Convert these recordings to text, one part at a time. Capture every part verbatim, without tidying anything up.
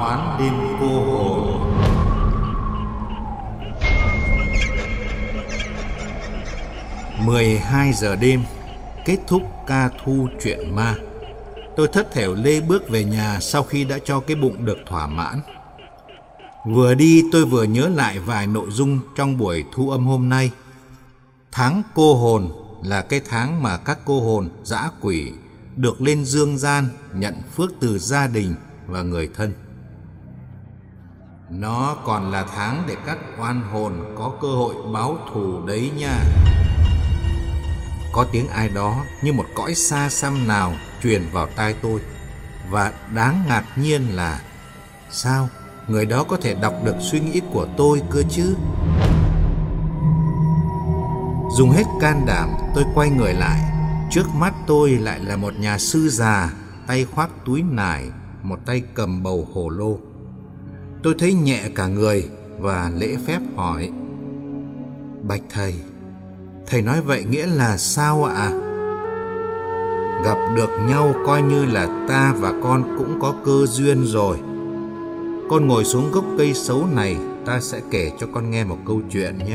oán đêm cô hồn. mười hai giờ đêm, kết thúc ca thu chuyện ma. Tôi thất thểu lê bước về nhà sau khi đã cho cái bụng được thỏa mãn. Vừa đi tôi vừa nhớ lại vài nội dung trong buổi thu âm hôm nay. Tháng cô hồn là cái tháng mà các cô hồn dã quỷ được lên dương gian nhận phước từ gia đình và người thân. Nó còn là tháng để các oan hồn có cơ hội báo thù đấy nha. Có tiếng ai đó như một cõi xa xăm nào truyền vào tai tôi. Và đáng ngạc nhiên là sao người đó có thể đọc được suy nghĩ của tôi cơ chứ? Dùng hết can đảm, tôi quay người lại. Trước mắt tôi lại là một nhà sư già, tay khoác túi nải, một tay cầm bầu hồ lô. Tôi thấy nhẹ cả người và lễ phép hỏi: Bạch thầy, thầy nói vậy nghĩa là sao ạ? Gặp được nhau coi như là ta và con cũng có cơ duyên rồi. Con ngồi xuống gốc cây xấu này, ta sẽ kể cho con nghe một câu chuyện nhé.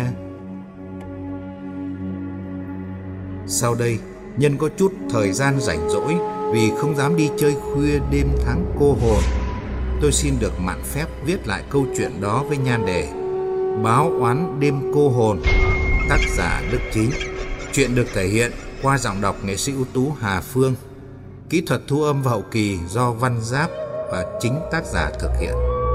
Sau đây, nhân có chút thời gian rảnh rỗi vì không dám đi chơi khuya đêm tháng cô hồn, tôi xin được mạn phép viết lại câu chuyện đó với nhan đề Báo oán đêm cô hồn, tác giả Đức Chính. Chuyện được thể hiện qua giọng đọc nghệ sĩ ưu tú Hà Phương. Kỹ thuật thu âm và hậu kỳ do Văn Giáp và chính tác giả thực hiện.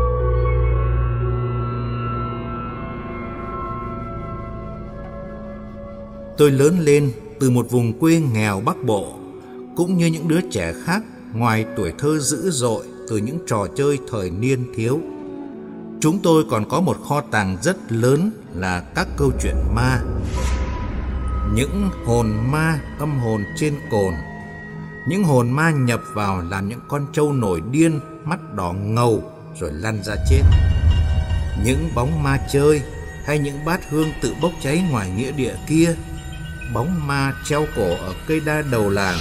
Tôi lớn lên từ một vùng quê nghèo Bắc Bộ, cũng như những đứa trẻ khác, ngoài tuổi thơ dữ dội từ những trò chơi thời niên thiếu. Chúng tôi còn có một kho tàng rất lớn là các câu chuyện ma. Những hồn ma âm hồn trên cồn, những hồn ma nhập vào làm những con trâu nổi điên, mắt đỏ ngầu rồi lăn ra chết. Những bóng ma chơi hay những bát hương tự bốc cháy ngoài nghĩa địa kia, bóng ma treo cổ ở cây đa đầu làng,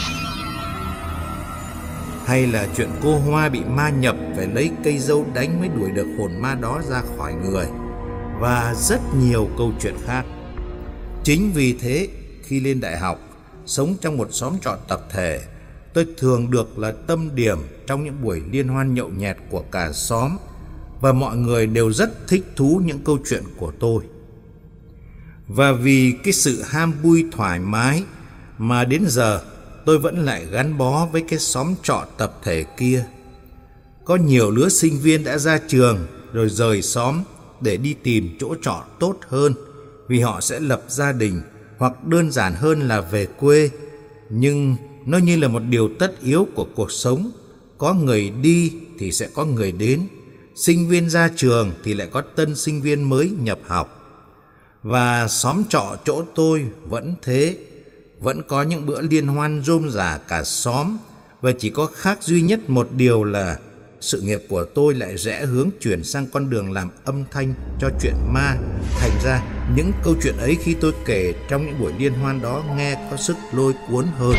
hay là chuyện cô Hoa bị ma nhập phải lấy cây dâu đánh mới đuổi được hồn ma đó ra khỏi người, và rất nhiều câu chuyện khác. Chính vì thế, khi lên đại học, sống trong một xóm trọ tập thể, tôi thường được là tâm điểm trong những buổi liên hoan nhậu nhẹt của cả xóm, và mọi người đều rất thích thú những câu chuyện của tôi. Và vì cái sự ham vui thoải mái mà đến giờ tôi vẫn lại gắn bó với cái xóm trọ tập thể kia. Có nhiều lứa sinh viên đã ra trường rồi rời xóm để đi tìm chỗ trọ tốt hơn, vì họ sẽ lập gia đình, hoặc đơn giản hơn là về quê. Nhưng nó như là một điều tất yếu của cuộc sống. Có người đi thì sẽ có người đến. Sinh viên ra trường thì lại có tân sinh viên mới nhập học. Và xóm trọ chỗ tôi vẫn thế. Vẫn có những bữa liên hoan rôm rả cả xóm. Và chỉ có khác duy nhất một điều là sự nghiệp của tôi lại rẽ hướng chuyển sang con đường làm âm thanh cho chuyện ma. Thành ra những câu chuyện ấy khi tôi kể trong những buổi liên hoan đó nghe có sức lôi cuốn hơn.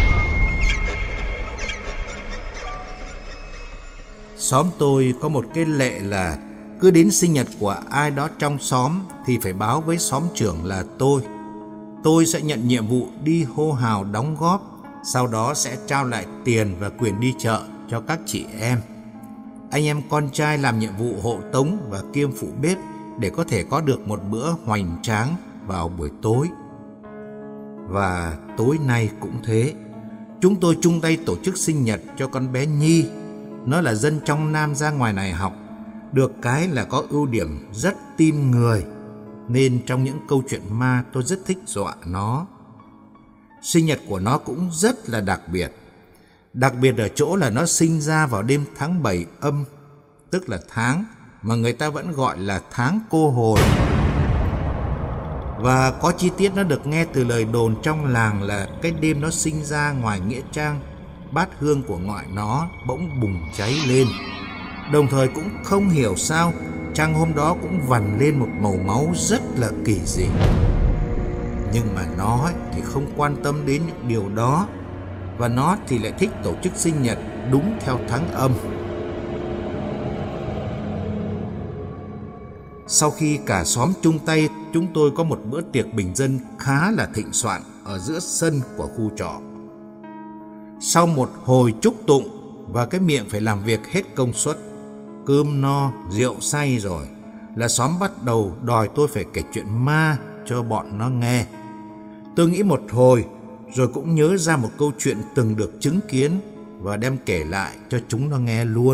Xóm tôi có một cái lệ là cứ đến sinh nhật của ai đó trong xóm thì phải báo với xóm trưởng là tôi. Tôi sẽ nhận nhiệm vụ đi hô hào đóng góp, sau đó sẽ trao lại tiền và quyền đi chợ cho các chị em. Anh em con trai làm nhiệm vụ hộ tống và kiêm phụ bếp để có thể có được một bữa hoành tráng vào buổi tối. Và tối nay cũng thế. Chúng tôi chung tay tổ chức sinh nhật cho con bé Nhi. Nó là dân trong Nam ra ngoài này học. Được cái là có ưu điểm rất tin người, nên trong những câu chuyện ma tôi rất thích dọa nó. Sinh nhật của nó cũng rất là đặc biệt. Đặc biệt ở chỗ là nó sinh ra vào đêm tháng bảy âm, tức là tháng mà người ta vẫn gọi là tháng cô hồn. Và có chi tiết nó được nghe từ lời đồn trong làng là cái đêm nó sinh ra, ngoài nghĩa trang, bát hương của ngoại nó bỗng bùng cháy lên. Đồng thời cũng không hiểu sao trăng hôm đó cũng vằn lên một màu máu rất là kỳ dị. Nhưng mà nó thì không quan tâm đến những điều đó, và nó thì lại thích tổ chức sinh nhật đúng theo tháng âm. Sau khi cả xóm chung tay, chúng tôi có một bữa tiệc bình dân khá là thịnh soạn ở giữa sân của khu trọ. Sau một hồi chúc tụng và cái miệng phải làm việc hết công suất, cơm no, rượu say rồi, là xóm bắt đầu đòi tôi phải kể chuyện ma cho bọn nó nghe. Tôi nghĩ một hồi, rồi cũng nhớ ra một câu chuyện từng được chứng kiến và đem kể lại cho chúng nó nghe luôn.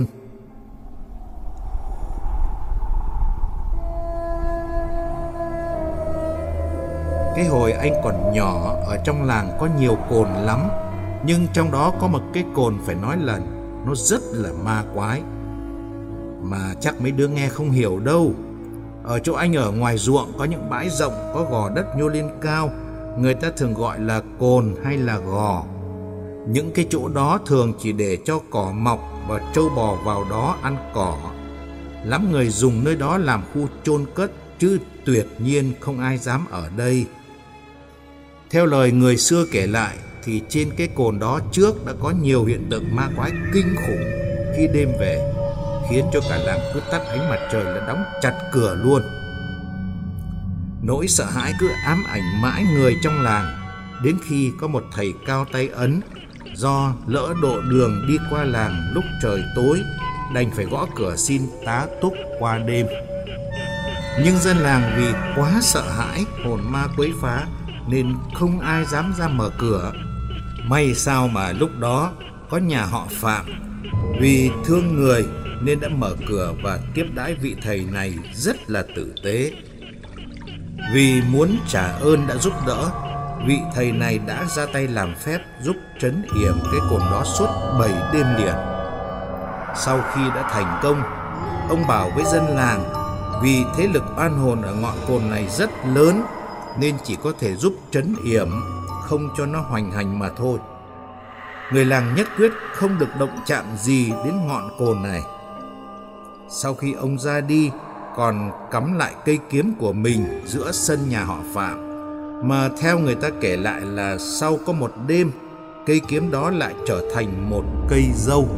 Cái hồi anh còn nhỏ, ở trong làng có nhiều cồn lắm, nhưng trong đó có một cái cồn phải nói là nó rất là ma quái, mà chắc mấy đứa nghe không hiểu đâu. Ở chỗ anh ở ngoài ruộng có những bãi rộng, có gò đất nhô lên cao, người ta thường gọi là cồn hay là gò. Những cái chỗ đó thường chỉ để cho cỏ mọc và trâu bò vào đó ăn cỏ. Lắm người dùng nơi đó làm khu chôn cất, chứ tuyệt nhiên không ai dám ở đây. Theo lời người xưa kể lại thì trên cái cồn đó trước đã có nhiều hiện tượng ma quái kinh khủng khi đêm về, khiến cho cả làng cứ tắt ánh mặt trời là đóng chặt cửa luôn. Nỗi sợ hãi cứ ám ảnh mãi người trong làng, đến khi có một thầy cao tay ấn do lỡ độ đường đi qua làng lúc trời tối, đành phải gõ cửa xin tá túc qua đêm. Nhưng dân làng vì quá sợ hãi hồn ma quấy phá nên không ai dám ra mở cửa. May sao mà lúc đó có nhà họ Phạm, vì thương người nên đã mở cửa và tiếp đãi vị thầy này rất là tử tế. Vì muốn trả ơn đã giúp đỡ, vị thầy này đã ra tay làm phép giúp trấn yểm cái cồn đó suốt bảy đêm liền. Sau khi đã thành công, ông bảo với dân làng vì thế lực oan hồn ở ngọn cồn này rất lớn nên chỉ có thể giúp trấn yểm, không cho nó hoành hành mà thôi. Người làng nhất quyết không được động chạm gì đến ngọn cồn này. Sau khi ông ra đi, còn cắm lại cây kiếm của mình giữa sân nhà họ Phạm, mà theo người ta kể lại là sau có một đêm, cây kiếm đó lại trở thành một cây dâu.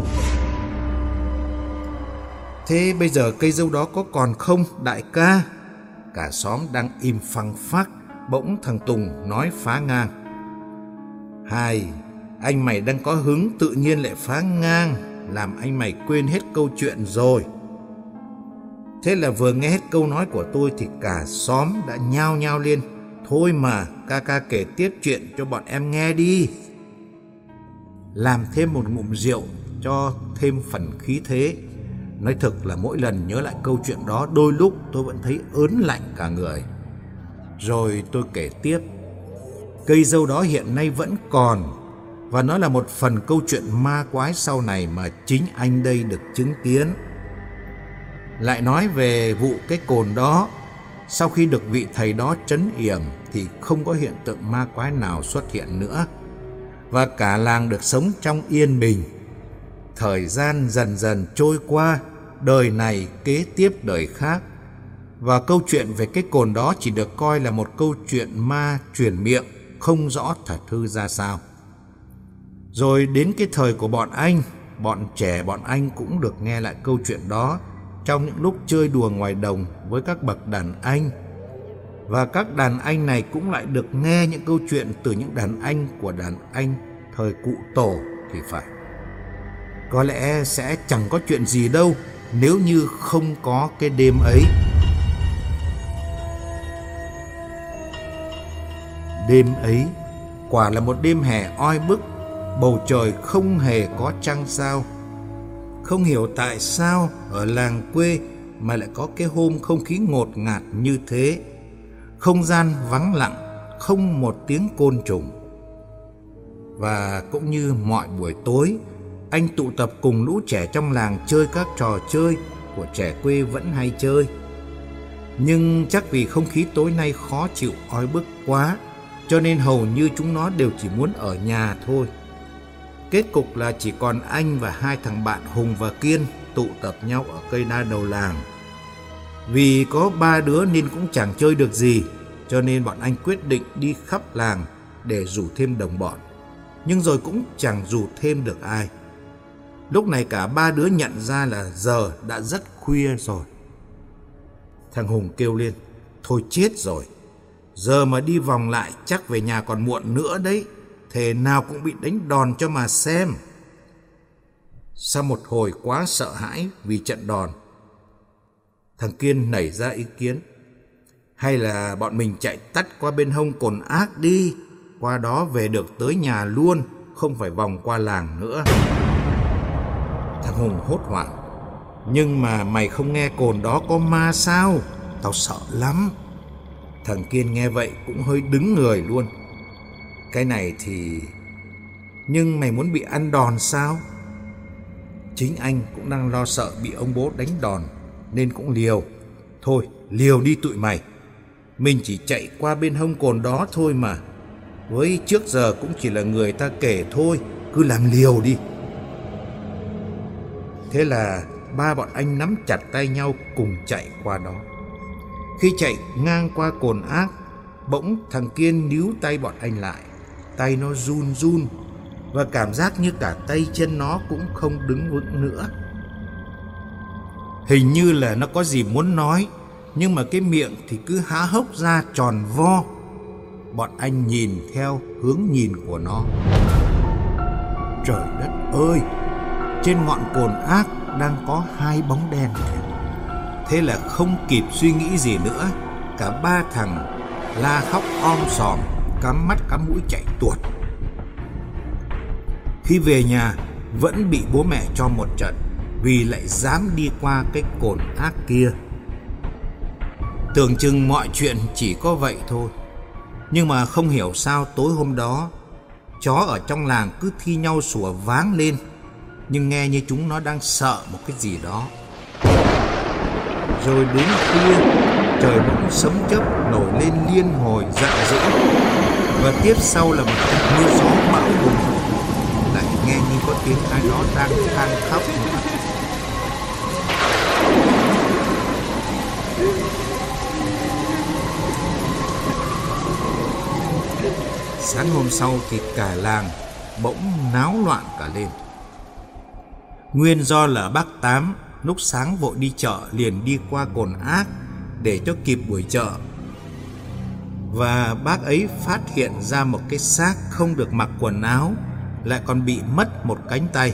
Thế bây giờ cây dâu đó có còn không đại ca? Cả xóm đang im phăng phắc, bỗng thằng Tùng nói phá ngang: Hai, anh mày đang có hứng tự nhiên lại phá ngang, làm anh mày quên hết câu chuyện rồi. Thế là vừa nghe hết câu nói của tôi thì cả xóm đã nhao nhao lên: Thôi mà, ca ca kể tiếp chuyện cho bọn em nghe đi. Làm thêm một ngụm rượu cho thêm phần khí thế. Nói thực là mỗi lần nhớ lại câu chuyện đó, đôi lúc tôi vẫn thấy ớn lạnh cả người. Rồi tôi kể tiếp. Cây dâu đó hiện nay vẫn còn, và nó là một phần câu chuyện ma quái sau này mà chính anh đây được chứng kiến. Lại nói về vụ cái cồn đó, sau khi được vị thầy đó trấn yểm thì không có hiện tượng ma quái nào xuất hiện nữa, và cả làng được sống trong yên bình. Thời gian dần dần trôi qua, đời này kế tiếp đời khác, và câu chuyện về cái cồn đó chỉ được coi là một câu chuyện ma truyền miệng, không rõ thật hư ra sao. Rồi đến cái thời của bọn anh, bọn trẻ bọn anh cũng được nghe lại câu chuyện đó trong những lúc chơi đùa ngoài đồng với các bậc đàn anh. Và các đàn anh này cũng lại được nghe những câu chuyện từ những đàn anh của đàn anh thời cụ tổ thì phải. Có lẽ sẽ chẳng có chuyện gì đâu nếu như không có cái đêm ấy. Đêm ấy quả là một đêm hè oi bức, bầu trời không hề có trăng sao. Không hiểu tại sao ở làng quê mà lại có cái hôm không khí ngột ngạt như thế. Không gian vắng lặng, không một tiếng côn trùng. Và cũng như mọi buổi tối, anh tụ tập cùng lũ trẻ trong làng chơi các trò chơi của trẻ quê vẫn hay chơi. Nhưng chắc vì không khí tối nay khó chịu oi bức quá, cho nên hầu như chúng nó đều chỉ muốn ở nhà thôi. Kết cục là chỉ còn anh và hai thằng bạn Hùng và Kiên tụ tập nhau ở cây đa đầu làng. Vì có ba đứa nên cũng chẳng chơi được gì, cho nên bọn anh quyết định đi khắp làng để rủ thêm đồng bọn. Nhưng rồi cũng chẳng rủ thêm được ai. Lúc này cả ba đứa nhận ra là giờ đã rất khuya rồi. Thằng Hùng kêu lên: thôi chết rồi, giờ mà đi vòng lại chắc về nhà còn muộn nữa đấy, thể nào cũng bị đánh đòn cho mà xem. Sau một hồi quá sợ hãi vì trận đòn, thằng Kiên nảy ra ý kiến: hay là bọn mình chạy tắt qua bên hông Cồn Ác đi, qua đó về được tới nhà luôn, không phải vòng qua làng nữa. Thằng Hùng hốt hoảng: nhưng mà mày không nghe cồn đó có ma sao? Tao sợ lắm. Thằng Kiên nghe vậy cũng hơi đứng người luôn. Cái này thì... nhưng mày muốn bị ăn đòn sao? Chính anh cũng đang lo sợ bị ông bố đánh đòn nên cũng liều. Thôi liều đi tụi mày, mình chỉ chạy qua bên hông cồn đó thôi mà, với trước giờ cũng chỉ là người ta kể thôi, cứ làm liều đi. Thế là ba bọn anh nắm chặt tay nhau cùng chạy qua đó. Khi chạy ngang qua Cồn Ác, bỗng thằng Kiên níu tay bọn anh lại. Tay nó run run và cảm giác như cả tay chân nó cũng không đứng vững nữa. Hình như là nó có gì muốn nói, nhưng mà cái miệng thì cứ há hốc ra tròn vo. Bọn anh nhìn theo hướng nhìn của nó. Trời đất ơi, trên ngọn Cồn Ác đang có hai bóng đen. Thế là không kịp suy nghĩ gì nữa, cả ba thằng la khóc om sòm, cắm mắt cắm mũi chạy tuột. Khi về nhà vẫn bị bố mẹ cho một trận vì lại dám đi qua cái Cồn Ác kia. Tưởng chừng mọi chuyện chỉ có vậy thôi, nhưng mà không hiểu sao tối hôm đó chó ở trong làng cứ thi nhau sủa váng lên, nhưng nghe như chúng nó đang sợ một cái gì đó. Rồi đến khuya, trời bỗng sấm chớp nổi lên liên hồi giận dữ, và tiếp sau là một trận mưa gió bão bùng. Lại nghe như có tiếng ai đó đang than khóc. Sáng hôm sau thì cả làng bỗng náo loạn cả lên. Nguyên do là bác Tám lúc sáng vội đi chợ liền đi qua Cồn Ác để cho kịp buổi chợ. Và bác ấy phát hiện ra một cái xác không được mặc quần áo, lại còn bị mất một cánh tay.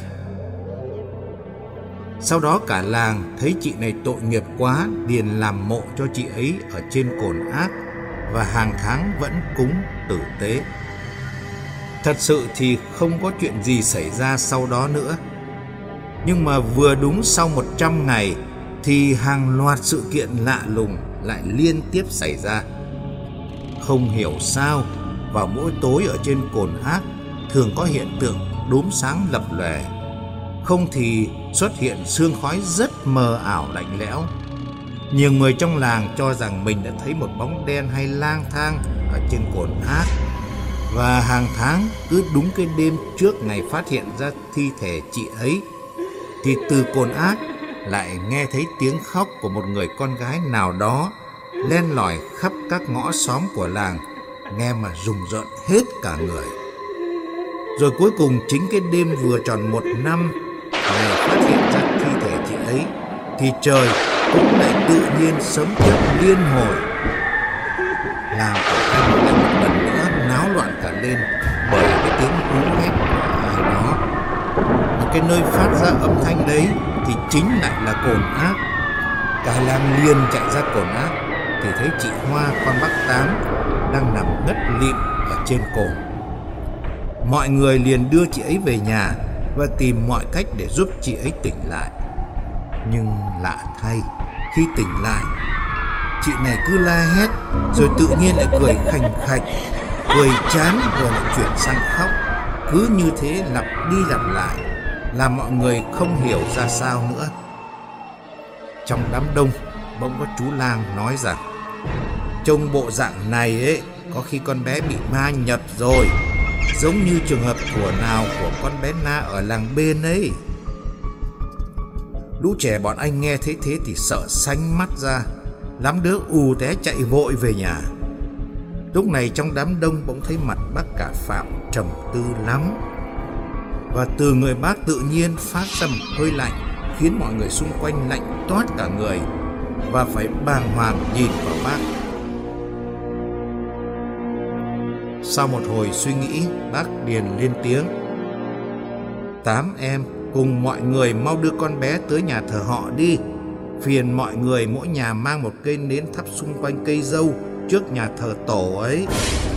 Sau đó cả làng thấy chị này tội nghiệp quá, liền làm mộ cho chị ấy ở trên Cồn Ác và hàng tháng vẫn cúng tử tế. Thật sự thì không có chuyện gì xảy ra sau đó nữa. Nhưng mà vừa đúng sau một trăm ngày thì hàng loạt sự kiện lạ lùng lại liên tiếp xảy ra. Không hiểu sao vào mỗi tối ở trên Cồn Ác thường có hiện tượng đốm sáng lập lòe, không thì xuất hiện sương khói rất mờ ảo lạnh lẽo. Nhiều người trong làng cho rằng mình đã thấy một bóng đen hay lang thang ở trên Cồn Ác. Và hàng tháng cứ đúng cái đêm trước ngày phát hiện ra thi thể chị ấy thì từ Cồn Ác lại nghe thấy tiếng khóc của một người con gái nào đó len lỏi khắp các ngõ xóm của làng, nghe mà rùng rợn hết cả người. Rồi cuối cùng chính cái đêm vừa tròn một năm ngày phát hiện ra thi thể chị ấy thì trời cũng lại tự nhiên sấm chớp liên hồi, làm cả anh lại một lần nữa náo loạn cả lên bởi cái tiếng hú hét của ai đó. Và cái nơi phát ra âm thanh đấy thì chính lại là Cồn Ác. Cả làng liền chạy ra Cồn Ác thì thấy chị Hoa, con bác Tám, đang nằm ngất lịm ở trên cồn. Mọi người liền đưa chị ấy về nhà và tìm mọi cách để giúp chị ấy tỉnh lại. Nhưng lạ thay, khi tỉnh lại, chị này cứ la hét rồi tự nhiên lại cười khành khạch, cười chán rồi lại chuyển sang khóc. Cứ như thế lặp đi lặp lại, làm mọi người không hiểu ra sao nữa. Trong đám đông bỗng có chú lang nói rằng trông bộ dạng này ấy, có khi con bé bị ma nhập rồi, giống như trường hợp thuở nào của con bé Na ở làng bên ấy. Lũ trẻ bọn anh nghe thấy thế thì sợ xanh mắt ra, lắm đứa ù té chạy vội về nhà. Lúc này trong đám đông bỗng thấy mặt bác cả Phạm trầm tư lắm, và từ người bác tự nhiên phát ra một hơi lạnh khiến mọi người xung quanh lạnh toát cả người. và phải bàng hoàng nhìn vào bác. Sau một hồi suy nghĩ, bác liền lên tiếng: Tám em cùng mọi người mau đưa con bé tới nhà thờ họ đi. Phiền mọi người mỗi nhà mang một cây nến thắp xung quanh cây dâu trước nhà thờ tổ ấy.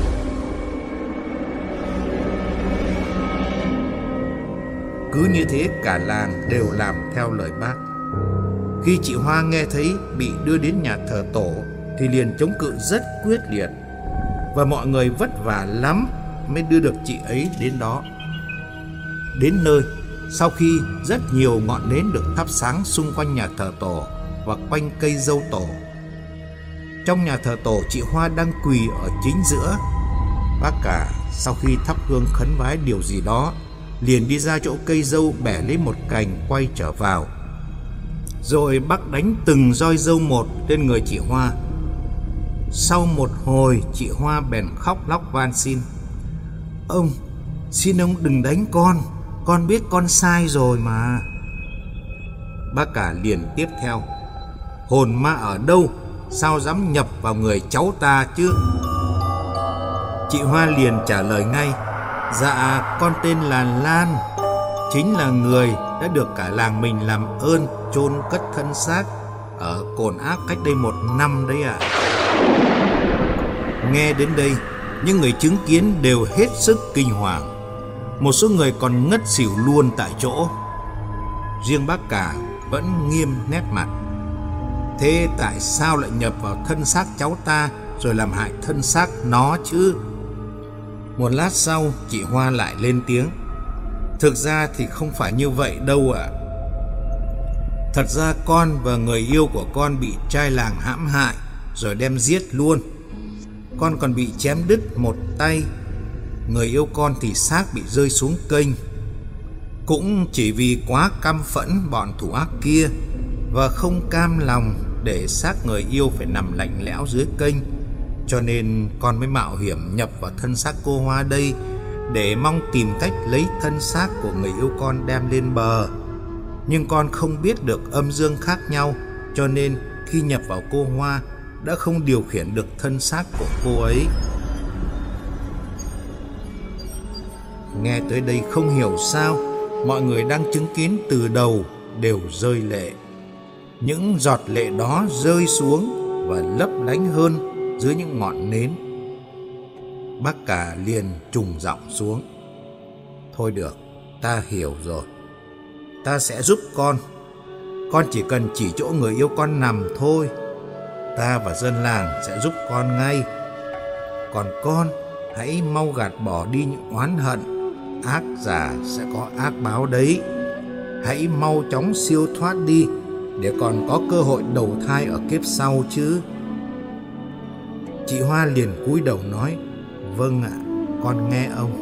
Cứ như thế cả làng đều làm theo lời bác. Khi chị Hoa nghe thấy bị đưa đến nhà thờ tổ thì liền chống cự rất quyết liệt, và mọi người vất vả lắm mới đưa được chị ấy đến đó. Đến nơi, sau khi rất nhiều ngọn nến được thắp sáng xung quanh nhà thờ tổ và quanh cây dâu tổ. Trong nhà thờ tổ, chị Hoa đang quỳ ở chính giữa. Bác cả sau khi thắp hương khấn vái điều gì đó, liền đi ra chỗ cây dâu bẻ lấy một cành quay trở vào. Rồi bác đánh từng roi dâu một lên người chị Hoa. Sau một hồi, chị Hoa bèn khóc lóc van xin: Ông, xin ông đừng đánh con, con biết con sai rồi mà. Bác cả liền tiếp theo: Hồn ma ở đâu, sao dám nhập vào người cháu ta chứ? Chị Hoa liền trả lời ngay: Dạ, con tên là Lan, chính là người đã được cả làng mình làm ơn chôn cất thân xác ở Cồn Ác cách đây một năm đấy ạ. Nghe đến đây, những người chứng kiến đều hết sức kinh hoàng. Một số người còn ngất xỉu luôn tại chỗ. Riêng bác cả vẫn nghiêm nét mặt: Thế tại sao lại nhập vào thân xác cháu ta rồi làm hại thân xác nó chứ? Một lát sau, chị Hoa lại lên tiếng: Thực ra thì không phải như vậy đâu ạ. Thật ra con và người yêu của con bị trai làng hãm hại rồi đem giết luôn. Con còn bị chém đứt một tay. Người yêu con thì xác bị rơi xuống kênh. Cũng chỉ vì quá căm phẫn bọn thủ ác kia và không cam lòng để xác người yêu phải nằm lạnh lẽo dưới kênh, cho nên con mới mạo hiểm nhập vào thân xác cô Hoa đây để mong tìm cách lấy thân xác của người yêu con đem lên bờ. Nhưng con không biết được âm dương khác nhau, cho nên khi nhập vào cô Hoa đã không điều khiển được thân xác của cô ấy. Nghe tới đây không hiểu sao mọi người đang chứng kiến từ đầu đều rơi lệ. Những giọt lệ đó rơi xuống và lấp lánh hơn dưới những ngọn nến. Bác cả liền trùng giọng xuống: Thôi được, ta hiểu rồi. Ta sẽ giúp con. Con chỉ cần chỉ chỗ người yêu con nằm thôi. Ta và dân làng sẽ giúp con ngay. Còn con hãy mau gạt bỏ đi những oán hận. Ác giả sẽ có ác báo đấy. Hãy mau chóng siêu thoát đi để còn có cơ hội đầu thai ở kiếp sau chứ. Chị Hoa liền cúi đầu nói: Vâng ạ, con nghe ông.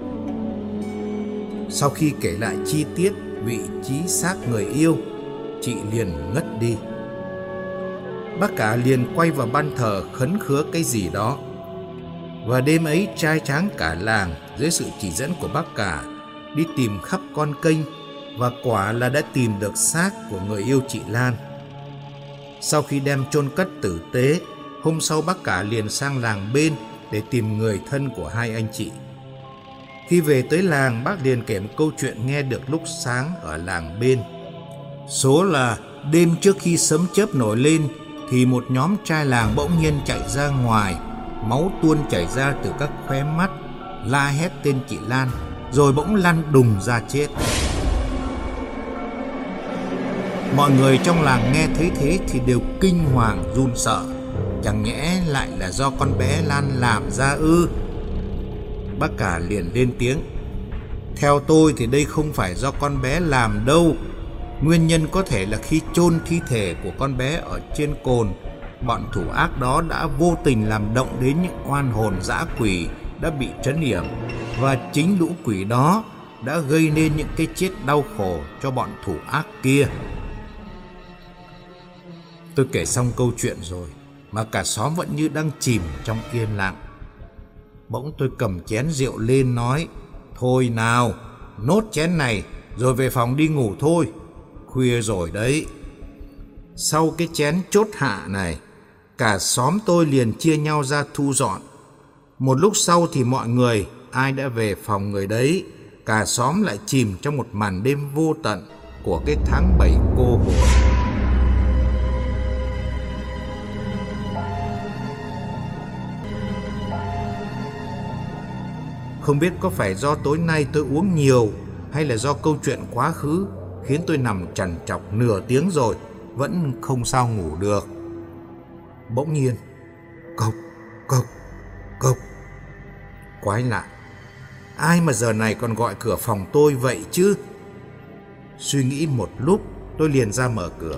Sau khi kể lại chi tiết vị trí xác người yêu, chị liền ngất đi. Bác cả liền quay vào ban thờ khấn khứa cái gì đó. Và đêm ấy trai tráng cả làng dưới sự chỉ dẫn của bác cả đi tìm khắp con kênh, và quả là đã tìm được xác của người yêu chị Lan. Sau khi đem chôn cất tử tế, hôm sau bác cả liền sang làng bên để tìm người thân của hai anh chị. Khi về tới làng, bác liền kể một câu chuyện nghe được lúc sáng ở làng bên. Số là đêm trước khi sấm chớp nổi lên thì một nhóm trai làng bỗng nhiên chạy ra ngoài, máu tuôn chảy ra từ các khóe mắt, la hét tên chị Lan, rồi bỗng lăn đùng ra chết. Mọi người trong làng nghe thấy thế thì đều kinh hoàng run sợ. Chẳng nhẽ lại là do con bé Lan làm ra ư? Bác cả liền lên tiếng: Theo tôi thì đây không phải do con bé làm đâu. Nguyên nhân có thể là khi chôn thi thể của con bé ở trên cồn, bọn thủ ác đó đã vô tình làm động đến những oan hồn dã quỷ đã bị trấn yểm, và chính lũ quỷ đó đã gây nên những cái chết đau khổ cho bọn thủ ác kia. Tôi kể xong câu chuyện rồi mà cả xóm vẫn như đang chìm trong yên lặng. Bỗng tôi cầm chén rượu lên nói: Thôi nào, nốt chén này rồi về phòng đi ngủ thôi, khuya rồi đấy. Sau cái chén chốt hạ này, cả xóm tôi liền chia nhau ra thu dọn. Một lúc sau thì mọi người ai đã về phòng người đấy, cả xóm lại chìm trong một màn đêm vô tận của cái tháng bảy cô hồn. Không biết có phải do tối nay tôi uống nhiều hay là do câu chuyện quá khứ khiến tôi nằm trằn trọc nửa tiếng rồi vẫn không sao ngủ được. Bỗng nhiên, cộc, cộc, cộc. Quái lạ, ai mà giờ này còn gọi cửa phòng tôi vậy chứ? Suy nghĩ một lúc, tôi liền ra mở cửa.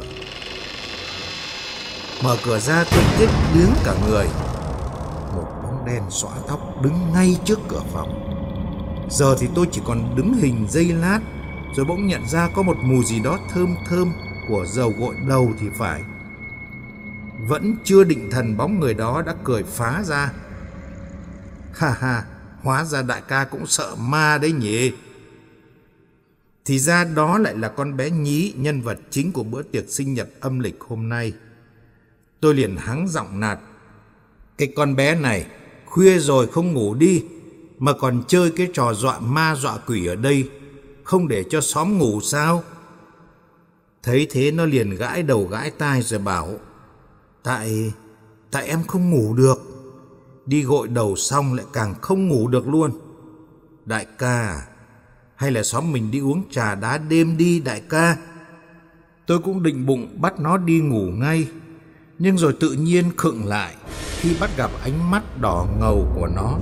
Mở cửa ra tôi chết đứng cả người. Một bóng đen xõa tóc đứng ngay trước cửa phòng. Giờ thì tôi chỉ còn đứng hình giây lát, rồi bỗng nhận ra có một mùi gì đó thơm thơm của dầu gội đầu thì phải. Vẫn chưa định thần, bóng người đó đã cười phá ra. Ha ha, hóa ra đại ca cũng sợ ma đấy nhỉ. Thì ra đó lại là con bé Nhí, nhân vật chính của bữa tiệc sinh nhật âm lịch hôm nay. Tôi liền hắng giọng nạt: cái con bé này khuya rồi không ngủ đi mà còn chơi cái trò dọa ma dọa quỷ ở đây, không để cho xóm ngủ sao? Thấy thế nó liền gãi đầu gãi tai rồi bảo: Tại, tại em không ngủ được. Đi gội đầu xong lại càng không ngủ được luôn. Đại ca, hay là xóm mình đi uống trà đá đêm đi đại ca. Tôi cũng định bụng bắt nó đi ngủ ngay, nhưng rồi tự nhiên khựng lại khi bắt gặp ánh mắt đỏ ngầu của nó.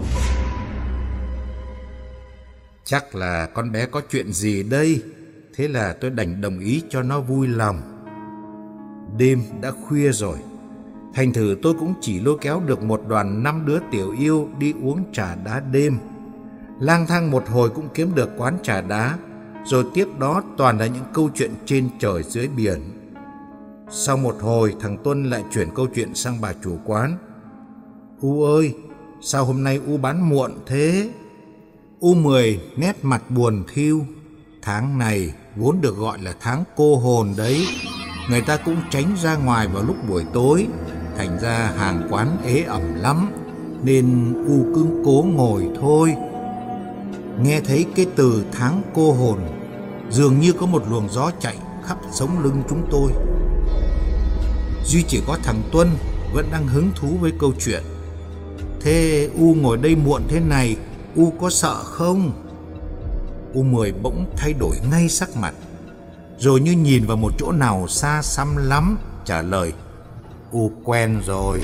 Chắc là con bé có chuyện gì đây. Thế là tôi đành đồng ý cho nó vui lòng. Đêm đã khuya rồi, thành thử tôi cũng chỉ lôi kéo được một đoàn năm đứa tiểu yêu đi uống trà đá đêm. Lang thang một hồi cũng kiếm được quán trà đá, rồi tiếp đó toàn là những câu chuyện trên trời dưới biển. Sau một hồi, thằng Tuân lại chuyển câu chuyện sang bà chủ quán. U ơi, sao hôm nay U bán muộn thế? U Mười nét mặt buồn thiu. Tháng này vốn được gọi là tháng cô hồn đấy, người ta cũng tránh ra ngoài vào lúc buổi tối, thành ra hàng quán ế ẩm lắm, nên U cứ cố ngồi thôi. Nghe thấy cái từ tháng cô hồn, dường như có một luồng gió chạy khắp sống lưng chúng tôi. Duy chỉ có thằng Tuân vẫn đang hứng thú với câu chuyện. Thế U ngồi đây muộn thế này, U có sợ không? U Mười bỗng thay đổi ngay sắc mặt, rồi như nhìn vào một chỗ nào xa xăm lắm, trả lời: U quen rồi.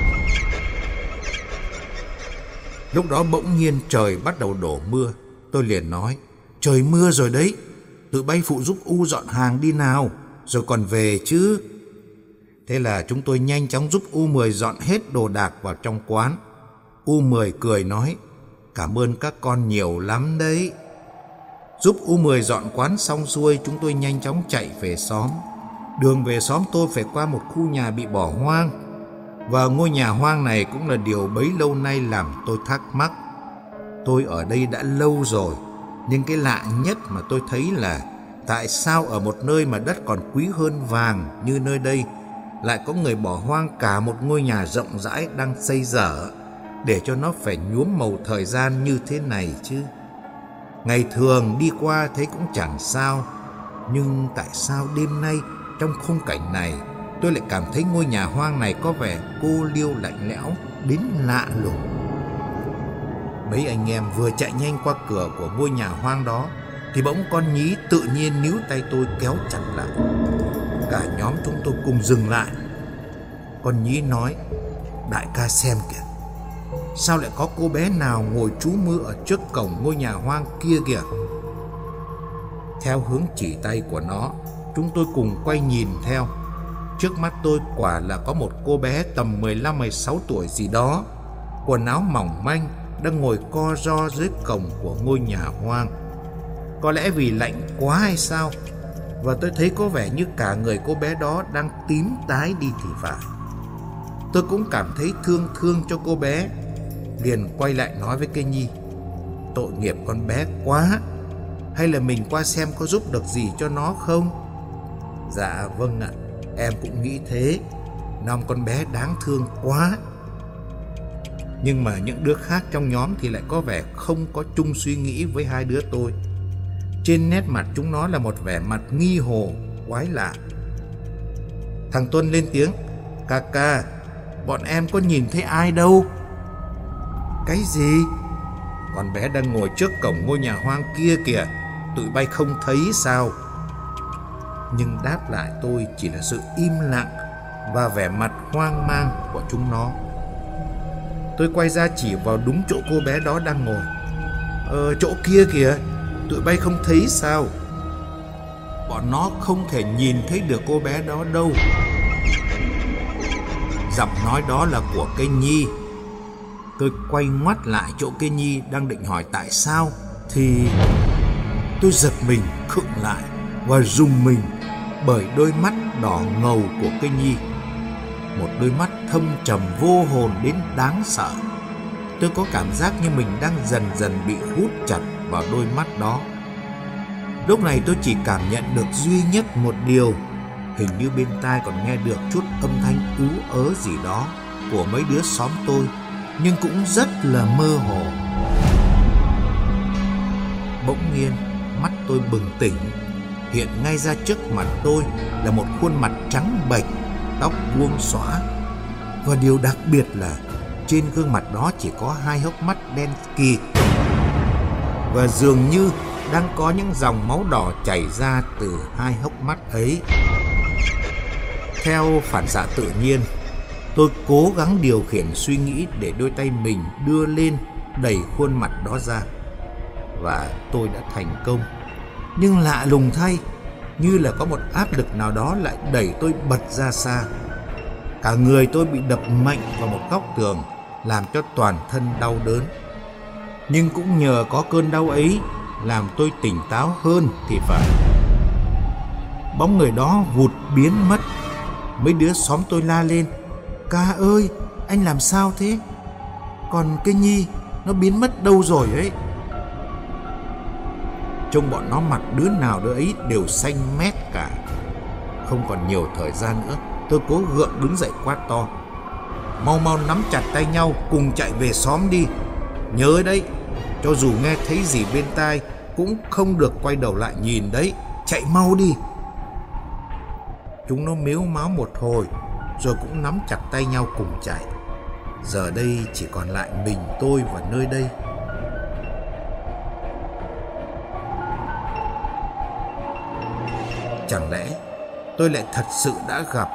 Lúc đó bỗng nhiên trời bắt đầu đổ mưa. Tôi liền nói: trời mưa rồi đấy, tụi bay phụ giúp U dọn hàng đi nào, rồi còn về chứ. Thế là chúng tôi nhanh chóng giúp U Mười dọn hết đồ đạc vào trong quán. U Mười cười nói: cảm ơn các con nhiều lắm đấy. Giúp U Mười dọn quán xong xuôi, chúng tôi nhanh chóng chạy về xóm. Đường về xóm tôi phải qua một khu nhà bị bỏ hoang, và ngôi nhà hoang này cũng là điều bấy lâu nay làm tôi thắc mắc. Tôi ở đây đã lâu rồi, nhưng cái lạ nhất mà tôi thấy là tại sao ở một nơi mà đất còn quý hơn vàng như nơi đây lại có người bỏ hoang cả một ngôi nhà rộng rãi đang xây dở, để cho nó phải nhuốm màu thời gian như thế này chứ. Ngày thường đi qua thấy cũng chẳng sao, nhưng tại sao đêm nay trong khung cảnh này tôi lại cảm thấy ngôi nhà hoang này có vẻ cô liêu lạnh lẽo đến lạ lùng. Mấy anh em vừa chạy nhanh qua cửa của ngôi nhà hoang đó thì bỗng con Nhí tự nhiên níu tay tôi kéo chặt lại. Cả nhóm chúng tôi cùng dừng lại. Con Nhí nói: đại ca xem kìa, sao lại có cô bé nào ngồi trú mưa ở trước cổng ngôi nhà hoang kia kìa. Theo hướng chỉ tay của nó, chúng tôi cùng quay nhìn theo. Trước mắt tôi quả là có một cô bé tầm mười lăm mười sáu tuổi gì đó, quần áo mỏng manh, đang ngồi co ro dưới cổng của ngôi nhà hoang. Có lẽ vì lạnh quá hay sao, và tôi thấy có vẻ như cả người cô bé đó đang tím tái đi thì phải. Tôi cũng cảm thấy thương thương cho cô bé, liền quay lại nói với cây Nhi: tội nghiệp con bé quá, hay là mình qua xem có giúp được gì cho nó không? Dạ vâng ạ. Em cũng nghĩ thế, Năm con bé đáng thương quá. Nhưng mà những đứa khác trong nhóm thì lại có vẻ không có chung suy nghĩ với hai đứa tôi. Trên nét mặt chúng nó là một vẻ mặt nghi hồ, quái lạ. Thằng Tuân lên tiếng: Ca ca, bọn em có nhìn thấy ai đâu. Cái gì? Con bé đang ngồi trước cổng ngôi nhà hoang kia kìa, tụi bay không thấy sao? Nhưng đáp lại tôi chỉ là sự im lặng và vẻ mặt hoang mang của chúng nó. Tôi quay ra chỉ vào đúng chỗ cô bé đó đang ngồi. Ờ, chỗ kia kìa, tụi bay không thấy sao? Bọn nó không thể nhìn thấy được cô bé đó đâu. Giọng nói đó là của cây Nhi. Tôi quay ngoắt lại chỗ cây Nhi đang định hỏi tại sao thì tôi giật mình, khựng lại và rùng mình bởi đôi mắt đỏ ngầu của cây Nhi. Một đôi mắt thâm trầm vô hồn đến đáng sợ. Tôi có cảm giác như mình đang dần dần bị hút chặt vào đôi mắt đó. Lúc này tôi chỉ cảm nhận được duy nhất một điều. Hình như bên tai còn nghe được chút âm thanh ú ớ gì đó của mấy đứa xóm tôi, nhưng cũng rất là mơ hồ. Bỗng nhiên mắt tôi bừng tỉnh. Hiện ngay ra trước mặt tôi là một khuôn mặt trắng bệch, tóc buông xõa. Và điều đặc biệt là trên gương mặt đó chỉ có hai hốc mắt đen kịt, và dường như đang có những dòng máu đỏ chảy ra từ hai hốc mắt ấy. Theo phản xạ tự nhiên, tôi cố gắng điều khiển suy nghĩ để đôi tay mình đưa lên đẩy khuôn mặt đó ra. Và tôi đã thành công. Nhưng lạ lùng thay, như là có một áp lực nào đó lại đẩy tôi bật ra xa. Cả người tôi bị đập mạnh vào một góc tường, làm cho toàn thân đau đớn. Nhưng cũng nhờ có cơn đau ấy làm tôi tỉnh táo hơn thì phải. Bóng người đó vụt biến mất. Mấy đứa xóm tôi la lên: Ca ơi, anh làm sao thế? Còn cây Nhi, nó biến mất đâu rồi ấy? Trông bọn nó mặt đứa nào đứa ấy đều xanh mét cả. Không còn nhiều thời gian nữa, tôi cố gượng đứng dậy quát to: Mau mau nắm chặt tay nhau cùng chạy về xóm đi. Nhớ đấy, cho dù nghe thấy gì bên tai cũng không được quay đầu lại nhìn đấy. Chạy mau đi. Chúng nó mếu máo một hồi rồi cũng nắm chặt tay nhau cùng chạy. Giờ đây chỉ còn lại mình tôi và nơi đây. Chẳng lẽ tôi lại thật sự đã gặp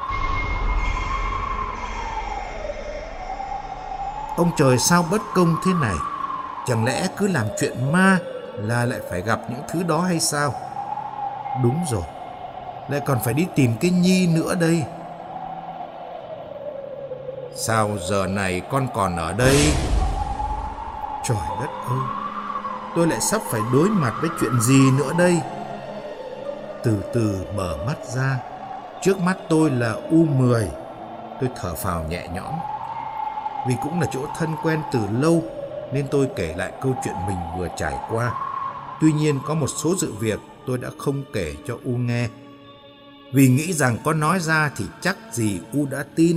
ông trời sao bất công thế này? Chẳng lẽ cứ làm chuyện ma là lại phải gặp những thứ đó hay sao? Đúng rồi, lại còn phải đi tìm cái Nhi nữa đây. Sao giờ này con còn ở đây? Trời đất ơi, tôi lại sắp phải đối mặt với chuyện gì nữa đây? Từ từ mở mắt ra, trước mắt tôi là U mười. Tôi thở phào nhẹ nhõm. Vì cũng là chỗ thân quen từ lâu nên tôi kể lại câu chuyện mình vừa trải qua. Tuy nhiên có một số sự việc tôi đã không kể cho U nghe, vì nghĩ rằng có nói ra thì chắc gì U đã tin.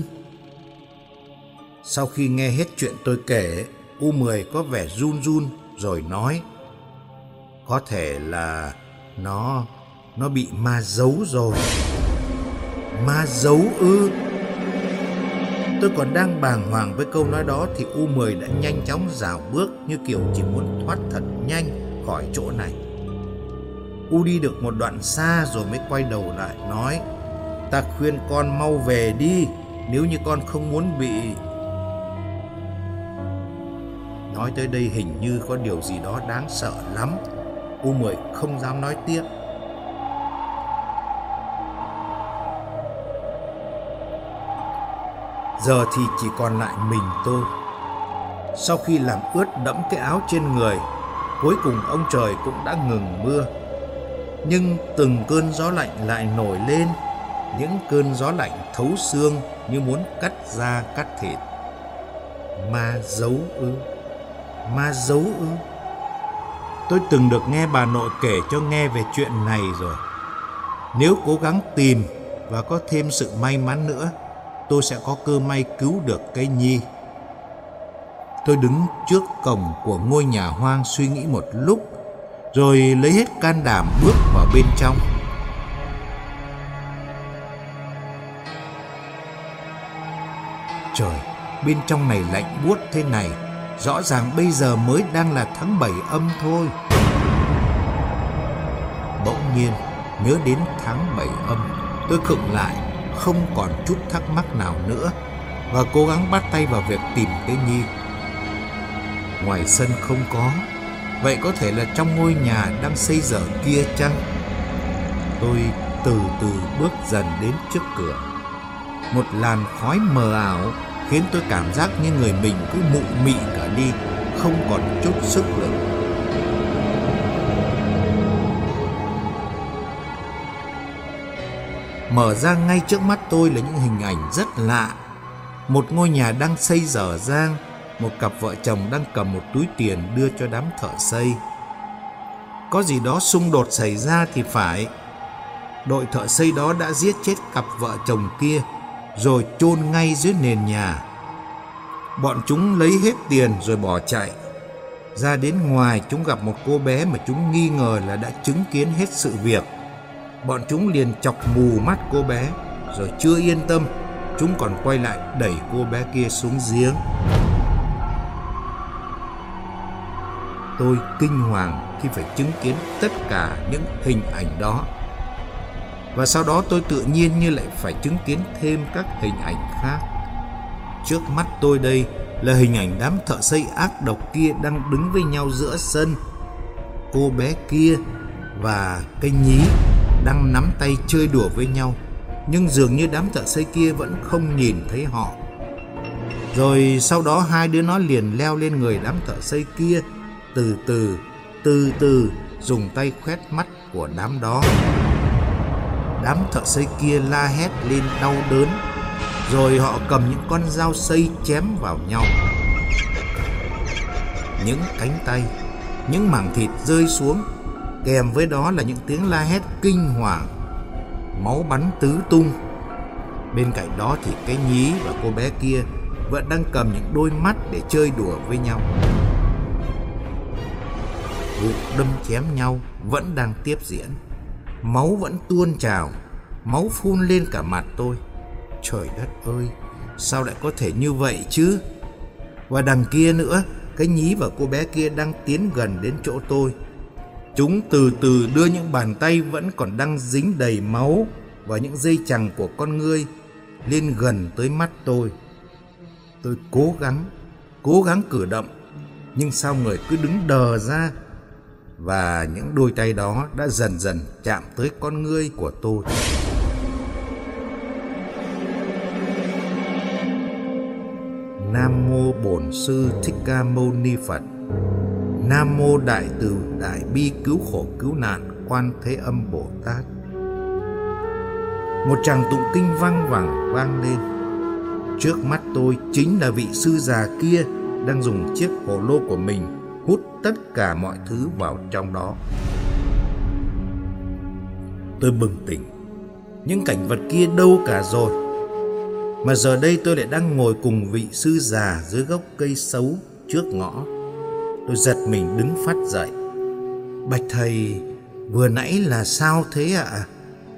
Sau khi nghe hết chuyện tôi kể, U mười có vẻ run run rồi nói: Có thể là nó Nó bị ma giấu rồi. Ma giấu ư? Tôi còn đang bàng hoàng với câu nói đó thì U mười đã nhanh chóng rảo bước như kiểu chỉ muốn thoát thật nhanh khỏi chỗ này. U đi được một đoạn xa rồi mới quay đầu lại nói: Ta khuyên con mau về đi, nếu như con không muốn bị... Nói tới đây hình như có điều gì đó đáng sợ lắm. U mười không dám nói tiếp. Giờ thì chỉ còn lại mình tôi. Sau khi làm ướt đẫm cái áo trên người, cuối cùng ông trời cũng đã ngừng mưa. Nhưng từng cơn gió lạnh lại nổi lên, những cơn gió lạnh thấu xương như muốn cắt da cắt thịt. Ma giấu ư? Ma giấu ư? Tôi từng được nghe bà nội kể cho nghe về chuyện này rồi. Nếu cố gắng tìm và có thêm sự may mắn nữa, tôi sẽ có cơ may cứu được cây nhi. Tôi đứng trước cổng của ngôi nhà hoang suy nghĩ một lúc, rồi lấy hết can đảm bước vào bên trong. Trời, bên trong này lạnh buốt thế này, rõ ràng bây giờ mới đang là tháng bảy âm thôi. Bỗng nhiên nhớ đến tháng bảy âm, tôi khựng lại, không còn chút thắc mắc nào nữa, và cố gắng bắt tay vào việc tìm cái nhi. Ngoài sân không có, vậy có thể là trong ngôi nhà đang xây dở kia chăng? Tôi từ từ bước dần đến trước cửa. Một làn khói mờ ảo khiến tôi cảm giác như người mình cứ mụ mị cả đi, không còn chút sức lực. Mở ra ngay trước mắt tôi là những hình ảnh rất lạ. Một ngôi nhà đang xây dở dang, một cặp vợ chồng đang cầm một túi tiền đưa cho đám thợ xây. Có gì đó xung đột xảy ra thì phải. Đội thợ xây đó đã giết chết cặp vợ chồng kia, rồi chôn ngay dưới nền nhà. Bọn chúng lấy hết tiền rồi bỏ chạy. Ra đến ngoài, chúng gặp một cô bé mà chúng nghi ngờ là đã chứng kiến hết sự việc. Bọn chúng liền chọc mù mắt cô bé, rồi chưa yên tâm, chúng còn quay lại đẩy cô bé kia xuống giếng. Tôi kinh hoàng khi phải chứng kiến tất cả những hình ảnh đó. Và sau đó tôi tự nhiên như lại phải chứng kiến thêm các hình ảnh khác. Trước mắt tôi đây là hình ảnh đám thợ xây ác độc kia đang đứng với nhau giữa sân. Cô bé kia và cây nhí đang nắm tay chơi đùa với nhau, nhưng dường như đám thợ xây kia vẫn không nhìn thấy họ. Rồi sau đó hai đứa nó liền leo lên người đám thợ xây kia, từ từ, từ từ dùng tay khoét mắt của đám đó. Đám thợ xây kia la hét lên đau đớn, rồi họ cầm những con dao xây chém vào nhau. Những cánh tay, những mảng thịt rơi xuống, kèm với đó là những tiếng la hét kinh hoàng. Máu bắn tứ tung. Bên cạnh đó thì cái nhí và cô bé kia vẫn đang cầm những đôi mắt để chơi đùa với nhau. Vụ đâm chém nhau vẫn đang tiếp diễn. Máu vẫn tuôn trào, máu phun lên cả mặt tôi. Trời đất ơi, sao lại có thể như vậy chứ? Và đằng kia nữa, cái nhí và cô bé kia đang tiến gần đến chỗ tôi. Chúng từ từ đưa những bàn tay vẫn còn đang dính đầy máu và những dây chằng của con ngươi lên gần tới mắt tôi. Tôi cố gắng, cố gắng cử động, nhưng sao người cứ đứng đờ ra. Và những đôi tay đó đã dần dần chạm tới con ngươi của tôi. Nam mô Bổn Sư Thích Ca Mâu Ni Phật. Nam mô Đại Từ Đại Bi Cứu Khổ Cứu Nạn Quan Thế Âm Bồ Tát. Một tràng tụng kinh vang vẳng vang lên. Trước mắt tôi chính là vị sư già kia đang dùng chiếc hồ lô của mình hút tất cả mọi thứ vào trong đó. Tôi bừng tỉnh. Những cảnh vật kia đâu cả rồi? Mà giờ đây tôi lại đang ngồi cùng vị sư già dưới gốc cây sấu trước ngõ. Tôi giật mình đứng phát dậy. Bạch thầy, vừa nãy là sao thế ạ? À?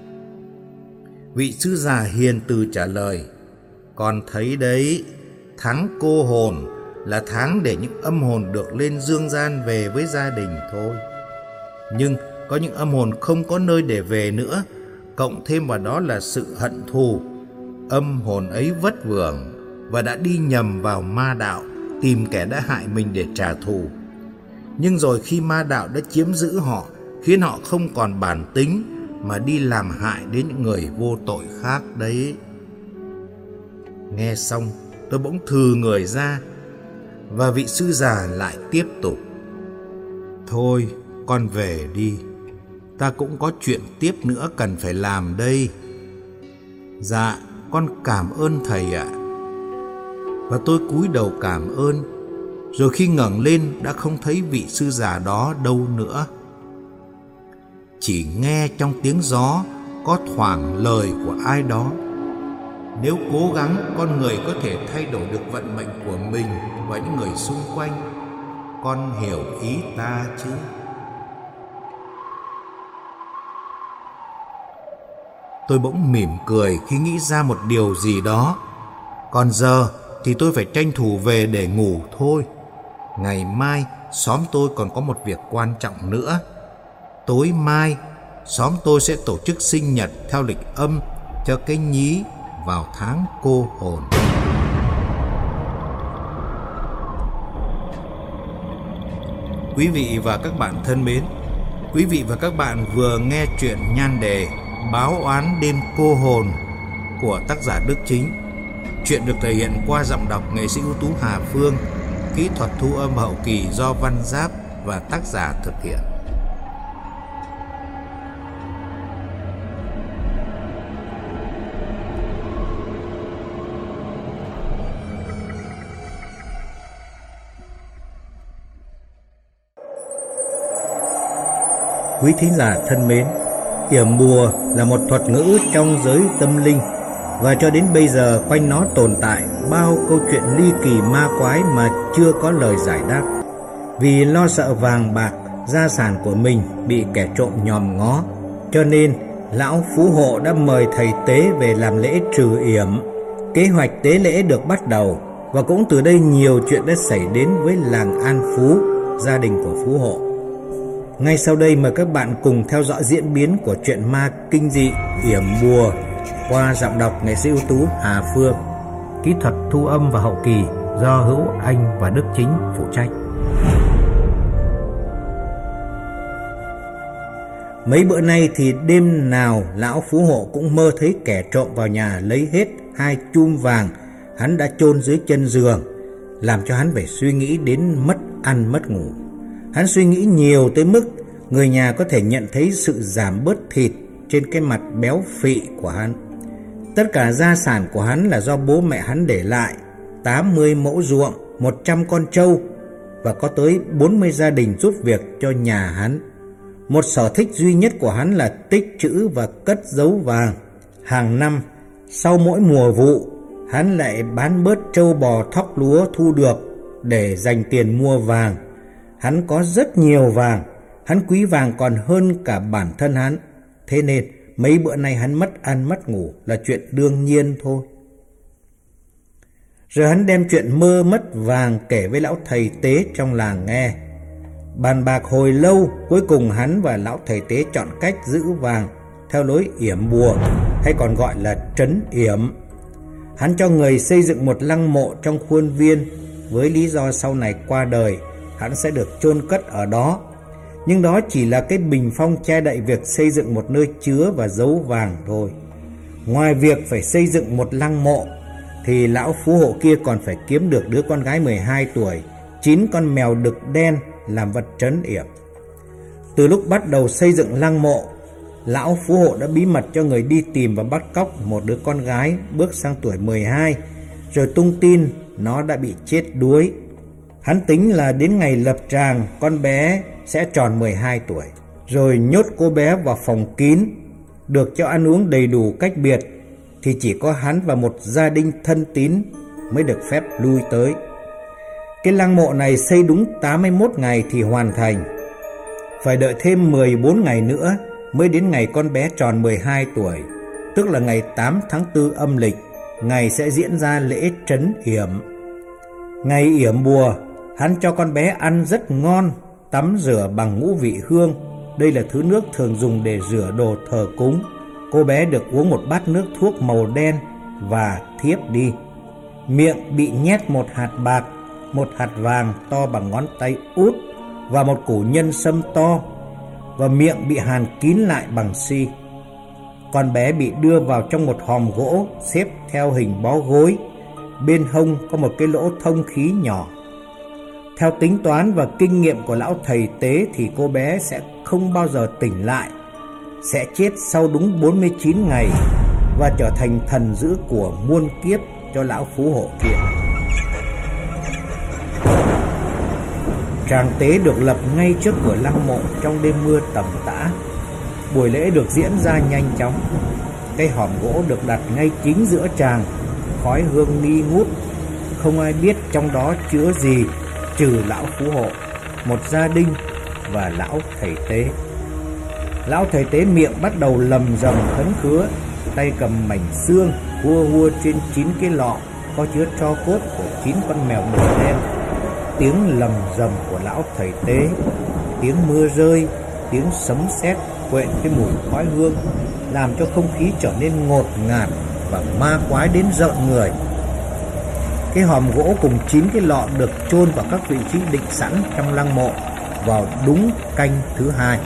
Vị sư già hiền từ trả lời. Con thấy đấy, tháng cô hồn là tháng để những âm hồn được lên dương gian về với gia đình thôi. Nhưng có những âm hồn không có nơi để về nữa, cộng thêm vào đó là sự hận thù. Âm hồn ấy vất vưởng và đã đi nhầm vào ma đạo, tìm kẻ đã hại mình để trả thù. Nhưng rồi khi ma đạo đã chiếm giữ họ, khiến họ không còn bản tính mà đi làm hại đến những người vô tội khác đấy. Nghe xong, tôi bỗng thừ người ra, và vị sư già lại tiếp tục. Thôi, con về đi. Ta cũng có chuyện tiếp nữa cần phải làm đây. Dạ, con cảm ơn thầy ạ. Và tôi cúi đầu cảm ơn. Rồi khi ngẩng lên đã không thấy vị sư già đó đâu nữa. Chỉ nghe trong tiếng gió có thoảng lời của ai đó. Nếu cố gắng, con người có thể thay đổi được vận mệnh của mình và những người xung quanh. Con hiểu ý ta chứ? Tôi bỗng mỉm cười khi nghĩ ra một điều gì đó. Còn giờ thì tôi phải tranh thủ về để ngủ thôi. Ngày mai xóm tôi còn có một việc quan trọng nữa. Tối mai xóm tôi sẽ tổ chức sinh nhật theo lịch âm cho cái nhí vào tháng cô hồn. Quý vị và các bạn thân mến, quý vị và các bạn vừa nghe chuyện nhan đề Báo oán đêm cô hồn của tác giả Đức Chính. Chuyện được thể hiện qua giọng đọc nghệ sĩ ưu tú Hà Phương, kỹ thuật thu âm hậu kỳ do Văn Giáp và tác giả thực hiện. Quý thính giả thân mến, yểm bùa là một thuật ngữ trong giới tâm linh, và cho đến bây giờ quanh nó tồn tại bao câu chuyện ly kỳ ma quái mà chưa có lời giải đáp. Vì lo sợ vàng bạc, gia sản của mình bị kẻ trộm nhòm ngó, cho nên lão phú hộ đã mời thầy tế về làm lễ trừ yểm. Kế hoạch tế lễ được bắt đầu, và cũng từ đây nhiều chuyện đã xảy đến với làng An Phú, gia đình của phú hộ. Ngay sau đây mời các bạn cùng theo dõi diễn biến của chuyện ma kinh dị yểm bùa qua giọng đọc nghệ sĩ ưu tú Hà Phương, kỹ thuật thu âm và hậu kỳ do Hữu Anh và Đức Chính phụ trách. Mấy bữa nay thì đêm nào lão phú hộ cũng mơ thấy kẻ trộm vào nhà lấy hết hai chum vàng hắn đã chôn dưới chân giường, làm cho hắn phải suy nghĩ đến mất ăn mất ngủ. Hắn suy nghĩ nhiều tới mức người nhà có thể nhận thấy sự giảm bớt thịt trên cái mặt béo phì của hắn. Tất cả gia sản của hắn là do bố mẹ hắn để lại: tám mươi mẫu ruộng, một trăm con trâu, và có tới bốn mươi gia đình giúp việc cho nhà hắn. Một sở thích duy nhất của hắn là tích trữ và cất giấu vàng. Hàng năm, sau mỗi mùa vụ, hắn lại bán bớt trâu bò thóc lúa thu được để dành tiền mua vàng. Hắn có rất nhiều vàng, hắn quý vàng còn hơn cả bản thân hắn. Thế nên mấy bữa nay hắn mất ăn mất ngủ là chuyện đương nhiên thôi. Rồi hắn đem chuyện mơ mất vàng kể với lão thầy tế trong làng nghe. Bàn bạc hồi lâu, cuối cùng hắn và lão thầy tế chọn cách giữ vàng theo lối yểm bùa, hay còn gọi là trấn yểm. Hắn cho người xây dựng một lăng mộ trong khuôn viên, với lý do sau này qua đời hắn sẽ được chôn cất ở đó. Nhưng đó chỉ là cái bình phong che đậy việc xây dựng một nơi chứa và giấu vàng thôi. Ngoài việc phải xây dựng một lăng mộ, thì lão phú hộ kia còn phải kiếm được đứa con gái mười hai tuổi, chín con mèo đực đen làm vật trấn yểm. Từ lúc bắt đầu xây dựng lăng mộ, lão phú hộ đã bí mật cho người đi tìm và bắt cóc một đứa con gái bước sang tuổi mười hai, rồi tung tin nó đã bị chết đuối. Hắn tính là đến ngày lập tràng, con bé sẽ tròn mười hai tuổi, rồi nhốt cô bé vào phòng kín, được cho ăn uống đầy đủ cách biệt, thì chỉ có hắn và một gia đình thân tín mới được phép lui tới. Cái lăng mộ này xây đúng tám mươi mốt ngày thì hoàn thành. Phải đợi thêm mười bốn ngày nữa mới đến ngày con bé tròn mười hai tuổi, tức là ngày tám tháng tư âm lịch, ngày sẽ diễn ra lễ trấn yểm. Ngày yểm bùa, hắn cho con bé ăn rất ngon, tắm rửa bằng ngũ vị hương. Đây là thứ nước thường dùng để rửa đồ thờ cúng. Cô bé được uống một bát nước thuốc màu đen và thiếp đi. Miệng bị nhét một hạt bạc, một hạt vàng to bằng ngón tay út và một củ nhân sâm to, và miệng bị hàn kín lại bằng xi. Con bé bị đưa vào trong một hòm gỗ xếp theo hình bó gối. Bên hông có một cái lỗ thông khí nhỏ. Theo tính toán và kinh nghiệm của lão thầy tế thì cô bé sẽ không bao giờ tỉnh lại, sẽ chết sau đúng bốn mươi chín ngày và trở thành thần giữ của muôn kiếp cho lão phú hộ kia. Tràng tế được lập ngay trước cửa lăng mộ trong đêm mưa tầm tã. Buổi lễ được diễn ra nhanh chóng. Cây hòm gỗ được đặt ngay chính giữa tràng, khói hương nghi ngút. Không ai biết trong đó chứa gì trừ lão phú hộ, một gia đình và lão thầy tế. Lão thầy tế miệng bắt đầu lầm rầm khấn khứa, tay cầm mảnh xương hua hua trên chín cái lọ có chứa tro cốt của chín con mèo đỏ đen. Tiếng lầm rầm của lão thầy tế, tiếng mưa rơi, tiếng sấm sét quện cái mùi khói hương làm cho không khí trở nên ngột ngạt và ma quái đến rợn người. Cái hòm gỗ cùng chín cái lọ được chôn vào các vị trí định sẵn trong lăng mộ vào đúng canh thứ hai.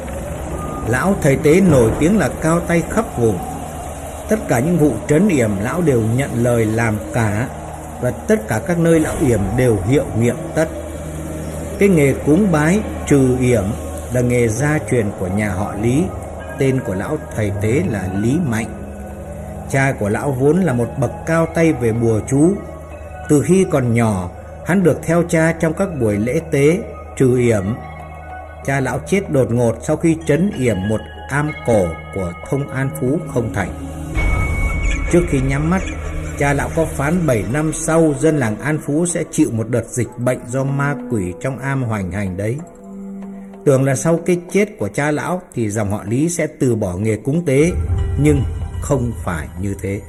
Lão thầy tế nổi tiếng là cao tay khắp vùng. Tất cả những vụ trấn yểm lão đều nhận lời làm cả, và tất cả các nơi lão yểm đều hiệu nghiệm tất. Cái nghề cúng bái trừ yểm là nghề gia truyền của nhà họ Lý. Tên của lão thầy tế là Lý Mạnh. Cha của lão vốn là một bậc cao tay về bùa chú. Từ khi còn nhỏ, hắn được theo cha trong các buổi lễ tế trừ yểm. Cha lão chết đột ngột sau khi trấn yểm một am cổ của Thông An Phú không thành. Trước khi nhắm mắt, cha lão có phán bảy năm sau dân làng An Phú sẽ chịu một đợt dịch bệnh do ma quỷ trong am hoành hành đấy. Tưởng là sau cái chết của cha lão thì dòng họ Lý sẽ từ bỏ nghề cúng tế, nhưng không phải như thế.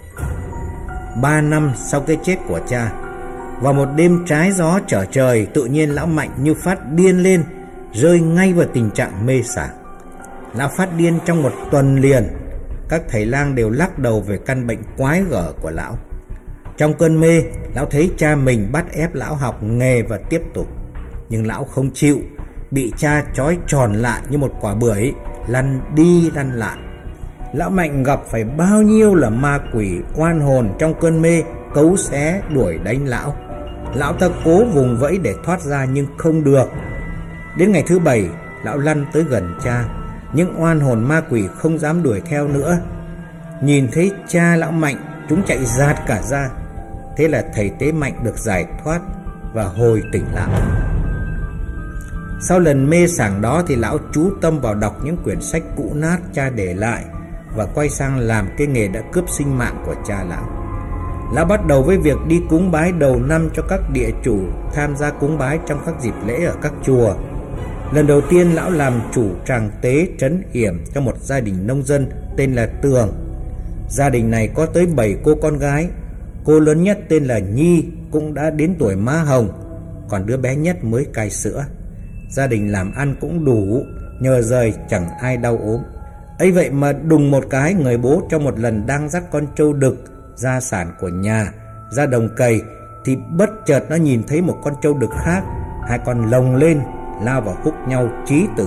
Ba năm sau cái chết của cha, vào một đêm trái gió trở trời, tự nhiên lão Mạnh như phát điên lên, rơi ngay vào tình trạng mê sảng. Lão phát điên trong một tuần liền. Các thầy lang đều lắc đầu về căn bệnh quái gở của lão. Trong cơn mê, lão thấy cha mình bắt ép lão học nghề và tiếp tục, nhưng lão không chịu, bị cha trói tròn lại như một quả bưởi, lăn đi lăn lại. Lão Mạnh gặp phải bao nhiêu là ma quỷ oan hồn trong cơn mê cấu xé đuổi đánh lão. Lão ta cố vùng vẫy để thoát ra nhưng không được. Đến ngày thứ bảy, lão lăn tới gần cha, những oan hồn ma quỷ không dám đuổi theo nữa. Nhìn thấy cha lão Mạnh, chúng chạy rát cả ra. Thế là thầy tế Mạnh được giải thoát và hồi tỉnh lại. Sau lần mê sảng đó thì lão chú tâm vào đọc những quyển sách cũ nát cha để lại và quay sang làm cái nghề đã cướp sinh mạng của cha lão. Lão bắt đầu với việc đi cúng bái đầu năm cho các địa chủ tham gia cúng bái trong các dịp lễ ở các chùa. Lần đầu tiên lão làm chủ tràng tế trấn yểm cho một gia đình nông dân tên là Tường. Gia đình này có tới bảy cô con gái. Cô lớn nhất tên là Nhi cũng đã đến tuổi má hồng, còn đứa bé nhất mới cai sữa. Gia đình làm ăn cũng đủ, nhờ rời chẳng ai đau ốm. Ấy vậy mà đùng một cái, người bố trong một lần đang dắt con trâu đực gia sản của nhà ra đồng cày thì bất chợt nó nhìn thấy một con trâu đực khác, hai con lồng lên lao vào húc nhau chí tử.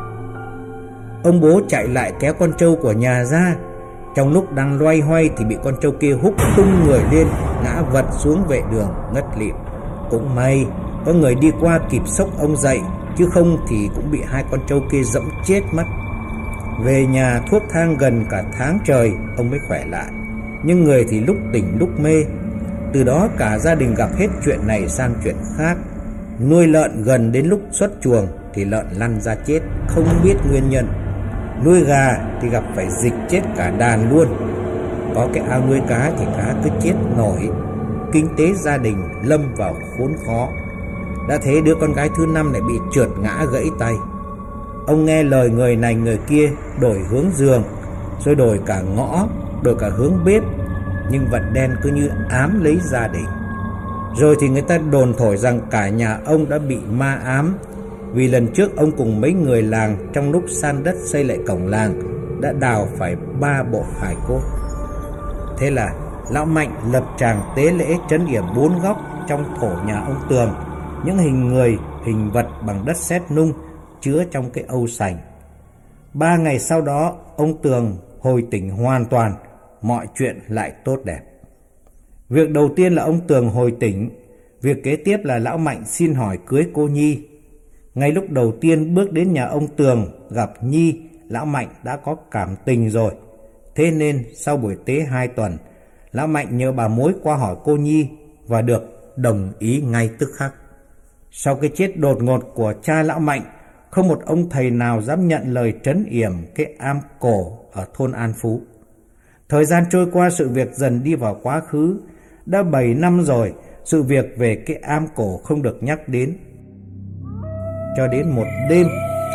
Ông bố chạy lại kéo con trâu của nhà ra. Trong lúc đang loay hoay thì bị con trâu kia húc tung người lên, ngã vật xuống vệ đường ngất lịm. Cũng may có người đi qua kịp xốc ông dậy, chứ không thì cũng bị hai con trâu kia dẫm chết mất. Về nhà thuốc thang gần cả tháng trời ông mới khỏe lại, nhưng người thì lúc tỉnh lúc mê. Từ đó cả gia đình gặp hết chuyện này sang chuyện khác. Nuôi lợn gần đến lúc xuất chuồng thì lợn lăn ra chết, không biết nguyên nhân. Nuôi gà thì gặp phải dịch chết cả đàn luôn. Có cái ao nuôi cá thì cá cứ chết nổi. Kinh tế gia đình lâm vào khốn khó. Đã thế đứa con gái thứ năm lại bị trượt ngã gãy tay. Ông nghe lời người này người kia, đổi hướng giường, rồi đổi cả ngõ, đổi cả hướng bếp, nhưng vận đen cứ như ám lấy gia đình. Rồi thì người ta đồn thổi rằng cả nhà ông đã bị ma ám, vì lần trước ông cùng mấy người làng trong lúc san đất xây lại cổng làng đã đào phải ba bộ hài cốt. Thế là lão Mạnh lập tràng tế lễ trấn yểm bốn góc trong thổ nhà ông Tường, những hình người, hình vật bằng đất sét nung chứa trong cái âu sành. Ba ngày sau đó, ông Tường hồi tỉnh hoàn toàn, mọi chuyện lại tốt đẹp. Việc đầu tiên là ông Tường hồi tỉnh. Việc kế tiếp là lão Mạnh xin hỏi cưới cô Nhi. Ngay lúc đầu tiên bước đến nhà ông Tường gặp Nhi, lão Mạnh đã có cảm tình rồi. Thế nên sau buổi tế hai tuần, lão Mạnh nhờ bà mối qua hỏi cô Nhi và được đồng ý ngay tức khắc. Sau cái chết đột ngột của cha lão Mạnh, Không một ông thầy nào dám nhận lời trấn yểm cái am cổ ở thôn An Phú. Thời gian trôi qua, sự việc dần đi vào quá khứ. Đã bảy năm rồi, sự việc về cái am cổ không được nhắc đến. Cho đến một đêm,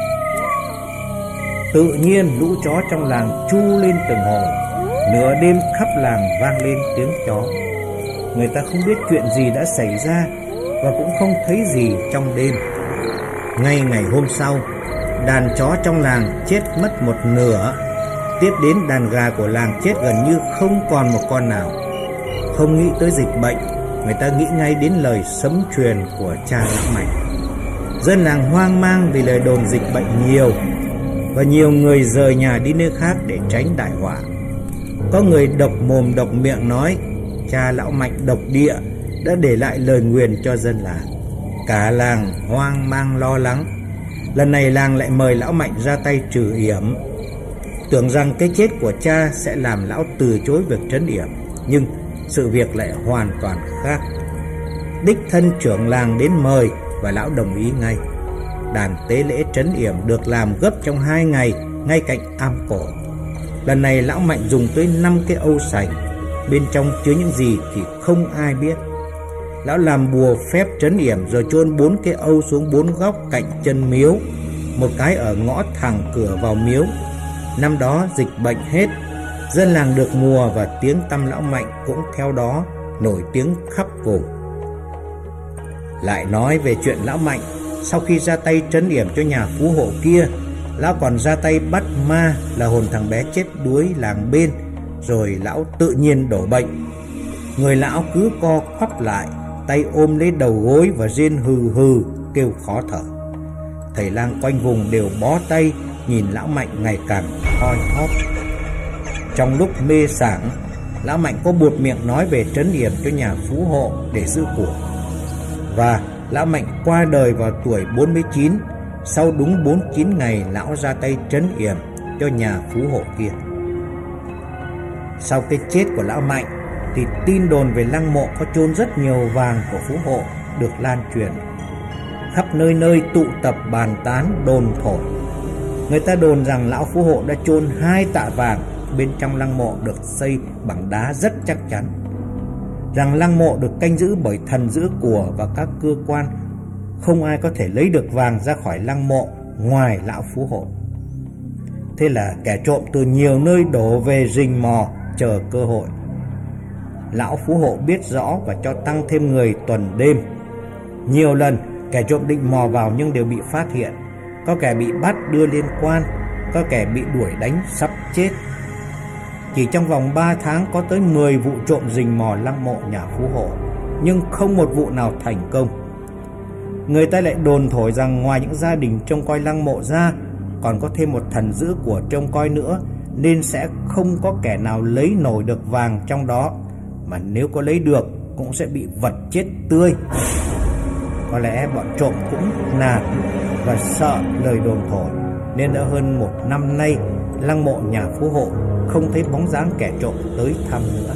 tự nhiên lũ chó trong làng tru lên từng hồi. Nửa đêm khắp làng vang lên tiếng chó. Người ta không biết chuyện gì đã xảy ra và cũng không thấy gì trong đêm. Ngay ngày hôm sau, đàn chó trong làng chết mất một nửa. Tiếp đến đàn gà của làng chết gần như không còn một con nào. Không nghĩ tới dịch bệnh, người ta nghĩ ngay đến lời sấm truyền của cha Lão Mạnh. Dân làng hoang mang vì lời đồn dịch bệnh nhiều, và nhiều người rời nhà đi nơi khác để tránh đại họa. Có người độc mồm độc miệng nói cha Lão Mạnh độc địa đã để lại lời nguyền cho dân làng. Cả làng hoang mang lo lắng. Lần này làng lại mời Lão Mạnh ra tay trừ yểm, tưởng rằng cái chết của cha sẽ làm lão từ chối việc trấn yểm. Nhưng sự việc lại hoàn toàn khác. Đích thân trưởng làng đến mời và lão đồng ý ngay. Đàn tế lễ trấn yểm được làm gấp trong hai ngày ngay cạnh am cổ. Lần này Lão Mạnh dùng tới năm cái âu sành. Bên trong chứa những gì thì không ai biết. Lão làm bùa phép trấn yểm rồi chôn bốn cái âu xuống bốn góc cạnh chân miếu, một cái ở ngõ thẳng cửa vào miếu. Năm đó dịch bệnh hết, dân làng được mùa và tiếng tăm Lão Mạnh cũng theo đó nổi tiếng khắp vùng. Lại nói về chuyện Lão Mạnh, sau khi ra tay trấn yểm cho nhà phú hộ kia, lão còn ra tay bắt ma là hồn thằng bé chết đuối làng bên, rồi lão tự nhiên đổ bệnh. Người lão cứ co quắp lại, tay ôm lấy đầu gối và rên hừ hừ kêu khó thở. Thầy lang quanh vùng đều bó tay nhìn Lão Mạnh ngày càng thoi thóp. Trong lúc mê sảng, Lão Mạnh có buột miệng nói về trấn yểm cho nhà phú hộ để giữ của. Và Lão Mạnh qua đời vào tuổi bốn mươi chín. Sau đúng bốn mươi chín ngày lão ra tay trấn yểm cho nhà phú hộ kia. Sau cái chết của Lão Mạnh thì tin đồn về lăng mộ có chôn rất nhiều vàng của phú hộ được lan truyền. Khắp nơi nơi tụ tập bàn tán đồn thổi. Người ta đồn rằng lão phú hộ đã chôn hai tạ vàng bên trong lăng mộ được xây bằng đá rất chắc chắn. Rằng lăng mộ được canh giữ bởi thần giữ của và các cơ quan, không ai có thể lấy được vàng ra khỏi lăng mộ ngoài lão phú hộ. Thế là kẻ trộm từ nhiều nơi đổ về rình mò chờ cơ hội. Lão phú hộ biết rõ và cho tăng thêm người tuần đêm. Nhiều lần kẻ trộm định mò vào nhưng đều bị phát hiện. Có kẻ bị bắt đưa liên quan, có kẻ bị đuổi đánh sắp chết. Chỉ trong vòng ba tháng có tới mười vụ trộm rình mò lăng mộ nhà phú hộ, nhưng không một vụ nào thành công. Người ta lại đồn thổi rằng ngoài những gia đình trông coi lăng mộ ra, còn có thêm một thần giữ của trông coi nữa, nên sẽ không có kẻ nào lấy nổi được vàng trong đó, mà nếu có lấy được cũng sẽ bị vật chết tươi. Có lẽ bọn trộm cũng nản và sợ lời đồn thổi, nên đã hơn một năm nay lăng mộ nhà phú hộ không thấy bóng dáng kẻ trộm tới thăm nữa.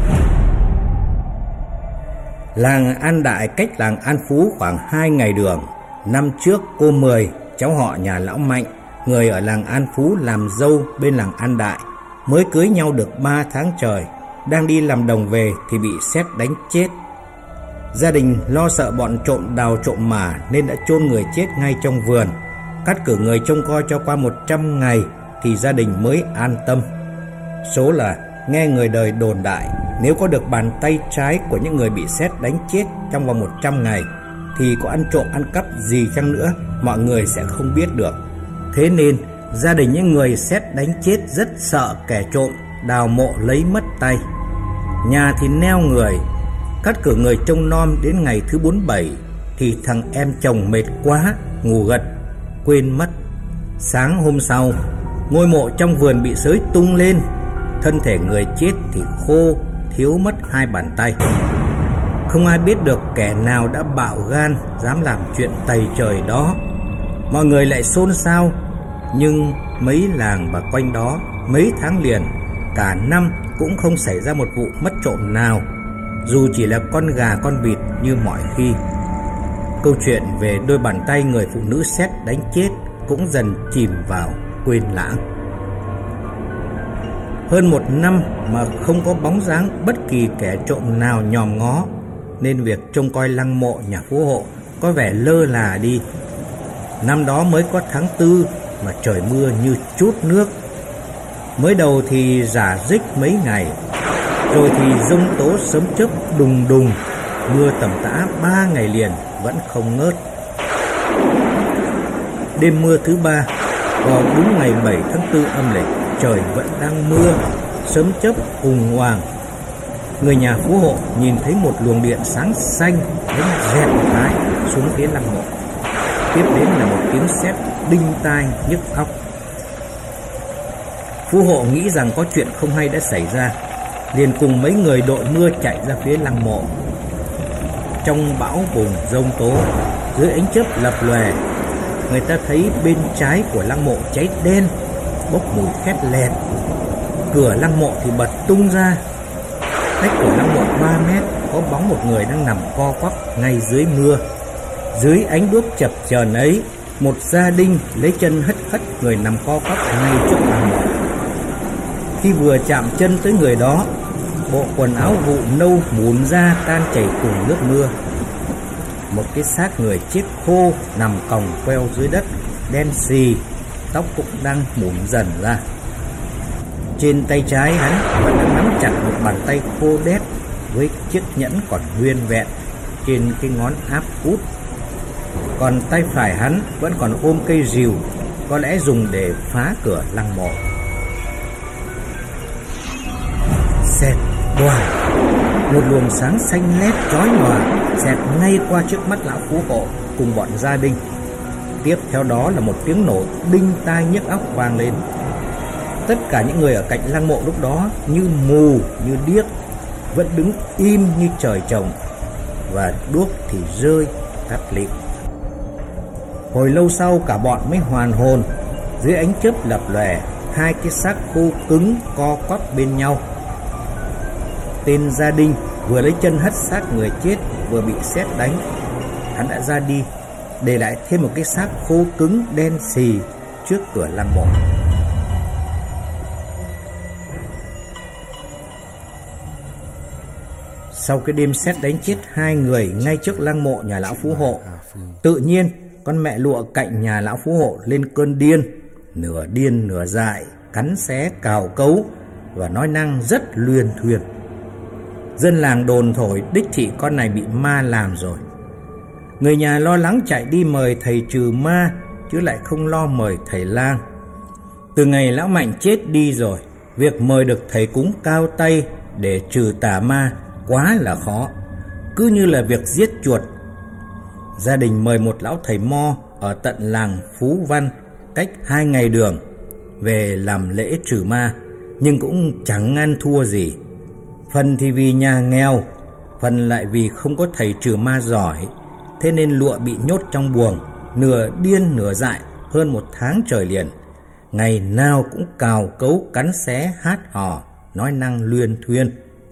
Làng An Đại cách làng An Phú khoảng hai ngày đường. Năm trước cô Mười, cháu họ nhà Lão Mạnh, người ở làng An Phú làm dâu bên làng An Đại, mới cưới nhau được ba tháng trời. Đang đi làm đồng về thì bị sét đánh chết. Gia đình lo sợ bọn trộm đào trộm mả nên đã chôn người chết ngay trong vườn. Cắt cử người trông coi cho qua một trăm ngày thì gia đình mới an tâm. Số là nghe người đời đồn đại, nếu có được bàn tay trái của những người bị sét đánh chết trong vòng một trăm ngày thì có ăn trộm ăn cắp gì chăng nữa, mọi người sẽ không biết được. Thế nên gia đình những người sét đánh chết rất sợ kẻ trộm đào mộ lấy mất tay. Nhà thì neo người, cắt cử người trông nom đến ngày thứ bốn mươi bảy thì thằng em chồng mệt quá, ngủ gật, quên mất. Sáng hôm sau, ngôi mộ trong vườn bị xới tung lên, thân thể người chết thì khô, thiếu mất hai bàn tay. Không ai biết được kẻ nào đã bạo gan dám làm chuyện tày trời đó. Mọi người lại xôn xao, nhưng mấy làng và quanh đó mấy tháng liền, cả năm cũng không xảy ra một vụ mất trộm nào, dù chỉ là con gà con vịt như mọi khi. Câu chuyện về đôi bàn tay người phụ nữ sét đánh chết cũng dần chìm vào quên lãng. Hơn một năm mà không có bóng dáng bất kỳ kẻ trộm nào nhòm ngó, nên việc trông coi lăng mộ nhà Phú Hộ có vẻ lơ là đi. Năm đó mới có tháng tư mà trời mưa như trút nước. Mới đầu thì rả rích mấy ngày, rồi thì giông tố sấm chớp đùng đùng, mưa tầm tã ba ngày liền vẫn không ngớt. Đêm mưa thứ ba, vào đúng ngày bảy tháng tư âm lịch, trời vẫn đang mưa, sấm chớp ùng hoàng. Người nhà Phú Hộ nhìn thấy một luồng điện sáng xanh đánh rẹt một cái xuống phía lăng mộ. Tiếp đến là một tiếng sét đinh tai nhức óc. Phú Hộ nghĩ rằng có chuyện không hay đã xảy ra, liền cùng mấy người đội mưa chạy ra phía lăng mộ. Trong bão bùng giông tố, dưới ánh chớp lập lòe, người ta thấy bên trái của lăng mộ cháy đen, bốc mùi khét lẹt. Cửa lăng mộ thì bật tung ra. Cách của lăng mộ ba mét có bóng một người đang nằm co quắp ngay dưới mưa. Dưới ánh đuốc chập chờn ấy, một gia đình lấy chân hất hất người nằm co quắp ngay trước lăng mộ. Khi vừa chạm chân tới người đó, bộ quần áo vụ nâu mùn ra tan chảy cùng nước mưa. Một cái xác người chết khô nằm còng queo dưới đất, đen xì, tóc cũng đang mủn dần ra. Trên tay trái hắn vẫn đang nắm chặt một bàn tay khô đét với chiếc nhẫn còn nguyên vẹn trên cái ngón áp út. Còn tay phải hắn vẫn còn ôm cây rìu, có lẽ dùng để phá cửa lăng mộ. Xẹt đoàng, một luồng sáng xanh lét chói lòa xẹt ngay qua trước mắt lão Phú Hộ cùng bọn gia đình. Tiếp theo đó là một tiếng nổ đinh tai nhức óc vang lên. Tất cả những người ở cạnh lăng mộ lúc đó như mù như điếc, vẫn đứng im như trời trồng, và đuốc thì rơi tắt lịm. Hồi lâu sau cả bọn mới hoàn hồn. Dưới ánh chớp lập lòe, hai cái xác khô cứng co quắp bên nhau. Tên gia đình vừa lấy chân hất xác người chết vừa bị sét đánh. Hắn đã ra đi, để lại thêm một cái xác khô cứng đen xì trước cửa lăng mộ. Sau cái đêm sét đánh chết hai người ngay trước lăng mộ nhà lão Phú Hộ, tự nhiên con mẹ lụa cạnh nhà lão Phú Hộ lên cơn điên, nửa điên nửa dại, cắn xé cào cấu và nói năng rất luyên thuyên. Dân làng đồn thổi đích thị con này bị ma làm rồi. Người nhà lo lắng chạy đi mời thầy trừ ma, chứ lại không lo mời thầy lang. Từ ngày lão Mạnh chết đi rồi, việc mời được thầy cúng cao tay để trừ tà ma quá là khó, cứ như là việc giết chuột. Gia đình mời một lão thầy mo ở tận làng Phú Văn, cách hai ngày đường, về làm lễ trừ ma, nhưng cũng chẳng ăn thua gì. Phần thì vì nhà nghèo, phần lại vì không có thầy trừ ma giỏi, thế nên lụa bị nhốt trong buồng, nửa điên nửa dại hơn một tháng trời liền. Ngày nào cũng cào cấu cắn xé hát hò, nói năng luyên thuyên.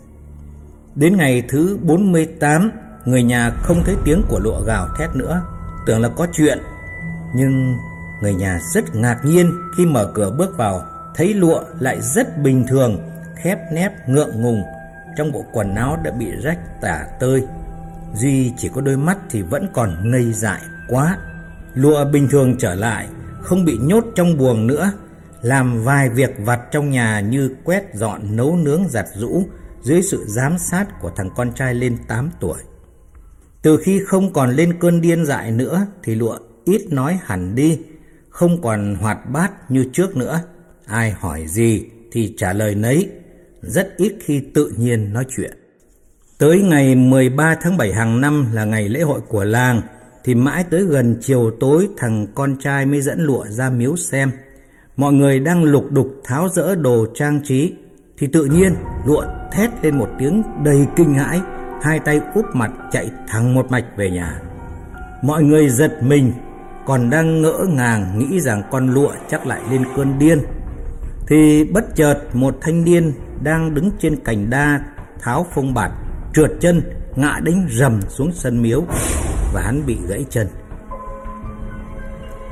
Đến ngày thứ bốn mươi tám, người nhà không thấy tiếng của lụa gào thét nữa, tưởng là có chuyện. Nhưng người nhà rất ngạc nhiên khi mở cửa bước vào, thấy lụa lại rất bình thường, khép nép ngượng ngùng, trong bộ quần áo đã bị rách tả tơi. Duy chỉ có đôi mắt thì vẫn còn ngây dại quá. Lụa bình thường trở lại, không bị nhốt trong buồng nữa, làm vài việc vặt trong nhà như quét dọn, nấu nướng, giặt giũ dưới sự giám sát của thằng con trai lên tám tuổi. Từ khi không còn lên cơn điên dại nữa thì lụa ít nói hẳn đi, không còn hoạt bát như trước nữa. Ai hỏi gì thì trả lời nấy, rất ít khi tự nhiên nói chuyện. Tới ngày mười ba tháng bảy hàng năm là ngày lễ hội của làng, thì mãi tới gần chiều tối thằng con trai mới dẫn lụa ra miếu xem. Mọi người đang lục đục tháo dỡ đồ trang trí, thì tự nhiên lụa thét lên một tiếng đầy kinh hãi, hai tay úp mặt chạy thẳng một mạch về nhà. Mọi người giật mình, còn đang ngỡ ngàng nghĩ rằng con lụa chắc lại lên cơn điên, thì bất chợt một thanh niên đang đứng trên cành đa tháo phông bạt trượt chân ngã đánh rầm xuống sân miếu, và hắn bị gãy chân.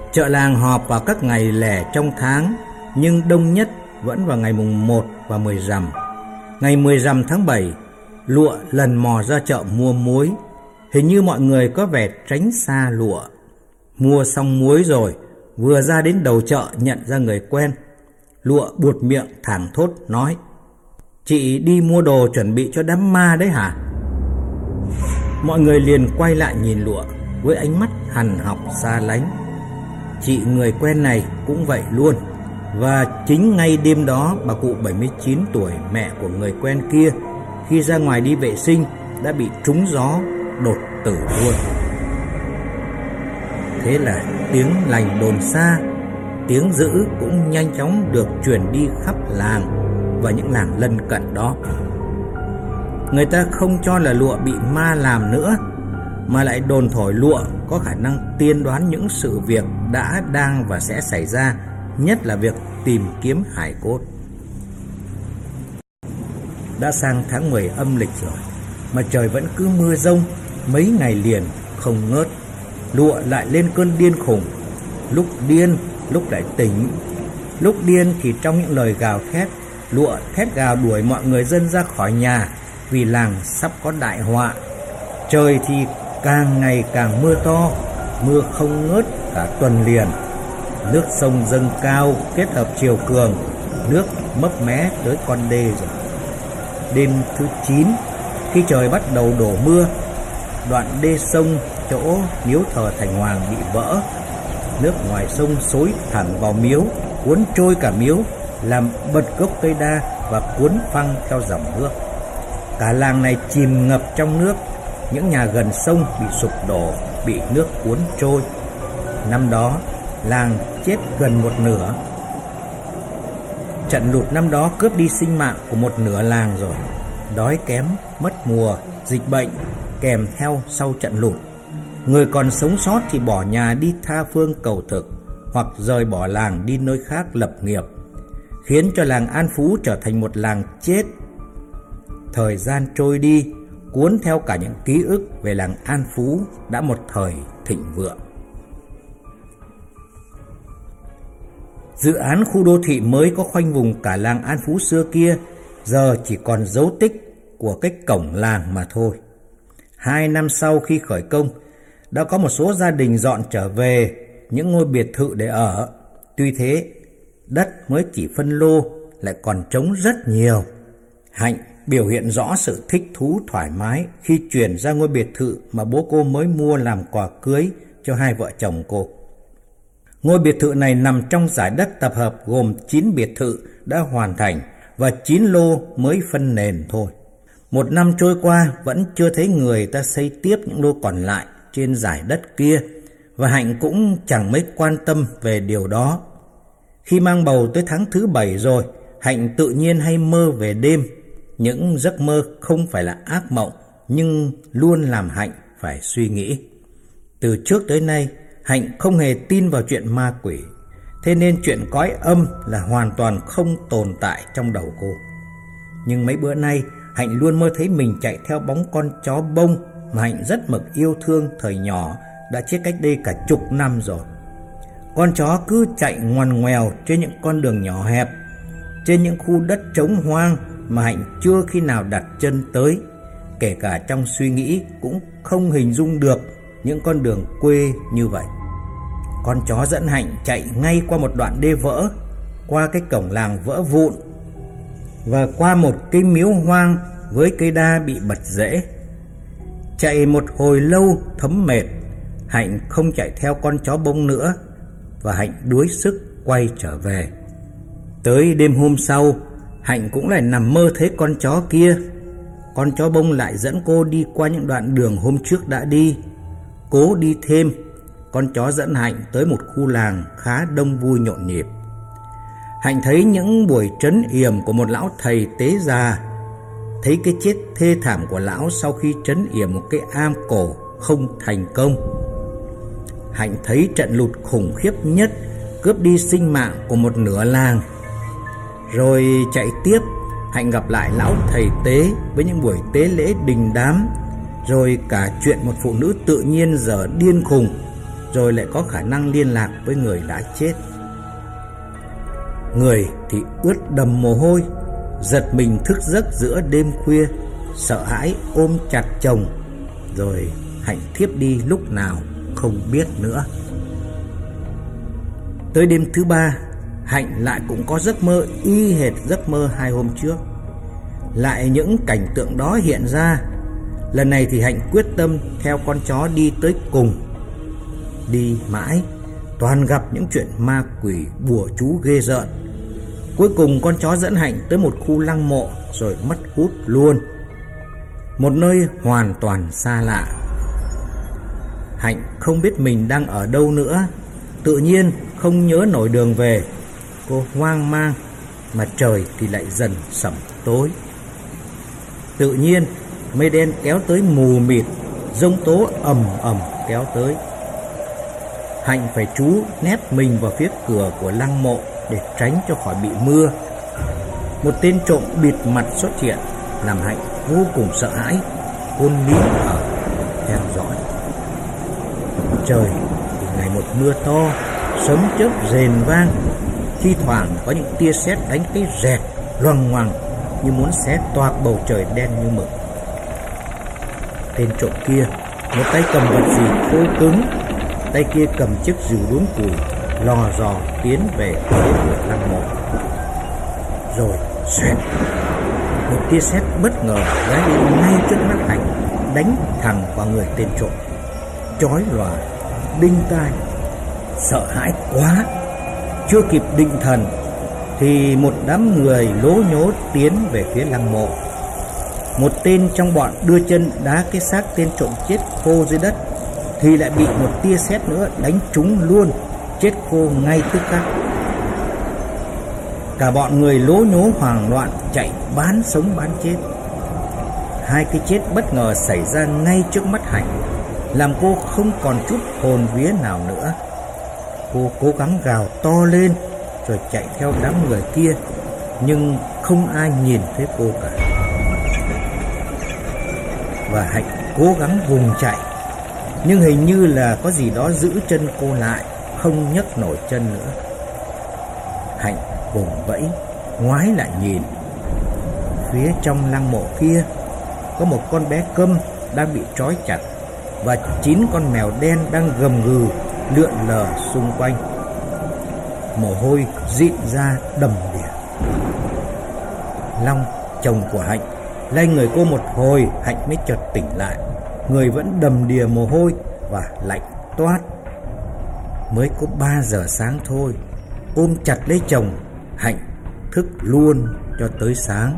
Chợ làng họp vào các ngày lẻ trong tháng, nhưng đông nhất vẫn vào ngày mùng một và mười rằm. Ngày mười rằm tháng bảy, Lụa lần mò ra chợ mua muối. Hình như mọi người có vẻ tránh xa Lụa. Mua xong muối rồi, vừa ra đến đầu chợ nhận ra người quen. Lụa buột miệng thảng thốt nói: "Chị đi mua đồ chuẩn bị cho đám ma đấy hả?" Mọi người liền quay lại nhìn Lụa với ánh mắt hằn học xa lánh. Chị người quen này cũng vậy luôn. Và chính ngay đêm đó, bà cụ bảy mươi chín tuổi, mẹ của người quen kia, khi ra ngoài đi vệ sinh đã bị trúng gió đột tử luôn. Thế là tiếng lành đồn xa, tiếng dữ cũng nhanh chóng được truyền đi khắp làng và những làng lân cận đó. Người ta không cho là Lụa bị ma làm nữa, mà lại đồn thổi Lụa có khả năng tiên đoán những sự việc đã, đang và sẽ xảy ra, nhất là việc tìm kiếm hài cốt. Đã sang tháng mười âm lịch rồi mà trời vẫn cứ mưa rông mấy ngày liền không ngớt. Lụa lại lên cơn điên khùng, lúc điên lúc lại tỉnh. Lúc điên thì trong những lời gào thét, Lụa thét gào đuổi mọi người dân ra khỏi nhà, vì làng sắp có đại họa. Trời thì càng ngày càng mưa to, mưa không ngớt cả tuần liền. Nước sông dâng cao kết hợp chiều cường, nước mấp mé tới con đê rồi. Đêm thứ chín, khi trời bắt đầu đổ mưa, đoạn đê sông chỗ miếu thờ Thành Hoàng bị vỡ. Nước ngoài sông xối thẳng vào miếu, cuốn trôi cả miếu, làm bật gốc cây đa và cuốn phăng theo dòng nước. Cả làng này chìm ngập trong nước. Những nhà gần sông bị sụp đổ, bị nước cuốn trôi. Năm đó, làng chết gần một nửa. Trận lụt năm đó cướp đi sinh mạng của một nửa làng rồi. Đói kém, mất mùa, dịch bệnh kèm theo sau trận lụt. Người còn sống sót thì bỏ nhà đi tha phương cầu thực, hoặc rời bỏ làng đi nơi khác lập nghiệp, khiến cho làng An Phú trở thành một làng chết. Thời gian trôi đi, cuốn theo cả những ký ức về làng An Phú đã một thời thịnh vượng. Dự án khu đô thị mới có khoanh vùng cả làng An Phú xưa kia giờ chỉ còn dấu tích của cái cổng làng mà thôi. Hai năm sau khi khởi công, đã có một số gia đình dọn trở về những ngôi biệt thự để ở. Tuy thế, đất mới chỉ phân lô, lại còn trống rất nhiều. Hạnh biểu hiện rõ sự thích thú thoải mái khi chuyển ra ngôi biệt thự mà bố cô mới mua làm quà cưới cho hai vợ chồng cô. Ngôi biệt thự này nằm trong dải đất tập hợp gồm chín biệt thự đã hoàn thành và chín lô mới phân nền thôi. Một năm trôi qua vẫn chưa thấy người ta xây tiếp những lô còn lại trên dải đất kia, và Hạnh cũng chẳng mấy quan tâm về điều đó. Khi mang bầu tới tháng thứ bảy rồi, Hạnh tự nhiên hay mơ về đêm. Những giấc mơ không phải là ác mộng, nhưng luôn làm Hạnh phải suy nghĩ. Từ trước tới nay, Hạnh không hề tin vào chuyện ma quỷ, thế nên chuyện cõi âm là hoàn toàn không tồn tại trong đầu cô. Nhưng mấy bữa nay, Hạnh luôn mơ thấy mình chạy theo bóng con chó bông mà Hạnh rất mực yêu thương thời nhỏ, đã chết cách đây cả chục năm rồi. Con chó cứ chạy ngoằn ngoèo trên những con đường nhỏ hẹp, trên những khu đất trống hoang mà Hạnh chưa khi nào đặt chân tới. Kể cả trong suy nghĩ cũng không hình dung được những con đường quê như vậy. Con chó dẫn Hạnh chạy ngay qua một đoạn đê vỡ, qua cái cổng làng vỡ vụn, và qua một cái miếu hoang với cây đa bị bật rễ. Chạy một hồi lâu thấm mệt, Hạnh không chạy theo con chó bông nữa, và Hạnh đuối sức quay trở về. Tới đêm hôm sau, Hạnh cũng lại nằm mơ thấy con chó kia. Con chó bông lại dẫn cô đi qua những đoạn đường hôm trước đã đi. Cố đi thêm, con chó dẫn Hạnh tới một khu làng khá đông vui nhộn nhịp. Hạnh thấy những buổi trấn yểm của một lão thầy tế già, thấy cái chết thê thảm của lão sau khi trấn yểm một cái am cổ không thành công. Hạnh thấy trận lụt khủng khiếp nhất cướp đi sinh mạng của một nửa làng. Rồi chạy tiếp, Hạnh gặp lại lão thầy tế với những buổi tế lễ đình đám, rồi cả chuyện một phụ nữ tự nhiên giờ điên khùng rồi lại có khả năng liên lạc với người đã chết. Người thì ướt đầm mồ hôi, giật mình thức giấc giữa đêm khuya, sợ hãi ôm chặt chồng, rồi Hạnh thiếp đi lúc nào không biết nữa. Tới đêm thứ ba, Hạnh lại cũng có giấc mơ y hệt giấc mơ hai hôm trước. Lại những cảnh tượng đó hiện ra. Lần này thì Hạnh quyết tâm theo con chó đi tới cùng. Đi mãi, toàn gặp những chuyện ma quỷ bùa chú ghê rợn. Cuối cùng con chó dẫn Hạnh tới một khu lăng mộ rồi mất hút luôn. Một nơi hoàn toàn xa lạ. Hạnh không biết mình đang ở đâu nữa. Tự nhiên không nhớ nổi đường về. Cô hoang mang, mà trời thì lại dần sẩm tối. Tự nhiên mây đen kéo tới mù mịt, giông tố ầm ầm kéo tới. Hạnh phải trú nép mình vào phía cửa của lăng mộ để tránh cho khỏi bị mưa. Một tên trộm bịt mặt xuất hiện, làm Hạnh vô cùng sợ hãi, hôn nín ở theo dõi. Trời thì ngày một mưa to, sấm chớp rền vang, thi thoảng có những tia sét đánh cái rẹt loằng ngoằng như muốn xé toạc bầu trời đen như mực. Tên trộm kia một tay cầm vật gì khô cứng, tay kia cầm chiếc rìu đốn củi, lò dò tiến về phía của lăng mộ. Rồi xoẹt, một tia sét bất ngờ lóe lên ngay trước mắt Hạnh, đánh thẳng vào người tên trộm. Chói lòa, đinh tai, sợ hãi quá. Chưa kịp định thần thì một đám người lố nhố tiến về phía lăng mộ. Một tên trong bọn đưa chân đá cái xác tên trộm chết khô dưới đất, thì lại bị một tia sét nữa đánh trúng luôn, chết khô ngay tức khắc. Cả bọn người lố nhố hoảng loạn chạy bán sống bán chết. Hai cái chết bất ngờ xảy ra ngay trước mắt Hạnh, làm cô không còn chút hồn vía nào nữa. Cô cố gắng gào to lên rồi chạy theo đám người kia, nhưng không ai nhìn thấy cô cả. Và Hạnh cố gắng vùng chạy, nhưng hình như là có gì đó giữ chân cô lại, không nhấc nổi chân nữa. Hạnh vùng vẫy, ngoái lại nhìn. Phía trong lăng mộ kia có một con bé câm đang bị trói chặt, và chín con mèo đen đang gầm gừ lượn lờ xung quanh. Mồ hôi rịn ra đầm đìa. Long, chồng của Hạnh, lay người cô một hồi, Hạnh mới chợt tỉnh lại. Người vẫn đầm đìa mồ hôi và lạnh toát. Mới có ba giờ sáng thôi. Ôm chặt lấy chồng, Hạnh thức luôn cho tới sáng.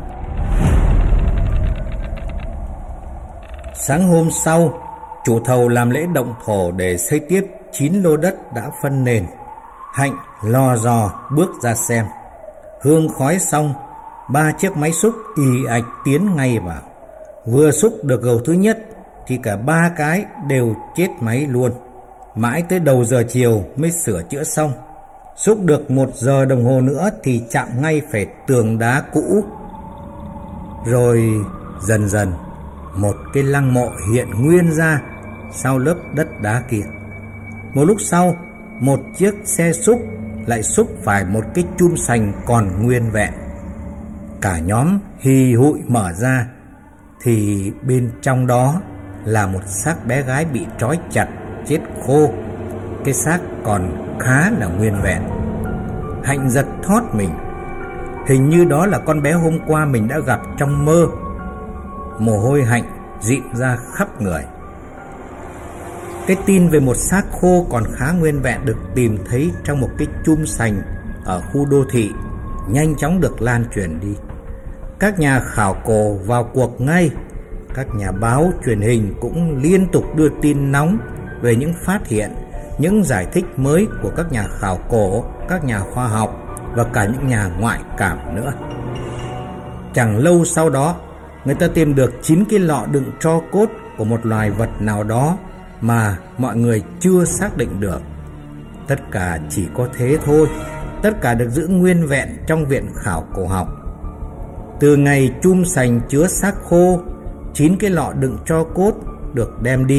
Sáng hôm sau, chủ thầu làm lễ động thổ để xây tiếp chín lô đất đã phân nền. Hạnh lò dò bước ra xem. Hương khói xong, ba chiếc máy xúc ì ạch tiến ngay vào. Vừa xúc được gầu thứ nhất thì cả ba cái đều chết máy luôn. Mãi tới đầu giờ chiều mới sửa chữa xong. Xúc được một giờ đồng hồ nữa thì chạm ngay phải tường đá cũ. Rồi dần dần một cái lăng mộ hiện nguyên ra sau lớp đất đá kia. Một lúc sau, một chiếc xe xúc lại xúc phải một cái chum sành còn nguyên vẹn. Cả nhóm hì hụi mở ra thì bên trong đó là một xác bé gái bị trói chặt, chết khô. Cái xác còn khá là nguyên vẹn. Hạnh giật thót mình. Hình như đó là con bé hôm qua mình đã gặp trong mơ. Mồ hôi Hạnh rịn ra khắp người. Cái tin về một xác khô còn khá nguyên vẹn được tìm thấy trong một cái chum sành ở khu đô thị nhanh chóng được lan truyền đi. Các nhà khảo cổ vào cuộc ngay. Các nhà báo truyền hình cũng liên tục đưa tin nóng về những phát hiện, những giải thích mới của các nhà khảo cổ, các nhà khoa học và cả những nhà ngoại cảm nữa. Chẳng lâu sau đó, người ta tìm được chín cái lọ đựng tro cốt của một loài vật nào đó mà mọi người chưa xác định được. Tất cả chỉ có thế thôi. Tất cả được giữ nguyên vẹn trong viện khảo cổ học. Từ ngày chum sành chứa xác khô, chín cái lọ đựng tro cốt được đem đi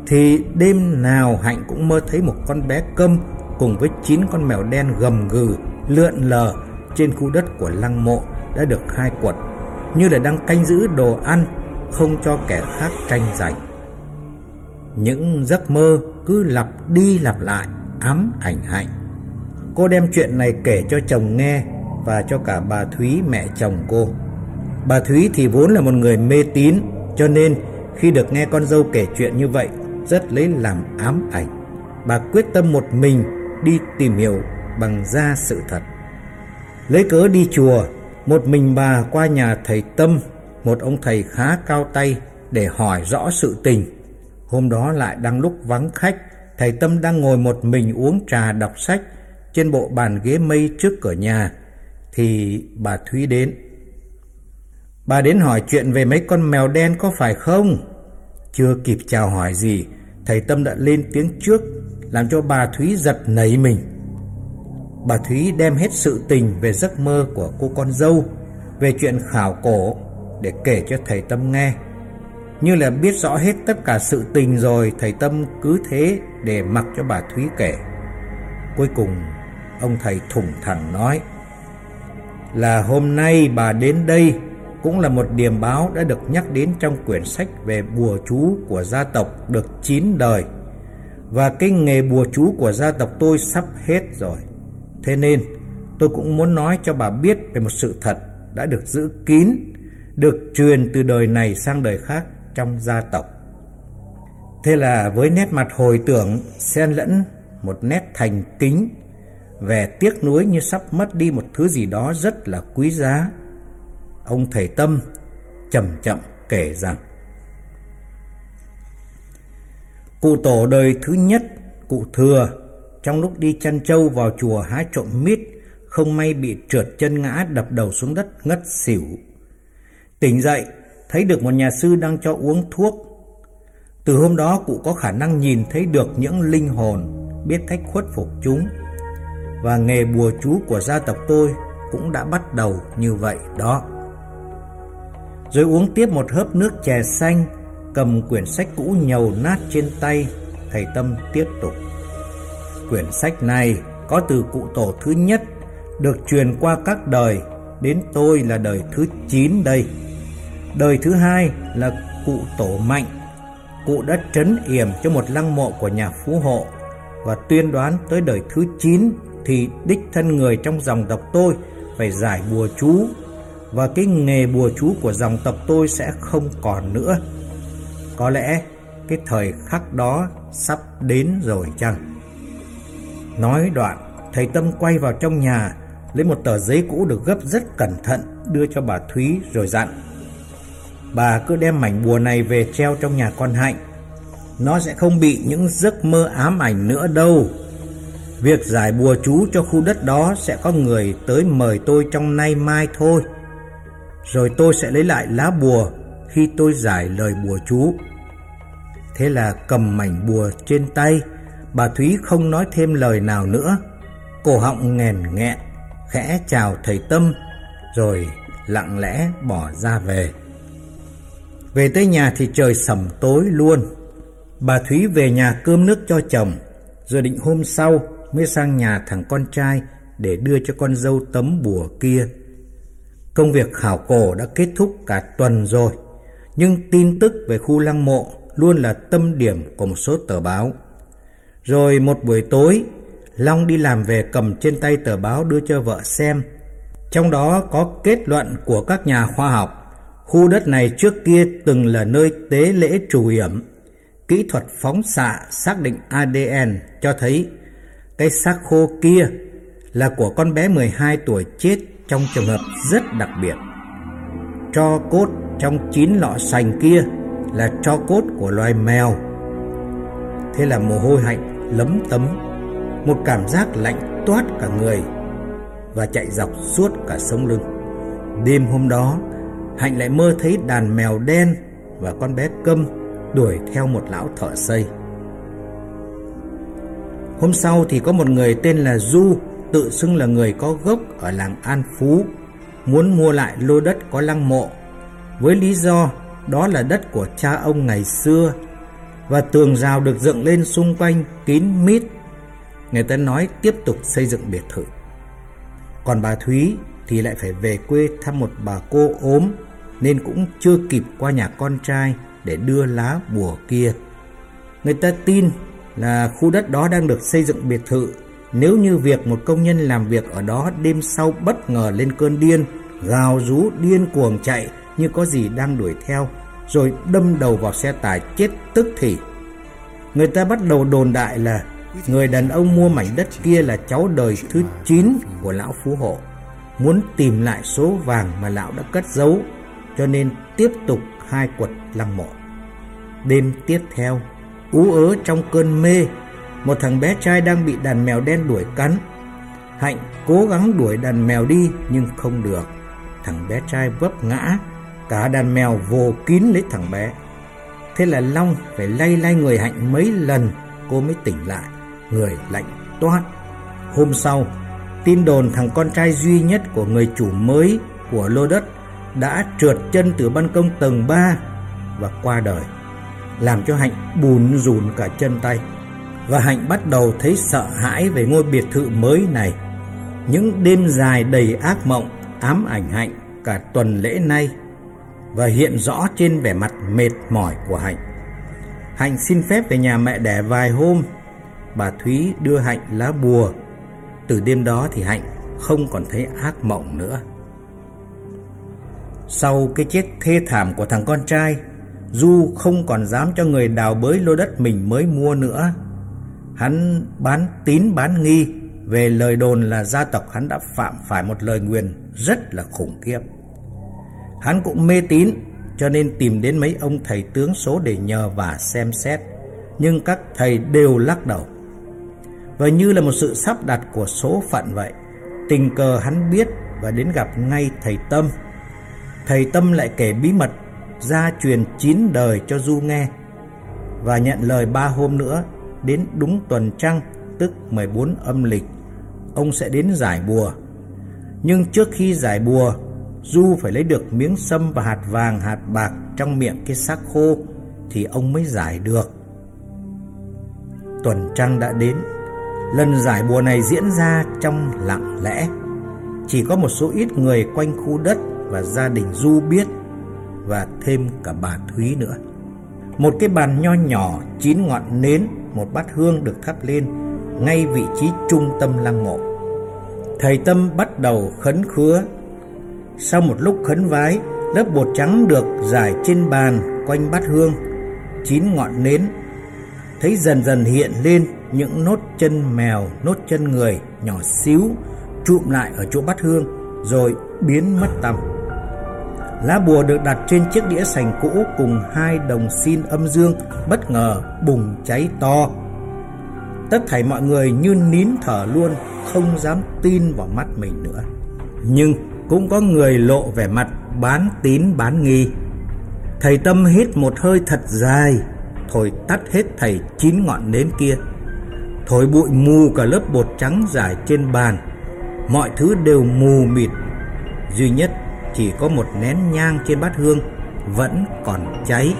thì đêm nào Hạnh cũng mơ thấy một con bé Câm cùng với chín con mèo đen gầm gừ lượn lờ trên khu đất của lăng mộ đã được khai quật, như là đang canh giữ đồ ăn, không cho kẻ khác tranh giành. Những giấc mơ cứ lặp đi lặp lại ám ảnh Hạnh. Cô đem chuyện này kể cho chồng nghe và cho cả bà Thúy, mẹ chồng cô. Bà Thúy thì vốn là một người mê tín, cho nên khi được nghe con dâu kể chuyện như vậy rất lấy làm ám ảnh. Bà quyết tâm một mình đi tìm hiểu bằng ra sự thật. Lấy cớ đi chùa, một mình bà qua nhà thầy Tâm, một ông thầy khá cao tay, để hỏi rõ sự tình. Hôm đó lại đang lúc vắng khách, thầy Tâm đang ngồi một mình uống trà đọc sách trên bộ bàn ghế mây trước cửa nhà, thì bà Thúy đến. Bà đến hỏi chuyện về mấy con mèo đen có phải không? Chưa kịp chào hỏi gì, thầy Tâm đã lên tiếng trước, làm cho bà Thúy giật nảy mình. Bà Thúy đem hết sự tình về giấc mơ của cô con dâu, về chuyện khảo cổ để kể cho thầy Tâm nghe. Như là biết rõ hết tất cả sự tình rồi, thầy Tâm cứ thế để mặc cho bà Thúy kể. Cuối cùng ông thầy thủng thẳng nói là hôm nay bà đến đây cũng là một điềm báo đã được nhắc đến trong quyển sách về bùa chú của gia tộc được chín đời. Và cái nghề bùa chú của gia tộc tôi sắp hết rồi. Thế nên tôi cũng muốn nói cho bà biết về một sự thật đã được giữ kín, được truyền từ đời này sang đời khác trong gia tộc. Thế là với nét mặt hồi tưởng xen lẫn một nét thành kính, vẻ tiếc nuối như sắp mất đi một thứ gì đó rất là quý giá, ông thầy Tâm chậm chậm kể rằng: cụ tổ đời thứ nhất, cụ Thừa, trong lúc đi chăn trâu vào chùa hái trộm mít, không may bị trượt chân ngã đập đầu xuống đất ngất xỉu. Tỉnh dậy thấy được một nhà sư đang cho uống thuốc. Từ hôm đó cụ có khả năng nhìn thấy được những linh hồn, biết cách khuất phục chúng. Và nghề bùa chú của gia tộc tôi cũng đã bắt đầu như vậy đó. Rồi uống tiếp một hớp nước chè xanh, cầm quyển sách cũ nhầu nát trên tay, thầy Tâm tiếp tục: quyển sách này có từ cụ tổ thứ nhất, được truyền qua các đời, đến tôi là đời thứ chín đây. Đời thứ hai là cụ tổ Mạnh. Cụ đã trấn yểm cho một lăng mộ của nhà phú hộ, và tuyên đoán tới đời thứ chín thì đích thân người trong dòng tộc tôi phải giải bùa chú, và cái nghề bùa chú của dòng tộc tôi sẽ không còn nữa. Có lẽ cái thời khắc đó sắp đến rồi chăng? Nói đoạn, thầy Tâm quay vào trong nhà, lấy một tờ giấy cũ được gấp rất cẩn thận đưa cho bà Thúy rồi dặn: bà cứ đem mảnh bùa này về treo trong nhà con Hạnh, nó sẽ không bị những giấc mơ ám ảnh nữa đâu. Việc giải bùa chú cho khu đất đó sẽ có người tới mời tôi trong nay mai thôi, rồi tôi sẽ lấy lại lá bùa khi tôi giải lời bùa chú. Thế là cầm mảnh bùa trên tay, bà Thúy không nói thêm lời nào nữa, cổ họng nghèn nghẹn, khẽ chào thầy Tâm rồi lặng lẽ bỏ ra về. Về tới nhà thì trời sẩm tối luôn. Bà Thúy về nhà cơm nước cho chồng, rồi định hôm sau mới sang nhà thằng con trai để đưa cho con dâu tấm bùa kia. Công việc khảo cổ đã kết thúc cả tuần rồi, nhưng tin tức về khu lăng mộ luôn là tâm điểm của một số tờ báo. Rồi một buổi tối, Long đi làm về cầm trên tay tờ báo đưa cho vợ xem. Trong đó có kết luận của các nhà khoa học: khu đất này trước kia từng là nơi tế lễ trù yểm. Kỹ thuật phóng xạ xác định a đê en cho thấy cái xác khô kia là của con bé mười hai tuổi chết trong trường hợp rất đặc biệt. Tro cốt trong chín lọ sành kia là tro cốt của loài mèo. Thế là mồ hôi Hạnh lấm tấm, một cảm giác lạnh toát cả người và chạy dọc suốt cả sống lưng. Đêm hôm đó, Hạnh lại mơ thấy đàn mèo đen và con bé Câm đuổi theo một lão thợ xây. Hôm sau thì có một người tên là Du, tự xưng là người có gốc ở làng An Phú, muốn mua lại lô đất có lăng mộ, với lý do đó là đất của cha ông ngày xưa. và tường rào được dựng lên xung quanh kín mít. Người ta nói tiếp tục xây dựng biệt thự. Còn bà Thúy thì lại phải về quê thăm một bà cô ốm, nên cũng chưa kịp qua nhà con trai để đưa lá bùa kia. Người ta tin là khu đất đó đang được xây dựng biệt thự. Nếu như việc một công nhân làm việc ở đó đêm sau bất ngờ lên cơn điên, gào rú điên cuồng chạy như có gì đang đuổi theo, rồi đâm đầu vào xe tải chết tức thì, người ta bắt đầu đồn đại là người đàn ông mua mảnh đất kia là cháu đời thứ chín của lão phú hộ, muốn tìm lại số vàng mà lão đã cất giấu, cho nên tiếp tục khai quật lăng mộ. Đêm tiếp theo, ú ớ trong cơn mê, một thằng bé trai đang bị đàn mèo đen đuổi cắn. Hạnh cố gắng đuổi đàn mèo đi nhưng không được. Thằng bé trai vấp ngã, cả đàn mèo vồ kín lấy thằng bé. Thế là Long phải lay lay người Hạnh mấy lần cô mới tỉnh lại, người lạnh toát. Hôm sau, tin đồn thằng con trai duy nhất của người chủ mới của lô đất đã trượt chân từ ban công tầng ba và qua đời, làm cho Hạnh bùn rùn cả chân tay. Và Hạnh bắt đầu thấy sợ hãi về ngôi biệt thự mới này. Những đêm dài đầy ác mộng ám ảnh Hạnh cả tuần lễ nay và hiện rõ trên vẻ mặt mệt mỏi của Hạnh. Hạnh xin phép về nhà mẹ đẻ vài hôm. Bà Thúy đưa Hạnh lá bùa. Từ đêm đó thì Hạnh không còn thấy ác mộng nữa. Sau cái chết thê thảm của thằng con trai, Du không còn dám cho người đào bới lô đất mình mới mua nữa. Hắn bán tín bán nghi về lời đồn là gia tộc hắn đã phạm phải một lời nguyền rất là khủng khiếp. Hắn cũng mê tín, cho nên tìm đến mấy ông thầy tướng số để nhờ và xem xét, nhưng các thầy đều lắc đầu. Và như là một sự sắp đặt của số phận vậy, tình cờ hắn biết và đến gặp ngay thầy Tâm. Thầy Tâm lại kể bí mật gia truyền chín đời cho Du nghe, và nhận lời ba hôm nữa, đến đúng tuần trăng tức mười bốn âm lịch, ông sẽ đến giải bùa. Nhưng trước khi giải bùa, Du phải lấy được miếng sâm và hạt vàng hạt bạc trong miệng cái xác khô thì ông mới giải được. Tuần trăng đã đến. Lần giải bùa này diễn ra trong lặng lẽ. Chỉ có một số ít người quanh khu đất và gia đình Du biết, và thêm cả bà Thúy nữa. Một cái bàn nho nhỏ chín ngọn nến, một bát hương được thắp lên ngay vị trí trung tâm lăng mộ. Thầy Tâm bắt đầu khấn khứa. Sau một lúc khấn vái, lớp bột trắng được rải trên bàn quanh bát hương, chín ngọn nến, thấy dần dần hiện lên những nốt chân mèo, nốt chân người nhỏ xíu chụm lại ở chỗ bát hương rồi biến mất tăm. Lá bùa được đặt trên chiếc đĩa sành cũ cùng hai đồng xin âm dương bất ngờ bùng cháy to. Tất thảy mọi người như nín thở luôn, không dám tin vào mắt mình nữa. Nhưng cũng có người lộ vẻ mặt bán tín bán nghi. Thầy Tâm hít một hơi thật dài, thổi tắt hết thảy chín ngọn nến kia, thổi bụi mù cả lớp bột trắng rải trên bàn. Mọi thứ đều mù mịt, duy nhất chỉ có một nén nhang trên bát hương vẫn còn cháy.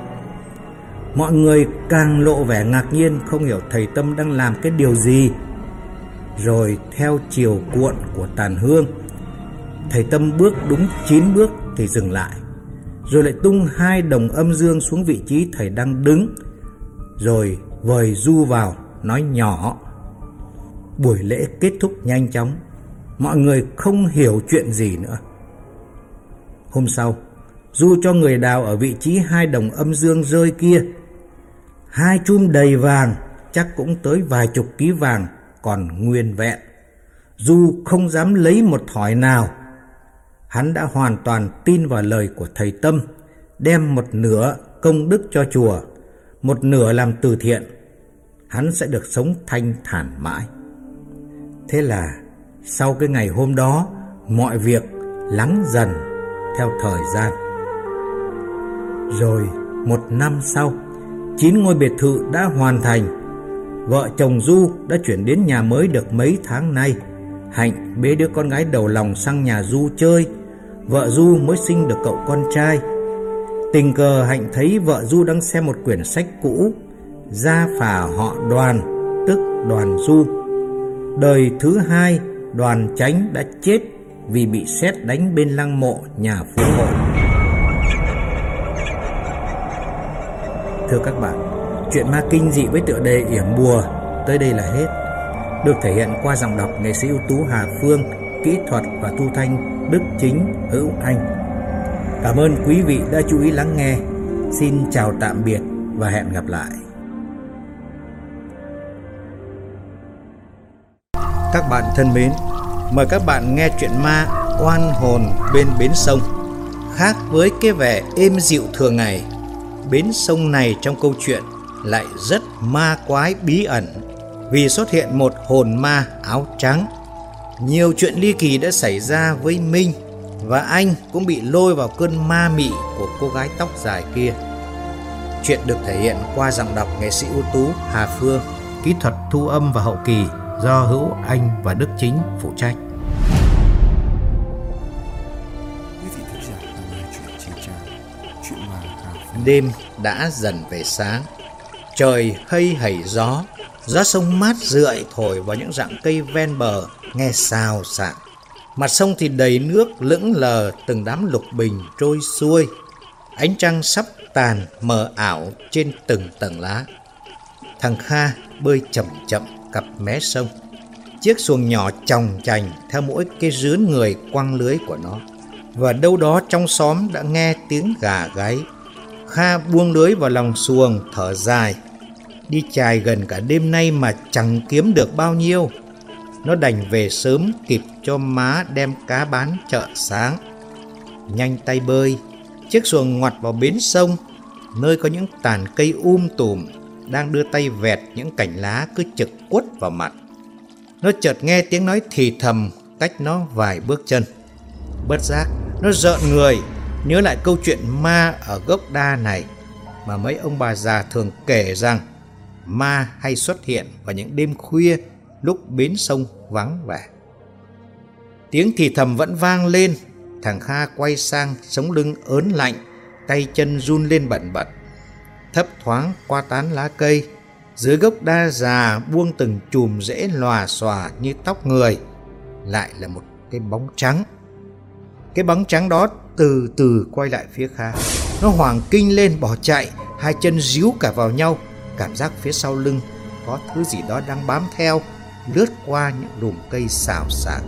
Mọi người càng lộ vẻ ngạc nhiên, không hiểu thầy Tâm đang làm cái điều gì. Rồi theo chiều cuộn của tàn hương, thầy Tâm bước đúng chín bước thì dừng lại, rồi lại tung hai đồng âm dương xuống vị trí thầy đang đứng, rồi vời Du vào nói nhỏ. Buổi lễ kết thúc nhanh chóng, mọi người không hiểu chuyện gì nữa. Hôm sau, Du cho người đào ở vị trí hai đồng âm dương rơi kia. Hai chum đầy vàng, chắc cũng tới vài chục ký vàng còn nguyên vẹn. Du không dám lấy một thỏi nào. Hắn đã hoàn toàn tin vào lời của thầy Tâm, đem một nửa công đức cho chùa, một nửa làm từ thiện. Hắn sẽ được sống thanh thản mãi. Thế là sau cái ngày hôm đó, mọi việc lắng dần theo thời gian. Rồi một năm sau, chín ngôi biệt thự đã hoàn thành. Vợ chồng Du đã chuyển đến nhà mới được mấy tháng nay. Hạnh bế đứa con gái đầu lòng sang nhà Du chơi. Vợ Du mới sinh được cậu con trai. Tình cờ Hạnh thấy vợ Du đang xem một quyển sách cũ, Gia phả họ Đoàn, tức Đoàn Du. Đời thứ hai, Đoàn Chánh đã chết vì bị sét đánh bên lăng mộ nhà Phú Hội. Thưa các bạn, chuyện ma kinh dị với tựa đề Yểm Bùa tới đây là hết. Được thể hiện qua giọng đọc nghệ sĩ ưu tú Hà Phương, kỹ thuật và thu thanh Đức Chính, Hữu Anh. Cảm ơn quý vị đã chú ý lắng nghe. Xin chào tạm biệt và hẹn gặp lại. Các bạn thân mến, mời các bạn nghe chuyện ma Oan hồn bên bến sông. Khác với cái vẻ êm dịu thường ngày, bến sông này trong câu chuyện lại rất ma quái bí ẩn, vì xuất hiện một hồn ma áo trắng. Nhiều chuyện ly kỳ đã xảy ra với Minh, và anh cũng bị lôi vào cơn ma mị của cô gái tóc dài kia. Chuyện được thể hiện qua giọng đọc nghệ sĩ ưu tú Hà Phương, kỹ thuật thu âm và hậu kỳ do Hữu Anh và Đức Chính phụ trách. Đêm đã dần về sáng, trời hây hẩy gió, gió sông mát rượi thổi vào những rặng cây ven bờ nghe xào xạc. Mặt sông thì đầy nước lững lờ, từng đám lục bình trôi xuôi. Ánh trăng sắp tàn mờ ảo trên từng tầng lá. Thằng Kha bơi chậm chậm cặp mé sông. Chiếc xuồng nhỏ chòng chành theo mỗi cái rướn người quăng lưới của nó. Và đâu đó trong xóm đã nghe tiếng gà gáy. Kha buông lưới vào lòng xuồng thở dài. Đi chài gần cả đêm nay mà chẳng kiếm được bao nhiêu. Nó đành về sớm kịp cho má đem cá bán chợ sáng. Nhanh tay bơi, chiếc xuồng ngoặt vào bến sông, nơi có những tàn cây um tùm đang đưa tay vẹt những cành lá cứ trực quất vào mặt. Nó chợt nghe tiếng nói thì thầm cách nó vài bước chân. Bất giác nó rợn người, nhớ lại câu chuyện ma ở gốc đa này mà mấy ông bà già thường kể rằng ma hay xuất hiện vào những đêm khuya lúc bến sông vắng vẻ. Tiếng thì thầm vẫn vang lên. Thằng Kha quay sang, sống lưng ớn lạnh, tay chân run lên bần bật. Thấp thoáng qua tán lá cây, dưới gốc đa già buông từng chùm rễ lòa xòa như tóc người, lại là một cái bóng trắng. Cái bóng trắng đó từ từ quay lại phía Kha. Nó hoảng kinh lên bỏ chạy, hai chân ríu cả vào nhau, cảm giác phía sau lưng có thứ gì đó đang bám theo, lướt qua những lùm cây xào xạc.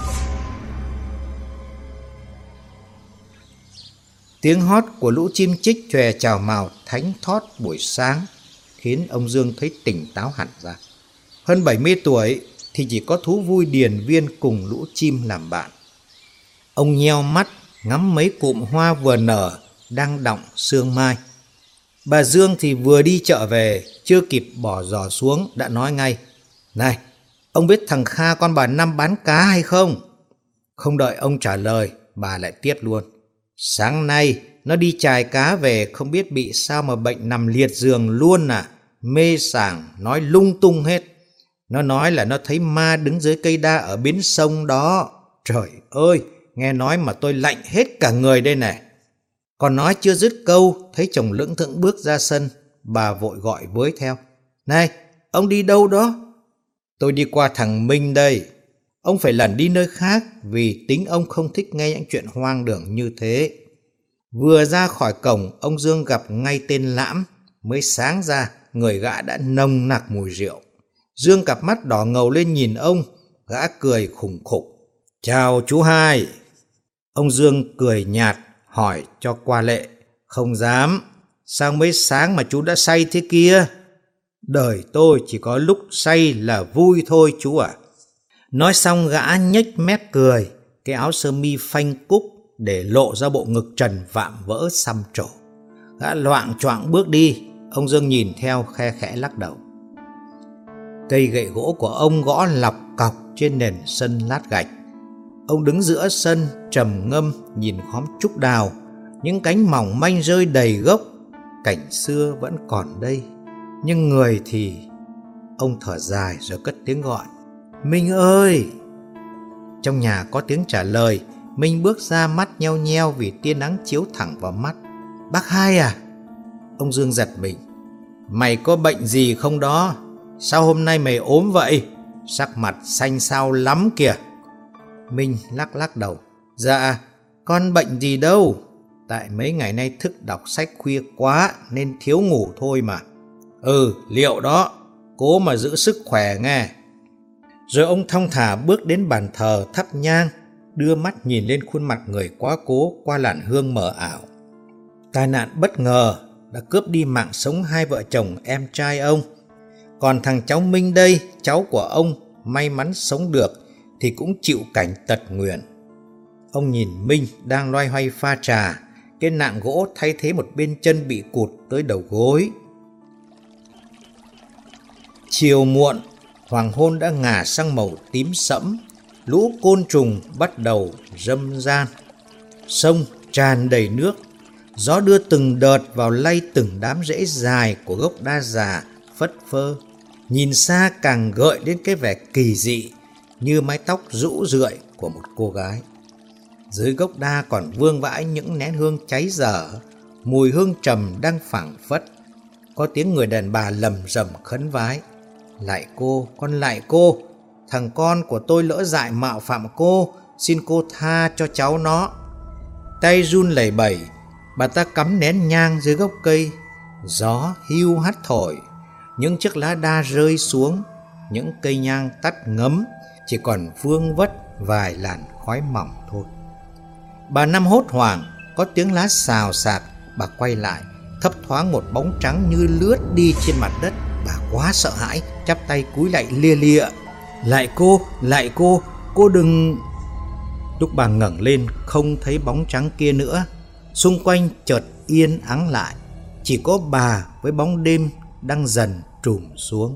Tiếng hót của lũ chim chích chòe chào mào thánh thót buổi sáng khiến ông Dương thấy tỉnh táo hẳn ra. Hơn bảy mươi tuổi thì chỉ có thú vui điền viên cùng lũ chim làm bạn. Ông nheo mắt ngắm mấy cụm hoa vừa nở đang đọng sương mai. Bà Dương thì vừa đi chợ về, chưa kịp bỏ giò xuống đã nói ngay: "Này, ông biết thằng Kha con bà Năm bán cá hay không?" Không đợi ông trả lời, bà lại tiếp luôn: "Sáng nay nó đi chài cá về, không biết bị sao mà bệnh nằm liệt giường luôn à. Mê sảng, nói lung tung hết. Nó nói là nó thấy ma đứng dưới cây đa ở bến sông đó. Trời ơi, nghe nói mà tôi lạnh hết cả người đây này." Còn nói chưa dứt câu, thấy chồng lững thững bước ra sân, bà vội gọi với theo: "Này, ông đi đâu đó?" "Tôi đi qua thằng Minh đây. Ông phải lẩn đi nơi khác, vì tính ông không thích nghe những chuyện hoang đường như thế." Vừa ra khỏi cổng, ông Dương gặp ngay tên Lãm. Mới sáng ra, người gã đã nồng nặc mùi rượu. Dương cặp mắt đỏ ngầu lên nhìn ông, gã cười khủng khục: "Chào chú hai." Ông Dương cười nhạt, hỏi cho qua lệ: "Không dám, sao mới sáng mà chú đã say thế kia?" "Đời tôi chỉ có lúc say là vui thôi chú ạ." Nói xong gã nhếch mép cười, cái áo sơ mi phanh cúc để lộ ra bộ ngực trần vạm vỡ xăm trổ. Gã loạng choạng bước đi. Ông Dương nhìn theo khe khẽ lắc đầu. Cây gậy gỗ của ông gõ lọc cọc trên nền sân lát gạch. Ông đứng giữa sân trầm ngâm nhìn khóm trúc đào, những cánh mỏng manh rơi đầy gốc. Cảnh xưa vẫn còn đây, nhưng người thì... Ông thở dài rồi cất tiếng gọi: "Minh ơi!" Trong nhà có tiếng trả lời. Minh bước ra, mắt nheo nheo vì tia nắng chiếu thẳng vào mắt. Bác Hai à? Ông Dương giật mình. Mày có bệnh gì không đó? Sao hôm nay mày ốm vậy? Sắc mặt xanh xao lắm kìa. Minh lắc lắc đầu. Dạ, con bệnh gì đâu. Tại mấy ngày nay thức đọc sách khuya quá nên thiếu ngủ thôi mà. Ừ, liệu đó. Cố mà giữ sức khỏe nghe. Rồi ông thong thả bước đến bàn thờ thắp nhang, đưa mắt nhìn lên khuôn mặt người quá cố qua làn hương mờ ảo. Tai nạn bất ngờ đã cướp đi mạng sống hai vợ chồng em trai ông. Còn thằng cháu Minh đây, cháu của ông, may mắn sống được thì cũng chịu cảnh tật nguyền. Ông nhìn Minh đang loay hoay pha trà, cái nạng gỗ thay thế một bên chân bị cụt tới đầu gối. Chiều muộn, hoàng hôn đã ngả sang màu tím sẫm, lũ côn trùng bắt đầu râm ran. Sông tràn đầy nước, gió đưa từng đợt vào lay từng đám rễ dài của gốc đa già phất phơ. Nhìn xa càng gợi đến cái vẻ kỳ dị như mái tóc rũ rượi của một cô gái. Dưới gốc đa còn vương vãi những nén hương cháy dở, mùi hương trầm đang phảng phất. Có tiếng người đàn bà lầm rầm khấn vái. Lại cô, con lại cô, thằng con của tôi lỡ dại mạo phạm cô, xin cô tha cho cháu nó. Tay run lẩy bẩy, bà ta cắm nén nhang dưới gốc cây. Gió hiu hắt thổi, những chiếc lá đa rơi xuống, những cây nhang tắt ngấm, chỉ còn vương vất vài làn khói mỏng thôi. Bà Năm hốt hoảng, có tiếng lá xào xạc. Bà quay lại, thấp thoáng một bóng trắng như lướt đi trên mặt đất. Bà quá sợ hãi, chắp tay cúi lại lia lịa. Lại cô, lại cô, cô đừng... Lúc bà ngẩng lên không thấy bóng trắng kia nữa. Xung quanh chợt yên ắng lại, chỉ có bà với bóng đêm đang dần trùm xuống.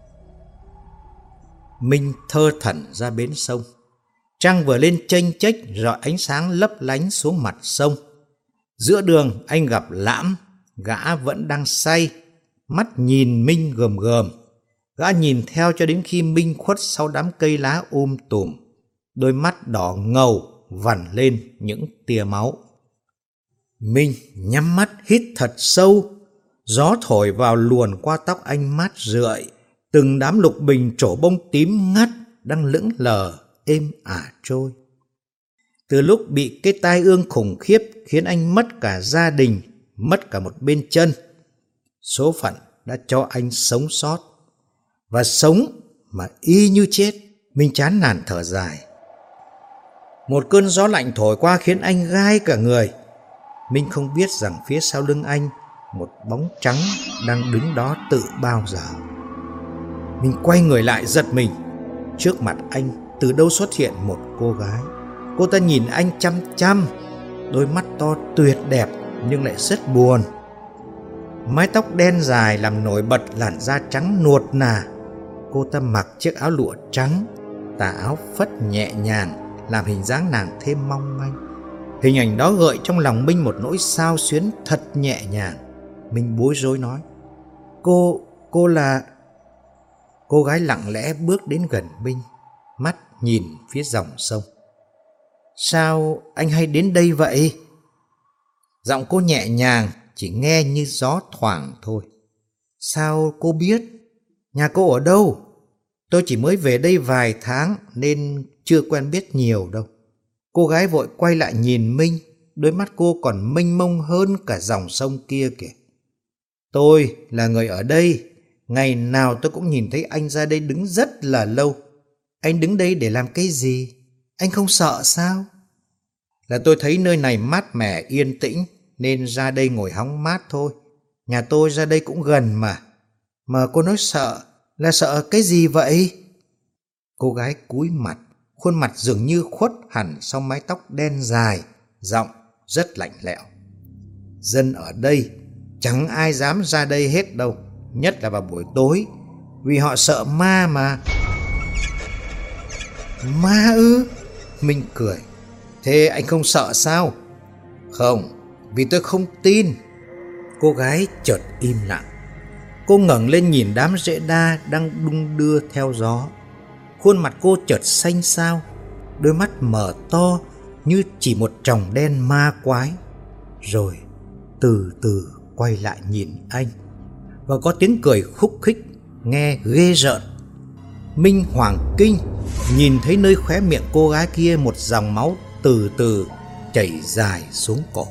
Minh thơ thẩn ra bến sông. Trăng vừa lên chênh chếch rọi ánh sáng lấp lánh xuống mặt sông. Giữa đường anh gặp Lãm, gã vẫn đang say, mắt nhìn Minh gườm gườm. Gã nhìn theo cho đến khi Minh khuất sau đám cây lá um tùm, đôi mắt đỏ ngầu vằn lên những tia máu. Minh nhắm mắt hít thật sâu. Gió thổi vào luồn qua tóc anh mát rượi. Từng đám lục bình trổ bông tím ngắt đang lững lờ êm ả trôi. Từ lúc bị cái tai ương khủng khiếp khiến anh mất cả gia đình, mất cả một bên chân, số phận đã cho anh sống sót. Và sống mà y như chết. Minh chán nản thở dài. Một cơn gió lạnh thổi qua khiến anh gai cả người. Minh không biết rằng phía sau lưng anh một bóng trắng đang đứng đó tự bao giờ. Minh quay người lại giật mình. Trước mặt anh từ đâu xuất hiện một cô gái. Cô ta nhìn anh chăm chăm, đôi mắt to tuyệt đẹp nhưng lại rất buồn. Mái tóc đen dài làm nổi bật làn da trắng nuột nà. Cô ta mặc chiếc áo lụa trắng, tà áo phất nhẹ nhàng làm hình dáng nàng thêm mong manh. Hình ảnh đó gợi trong lòng Minh một nỗi xao xuyến thật nhẹ nhàng. Minh bối rối nói: Cô, cô là... Cô gái lặng lẽ bước đến gần Minh, mắt nhìn phía dòng sông. Sao anh hay đến đây vậy? Giọng cô nhẹ nhàng, chỉ nghe như gió thoảng thôi. Sao cô biết? Nhà cô ở đâu? Tôi chỉ mới về đây vài tháng nên chưa quen biết nhiều đâu. Cô gái vội quay lại nhìn Minh, đôi mắt cô còn mênh mông hơn cả dòng sông kia kìa. Tôi là người ở đây, ngày nào tôi cũng nhìn thấy anh ra đây đứng rất là lâu. Anh đứng đây để làm cái gì? Anh không sợ sao? Là tôi thấy nơi này mát mẻ yên tĩnh nên ra đây ngồi hóng mát thôi. Nhà tôi ra đây cũng gần mà. Mà cô nói sợ là sợ cái gì vậy? Cô gái cúi mặt, khuôn mặt dường như khuất hẳn sau mái tóc đen dài, giọng rất lạnh lẽo. Dân ở đây chẳng ai dám ra đây hết đâu, nhất là vào buổi tối, vì họ sợ ma mà. Ma ư? Minh cười. Thế anh không sợ sao? Không, vì tôi không tin. Cô gái chợt im lặng. Cô ngẩng lên nhìn đám rễ đa đang đung đưa theo gió. Khuôn mặt cô chợt xanh xao, đôi mắt mở to như chỉ một tròng đen ma quái. Rồi từ từ quay lại nhìn anh, và có tiếng cười khúc khích nghe ghê rợn. Minh hoảng kinh, nhìn thấy nơi khóe miệng cô gái kia một dòng máu từ từ chảy dài xuống cổ.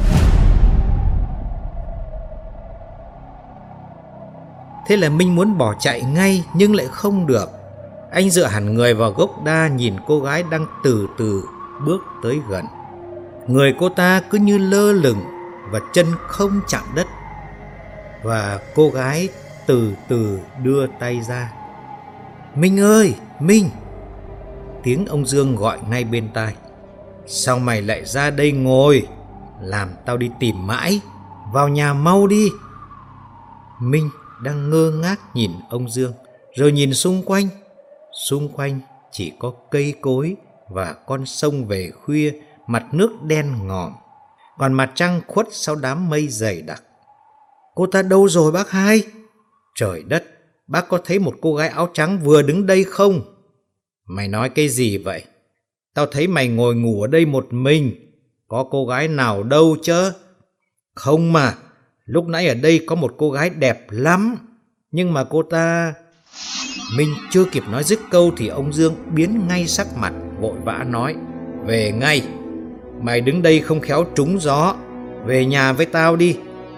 Thế là Minh muốn bỏ chạy ngay nhưng lại không được. Anh dựa hẳn người vào gốc đa, nhìn cô gái đang từ từ bước tới gần. Người cô ta cứ như lơ lửng và chân không chạm đất. Và cô gái từ từ đưa tay ra. Minh ơi, Minh! Tiếng ông Dương gọi ngay bên tai. Sao mày lại ra đây ngồi? Làm tao đi tìm mãi. Vào nhà mau đi. Minh đang ngơ ngác nhìn ông Dương, rồi nhìn xung quanh. Xung quanh chỉ có cây cối và con sông về khuya, mặt nước đen ngòm, còn mặt trăng khuất sau đám mây dày đặc. Cô ta đâu rồi bác hai? Trời đất, bác có thấy một cô gái áo trắng vừa đứng đây không? Mày nói cái gì vậy? Tao thấy mày ngồi ngủ ở đây một mình. Có cô gái nào đâu chứ? Không mà, lúc nãy ở đây có một cô gái đẹp lắm. Nhưng mà cô ta... Minh chưa kịp nói dứt câu thì ông Dương biến ngay sắc mặt, vội vã nói: Về ngay. Mày đứng đây không khéo trúng gió. Về nhà với tao đi.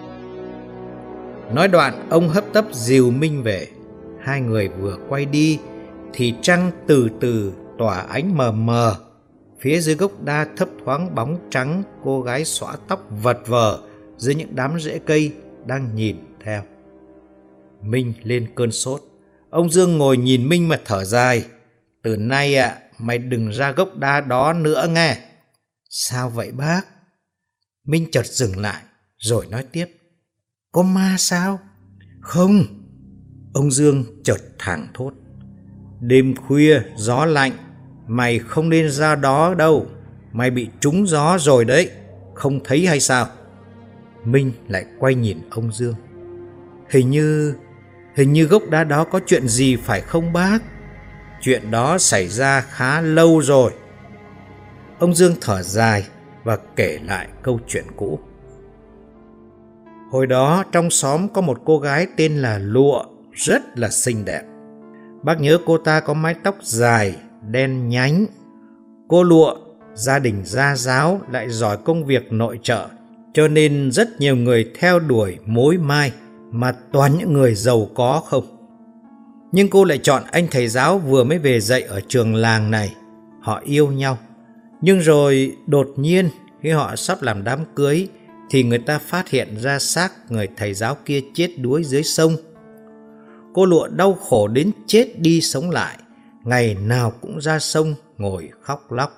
Nói đoạn ông hấp tấp dìu Minh về. Hai người vừa quay đi thì trăng từ từ tỏa ánh mờ mờ. Phía dưới gốc đa thấp thoáng bóng trắng cô gái xõa tóc vật vờ dưới những đám rễ cây đang nhìn theo. Minh lên cơn sốt. Ông Dương ngồi nhìn Minh mà thở dài. Từ nay ạ, à, mày đừng ra gốc đa đó nữa nghe. Sao vậy bác? Minh chợt dừng lại rồi nói tiếp: Có ma sao? Không. Ông Dương chợt thảng thốt: Đêm khuya gió lạnh, mày không nên ra đó đâu. Mày bị trúng gió rồi đấy, không thấy hay sao? Minh lại quay nhìn ông Dương. Hình như... Hình như gốc đá đó có chuyện gì phải không bác? Chuyện đó xảy ra khá lâu rồi. Ông Dương thở dài và kể lại câu chuyện cũ. Hồi đó trong xóm có một cô gái tên là Lụa, rất là xinh đẹp. Bác nhớ cô ta có mái tóc dài, đen nhánh. Cô Lụa, gia đình gia giáo, lại giỏi công việc nội trợ, cho nên rất nhiều người theo đuổi mối mai, mà toàn những người giàu có không. Nhưng cô lại chọn anh thầy giáo vừa mới về dạy ở trường làng này. Họ yêu nhau. Nhưng rồi đột nhiên khi họ sắp làm đám cưới thì người ta phát hiện ra xác người thầy giáo kia chết đuối dưới sông. Cô Lụa đau khổ đến chết đi sống lại, ngày nào cũng ra sông ngồi khóc lóc.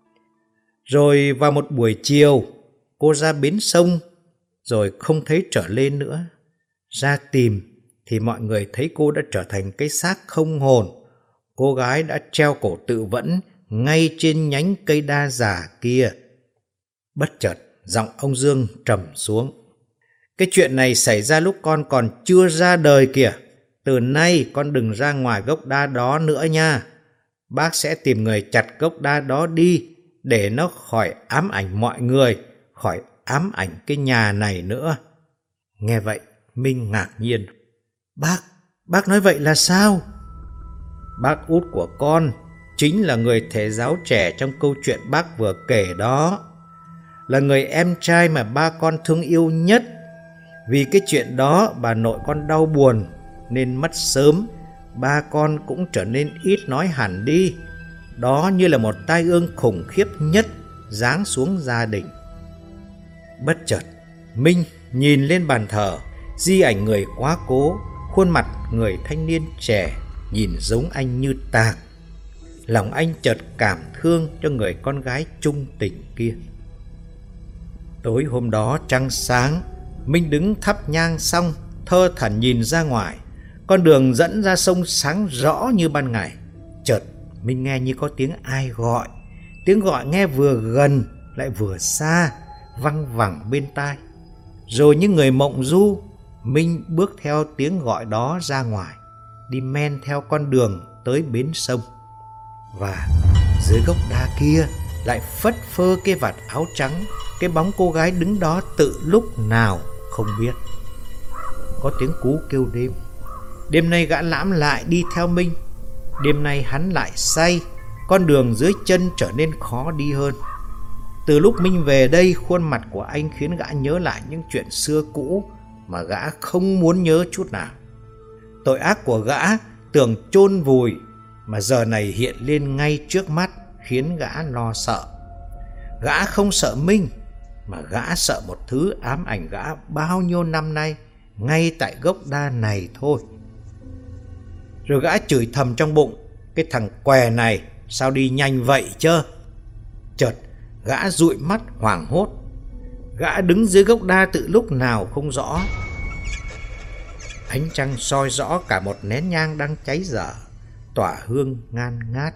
Rồi vào một buổi chiều, cô ra bến sông rồi không thấy trở lên nữa. Ra tìm thì mọi người thấy cô đã trở thành cái xác không hồn. Cô gái đã treo cổ tự vẫn ngay trên nhánh cây đa già kia. Bất chợt giọng ông Dương trầm xuống: Cái chuyện này xảy ra lúc con còn chưa ra đời kìa. Từ nay con đừng ra ngoài gốc đa đó nữa nha. Bác sẽ tìm người chặt gốc đa đó đi, để nó khỏi ám ảnh mọi người, khỏi ám ảnh cái nhà này nữa. Nghe vậy Minh ngạc nhiên: Bác, bác nói vậy là sao? Bác út của con chính là người thầy giáo trẻ trong câu chuyện bác vừa kể đó, là người em trai mà ba con thương yêu nhất. Vì cái chuyện đó bà nội con đau buồn nên mất sớm. Ba con cũng trở nên ít nói hẳn đi. Đó như là một tai ương khủng khiếp nhất giáng xuống gia đình. Bất chợt Minh nhìn lên bàn thờ, di ảnh người quá cố, khuôn mặt người thanh niên trẻ nhìn giống anh như tạc. Lòng anh chợt cảm thương cho người con gái chung tình kia. Tối hôm đó trăng sáng, Minh đứng thắp nhang xong, thơ thẩn nhìn ra ngoài. Con đường dẫn ra sông sáng rõ như ban ngày. Chợt Minh nghe như có tiếng ai gọi. Tiếng gọi nghe vừa gần lại vừa xa, văng vẳng bên tai. Rồi như người mộng du, Minh bước theo tiếng gọi đó ra ngoài, đi men theo con đường tới bến sông. Và dưới gốc đa kia lại phất phơ cái vạt áo trắng cái bóng cô gái đứng đó từ lúc nào không biết. Có tiếng cú kêu đêm. Đêm nay gã Lãm lại đi theo Minh. Đêm nay hắn lại say, con đường dưới chân trở nên khó đi hơn. Từ lúc Minh về đây, khuôn mặt của anh khiến gã nhớ lại những chuyện xưa cũ mà gã không muốn nhớ chút nào. Tội ác của gã tưởng chôn vùi mà giờ này hiện lên ngay trước mắt, khiến gã lo sợ. Gã không sợ Minh, mà gã sợ một thứ ám ảnh gã bao nhiêu năm nay, ngay tại gốc đa này thôi. Rồi gã chửi thầm trong bụng, cái thằng què này sao đi nhanh vậy chứ? Chợt gã dụi mắt hoảng hốt. Gã đứng dưới gốc đa từ lúc nào không rõ. Ánh trăng soi rõ cả một nén nhang đang cháy dở, tỏa hương ngan ngát.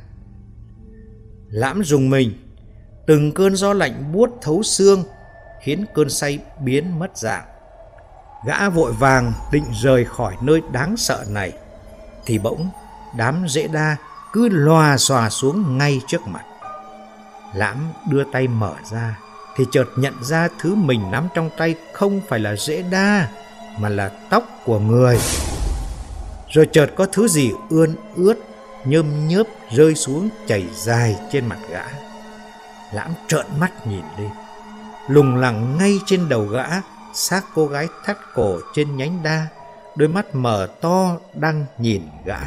Lãm rùng mình. Từng cơn gió lạnh buốt thấu xương khiến cơn say biến mất dạng. Gã vội vàng định rời khỏi nơi đáng sợ này, thì bỗng đám rễ đa cứ lòa xòa xuống ngay trước mặt. Lãm đưa tay mở ra thì chợt nhận ra thứ mình nắm trong tay không phải là rễ đa, mà là tóc của người. Rồi chợt có thứ gì ươn ướt nhơm nhớp rơi xuống chảy dài trên mặt gã. Lãm trợn mắt nhìn lên. Lùng lẳng ngay trên đầu gã, xác cô gái thắt cổ trên nhánh đa, đôi mắt mở to đang nhìn gã.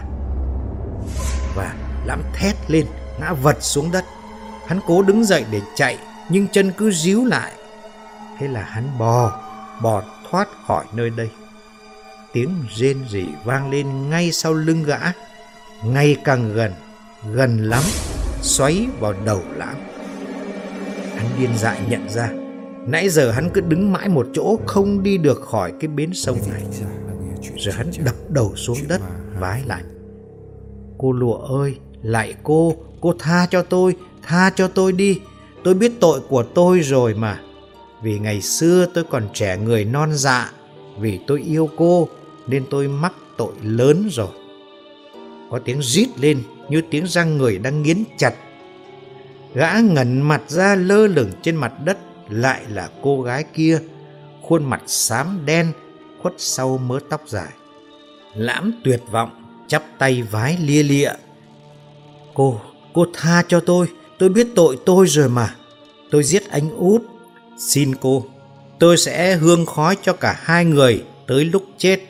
Và Lãm thét lên, ngã vật xuống đất. Hắn cố đứng dậy để chạy, nhưng chân cứ ríu lại. Thế là hắn bò, bò thoát khỏi nơi đây. Tiếng rên rỉ vang lên ngay sau lưng gã, ngày càng gần, gần lắm, xoáy vào đầu Lãm. Hắn điên dại nhận ra, nãy giờ hắn cứ đứng mãi một chỗ, không đi được khỏi cái bến sông này. Rồi hắn đập đầu xuống đất, vái lại: Cô Lụa ơi, lạy cô, cô tha cho tôi, tha cho tôi đi. Tôi biết tội của tôi rồi mà. Vì ngày xưa tôi còn trẻ người non dạ, vì tôi yêu cô nên tôi mắc tội lớn rồi. Có tiếng rít lên như tiếng răng người đang nghiến chặt. Gã ngẩng mặt ra lơ lửng trên mặt đất lại là cô gái kia, khuôn mặt xám đen khuất sau mớ tóc dài. Lãm tuyệt vọng chắp tay vái lia lịa: Cô, cô tha cho tôi, tôi biết tội tôi rồi mà. Tôi giết anh Út. Xin cô, tôi sẽ hương khói cho cả hai người tới lúc chết.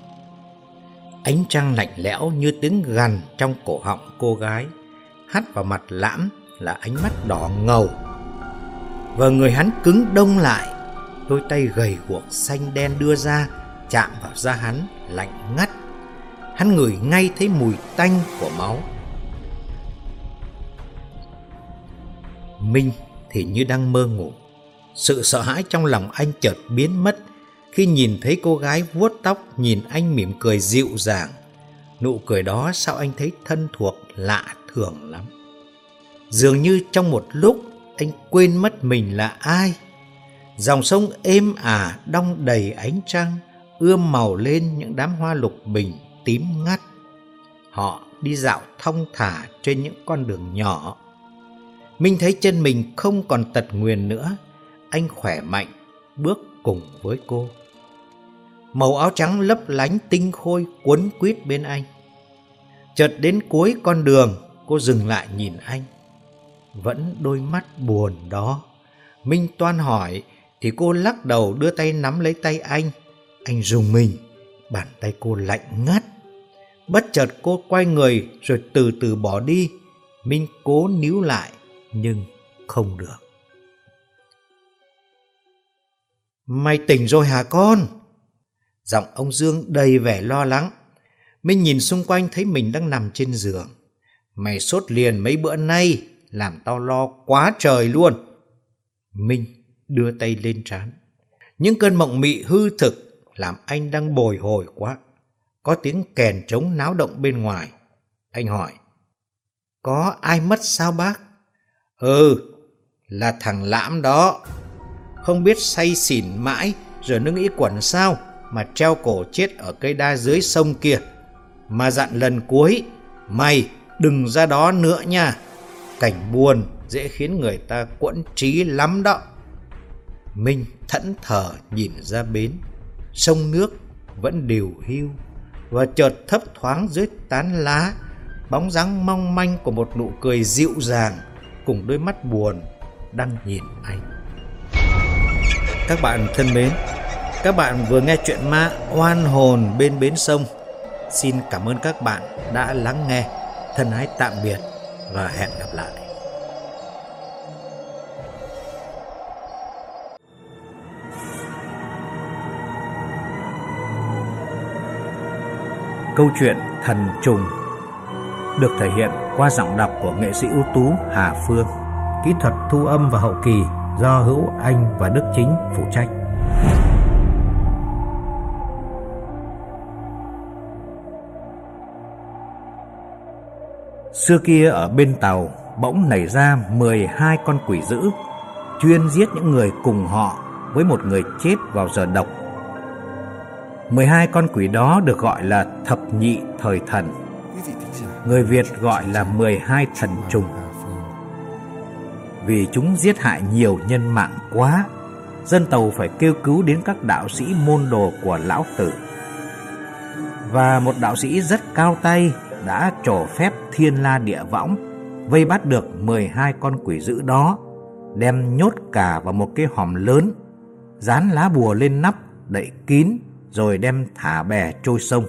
Ánh trăng lạnh lẽo như tiếng gằn trong cổ họng cô gái hắt vào mặt Lãm là ánh mắt đỏ ngầu. Và người hắn cứng đông lại, đôi tay gầy guộc xanh đen đưa ra, chạm vào da hắn lạnh ngắt. Hắn ngửi ngay thấy mùi tanh của máu. Minh thì như đang mơ ngủ. Sự sợ hãi trong lòng anh chợt biến mất khi nhìn thấy cô gái vuốt tóc nhìn anh mỉm cười dịu dàng. Nụ cười đó sao anh thấy thân thuộc lạ thường lắm. Dường như trong một lúc anh quên mất mình là ai. Dòng sông êm ả đong đầy ánh trăng, ươm màu lên những đám hoa lục bình tím ngắt. Họ đi dạo thong thả trên những con đường nhỏ. Minh thấy chân mình không còn tật nguyền nữa. Anh khỏe mạnh bước cùng với cô. Màu áo trắng lấp lánh tinh khôi quấn quýt bên anh. Chợt đến cuối con đường, cô dừng lại nhìn anh. Vẫn đôi mắt buồn đó. Minh toan hỏi thì cô lắc đầu đưa tay nắm lấy tay anh. Anh rùng mình, bàn tay cô lạnh ngắt. Bất chợt cô quay người rồi từ từ bỏ đi. Minh cố níu lại nhưng không được. Mày tỉnh rồi hả con? Giọng ông Dương đầy vẻ lo lắng. Minh nhìn xung quanh thấy mình đang nằm trên giường. Mày sốt liền mấy bữa nay, làm tao lo quá trời luôn. Minh đưa tay lên trán. Những cơn mộng mị hư thực làm anh đang bồi hồi quá. Có tiếng kèn trống náo động bên ngoài. Anh hỏi: Có ai mất sao bác? Ừ, là thằng Lãm đó. Không biết say xỉn mãi rồi nó nghĩ quẩn sao mà treo cổ chết ở cây đa dưới sông kia. Mà dặn lần cuối: Mày đừng ra đó nữa nha. Cảnh buồn dễ khiến người ta quẫn trí lắm đó. Minh thẫn thờ nhìn ra bến, sông nước vẫn đều hiu, và chợt thấp thoáng dưới tán lá bóng dáng mong manh của một nụ cười dịu dàng cùng đôi mắt buồn đang nhìn anh. Các bạn thân mến, các bạn vừa nghe chuyện ma Oan hồn bên bến sông. Xin cảm ơn các bạn đã lắng nghe. Thân ái tạm biệt và hẹn gặp lại. Câu chuyện Thần Trùng được thể hiện qua giọng đọc của nghệ sĩ ưu tú Hà Phương. Kỹ thuật thu âm và hậu kỳ do Hữu Anh và Đức Chính phụ trách. Xưa kia ở bên tàu bỗng nảy ra mười hai con quỷ dữ, chuyên giết những người cùng họ với một người chết vào giờ độc. Mười hai con quỷ đó được gọi là thập nhị thời thần. Người Việt gọi là mười hai thần trùng. Vì chúng giết hại nhiều nhân mạng quá, dân tàu phải kêu cứu đến các đạo sĩ môn đồ của lão tử. Và một đạo sĩ rất cao tay đã trổ phép thiên la địa võng, vây bắt được mười hai con quỷ dữ đó, đem nhốt cả vào một cái hòm lớn, dán lá bùa lên nắp đậy kín, rồi đem thả bè trôi sông.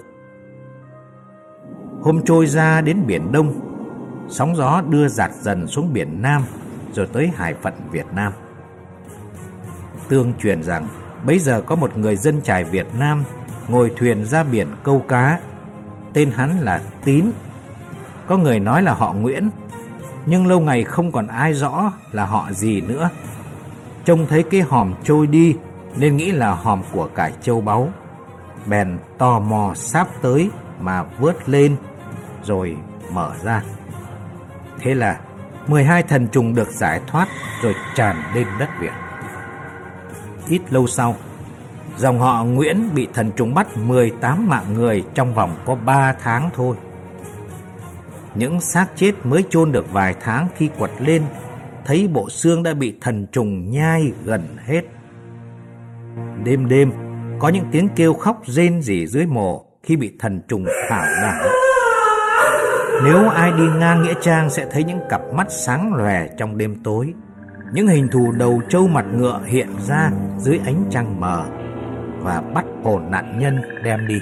Hôm trôi ra đến Biển Đông, sóng gió đưa dạt dần xuống Biển Nam, rồi tới hải phận Việt Nam. Tương truyền rằng bấy giờ có một người dân chài Việt Nam ngồi thuyền ra biển câu cá. Tên hắn là Tín. Có người nói là họ Nguyễn, nhưng lâu ngày không còn ai rõ là họ gì nữa. Trông thấy cái hòm trôi đi nên nghĩ là hòm của cải châu báu, bèn tò mò sáp tới mà vớt lên rồi mở ra. Thế là mười hai thần trùng được giải thoát rồi tràn lên đất Việt. Ít lâu sau, dòng họ Nguyễn bị thần trùng bắt mười tám mạng người trong vòng có ba tháng thôi. Những xác chết mới chôn được vài tháng khi quật lên, thấy bộ xương đã bị thần trùng nhai gần hết. Đêm đêm có những tiếng kêu khóc rên rỉ dưới mồ khi bị thần trùng thảo đảo. Nếu ai đi ngang nghĩa trang sẽ thấy những cặp mắt sáng lòe trong đêm tối. Những hình thù đầu trâu mặt ngựa hiện ra dưới ánh trăng mờ và bắt hồn nạn nhân đem đi.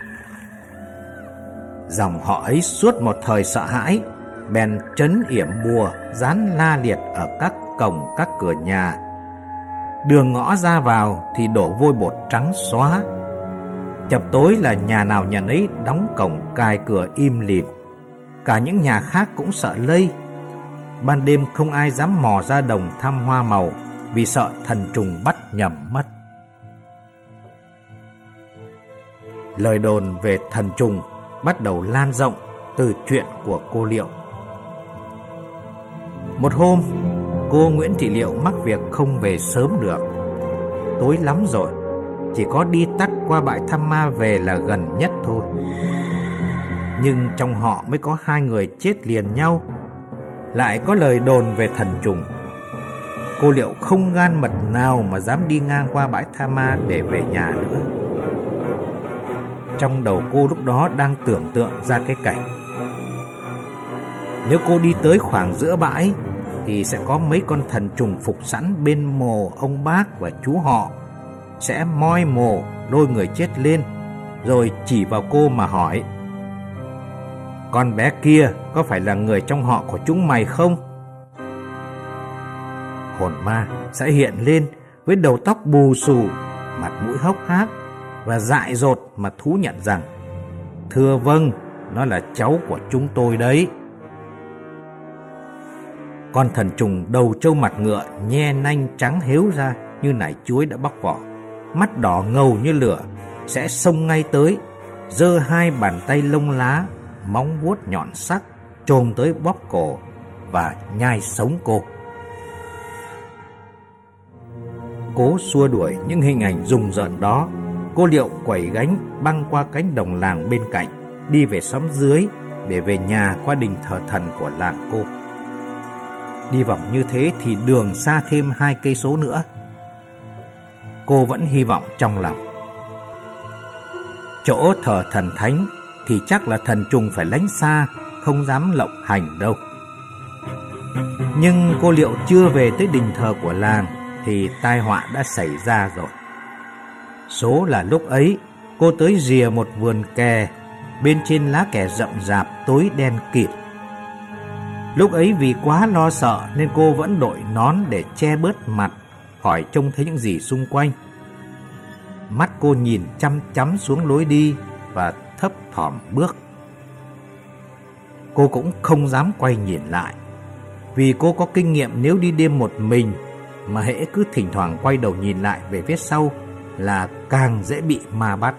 Dòng họ ấy suốt một thời sợ hãi, bèn trấn yểm bùa dán la liệt ở các cổng các cửa nhà. Đường ngõ ra vào thì đổ vôi bột trắng xóa. Chập tối là nhà nào nhà nấy đóng cổng cài cửa im lìm. Cả những nhà khác cũng sợ lây. Ban đêm không ai dám mò ra đồng thăm hoa màu vì sợ thần trùng bắt nhầm mất. Lời đồn về thần trùng bắt đầu lan rộng từ chuyện của cô Liệu. Một hôm, cô Nguyễn Thị Liệu mắc việc không về sớm được. Tối lắm rồi, chỉ có đi tắt qua bãi Thăm Ma về là gần nhất thôi. Nhưng trong họ mới có hai người chết liền nhau. Lại có lời đồn về thần trùng. Cô Liệu không gan mật nào mà dám đi ngang qua bãi Tha Ma để về nhà nữa. Trong đầu cô lúc đó đang tưởng tượng ra cái cảnh, nếu cô đi tới khoảng giữa bãi thì sẽ có mấy con thần trùng phục sẵn bên mồ ông bác và chú họ, sẽ moi mồ lôi người chết lên, rồi chỉ vào cô mà hỏi: con bé kia có phải là người trong họ của chúng mày không? Hồn ma sẽ hiện lên với đầu tóc bù xù, mặt mũi hốc hác và dại dột mà thú nhận rằng: thưa vâng, nó là cháu của chúng tôi đấy. Con thần trùng đầu trâu mặt ngựa nhe nanh trắng héo ra như nải chuối đã bóc vỏ, mắt đỏ ngầu như lửa, sẽ xông ngay tới, giơ hai bàn tay lông lá, móng vuốt nhọn sắc chồm tới bóp cổ và nhai sống cô. Cố xua đuổi những hình ảnh rùng rợn đó, cô Liệu quẩy gánh băng qua cánh đồng làng bên cạnh, đi về xóm dưới để về nhà qua đình thờ thần của làng cô. Đi vòng như thế thì đường xa thêm hai cây số nữa. cô vẫn hy vọng trong lòng. Chỗ thờ thần thánh thì chắc là thần trùng phải lánh xa, không dám lộng hành đâu. Nhưng cô Liệu chưa về tới đình thờ của làng thì tai họa đã xảy ra rồi. Số là lúc ấy cô tới rìa một vườn kè, bên trên lá kè rậm rạp tối đen kịt. Lúc ấy vì quá lo sợ nên cô vẫn đội nón để che bớt mặt, khỏi trông thấy những gì xung quanh. Mắt cô nhìn chăm chăm xuống lối đi và thấp thỏm bước. Cô cũng không dám quay nhìn lại, vì cô có kinh nghiệm nếu đi đêm một mình mà hễ cứ thỉnh thoảng quay đầu nhìn lại về phía sau là càng dễ bị ma bắt.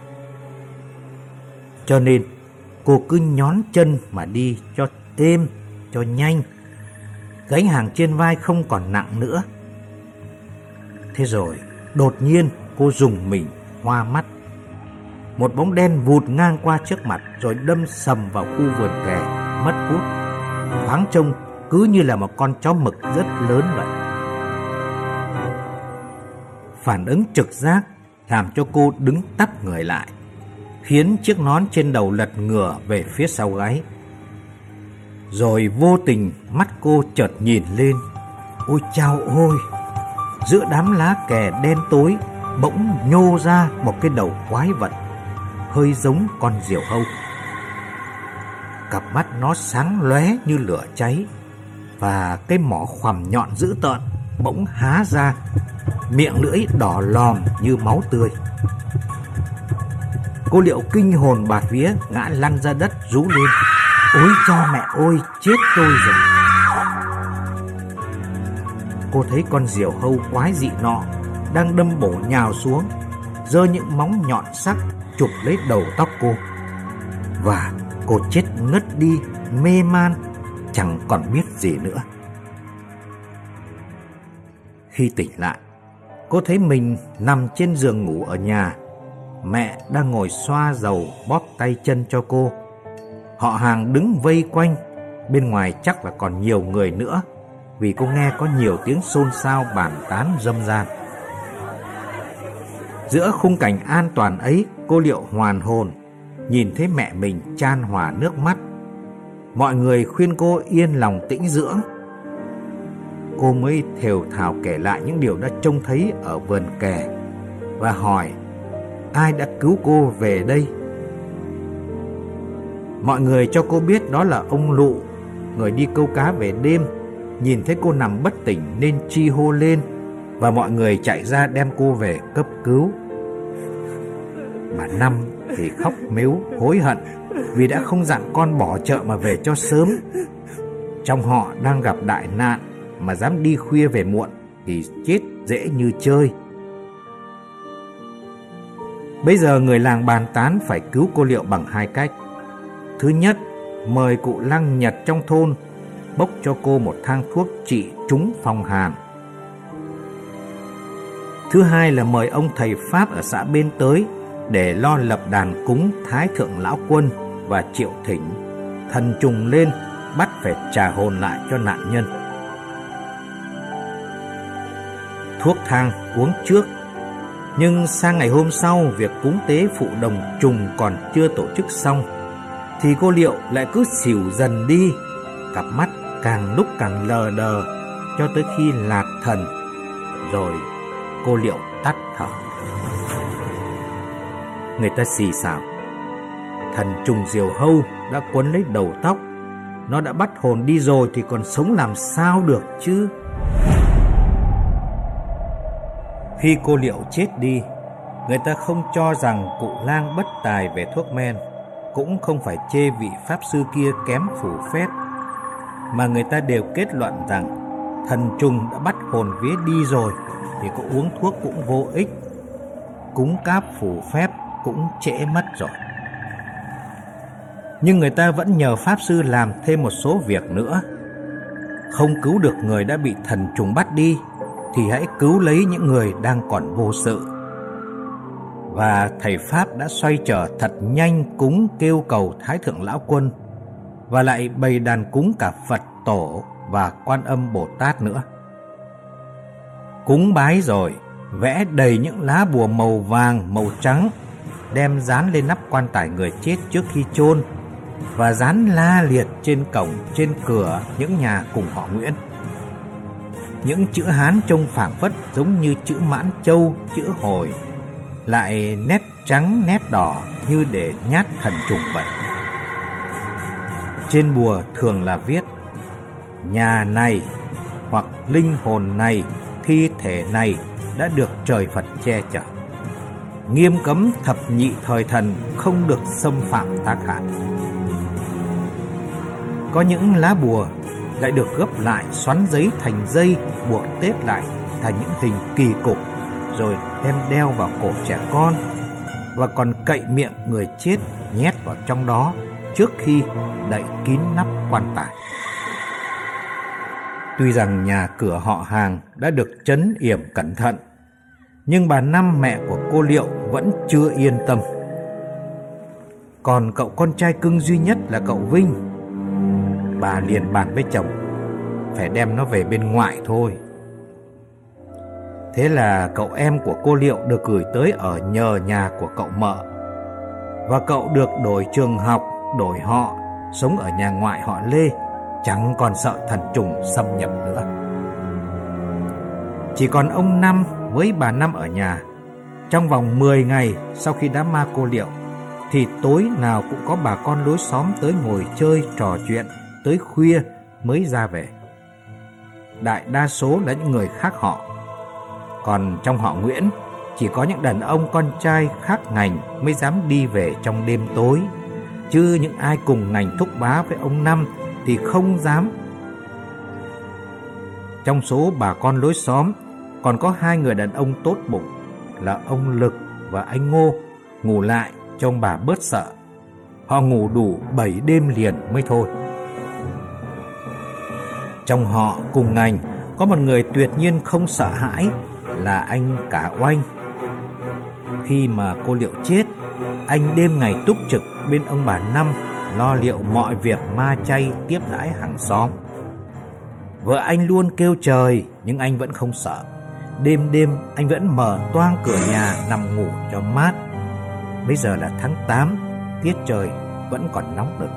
Cho nên cô cứ nhón chân mà đi cho êm, cho nhanh. Gánh hàng trên vai không còn nặng nữa. Thế rồi đột nhiên cô rùng mình hoa mắt. Một bóng đen vụt ngang qua trước mặt rồi đâm sầm vào khu vườn kè, mất hút. Thoáng trông cứ như là một con chó mực rất lớn vậy. Phản ứng trực giác làm cho cô đứng tắp người lại, khiến chiếc nón trên đầu lật ngửa về phía sau gáy. Rồi vô tình mắt cô chợt nhìn lên. Ôi chao ôi! Giữa đám lá kè đen tối bỗng nhô ra một cái đầu quái vật, hơi giống con diều hâu. Cặp mắt nó sáng lóe như lửa cháy, và cái mỏ khoằm nhọn dữ tợn bỗng há ra, miệng lưỡi đỏ lòm như máu tươi. Cô Liệu kinh hồn bạt vía, ngã lăn ra đất rú lên. Ôi cha mẹ ôi, chết tôi rồi! Cô thấy con diều hâu quái dị nọ đang đâm bổ nhào xuống, giơ những móng nhọn sắc chụp lấy đầu tóc cô. Và cô chết ngất đi, mê man, chẳng còn biết gì nữa. Khi tỉnh lại, cô thấy mình nằm trên giường ngủ ở nhà. Mẹ đang ngồi xoa dầu bóp tay chân cho cô. Họ hàng đứng vây quanh. Bên ngoài chắc là còn nhiều người nữa, vì cô nghe có nhiều tiếng xôn xao bàn tán râm ran. Giữa khung cảnh an toàn ấy, cô Liệu hoàn hồn, nhìn thấy mẹ mình chan hòa nước mắt. Mọi người khuyên cô yên lòng tĩnh dưỡng. Cô mới thều thào kể lại những điều đã trông thấy ở vườn kè và hỏi ai đã cứu cô về đây. Mọi người cho cô biết đó là ông Lụ, người đi câu cá về đêm, nhìn thấy cô nằm bất tỉnh nên chi hô lên, và mọi người chạy ra đem cô về cấp cứu. Bà Năm thì khóc mếu hối hận vì đã không dặn con bỏ chợ mà về cho sớm. Trong họ đang gặp đại nạn mà dám đi khuya về muộn thì chết dễ như chơi. Bây giờ người làng bàn tán phải cứu cô Liệu bằng hai cách. Thứ nhất, mời cụ Lăng Nhật trong thôn bốc cho cô một thang thuốc trị trúng phong hàn. Thứ hai là mời ông thầy Pháp ở xã bên tới để lo lập đàn cúng Thái Thượng Lão Quân và triệu thỉnh thần trùng lên, bắt phải trả hồn lại cho nạn nhân. Thuốc thang uống trước, nhưng sang ngày hôm sau việc cúng tế phụ đồng trùng còn chưa tổ chức xong thì cô Liệu lại cứ xỉu dần đi, cặp mắt càng lúc càng lờ đờ cho tới khi lạc thần, rồi cô Liệu tắt thở. Người ta xì xào thần trùng diều hâu đã quấn lấy đầu tóc, nó đã bắt hồn đi rồi thì còn sống làm sao được chứ. Khi cô Liệu chết đi, người ta không cho rằng cụ Lang bất tài về thuốc men, cũng không phải chê vị pháp sư kia kém phù phép, mà người ta đều kết luận rằng thần trùng đã bắt hồn vía đi rồi thì có uống thuốc cũng vô ích, cúng cáp phù phép cũng trễ mất rồi. Nhưng người ta vẫn nhờ pháp sư làm thêm một số việc nữa. Không cứu được người đã bị thần trùng bắt đi thì hãy cứu lấy những người đang còn vô sự. Và thầy Pháp đã xoay trở thật nhanh cúng kêu cầu Thái Thượng Lão Quân, và lại bày đàn cúng cả Phật Tổ và Quan Âm Bồ Tát nữa. Cúng bái rồi vẽ đầy những lá bùa màu vàng, màu trắng, đem dán lên nắp quan tài người chết trước khi chôn và dán la liệt trên cổng, trên cửa những nhà cùng họ Nguyễn. Những chữ Hán trông phảng phất giống như chữ Mãn Châu, chữ Hồi, lại nét trắng nét đỏ như để nhát thần trùng vậy. Trên bùa thường là viết: nhà này hoặc linh hồn này, thi thể này đã được trời Phật che chở, nghiêm cấm thập nhị thời thần không được xâm phạm tác hại. Có những lá bùa lại được gấp lại, xoắn giấy thành dây, buộc tết lại thành những hình kỳ cục, rồi đem đeo vào cổ trẻ con, và còn cậy miệng người chết nhét vào trong đó trước khi đậy kín nắp quan tài. Tuy rằng nhà cửa họ hàng đã được trấn yểm cẩn thận, nhưng bà Năm, mẹ của cô Liệu, vẫn chưa yên tâm. Còn cậu con trai cưng duy nhất là cậu Vinh, bà liền bàn với chồng phải đem nó về bên ngoại thôi. Thế là cậu em của cô Liệu được gửi tới ở nhờ nhà của cậu Mợ, và cậu được đổi trường học, đổi họ, sống ở nhà ngoại họ Lê, chẳng còn sợ thần trùng xâm nhập nữa. Chỉ còn ông Năm với bà Năm ở nhà. Trong vòng mười ngày sau khi đám ma cô Liệu, thì tối nào cũng có bà con lối xóm tới ngồi chơi trò chuyện tới khuya mới ra về. Đại đa số là những người khác họ. Còn trong họ Nguyễn, chỉ có những đàn ông con trai khác ngành mới dám đi về trong đêm tối, chứ những ai cùng ngành thúc bá với ông Năm thì không dám. Trong số bà con lối xóm còn có hai người đàn ông tốt bụng là ông Lực và anh Ngô ngủ lại cho ông bà bớt sợ. Họ ngủ đủ bảy đêm liền mới thôi. Trong họ cùng ngành có một người tuyệt nhiên không sợ hãi là anh Cả Oanh. Khi mà cô Liệu chết, anh đêm ngày túc trực bên ông bà Năm, lo liệu mọi việc ma chay tiếp đãi hàng xóm. Vợ anh luôn kêu trời, nhưng anh vẫn không sợ. Đêm đêm anh vẫn mở toang cửa nhà nằm ngủ cho mát. Bây giờ là tháng tám, tiết trời vẫn còn nóng nực.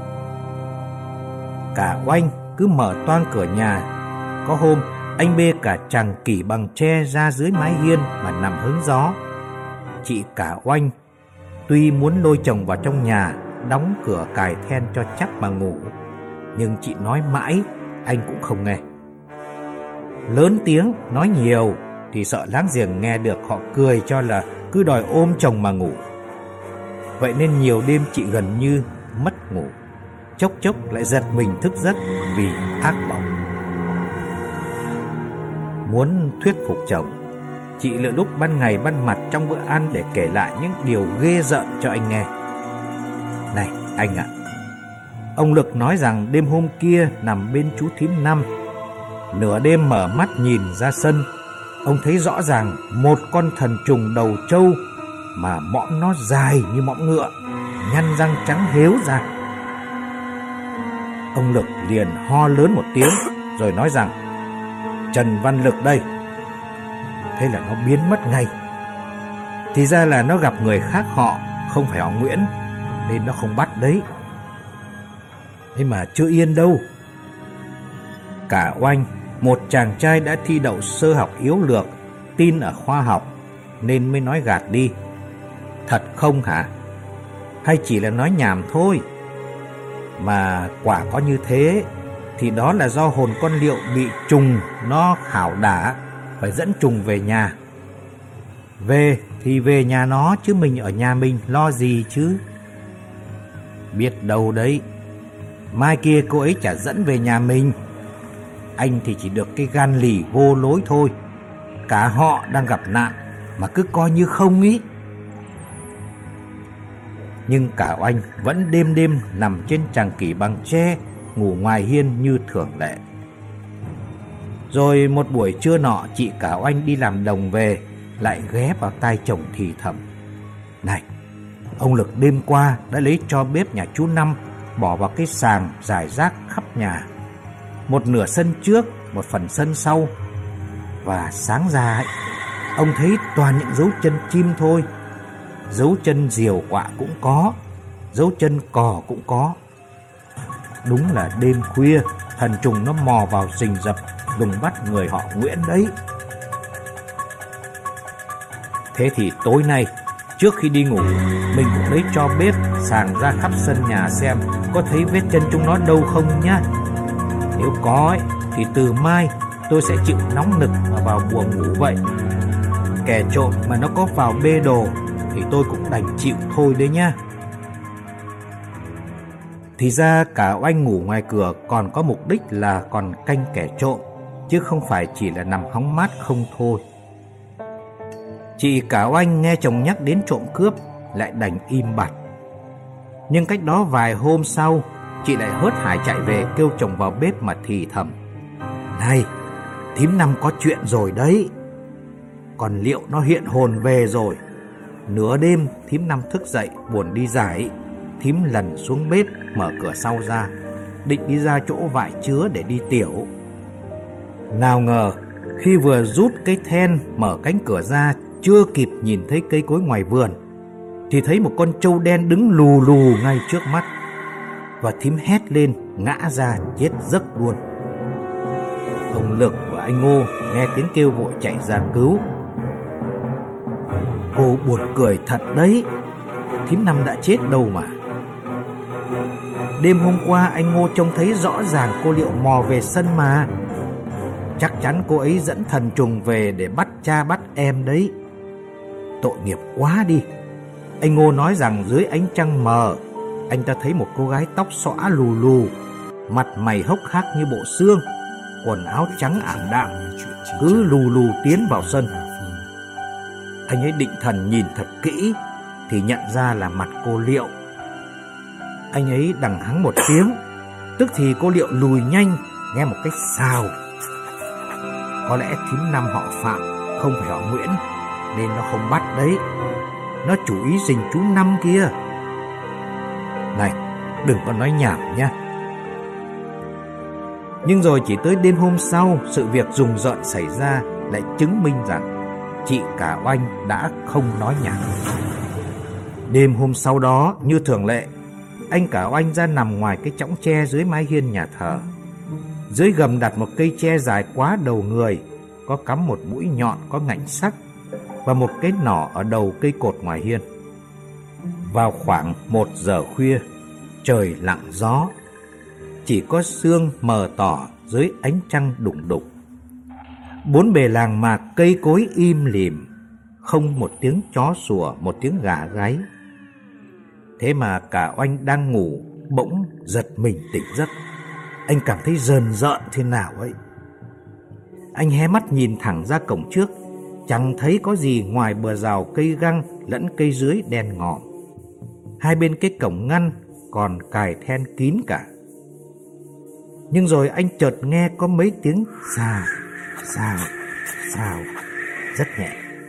Cả Oanh cứ mở toang cửa nhà. Có hôm anh bê cả chàng kỷ bằng tre ra dưới mái hiên mà nằm hứng gió. Chị Cả Oanh tuy muốn lôi chồng vào trong nhà, đóng cửa cài then cho chắc mà ngủ, nhưng chị nói mãi anh cũng không nghe. Lớn tiếng nói nhiều thì sợ láng giềng nghe được họ cười cho là cứ đòi ôm chồng mà ngủ. Vậy nên nhiều đêm chị gần như mất ngủ, chốc chốc lại giật mình thức giấc vì ác mộng. Muốn thuyết phục chồng, chị lựa lúc ban ngày ban mặt trong bữa ăn để kể lại những điều ghê rợn cho anh nghe. Này anh ạ, ông Lực nói rằng đêm hôm kia nằm bên chú thím Năm, nửa đêm mở mắt nhìn ra sân, ông thấy rõ ràng một con thần trùng đầu trâu mà mõm nó dài như mõm ngựa, nhăn răng trắng héo ra. Ông Lực liền ho lớn một tiếng rồi nói rằng Trần Văn Lực đây. Thế là nó biến mất ngay. Thì ra là nó gặp người khác họ, không phải họ Nguyễn, nên nó không bắt đấy. Thế mà chưa yên đâu. Cả Oanh, một chàng trai đã thi đậu sơ học yếu lược, tin ở khoa học, nên mới nói gạt đi. Thật không hả? Hay chỉ là nói nhảm thôi? Mà quả có như thế thì đó là do hồn con Liệu bị trùng nó khảo đả, phải dẫn trùng về nhà. Về thì về nhà nó, chứ mình ở nhà mình lo gì chứ. Biết đâu đấy, mai kia cô ấy chả dẫn về nhà mình. Anh thì chỉ được cái gan lì vô lối thôi. Cả họ đang gặp nạn mà cứ coi như không ý. Nhưng Cả Oanh vẫn đêm đêm nằm trên chàng kỷ bằng tre, ngủ ngoài hiên như thường lệ. Rồi một buổi trưa nọ, chị Cả Oanh đi làm đồng về, lại ghé vào tai chồng thì thầm: Này, ông Lực đêm qua đã lấy tro bếp nhà chú Năm bỏ vào cái sàng rải rác khắp nhà, một nửa sân trước, một phần sân sau. Và sáng ra ấy, Ông thấy toàn những dấu chân chim thôi. Dấu chân diều quạ cũng có, dấu chân cò cũng có. Đúng là đêm khuya thần trùng nó mò vào rình rập đùng bắt người họ Nguyễn đấy. Thế thì tối nay trước khi đi ngủ, mình cũng lấy cho bếp sàng ra khắp sân nhà xem có thấy vết chân chúng nó đâu không nhá. Nếu có ấy, thì từ mai tôi sẽ chịu nóng nực mà vào buồng ngủ vậy. Kẻ trộm mà nó có vào bê đồ thì tôi cũng đành chịu thôi đấy nhá. Thì ra cả oanh ngủ ngoài cửa còn có mục đích là còn canh kẻ trộm, chứ không phải chỉ là nằm hóng mát không thôi. Chị cả oanh nghe chồng nhắc đến trộm cướp lại đành im bặt. Nhưng cách đó vài hôm sau, chị lại hớt hải chạy về kêu chồng vào bếp mà thì thầm: "Này, thím Năm có chuyện rồi đấy. Còn liệu nó hiện hồn về rồi." Nửa đêm thím Năm thức dậy buồn đi giải, thím lần xuống bếp mở cửa sau ra, định đi ra chỗ vại chứa để đi tiểu. Nào ngờ khi vừa rút cái then mở cánh cửa ra, chưa kịp nhìn thấy cây cối ngoài vườn thì thấy một con trâu đen đứng lù lù ngay trước mắt, và thím hét lên ngã ra chết giấc luôn. Ông Lực và anh Ngô nghe tiếng kêu vội chạy ra cứu. Cô buồn cười thật đấy, thím Năm đã chết đâu mà. Đêm hôm qua anh Ngô trông thấy rõ ràng cô Liệu mò về sân mà. Chắc chắn cô ấy dẫn thần trùng về để bắt cha bắt em đấy. Tội nghiệp quá đi. Anh Ngô nói rằng dưới ánh trăng mờ, anh ta thấy một cô gái tóc xõa lù lù, mặt mày hốc hác như bộ xương, quần áo trắng ảm đạm, cứ lù lù tiến vào sân. Anh ấy định thần nhìn thật kỹ thì nhận ra là mặt cô Liệu. Anh ấy đằng hắng một tiếng, tức thì cô Liệu lùi nhanh, nghe một cách xào. Có lẽ thím Năm họ Phạm, không phải họ Nguyễn, nên nó không bắt đấy. Nó chủ ý rình chú Năm kia. Này, đừng có nói nhảm nhá. Nhưng rồi chỉ tới đêm hôm sau, sự việc rùng rợn xảy ra lại chứng minh rằng chị cả oanh đã không nói nhảm. Đêm hôm sau đó, như thường lệ, anh cả oanh ra nằm ngoài cái chõng tre dưới mái hiên nhà thờ. Dưới gầm đặt một cây tre dài quá đầu người, có cắm một mũi nhọn có ngạnh sắc, và một cái nỏ ở đầu cây cột ngoài hiên. Vào khoảng một giờ khuya, trời lặng gió, chỉ có sương mờ tỏ dưới ánh trăng đùng đục. Bốn bề làng mạc cây cối im lìm, không một tiếng chó sủa, một tiếng gà gáy. Thế mà cả oanh đang ngủ bỗng giật mình tỉnh giấc. Anh cảm thấy rờn rợn thế nào ấy. Anh hé mắt nhìn thẳng ra cổng trước, chẳng thấy có gì ngoài bờ rào cây găng lẫn cây dưới đen ngòm. Hai bên cái cổng ngăn còn cài then kín cả. Nhưng rồi anh chợt nghe có mấy tiếng xào, xào, xào, rất nhẹ.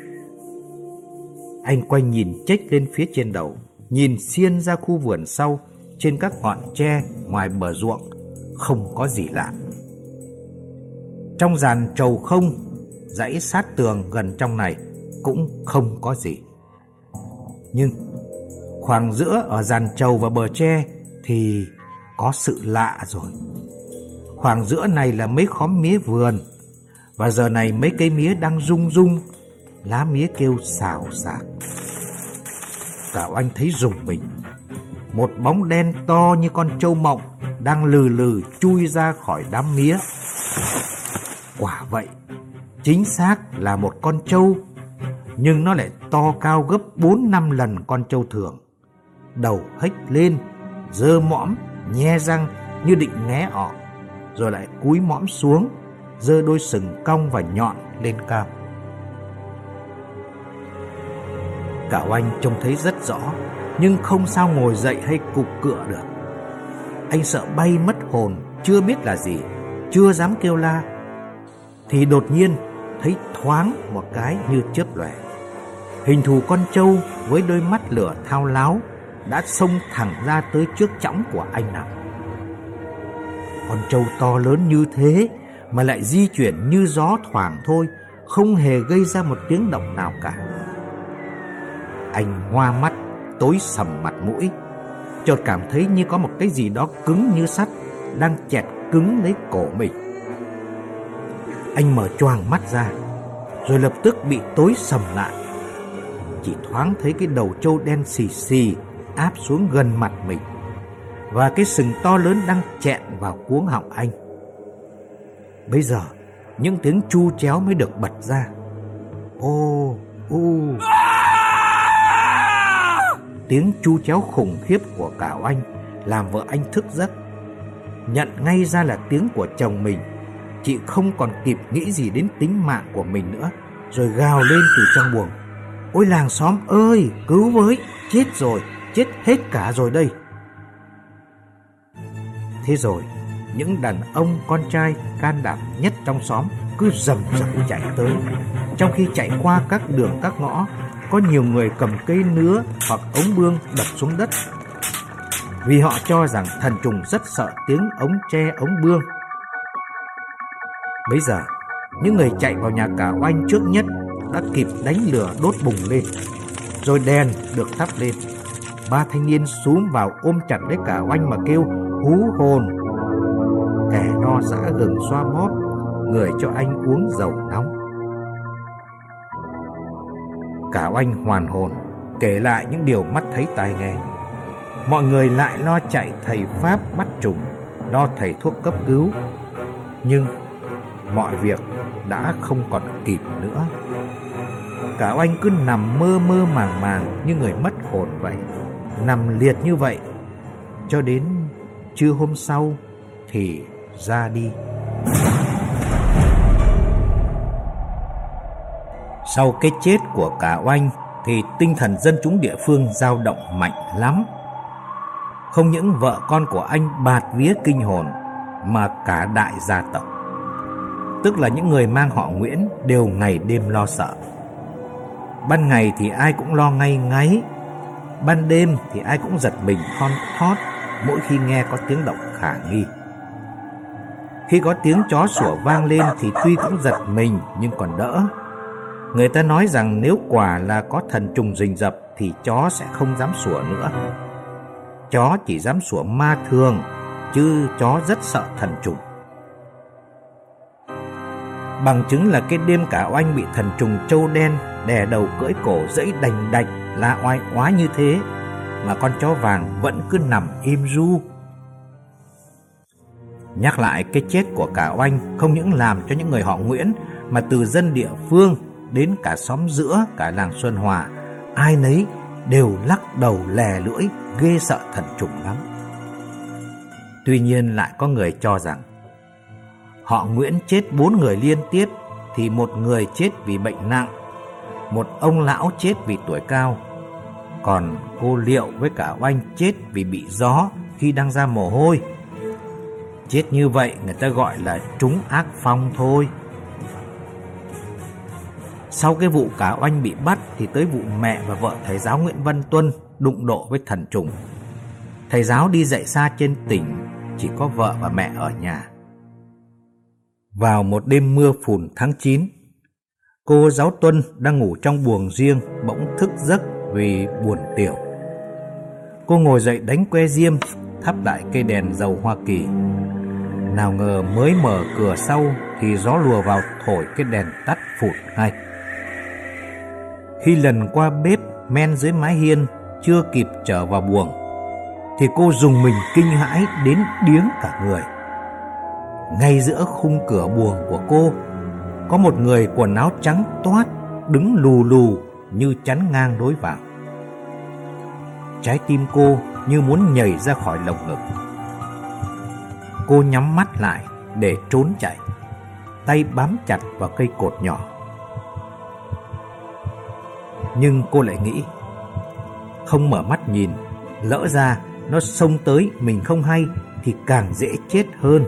Anh quay nhìn chếch lên phía trên đầu, nhìn xiên ra khu vườn sau, trên các ngọn tre ngoài bờ ruộng, không có gì lạ. Trong giàn trầu không, dãy sát tường gần trong này cũng không có gì. Nhưng khoảng giữa ở giàn trầu và bờ tre thì có sự lạ rồi. Khoảng giữa này là mấy khóm mía vườn, và giờ này mấy cây mía đang rung rung, lá mía kêu xào xạc. Cả anh thấy rùng mình. Một bóng đen to như con trâu mộng đang lừ lừ chui ra khỏi đám mía. Quả vậy, chính xác là một con trâu, nhưng nó lại to cao gấp bốn năm lần con trâu thường. Đầu hếch lên, giơ mõm, nhe răng như định nghé ọ, rồi lại cúi mõm xuống, giơ đôi sừng cong và nhọn lên cao. Cả anh trông thấy rất rõ, nhưng không sao ngồi dậy hay cục cựa được. Anh sợ bay mất hồn, chưa biết là gì, chưa dám kêu la, thì đột nhiên thấy thoáng một cái như chớp lóe. Hình thù con trâu với đôi mắt lửa thao láo đã xông thẳng ra tới trước chõng của anh nằm. Con trâu to lớn như thế mà lại di chuyển như gió thoảng thôi, không hề gây ra một tiếng động nào cả. Anh hoa mắt, tối sầm mặt mũi, chợt cảm thấy như có một cái gì đó cứng như sắt đang chẹt cứng lấy cổ mình. Anh mở choàng mắt ra, rồi lập tức bị tối sầm lại. Chỉ thoáng thấy cái đầu trâu đen xì xì áp xuống gần mặt mình, và cái sừng to lớn đang chẹn vào cuống họng anh. Bây giờ những tiếng chu chéo mới được bật ra. Ô ô Tiếng chu chéo khủng khiếp của cả anh làm vợ anh thức giấc. Nhận ngay ra là tiếng của chồng mình, chị không còn kịp nghĩ gì đến tính mạng của mình nữa, rồi gào lên từ trong buồng: "Ôi làng xóm ơi, cứu với, chết rồi, chết hết cả rồi đây." Thế rồi những đàn ông con trai can đảm nhất trong xóm cứ rầm rập chạy tới. Trong khi chạy qua các đường các ngõ, có nhiều người cầm cây nứa hoặc ống bương đập xuống đất, vì họ cho rằng thần trùng rất sợ tiếng ống tre ống bương. Bấy giờ những người chạy vào nhà cả oanh trước nhất đã kịp đánh lửa đốt bùng lên, rồi đèn được thắp lên. Ba thanh niên xúm vào ôm chặt lấy cả oanh mà kêu hú hồn. Kẻ no dã gừng xoa bóp, người cho anh uống dầu nóng. Cả oanh hoàn hồn kể lại những điều mắt thấy tai nghe. Mọi người lại lo chạy thầy pháp bắt trùng, lo thầy thuốc cấp cứu, nhưng mọi việc đã không còn kịp nữa. Cả oanh cứ nằm mơ mơ màng màng như người mất hồn vậy, nằm liệt như vậy cho đến trưa hôm sau thì ra đi. Sau cái chết của cả oanh thì tinh thần dân chúng địa phương dao động mạnh lắm. Không những vợ con của anh bạt vía kinh hồn, mà cả đại gia tộc, tức là những người mang họ Nguyễn, đều ngày đêm lo sợ. Ban ngày thì ai cũng lo ngay ngáy, ban đêm thì ai cũng giật mình thon thót mỗi khi nghe có tiếng động khả nghi. Khi có tiếng chó sủa vang lên thì tuy cũng giật mình nhưng còn đỡ. Người ta nói rằng nếu quả là có thần trùng rình rập thì chó sẽ không dám sủa nữa. Chó chỉ dám sủa ma thường, chứ chó rất sợ thần trùng. Bằng chứng là cái đêm cả oanh bị thần trùng trâu đen đè đầu cưỡi cổ dẫy đành đạch la oai oái như thế, mà con chó vàng vẫn cứ nằm im ru. Nhắc lại cái chết của cả oanh không những làm cho những người họ Nguyễn, mà từ dân địa phương đến cả xóm giữa, cả làng Xuân Hòa, ai nấy đều lắc đầu lè lưỡi, ghê sợ thần trùng lắm. Tuy nhiên lại có người cho rằng họ Nguyễn chết bốn người liên tiếp thì một người chết vì bệnh nặng, một ông lão chết vì tuổi cao, còn cô Liệu với cả oanh chết vì bị gió khi đang ra mồ hôi. Chết như vậy người ta gọi là trúng ác phong thôi. Sau cái vụ cả oanh bị bắt thì tới vụ mẹ và vợ thầy giáo Nguyễn Văn Tuân đụng độ với thần trùng. Thầy giáo đi dạy xa trên tỉnh, chỉ có vợ và mẹ ở nhà. Vào một đêm mưa phùn tháng chín, cô giáo Tuân đang ngủ trong buồng riêng bỗng thức giấc vì buồn tiểu. Cô ngồi dậy đánh que diêm, thắp lại cây đèn dầu Hoa Kỳ. Nào ngờ mới mở cửa sau thì gió lùa vào thổi cái đèn tắt phụt ngay. Khi lần qua bếp men dưới mái hiên chưa kịp trở vào buồng thì cô rùng mình kinh hãi đến điếng cả người. Ngay giữa khung cửa buồng của cô có một người quần áo trắng toát đứng lù lù như chắn ngang lối vào. Trái tim cô như muốn nhảy ra khỏi lồng ngực. Cô nhắm mắt lại để trốn chạy, tay bám chặt vào cây cột nhỏ. Nhưng cô lại nghĩ, không mở mắt nhìn, lỡ ra nó xông tới mình không hay thì càng dễ chết hơn.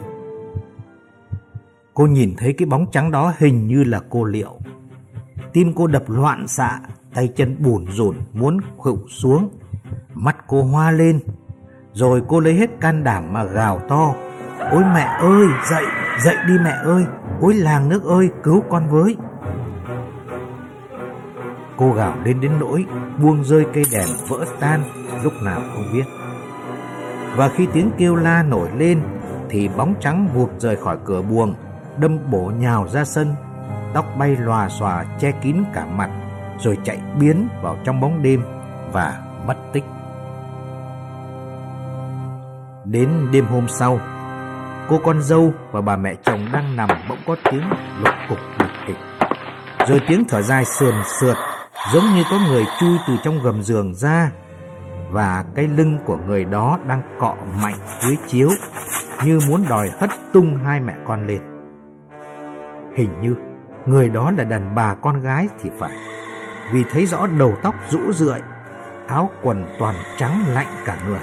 Cô nhìn thấy cái bóng trắng đó hình như là cô Liệu. Tim cô đập loạn xạ, tay chân bủn rủn muốn khuỵu xuống. Mắt cô hoa lên, rồi cô lấy hết can đảm mà gào to: "Ôi mẹ ơi, dậy, dậy đi mẹ ơi! Ôi làng nước ơi, cứu con với!" Cô gào lên đến nỗi buông rơi cây đèn vỡ tan lúc nào không biết. Và khi tiếng kêu la nổi lên thì bóng trắng vụt rời khỏi cửa buồng, đâm bổ nhào ra sân, tóc bay lòa xòa che kín cả mặt, rồi chạy biến vào trong bóng đêm và mất tích. Đến đêm hôm sau, cô con dâu và bà mẹ chồng đang nằm bỗng có tiếng lục cục lục kịch, rồi tiếng thở dài sườn sượt giống như có người chui từ trong gầm giường ra, và cái lưng của người đó đang cọ mạnh dưới chiếu như muốn đòi hất tung hai mẹ con lên. Hình như người đó là đàn bà con gái thì phải, vì thấy rõ đầu tóc rũ rượi, áo quần toàn trắng lạnh cả người.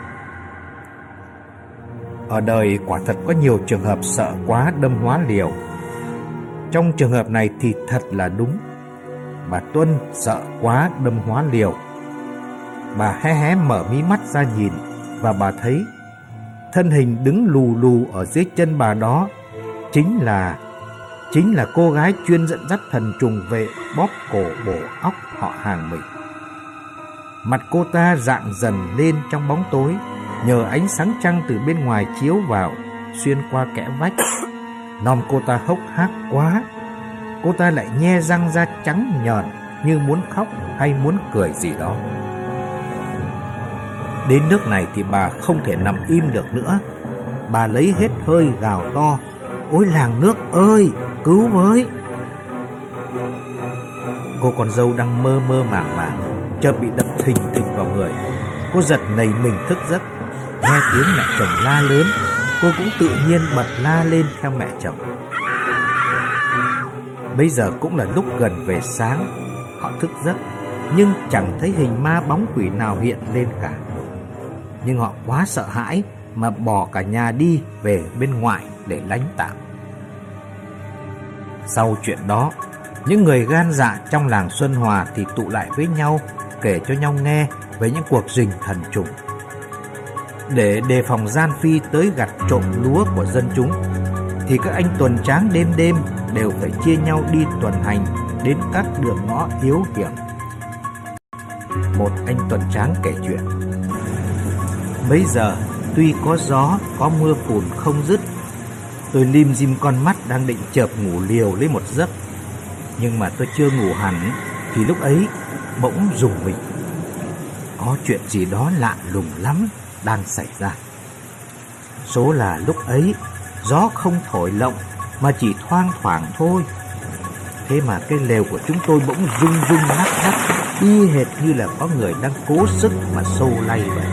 Ở đời quả thật có nhiều trường hợp sợ quá đâm hóa liều. Trong trường hợp này thì thật là đúng. Bà Tuân sợ quá đâm hóa liều. Bà hé hé mở mí mắt ra nhìn, và bà thấy thân hình đứng lù lù ở dưới chân bà đó chính là chính là cô gái chuyên dẫn dắt thần trùng về bóp cổ bổ óc họ hàng mình. Mặt cô ta rạng dần lên trong bóng tối nhờ ánh sáng trăng từ bên ngoài chiếu vào xuyên qua kẽ vách. Nòm cô ta hốc hác quá. Cô ta lại nhe răng ra trắng nhợn như muốn khóc hay muốn cười gì đó. Đến nước này thì bà không thể nằm im được nữa. Bà lấy hết hơi gào to: "Ôi làng nước ơi, cứu với!" Cô con dâu đang mơ mơ màng màng chợt bị đập thình thịch vào người. Cô giật nảy mình thức giấc. Nghe tiếng mẹ chồng la lớn, cô cũng tự nhiên bật la lên theo mẹ chồng. Bây giờ cũng là lúc gần về sáng. Họ thức giấc nhưng chẳng thấy hình ma bóng quỷ nào hiện lên cả. Nhưng họ quá sợ hãi mà bỏ cả nhà đi về bên ngoài để lánh tạm. Sau chuyện đó, những người gan dạ trong làng Xuân Hòa thì tụ lại với nhau, kể cho nhau nghe về những cuộc rình thần trùng. Để đề phòng gian phi tới gặt trộm lúa của dân chúng, thì các anh tuần tráng đêm đêm đều phải chia nhau đi tuần hành đến các đường ngõ yếu hiểm. Một anh tuần tráng kể chuyện: "Bây giờ tuy có gió, có mưa phùn không dứt, tôi lim dim con mắt đang định chợp ngủ liều lấy một giấc. Nhưng mà tôi chưa ngủ hẳn thì lúc ấy bỗng rùng mình. Có chuyện gì đó lạ lùng lắm đang xảy ra. Số là lúc ấy gió không thổi lộng mà chỉ thoang thoảng thôi. Thế mà cái lều của chúng tôi bỗng rung rung lắc lắc, y hệt như là có người đang cố sức mà xô lay vậy.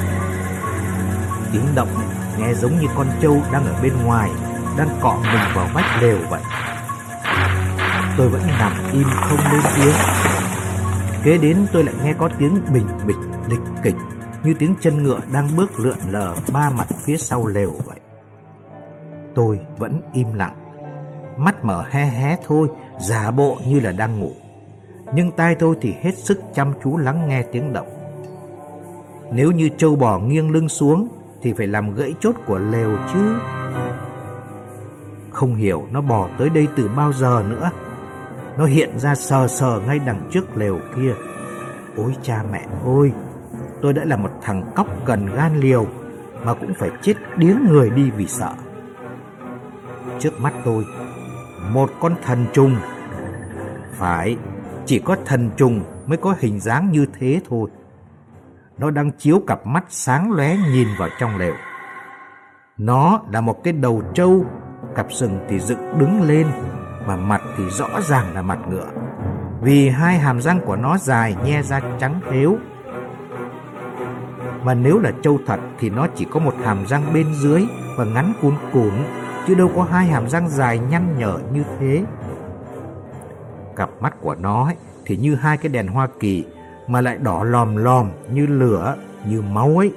Tiếng động nghe giống như con trâu đang ở bên ngoài, đang cọ mình vào vách lều vậy. Tôi vẫn nằm im không lên tiếng. Kế đến tôi lại nghe có tiếng bình bịch lịch kịch, như tiếng chân ngựa đang bước lượn lờ ba mặt phía sau lều vậy. Tôi vẫn im lặng, mắt mở hé hé thôi, giả bộ như là đang ngủ. Nhưng tai tôi thì hết sức chăm chú lắng nghe tiếng động. Nếu như trâu bò nghiêng lưng xuống thì phải làm gãy chốt của lều chứ. Không hiểu nó bò tới đây từ bao giờ nữa. Nó hiện ra sờ sờ ngay đằng trước lều kia. Ôi cha mẹ ơi, tôi đã là một thằng cóc cần gan liều mà cũng phải chết điếng người đi vì sợ. Trước mắt tôi, một con thần trùng. Phải, chỉ có thần trùng mới có hình dáng như thế thôi. Nó đang chiếu cặp mắt sáng lóe nhìn vào trong lều. Nó là một cái đầu trâu, cặp sừng thì dựng đứng lên, và mặt thì rõ ràng là mặt ngựa, vì hai hàm răng của nó dài nhe ra trắng thếu. Mà nếu là trâu thật thì nó chỉ có một hàm răng bên dưới và ngắn cùn cùn, chứ đâu có hai hàm răng dài nhăn nhở như thế. Cặp mắt của nó ấy, thì như hai cái đèn Hoa Kỳ, mà lại đỏ lòm lòm như lửa, như máu ấy.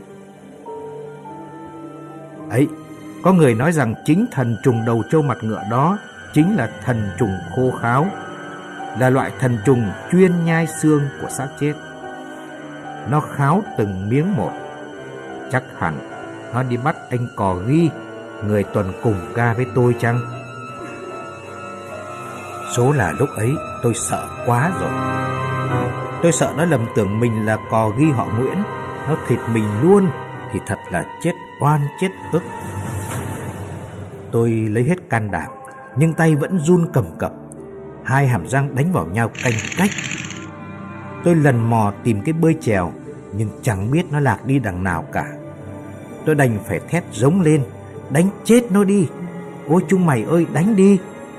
Ấy, có người nói rằng chính thần trùng đầu trâu mặt ngựa đó chính là thần trùng khô kháo, là loại thần trùng chuyên nhai xương của xác chết. Nó kháo từng miếng một. Chắc hẳn nó đi bắt anh Cò Ghi, người tuần cùng ca với tôi chăng? Số là lúc ấy tôi sợ quá rồi. Tôi sợ nó lầm tưởng mình là cò ghi họ Nguyễn, nó thịt mình luôn thì thật là chết oan chết ức. Tôi lấy hết can đảm, nhưng tay vẫn run cầm cập, hai hàm răng đánh vào nhau canh cách. Tôi lần mò tìm cái bơi chèo, nhưng chẳng biết nó lạc đi đằng nào cả. Tôi đành phải thét giống lên: đánh chết nó đi! Ôi chúng mày ơi, đánh đi!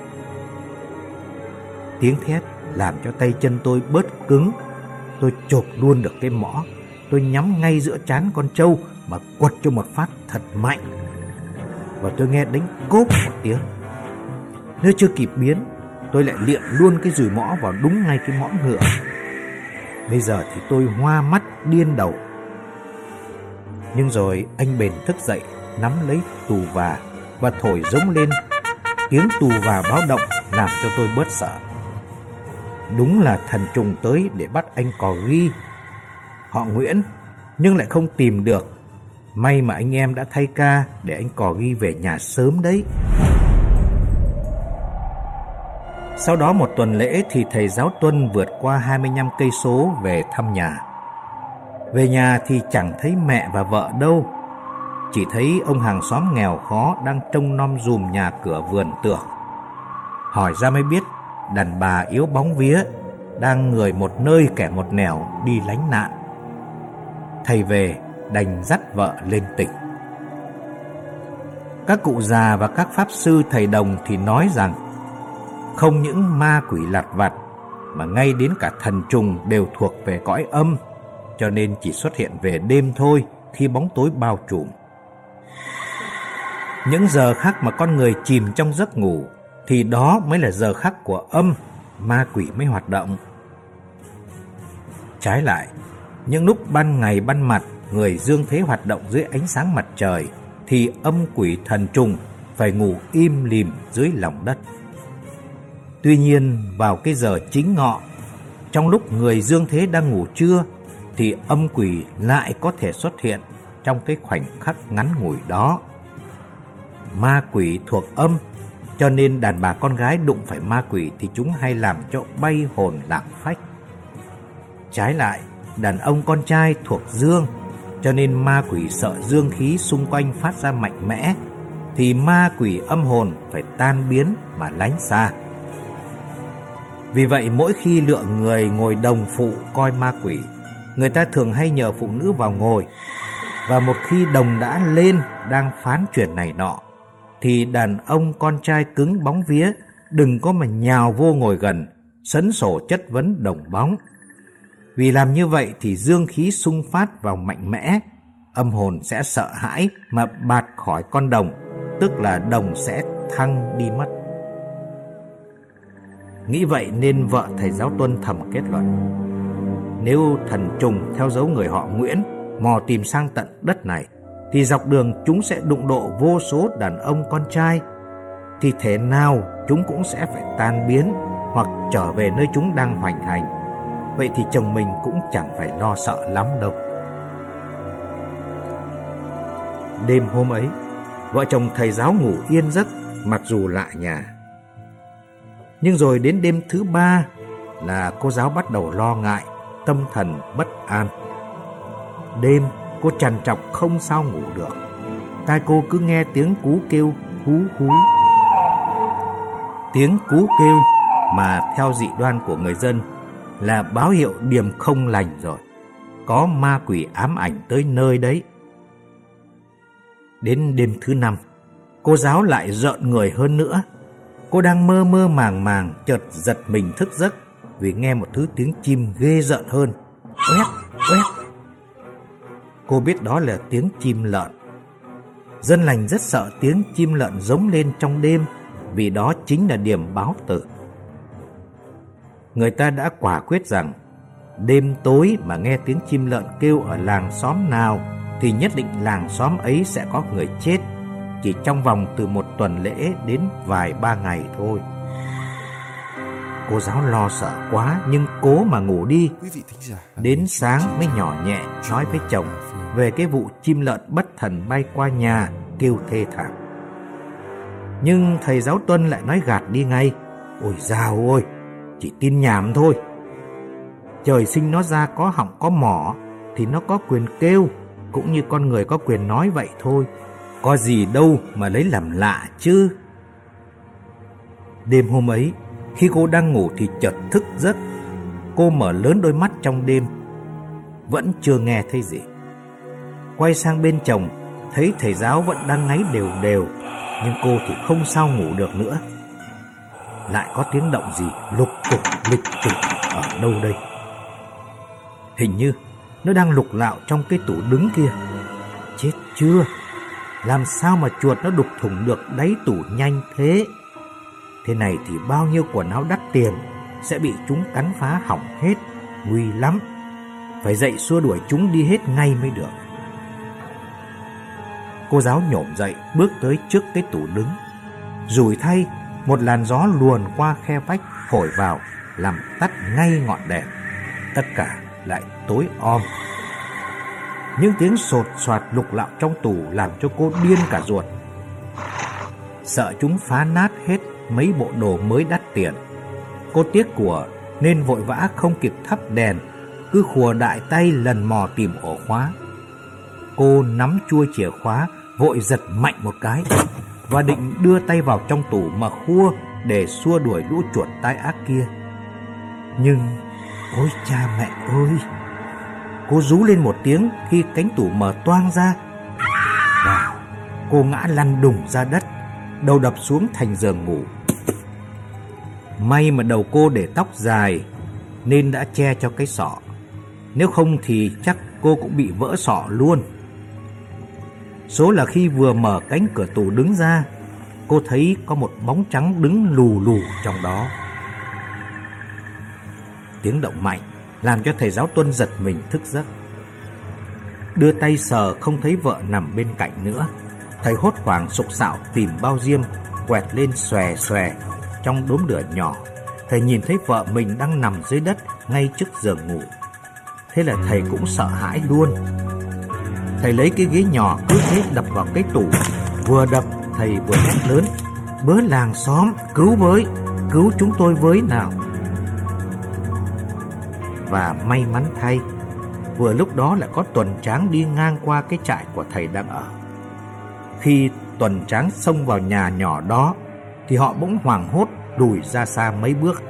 Tiếng thét làm cho tay chân tôi bớt cứng. Tôi chộp luôn được cái mõ. Tôi nhắm ngay giữa trán con trâu mà quật cho một phát thật mạnh. Và tôi nghe đánh cốp một tiếng. Nếu chưa kịp biến, tôi lại liệng luôn cái dùi mõ vào đúng ngay cái mõm ngựa. Bây giờ thì tôi hoa mắt điên đầu. Nhưng rồi anh Bền thức dậy, nắm lấy tù và và thổi giống lên. Tiếng tù và báo động làm cho tôi bớt sợ. Đúng là thần trùng tới để bắt anh cò ghi họ Nguyễn, nhưng lại không tìm được. May mà anh em đã thay ca để anh cò ghi về nhà sớm đấy. Sau đó một tuần lễ thì thầy giáo Tuân vượt qua hai mươi lăm cây số về thăm nhà. Về nhà thì chẳng thấy mẹ và vợ đâu, chỉ thấy ông hàng xóm nghèo khó đang trông nom dùm nhà cửa vườn tược. Hỏi ra mới biết đàn bà yếu bóng vía, đang người một nơi kẻ một nẻo đi lánh nạn. Thầy về đành dắt vợ lên tỉnh. Các cụ già và các pháp sư thầy đồng thì nói rằng không những ma quỷ lặt vặt mà ngay đến cả thần trùng đều thuộc về cõi âm, cho nên chỉ xuất hiện về đêm thôi, khi bóng tối bao trùm. Những giờ khắc mà con người chìm trong giấc ngủ thì đó mới là giờ khắc của âm, ma quỷ mới hoạt động. Trái lại, những lúc ban ngày ban mặt người dương thế hoạt động dưới ánh sáng mặt trời thì âm quỷ thần trùng phải ngủ im lìm dưới lòng đất. Tuy nhiên vào cái giờ chính ngọ, trong lúc người dương thế đang ngủ trưa, thì âm quỷ lại có thể xuất hiện trong cái khoảnh khắc ngắn ngủi đó. Ma quỷ thuộc âm, cho nên đàn bà con gái đụng phải ma quỷ thì chúng hay làm cho bay hồn lạc phách. Trái lại, đàn ông con trai thuộc dương, cho nên ma quỷ sợ dương khí xung quanh phát ra mạnh mẽ, thì ma quỷ âm hồn phải tan biến mà lánh xa. Vì vậy mỗi khi lượng người ngồi đồng phụ coi ma quỷ, người ta thường hay nhờ phụ nữ vào ngồi. Và một khi đồng đã lên đang phán truyền này nọ, thì đàn ông con trai cứng bóng vía đừng có mà nhào vô ngồi gần, sấn sổ chất vấn đồng bóng. Vì làm như vậy thì dương khí xung phát vào mạnh mẽ, âm hồn sẽ sợ hãi mà bạt khỏi con đồng, tức là đồng sẽ thăng đi mất. Nghĩ vậy nên vợ thầy giáo Tuân thầm kết luận: nếu thần trùng theo dấu người họ Nguyễn mò tìm sang tận đất này, thì dọc đường chúng sẽ đụng độ vô số đàn ông con trai, thì thế nào chúng cũng sẽ phải tan biến hoặc trở về nơi chúng đang hoành hành. Vậy thì chồng mình cũng chẳng phải lo sợ lắm đâu. Đêm hôm ấy, vợ chồng thầy giáo ngủ yên giấc mặc dù lạ nhà. Nhưng rồi đến đêm thứ ba là cô giáo bắt đầu lo ngại, tâm thần bất an. Đêm cô trằn trọc không sao ngủ được. Tai cô cứ nghe tiếng cú kêu hú hú. Tiếng cú kêu mà theo dị đoan của người dân là báo hiệu điểm không lành rồi, có ma quỷ ám ảnh tới nơi đấy. Đến đêm thứ năm, cô giáo lại rợn người hơn nữa. Cô đang mơ mơ màng màng, chợt giật mình thức giấc vì nghe một thứ tiếng chim ghê rợn hơn. Oét, oét. Cô biết đó là tiếng chim lợn. Dân lành rất sợ tiếng chim lợn giống lên trong đêm, vì đó chính là điểm báo tử. Người ta đã quả quyết rằng đêm tối mà nghe tiếng chim lợn kêu ở làng xóm nào thì nhất định làng xóm ấy sẽ có người chết, chỉ trong vòng từ một tuần lễ đến vài ba ngày thôi. Cô giáo lo sợ quá nhưng cố mà ngủ đi. Đến sáng mới nhỏ nhẹ nói với chồng về cái vụ chim lợn bất thần bay qua nhà kêu thê thảm. Nhưng thầy giáo Tuân lại nói gạt đi ngay: ôi dào ôi, chỉ tin nhảm thôi. Trời sinh nó ra có họng có mỏ thì nó có quyền kêu, cũng như con người có quyền nói vậy thôi. Có gì đâu mà lấy làm lạ chứ. Đêm hôm ấy, khi cô đang ngủ thì chợt thức giấc. Cô mở lớn đôi mắt trong đêm, vẫn chưa nghe thấy gì. Quay sang bên chồng, thấy thầy giáo vẫn đang ngáy đều đều, nhưng cô thì không sao ngủ được nữa. Lại có tiếng động gì lục tục lịch tục ở đâu đây? Hình như nó đang lục lạo trong cái tủ đứng kia. Chết chưa, làm sao mà chuột nó đục thủng được đáy tủ nhanh thế? Thế này thì bao nhiêu quần áo đắt tiền sẽ bị chúng cắn phá hỏng hết, nguy lắm. Phải dậy xua đuổi chúng đi hết ngay mới được. Cô giáo nhổm dậy bước tới trước cái tủ đứng. Rủi thay, một làn gió luồn qua khe vách thổi vào, làm tắt ngay ngọn đèn. Tất cả lại tối om. Những tiếng sột soạt lục lạo trong tủ làm cho cô điên cả ruột. Sợ chúng phá nát hết mấy bộ đồ mới đắt tiền. Cô tiếc của nên vội vã không kịp thắp đèn, cứ khùa đại tay lần mò tìm ổ khóa. Cô nắm chuôi chìa khóa, vội giật mạnh một cái và định đưa tay vào trong tủ mà khua để xua đuổi lũ chuột tai ác kia. Nhưng ôi cha mẹ ơi! Cô rú lên một tiếng khi cánh tủ mở toang ra và cô ngã lăn đùng ra đất, đầu đập xuống thành giường ngủ. May mà đầu cô để tóc dài nên đã che cho cái sọ, nếu không thì chắc cô cũng bị vỡ sọ luôn. Số là khi vừa mở cánh cửa tủ đứng ra, cô thấy có một bóng trắng đứng lù lù trong đó. Tiếng động mạnh làm cho thầy giáo Tuân giật mình thức giấc. Đưa tay sờ không thấy vợ nằm bên cạnh nữa, thầy hốt hoảng sục sạo tìm bao diêm, quẹt lên xòe xòe trong đốm lửa nhỏ. Thầy nhìn thấy vợ mình đang nằm dưới đất ngay trước giường ngủ. Thế là thầy cũng sợ hãi luôn. Thầy lấy cái ghế nhỏ cứ thế đập vào cái tủ. Vừa đập thầy vừa hét lớn: "Bớ làng xóm, cứu với, cứu chúng tôi với nào!" Và may mắn thay, vừa lúc đó lại có Tuần Tráng đi ngang qua cái trại của thầy đang ở. Khi Tuần Tráng xông vào nhà nhỏ đó thì họ bỗng hoảng hốt lùi ra xa mấy bước.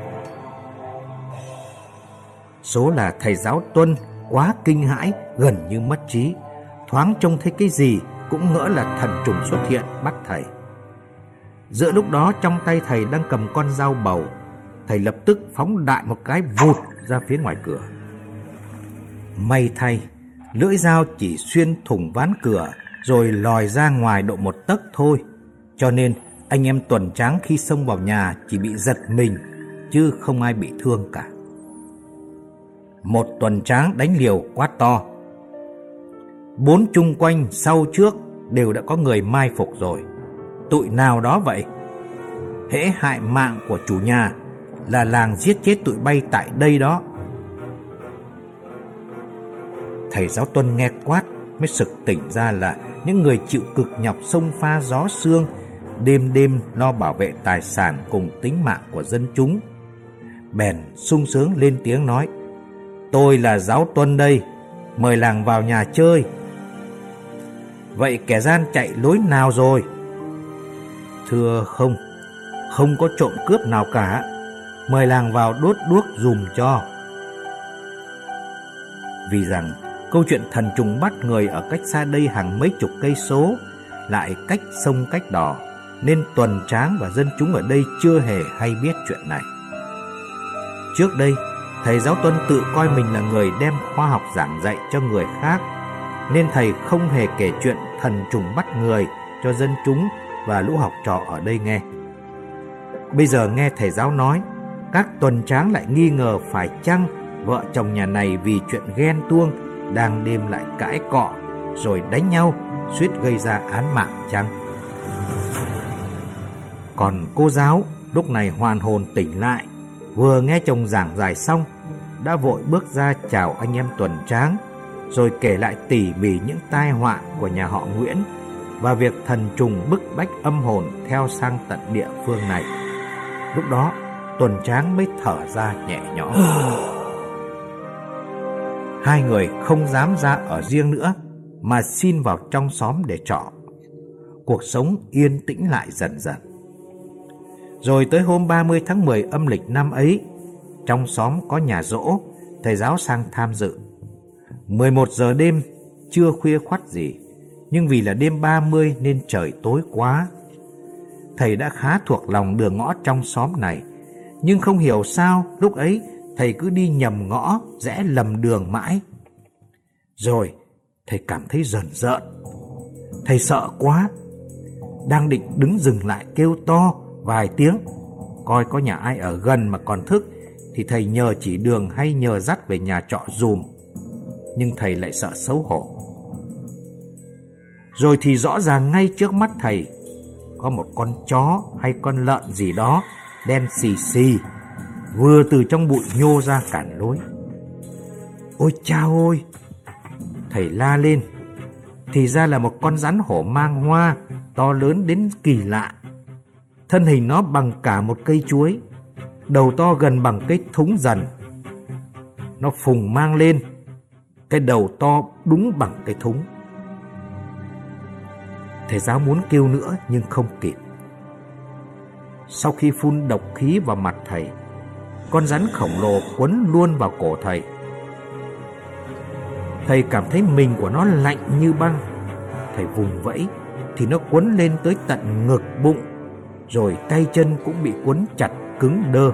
Số là thầy giáo Tuân quá kinh hãi, gần như mất trí, thoáng trông thấy cái gì cũng ngỡ là thần trùng xuất hiện bắt thầy. Giữa lúc đó trong tay thầy đang cầm con dao bầu. Thầy lập tức phóng đại một cái vụt ra phía ngoài cửa. May thay, lưỡi dao chỉ xuyên thủng ván cửa rồi lòi ra ngoài độ một tấc thôi, cho nên anh em Tuần Tráng khi xông vào nhà chỉ bị giật mình, chứ không ai bị thương cả. Một Tuần Tráng đánh liều quát to: "Bốn chung quanh sau trước đều đã có người mai phục rồi. Tụi nào đó vậy? Hễ hại mạng của chủ nhà là làng giết chết tụi bay tại đây đó." Thầy giáo Tuân nghe quát mới sực tỉnh ra là những người chịu cực nhọc xông pha gió sương, đêm đêm lo bảo vệ tài sản cùng tính mạng của dân chúng. Bèn sung sướng lên tiếng nói: "Tôi là giáo Tuân đây, mời làng vào nhà chơi." "Vậy kẻ gian chạy lối nào rồi?" "Thưa không, không có trộm cướp nào cả. Mời làng vào đốt đuốc dùm cho." Vì rằng câu chuyện thần trùng bắt người ở cách xa đây hàng mấy chục cây số, lại cách sông cách đò, nên Tuần Tráng và dân chúng ở đây chưa hề hay biết chuyện này. Trước đây, thầy giáo Tuân tự coi mình là người đem khoa học giảng dạy cho người khác, nên thầy không hề kể chuyện thần trùng bắt người cho dân chúng và lũ học trò ở đây nghe. Bây giờ nghe thầy giáo nói, các Tuần Tráng lại nghi ngờ phải chăng vợ chồng nhà này vì chuyện ghen tuông đang đêm lại cãi cọ rồi đánh nhau, suýt gây ra án mạng chăng? Còn cô giáo lúc này hoàn hồn tỉnh lại, vừa nghe chồng giảng giải xong đã vội bước ra chào anh em Tuần Tráng, rồi kể lại tỉ mỉ những tai họa của nhà họ Nguyễn và việc thần trùng bức bách âm hồn theo sang tận địa phương này. Lúc đó Tuần Tráng mới thở ra nhẹ nhõm. Hai người không dám ra ở riêng nữa, mà xin vào trong xóm để trọ. Cuộc sống yên tĩnh lại dần dần. Rồi tới hôm ba mươi tháng mười âm lịch năm ấy, trong xóm có nhà giỗ, thầy giáo sang tham dự. mười một giờ đêm, chưa khuya khoắt gì, nhưng vì là đêm ba mươi nên trời tối quá. Thầy đã khá thuộc lòng đường ngõ trong xóm này, nhưng không hiểu sao lúc ấy thầy cứ đi nhầm ngõ, rẽ lầm đường mãi. Rồi thầy cảm thấy rờn rợn. Thầy sợ quá, đang định đứng dừng lại kêu to vài tiếng, coi có nhà ai ở gần mà còn thức thì thầy nhờ chỉ đường hay nhờ dắt về nhà trọ dùm. Nhưng thầy lại sợ xấu hổ. Rồi thì rõ ràng ngay trước mắt thầy có một con chó hay con lợn gì đó đen xì xì vừa từ trong bụi nhô ra cản lối. Ôi chao ôi! Thầy la lên. Thì ra là một con rắn hổ mang hoa, to lớn đến kỳ lạ. Thân hình nó bằng cả một cây chuối, đầu to gần bằng cái thúng dần. Nó phùng mang lên, cái đầu to đúng bằng cái thúng. Thầy giáo muốn kêu nữa nhưng không kịp. Sau khi phun độc khí vào mặt thầy, con rắn khổng lồ quấn luôn vào cổ thầy. Thầy cảm thấy mình của nó lạnh như băng. Thầy vùng vẫy thì nó quấn lên tới tận ngực bụng, rồi tay chân cũng bị quấn chặt cứng đơ.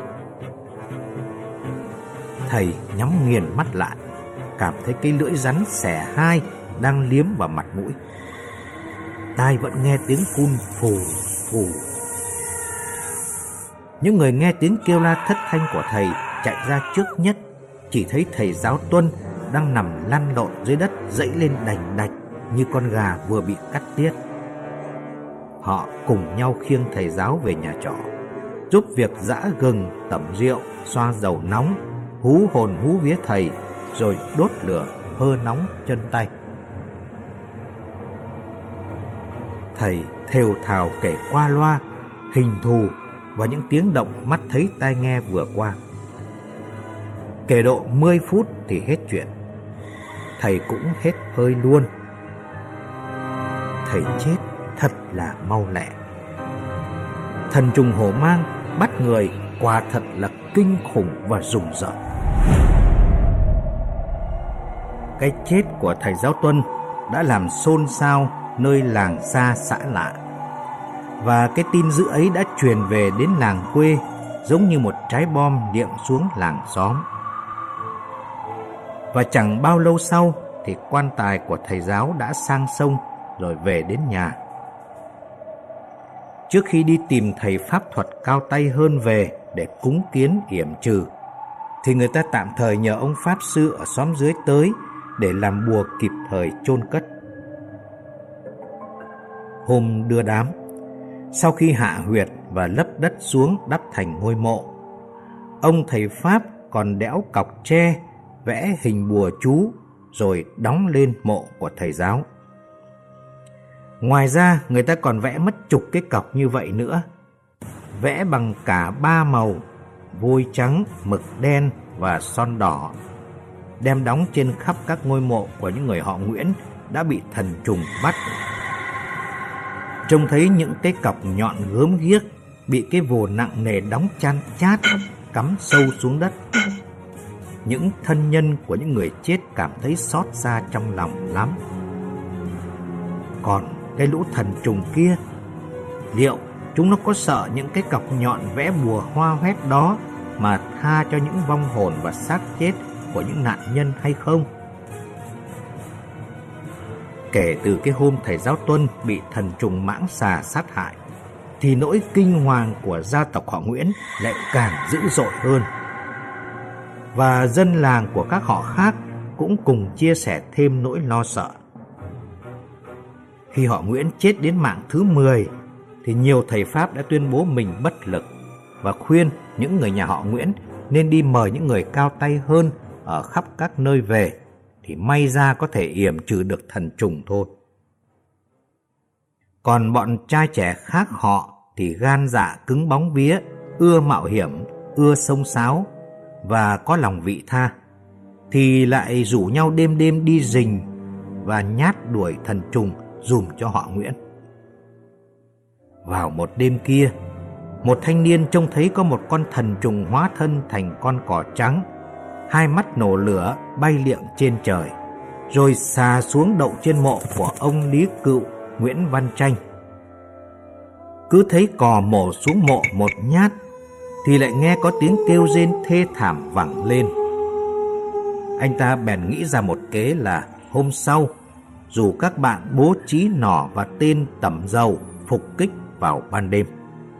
Thầy nhắm nghiền mắt lại, cảm thấy cái lưỡi rắn xẻ hai đang liếm vào mặt mũi. Tai vẫn nghe tiếng phun phù phù. Những người nghe tiếng kêu la thất thanh của thầy chạy ra trước nhất, chỉ thấy thầy giáo Tuân đang nằm lăn lộn dưới đất, dãy lên đành đạch như con gà vừa bị cắt tiết. Họ cùng nhau khiêng thầy giáo về nhà trọ, giúp việc giã gừng, tẩm rượu, xoa dầu nóng, hú hồn hú vía thầy, rồi đốt lửa hơ nóng chân tay. Thầy thều thào kể qua loa hình thù và những tiếng động mắt thấy tai nghe vừa qua. Kể độ mười phút thì hết chuyện. Thầy cũng hết hơi luôn. Thầy chết thật là mau lẹ. Thần trùng hổ mang bắt người quả thật là kinh khủng và rùng rợn. Cái chết của thầy giáo Tuân đã làm xôn xao nơi làng xa xã lạ, và cái tin dữ ấy đã truyền về đến làng quê giống như một trái bom liệng xuống làng xóm. Và chẳng bao lâu sau thì quan tài của thầy giáo đã sang sông rồi về đến nhà. Trước khi đi tìm thầy pháp thuật cao tay hơn về để cúng kiến yểm trừ, thì người ta tạm thời nhờ ông pháp sư ở xóm dưới tới để làm bùa kịp thời chôn cất. Hôm đưa đám, sau khi hạ huyệt và lấp đất xuống đắp thành ngôi mộ, ông thầy pháp còn đẽo cọc tre vẽ hình bùa chú rồi đóng lên mộ của thầy giáo. Ngoài ra người ta còn vẽ mất chục cái cọc như vậy nữa, vẽ bằng cả ba màu, vôi trắng, mực đen và son đỏ, đem đóng trên khắp các ngôi mộ của những người họ Nguyễn đã bị thần trùng bắt. Trông thấy những cái cọc nhọn gớm ghiếc bị cái vồ nặng nề đóng chan chát cắm sâu xuống đất. Những thân nhân của những người chết cảm thấy xót xa trong lòng lắm. Còn cái lũ thần trùng kia, liệu chúng nó có sợ những cái cọc nhọn vẽ bùa hoa hoét đó mà tha cho những vong hồn và xác chết của những nạn nhân hay không? Kể từ cái hôm thầy giáo Tuân bị thần trùng mãng xà sát hại, thì nỗi kinh hoàng của gia tộc họ Nguyễn lại càng dữ dội hơn. Và dân làng của các họ khác cũng cùng chia sẻ thêm nỗi lo sợ. Khi họ Nguyễn chết đến mạng thứ mười, thì nhiều thầy pháp đã tuyên bố mình bất lực và khuyên những người nhà họ Nguyễn nên đi mời những người cao tay hơn ở khắp các nơi về, thì may ra có thể yểm trừ được thần trùng thôi. Còn bọn trai trẻ khác họ thì gan dạ cứng bóng vía, ưa mạo hiểm, ưa xông xáo và có lòng vị tha. thì lại rủ nhau đêm đêm đi rình và nhát đuổi thần trùng dùm cho họ Nguyễn. Vào một đêm kia, một thanh niên trông thấy có một con thần trùng hóa thân thành con cò trắng, hai mắt nổ lửa bay liệng trên trời, rồi xà xuống đậu trên mộ của ông Lý Cựu, Nguyễn Văn Tranh. Cứ thấy cò mổ xuống mộ một nhát thì lại nghe có tiếng kêu rên thê thảm vẳng lên. Anh ta bèn nghĩ ra một kế là hôm sau rủ các bạn bố trí nỏ và tên tẩm dầu phục kích vào ban đêm.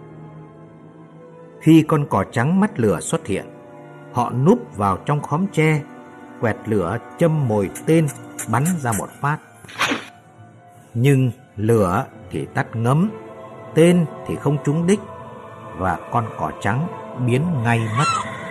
Khi con cò trắng mắt lửa xuất hiện, họ núp vào trong khóm tre, quẹt lửa châm mồi tên bắn ra một phát. Nhưng lửa thì tắt ngấm, tên thì không trúng đích, và con cò trắng biến ngay mất.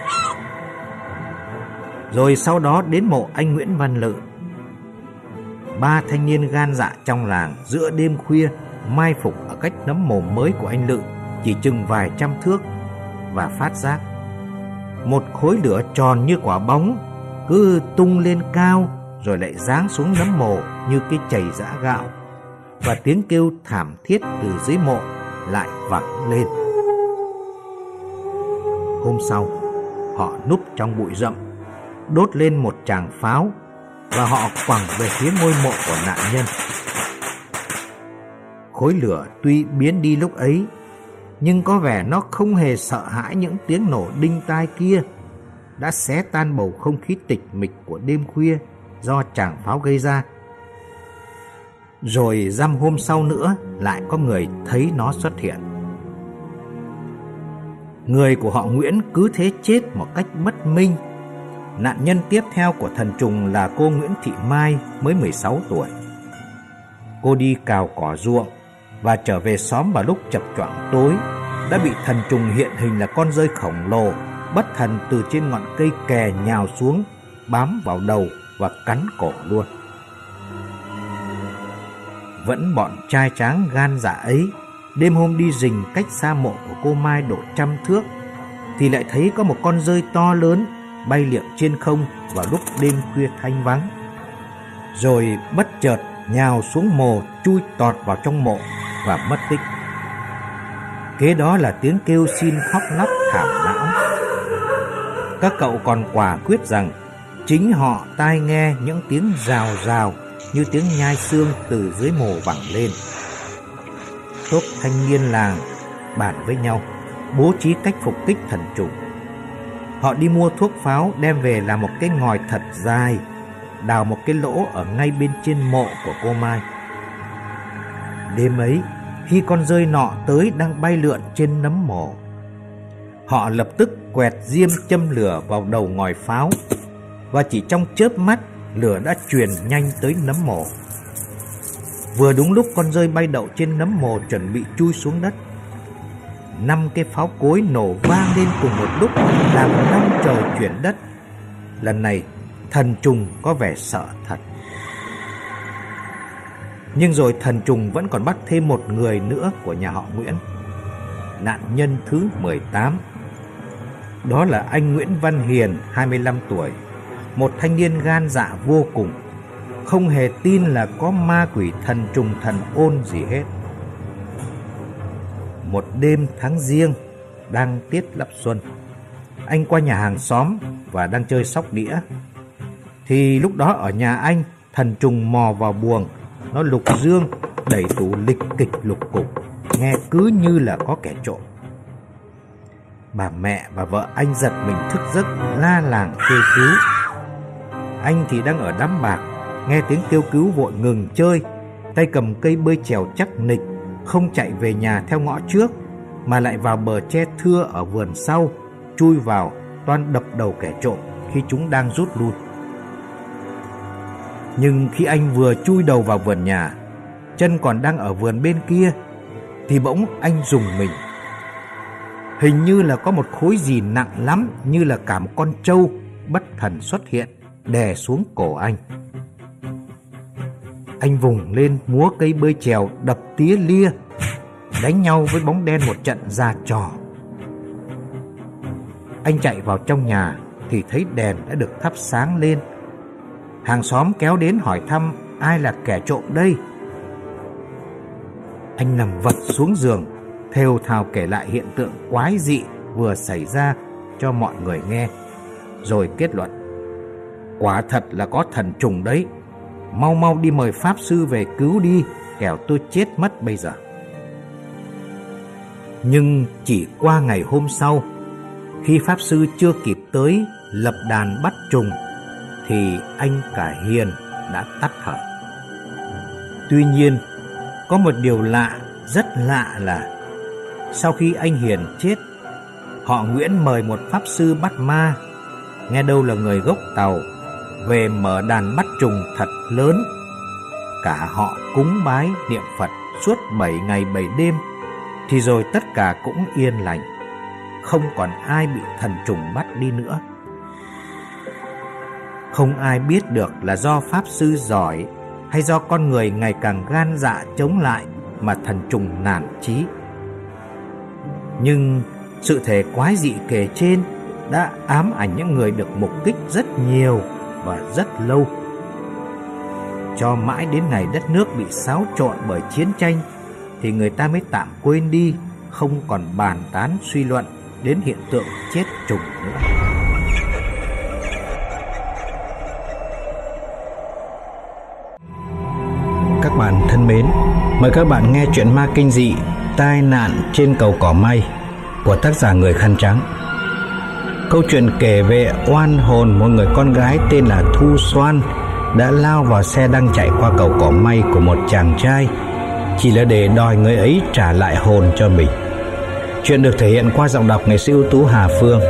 Rồi sau đó đến mộ anh Nguyễn Văn Lự. Ba thanh niên gan dạ trong làng giữa đêm khuya mai phục ở cách nấm mồ mới của anh Lự chỉ chừng vài trăm thước, và phát giác một khối lửa tròn như quả bóng cứ tung lên cao rồi lại giáng xuống nấm mồ như cái chày giã gạo, và tiếng kêu thảm thiết từ dưới mộ lại vẳng lên. Hôm sau, họ núp trong bụi rậm, đốt lên một tràng pháo và họ quẳng về phía ngôi mộ của nạn nhân. Khối lửa tuy biến đi lúc ấy, nhưng có vẻ nó không hề sợ hãi những tiếng nổ đinh tai kia, đã xé tan bầu không khí tịch mịch của đêm khuya do tràng pháo gây ra. Rồi dăm hôm sau nữa lại có người thấy nó xuất hiện. Người của họ Nguyễn cứ thế chết một cách bất minh. Nạn nhân tiếp theo của thần trùng là cô Nguyễn Thị Mai, mới mười sáu tuổi. Cô đi cào cỏ ruộng và trở về xóm vào lúc chập choạng tối, đã bị thần trùng hiện hình là con dơi khổng lồ bất thần từ trên ngọn cây kè nhào xuống, bám vào đầu và cắn cổ luôn. Vẫn bọn trai tráng gan dạ ấy, đêm hôm đi rình cách xa mộ của cô Mai độ trăm thước, thì lại thấy có một con dơi to lớn bay liệng trên không vào lúc đêm khuya thanh vắng, rồi bất chợt nhào xuống mồ, chui tọt vào trong mộ và mất tích. Kế đó là tiếng kêu xin khóc lóc thảm não. Các cậu còn quả quyết rằng chính họ tai nghe những tiếng rào rào như tiếng nhai xương từ dưới mồ vẳng lên. Tốt thanh niên làng bàn với nhau bố trí cách phục kích thần trùng. Họ đi mua thuốc pháo đem về làm một cái ngòi thật dài, đào một cái lỗ ở ngay bên trên mộ của cô Mai. Đêm ấy, khi con dơi nọ tới đang bay lượn trên nấm mộ, họ lập tức quẹt diêm châm lửa vào đầu ngòi pháo, và chỉ trong chớp mắt lửa đã truyền nhanh tới nấm mộ. Vừa đúng lúc con dơi bay đậu trên nấm mộ chuẩn bị chui xuống đất, năm cái pháo cối nổ vang lên cùng một lúc, làm năm trời chuyển đất. Lần này thần trùng có vẻ sợ thật. Nhưng rồi thần trùng vẫn còn bắt thêm một người nữa của nhà họ Nguyễn, nạn nhân thứ mười tám. Đó là anh Nguyễn Văn Hiền, hai mươi lăm tuổi, một thanh niên gan dạ vô cùng, không hề tin là có ma quỷ thần trùng thần ôn gì hết. Một đêm tháng Giêng, đang tiết lập xuân, anh qua nhà hàng xóm và đang chơi sóc đĩa, thì lúc đó ở nhà anh, thần trùng mò vào buồng. Nó lục dương, đẩy tủ lịch kịch lục cục, nghe cứ như là có kẻ trộm. Bà mẹ và vợ anh giật mình thức giấc, la làng kêu cứu. Anh thì đang ở đám bạc, nghe tiếng kêu cứu vội ngừng chơi, tay cầm cây bơi chèo chắc nịch, không chạy về nhà theo ngõ trước, mà lại vào bờ tre thưa ở vườn sau, chui vào toan đập đầu kẻ trộm khi chúng đang rút lui. Nhưng khi anh vừa chui đầu vào vườn nhà, chân còn đang ở vườn bên kia, thì bỗng anh rùng mình. Hình như là có một khối gì nặng lắm, như là cả một con trâu bất thần xuất hiện, đè xuống cổ anh. Anh vùng lên múa cây bơi chèo đập tía lia, đánh nhau với bóng đen một trận ra trò. Anh chạy vào trong nhà, thì thấy đèn đã được thắp sáng lên. Hàng xóm kéo đến hỏi thăm ai là kẻ trộm đây. Anh nằm vật xuống giường, thều thào kể lại hiện tượng quái dị vừa xảy ra cho mọi người nghe, rồi kết luận: quả thật là có thần trùng đấy. Mau mau đi mời pháp sư về cứu đi, kẻo tôi chết mất bây giờ. Nhưng chỉ qua ngày hôm sau, khi pháp sư chưa kịp tới lập đàn bắt trùng, thì anh cả Hiền đã tắt thở. Tuy nhiên, có một điều lạ, rất lạ là sau khi anh Hiền chết, họ Nguyễn mời một pháp sư bắt ma, nghe đâu là người gốc Tàu, về mở đàn bắt trùng thật lớn. Cả họ cúng bái niệm Phật suốt bảy ngày bảy đêm, thì rồi tất cả cũng yên lành, không còn ai bị thần trùng bắt đi nữa. Không ai biết được là do pháp sư giỏi hay do con người ngày càng gan dạ chống lại mà thần trùng nản chí. Nhưng sự thể quái dị kể trên đã ám ảnh những người được mục kích rất nhiều và rất lâu, cho mãi đến ngày đất nước bị xáo trộn bởi chiến tranh thì người ta mới tạm quên đi, không còn bàn tán suy luận đến hiện tượng chết trùng nữa. Các bạn thân mến, mời các bạn nghe chuyện ma kinh dị Tai nạn trên cầu cỏ may của tác giả Người Khăn Trắng. Câu chuyện kể về oan hồn một người con gái tên là Thu Xoan đã lao vào xe đang chạy qua cầu cỏ may của một chàng trai, chỉ là để đòi người ấy trả lại hồn cho mình. Chuyện được thể hiện qua giọng đọc nghệ sĩ ưu tú Hà Phương.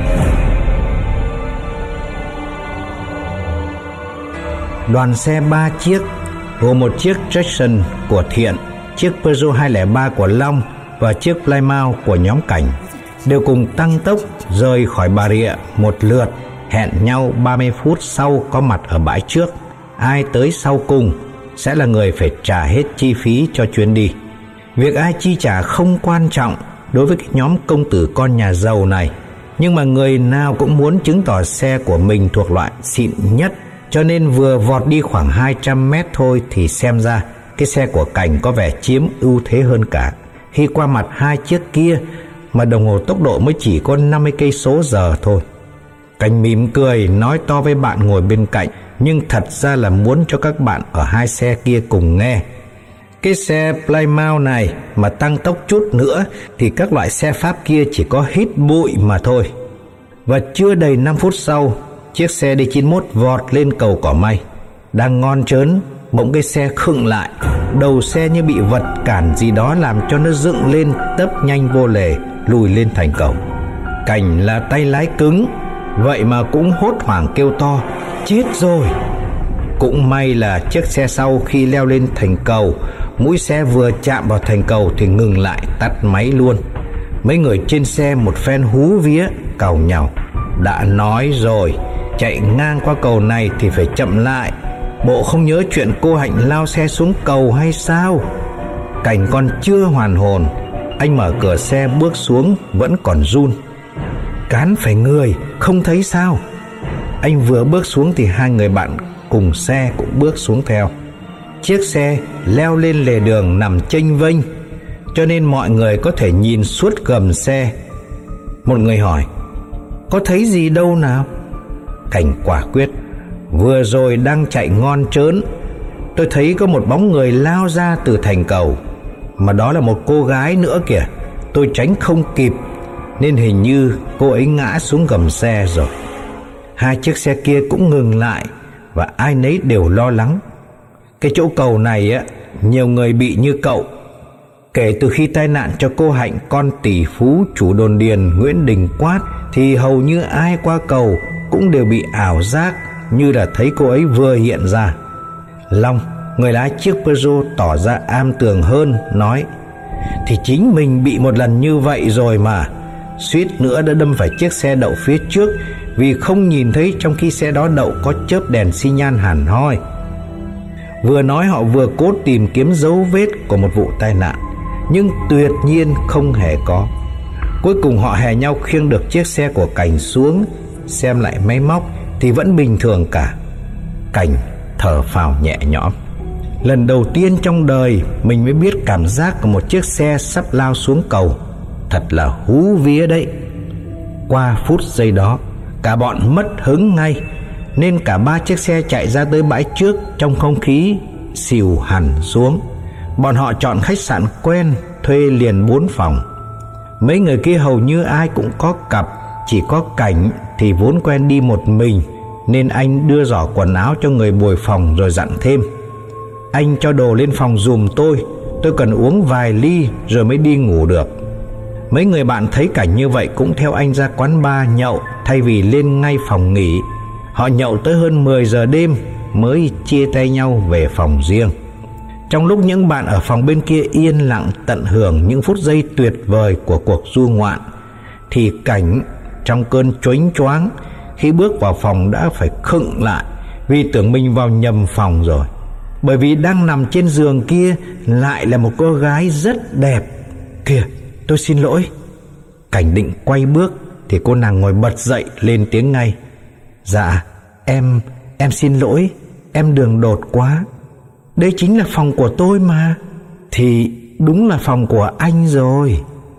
Đoàn xe ba chiếc gồm một chiếc Traction của Thiện, chiếc Peugeot hai không ba của Long và chiếc Plymouth của nhóm Cảnh đều cùng tăng tốc rời khỏi Bà Rịa một lượt, hẹn nhau ba mươi phút sau có mặt ở bãi trước. Ai tới sau cùng sẽ là người phải trả hết chi phí cho chuyến đi. Việc ai chi trả không quan trọng đối với cái nhóm công tử con nhà giàu này, nhưng mà người nào cũng muốn chứng tỏ xe của mình thuộc loại xịn nhất, cho nên vừa vọt đi khoảng hai trăm mét thôi thì xem ra cái xe của Cảnh có vẻ chiếm ưu thế hơn cả. Khi qua mặt hai chiếc kia mà đồng hồ tốc độ mới chỉ có năm mươi cây số giờ thôi. Cảnh mỉm cười nói to với bạn ngồi bên cạnh, nhưng thật ra là muốn cho các bạn ở hai xe kia cùng nghe. Cái xe Plymouth này mà tăng tốc chút nữa thì các loại xe Pháp kia chỉ có hít bụi mà thôi. Và chưa đầy năm phút sau, chiếc xe D chín mốt vọt lên cầu cỏ may. Đang ngon trớn, bỗng cái xe khựng lại. Đầu xe như bị vật cản gì đó làm cho nó dựng lên tấp nhanh vô lề, lùi lên thành cầu. Cảnh là tay lái cứng, vậy mà cũng hốt hoảng kêu to: chết rồi! Cũng may là chiếc xe sau khi leo lên thành cầu, mũi xe vừa chạm vào thành cầu thì ngừng lại, tắt máy luôn. Mấy người trên xe một phen hú vía, càu nhàu: đã nói rồi, chạy ngang qua cầu này thì phải chậm lại. Bộ không nhớ chuyện cô Hạnh lao xe xuống cầu hay sao? Cảnh còn chưa hoàn hồn, anh mở cửa xe bước xuống vẫn còn run. Cán phải người, không thấy sao? Anh vừa bước xuống thì hai người bạn cùng xe cũng bước xuống theo. Chiếc xe leo lên lề đường nằm chênh vênh, cho nên mọi người có thể nhìn suốt gầm xe. Một người hỏi: có thấy gì đâu nào? Cảnh quả quyết: vừa rồi đang chạy ngon trớn, tôi thấy có một bóng người lao ra từ thành cầu, mà đó là một cô gái nữa kìa. Tôi tránh không kịp nên hình như cô ấy ngã xuống gầm xe rồi. Hai chiếc xe kia cũng ngừng lại và ai nấy đều lo lắng. Cái chỗ cầu này á, nhiều người bị như cậu. Kể từ khi tai nạn cho cô Hạnh, con tỷ phú chủ đồn điền Nguyễn Đình Quát, thì hầu như ai qua cầu cũng đều bị ảo giác như là thấy cô ấy vừa hiện ra. Long, người lái chiếc Peugeot, tỏ ra am tường hơn, nói: thì chính mình bị một lần như vậy rồi mà, suýt nữa đã đâm phải chiếc xe đậu phía trước vì không nhìn thấy trong khi xe đó đậu có chớp đèn xi nhan hẳn hoi. Vừa nói họ vừa cố tìm kiếm dấu vết của một vụ tai nạn, nhưng tuyệt nhiên không hề có. Cuối cùng họ hè nhau khiêng được chiếc xe của Cảnh xuống, xem lại máy móc thì vẫn bình thường cả. Cảnh thở phào nhẹ nhõm. Lần đầu tiên trong đời mình mới biết cảm giác của một chiếc xe sắp lao xuống cầu. Thật là hú vía đấy. Qua phút giây đó, cả bọn mất hứng ngay, nên cả ba chiếc xe chạy ra tới bãi trước trong không khí xìu hẳn xuống. Bọn họ chọn khách sạn quen, thuê liền bốn phòng. Mấy người kia hầu như ai cũng có cặp, chỉ có Cảnh thì vốn quen đi một mình, nên anh đưa giỏ quần áo cho người bồi phòng rồi dặn thêm: anh cho đồ lên phòng giùm tôi, tôi cần uống vài ly rồi mới đi ngủ được. Mấy người bạn thấy Cảnh như vậy cũng theo anh ra quán bar nhậu thay vì lên ngay phòng nghỉ. Họ nhậu tới hơn mười giờ đêm mới chia tay nhau về phòng riêng. Trong lúc những bạn ở phòng bên kia yên lặng tận hưởng những phút giây tuyệt vời của cuộc du ngoạn, thì Cảnh trong cơn choáng choáng khi bước vào phòng đã phải khựng lại vì tưởng mình vào nhầm phòng rồi. Bởi vì đang nằm trên giường kia lại là một cô gái rất đẹp. Kìa, tôi xin lỗi. Cảnh định quay bước thì cô nàng ngồi bật dậy lên tiếng ngay: dạ, em, em xin lỗi, em đường đột quá. Đây chính là phòng của tôi mà. Thì đúng là phòng của anh rồi.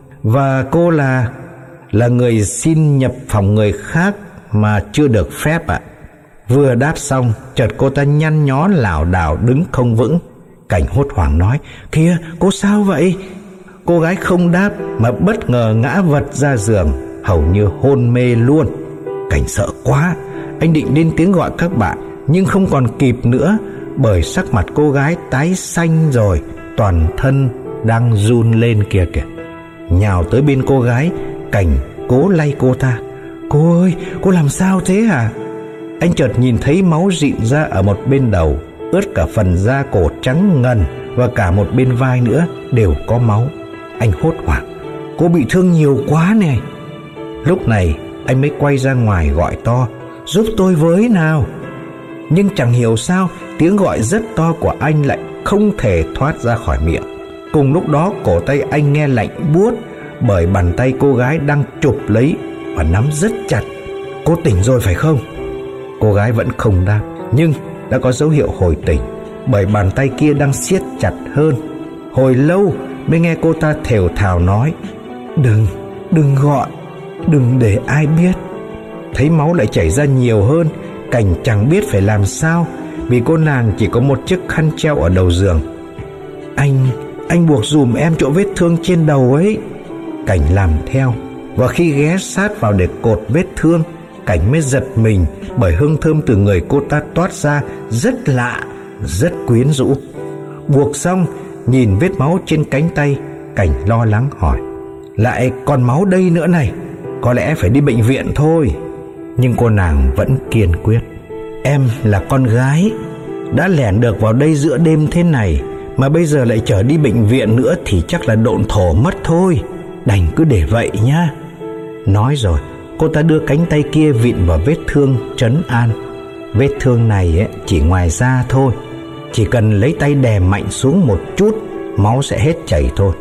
Và cô là Là người xin nhập phòng người khác mà chưa được phép ạ. Vừa đáp xong, chợt cô ta nhăn nhó lảo đảo đứng không vững. Cảnh hốt hoảng nói: kìa, cô sao vậy? Cô gái không đáp mà bất ngờ ngã vật ra giường, hầu như hôn mê luôn. Cảnh sợ quá, anh định lên tiếng gọi các bạn, nhưng không còn kịp nữa, bởi sắc mặt cô gái tái xanh rồi, toàn thân đang run lên kìa kìa. Nhào tới bên cô gái, Cảnh cố lay cô ta: cô ơi, cô làm sao thế hả? Anh chợt nhìn thấy máu rịn ra ở một bên đầu, ướt cả phần da cổ trắng ngần, và cả một bên vai nữa đều có máu. Anh hốt hoảng: cô bị thương nhiều quá nè. Lúc này anh mới quay ra ngoài gọi to: giúp tôi với nào. Nhưng chẳng hiểu sao tiếng gọi rất to của anh lại không thể thoát ra khỏi miệng. Cùng lúc đó cổ tay anh nghe lạnh buốt, bởi bàn tay cô gái đang chụp lấy và nắm rất chặt. Cô tỉnh rồi phải không? Cô gái vẫn không đáp, nhưng đã có dấu hiệu hồi tỉnh, bởi bàn tay kia đang siết chặt hơn. Hồi lâu mới nghe cô ta thều thào nói: Đừng, đừng gọi, đừng để ai biết. Thấy máu lại chảy ra nhiều hơn, Cảnh chẳng biết phải làm sao, vì cô nàng chỉ có một chiếc khăn treo ở đầu giường. Anh, anh buộc dùm em chỗ vết thương trên đầu ấy. Cảnh làm theo, và khi ghé sát vào để cột vết thương, Cảnh mới giật mình, bởi hương thơm từ người cô ta toát ra rất lạ, rất quyến rũ. Buộc xong, nhìn vết máu trên cánh tay, Cảnh lo lắng hỏi: lại còn máu đây nữa này, có lẽ phải đi bệnh viện thôi. Nhưng cô nàng vẫn kiên quyết: em là con gái, đã lẻn được vào đây giữa đêm thế này, mà bây giờ lại chở đi bệnh viện nữa thì chắc là độn thổ mất thôi. Đành cứ để vậy nhá. Nói rồi, cô ta đưa cánh tay kia vịn vào vết thương trấn an. Vết thương này ấy, chỉ ngoài da thôi, chỉ cần lấy tay đè mạnh xuống một chút, máu sẽ hết chảy thôi.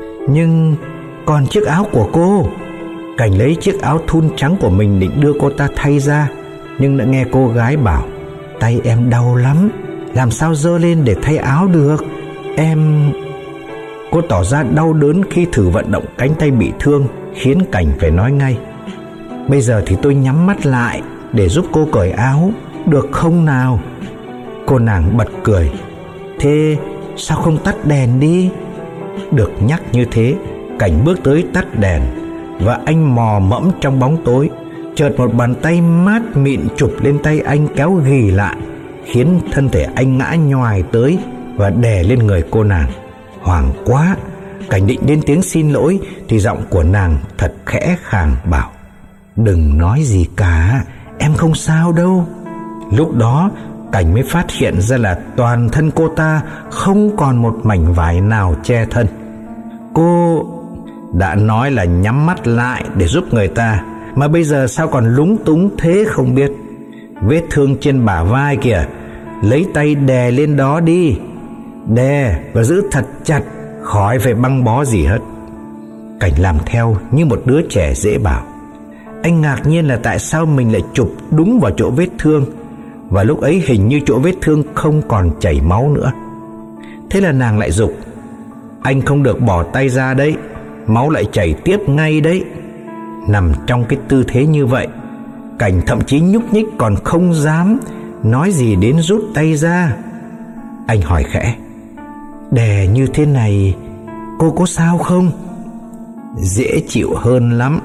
Nhưng còn chiếc áo của cô. Cảnh lấy chiếc áo thun trắng của mình định đưa cô ta thay ra, nhưng đã nghe cô gái bảo: tay em đau lắm, làm sao giơ lên để thay áo được. Em... Cô tỏ ra đau đớn khi thử vận động cánh tay bị thương, khiến Cảnh phải nói ngay: bây giờ thì tôi nhắm mắt lại để giúp cô cởi áo, được không nào? Cô nàng bật cười: thế sao không tắt đèn đi? Được nhắc như thế, Cảnh bước tới tắt đèn, và anh mò mẫm trong bóng tối. Chợt một bàn tay mát mịn chụp lên tay anh, kéo ghì lại, khiến thân thể anh ngã nhoài tới và đè lên người cô nàng. Hoảng quá, Cảnh định lên tiếng xin lỗi thì giọng của nàng thật khẽ khàng bảo: đừng nói gì cả, em không sao đâu. Lúc đó Cảnh mới phát hiện ra là toàn thân cô ta không còn một mảnh vải nào che thân. Cô đã nói là nhắm mắt lại để giúp người ta, mà bây giờ sao còn lúng túng thế không biết. Vết thương trên bả vai kìa, lấy tay đè lên đó đi. Đè và giữ thật chặt, khỏi phải băng bó gì hết. Cảnh làm theo như một đứa trẻ dễ bảo. Anh ngạc nhiên là tại sao mình lại chụp đúng vào chỗ vết thương, và lúc ấy hình như chỗ vết thương không còn chảy máu nữa. Thế là nàng lại giục: anh không được bỏ tay ra đấy, máu lại chảy tiếp ngay đấy. Nằm trong cái tư thế như vậy, Cảnh thậm chí nhúc nhích còn không dám nói gì đến rút tay ra. Anh hỏi khẽ: đè như thế này cô có sao không? Dễ chịu hơn lắm.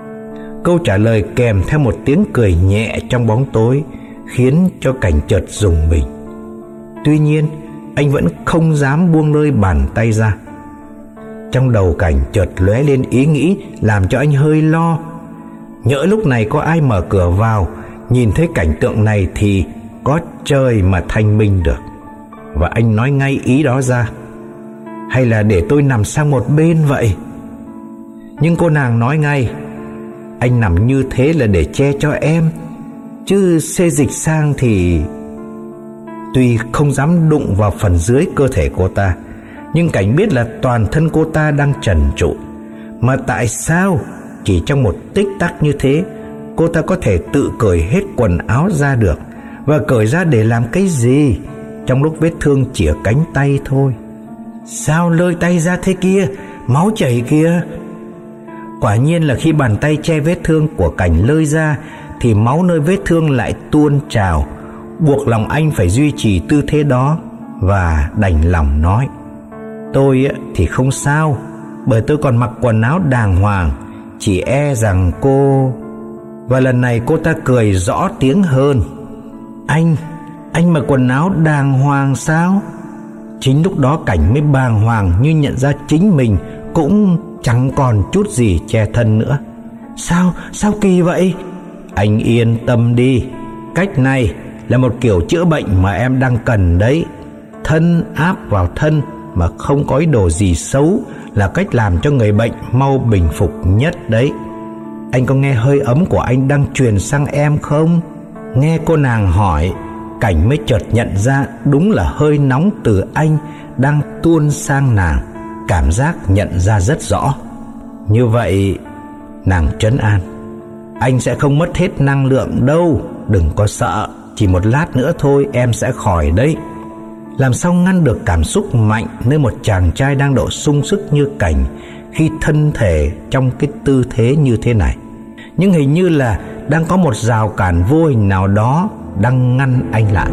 Câu trả lời kèm theo một tiếng cười nhẹ trong bóng tối khiến cho Cảnh chợt rùng mình. Tuy nhiên anh vẫn không dám buông lơi bàn tay ra. Trong đầu Cảnh chợt lóe lên ý nghĩ làm cho anh hơi lo. Nhỡ lúc này có ai mở cửa vào, nhìn thấy cảnh tượng này thì có trời mà thanh minh được. Và anh nói ngay ý đó ra: hay là để tôi nằm sang một bên vậy? Nhưng cô nàng nói ngay: anh nằm như thế là để che cho em, chứ xê dịch sang thì... Tuy không dám đụng vào phần dưới cơ thể cô ta, nhưng Cảnh biết là toàn thân cô ta đang trần trụi. Mà tại sao chỉ trong một tích tắc như thế cô ta có thể tự cởi hết quần áo ra được? Và cởi ra để làm cái gì trong lúc vết thương chỉ ở cánh tay thôi? Sao lơi tay ra thế kia? Máu chảy kìa! Quả nhiên là khi bàn tay che vết thương của Cảnh lơi ra thì máu nơi vết thương lại tuôn trào, buộc lòng anh phải duy trì tư thế đó. Và đành lòng nói: tôi thì không sao, bởi tôi còn mặc quần áo đàng hoàng, chỉ e rằng cô... Và lần này cô ta cười rõ tiếng hơn: Anh, anh mặc quần áo đàng hoàng sao? Chính lúc đó Cảnh mới bàng hoàng như nhận ra chính mình cũng chẳng còn chút gì che thân nữa. Sao, sao kỳ vậy? Anh yên tâm đi, cách này là một kiểu chữa bệnh mà em đang cần đấy. Thân áp vào thân mà không có ý đồ gì xấu là cách làm cho người bệnh mau bình phục nhất đấy. Anh có nghe hơi ấm của anh đang truyền sang em không? Nghe cô nàng hỏi, Cảnh mới chợt nhận ra đúng là hơi nóng từ anh đang tuôn sang nàng. Cảm giác nhận ra rất rõ. Như vậy nàng trấn an: anh sẽ không mất hết năng lượng đâu, đừng có sợ, chỉ một lát nữa thôi em sẽ khỏi đấy. Làm sao ngăn được cảm xúc mạnh nơi một chàng trai đang độ sung sức như Cảnh khi thân thể trong cái tư thế như thế này. Nhưng hình như là đang có một rào cản vô hình nào đó đang ngăn anh lại.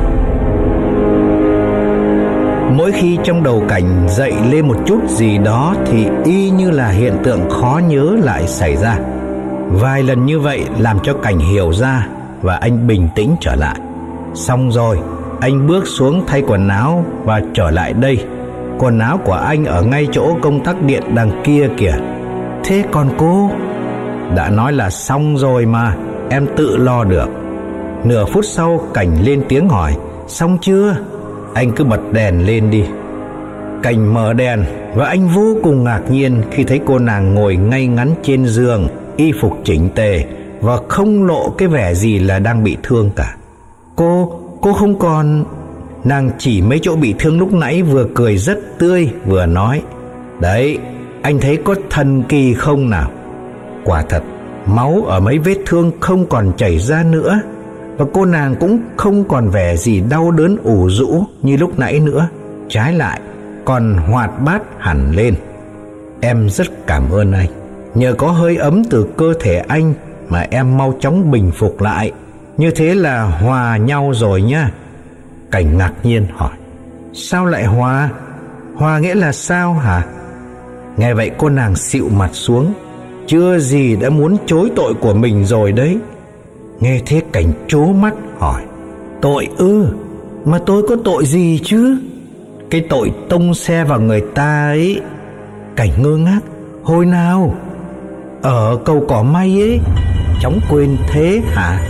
Mỗi khi trong đầu Cảnh dậy lên một chút gì đó thì y như là hiện tượng khó nhớ lại xảy ra. Vài lần như vậy làm cho Cảnh hiểu ra và anh bình tĩnh trở lại. Xong rồi, anh bước xuống thay quần áo và trở lại đây. Quần áo của anh ở ngay chỗ công tắc điện đằng kia kìa. Thế còn cô? Đã nói là xong rồi mà, em tự lo được. Nửa phút sau Cảnh lên tiếng hỏi: xong chưa? Anh cứ bật đèn lên đi. Cảnh mở đèn và anh vô cùng ngạc nhiên khi thấy cô nàng ngồi ngay ngắn trên giường, y phục chỉnh tề và không lộ cái vẻ gì là đang bị thương cả. Cô, cô không còn... Nàng chỉ mấy chỗ bị thương lúc nãy, vừa cười rất tươi vừa nói: đấy, anh thấy có thần kỳ không nào? Quả thật, máu ở mấy vết thương không còn chảy ra nữa, và cô nàng cũng không còn vẻ gì đau đớn ủ rũ như lúc nãy nữa. Trái lại, còn hoạt bát hẳn lên. Em rất cảm ơn anh. Nhờ có hơi ấm từ cơ thể anh mà em mau chóng bình phục lại. Như thế là hòa nhau rồi nhá. Cảnh ngạc nhiên hỏi: sao lại hòa? Hòa nghĩa là sao hả? Nghe vậy cô nàng xịu mặt xuống, chưa gì đã muốn chối tội của mình rồi đấy. Nghe thế Cảnh trố mắt hỏi: tội ư? Mà tôi có tội gì chứ? Cái tội tông xe vào người ta ấy. Cảnh ngơ ngác: hồi nào? Ở cầu cỏ may ấy. Chóng quên thế hả?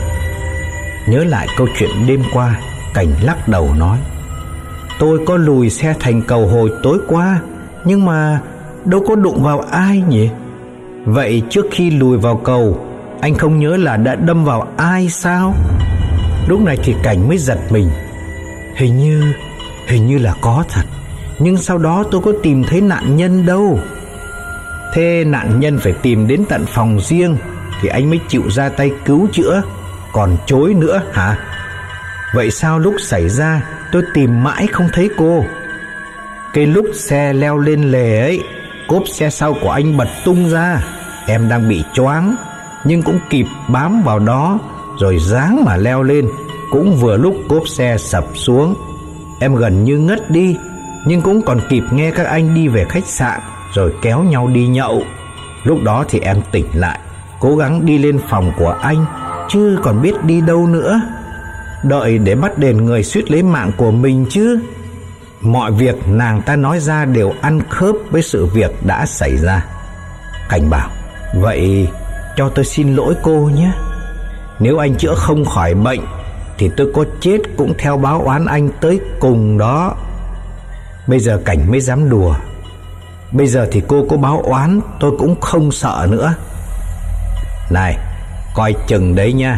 Nhớ lại câu chuyện đêm qua, Cảnh lắc đầu nói: tôi có lùi xe thành cầu hồi tối qua, nhưng mà đâu có đụng vào ai nhỉ? Vậy trước khi lùi vào cầu, anh không nhớ là đã đâm vào ai sao? Lúc này thì Cảnh mới giật mình. Hình như, hình như là có thật. Nhưng sau đó tôi có tìm thấy nạn nhân đâu. Thế nạn nhân phải tìm đến tận phòng riêng, thì anh mới chịu ra tay cứu chữa, còn chối nữa hả? Vậy sao lúc xảy ra tôi tìm mãi không thấy cô? Cái lúc xe leo lên lề ấy, cốp xe sau của anh bật tung ra. Em đang bị choáng nhưng cũng kịp bám vào đó rồi ráng mà leo lên. Cũng vừa lúc cốp xe sập xuống. Em gần như ngất đi, nhưng cũng còn kịp nghe các anh đi về khách sạn rồi kéo nhau đi nhậu. Lúc đó thì em tỉnh lại, cố gắng đi lên phòng của anh, chứ còn biết đi đâu nữa. Đợi để bắt đền người suýt lấy mạng của mình chứ. Mọi việc nàng ta nói ra đều ăn khớp với sự việc đã xảy ra. Cảnh bảo: vậy cho tôi xin lỗi cô nhé. Nếu anh chữa không khỏi bệnh thì tôi có chết cũng theo báo oán anh tới cùng đó. Bây giờ Cảnh mới dám đùa. Bây giờ thì cô có báo oán tôi cũng không sợ nữa. Này, coi chừng đấy nha.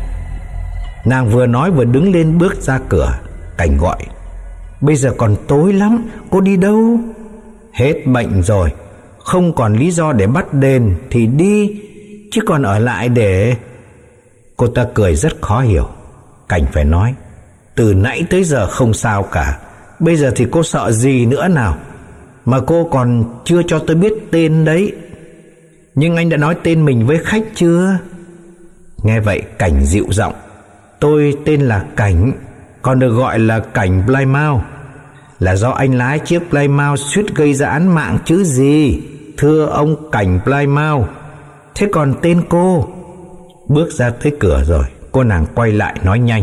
Nàng vừa nói vừa đứng lên bước ra cửa. Cảnh gọi: bây giờ còn tối lắm, cô đi đâu? Hết bệnh rồi, không còn lý do để bắt đền thì đi, chứ còn ở lại để... Cô ta cười rất khó hiểu. Cảnh phải nói: từ nãy tới giờ không sao cả, bây giờ thì cô sợ gì nữa nào? Mà cô còn chưa cho tôi biết tên đấy. Nhưng anh đã nói tên mình với khách chưa? Nghe vậy Cảnh dịu giọng: tôi tên là Cảnh, còn được gọi là Cảnh Plymouth. Là do anh lái chiếc Plymouth suýt gây ra án mạng chứ gì, thưa ông Cảnh Plymouth. Thế còn tên cô? Bước ra tới cửa rồi, cô nàng quay lại nói nhanh: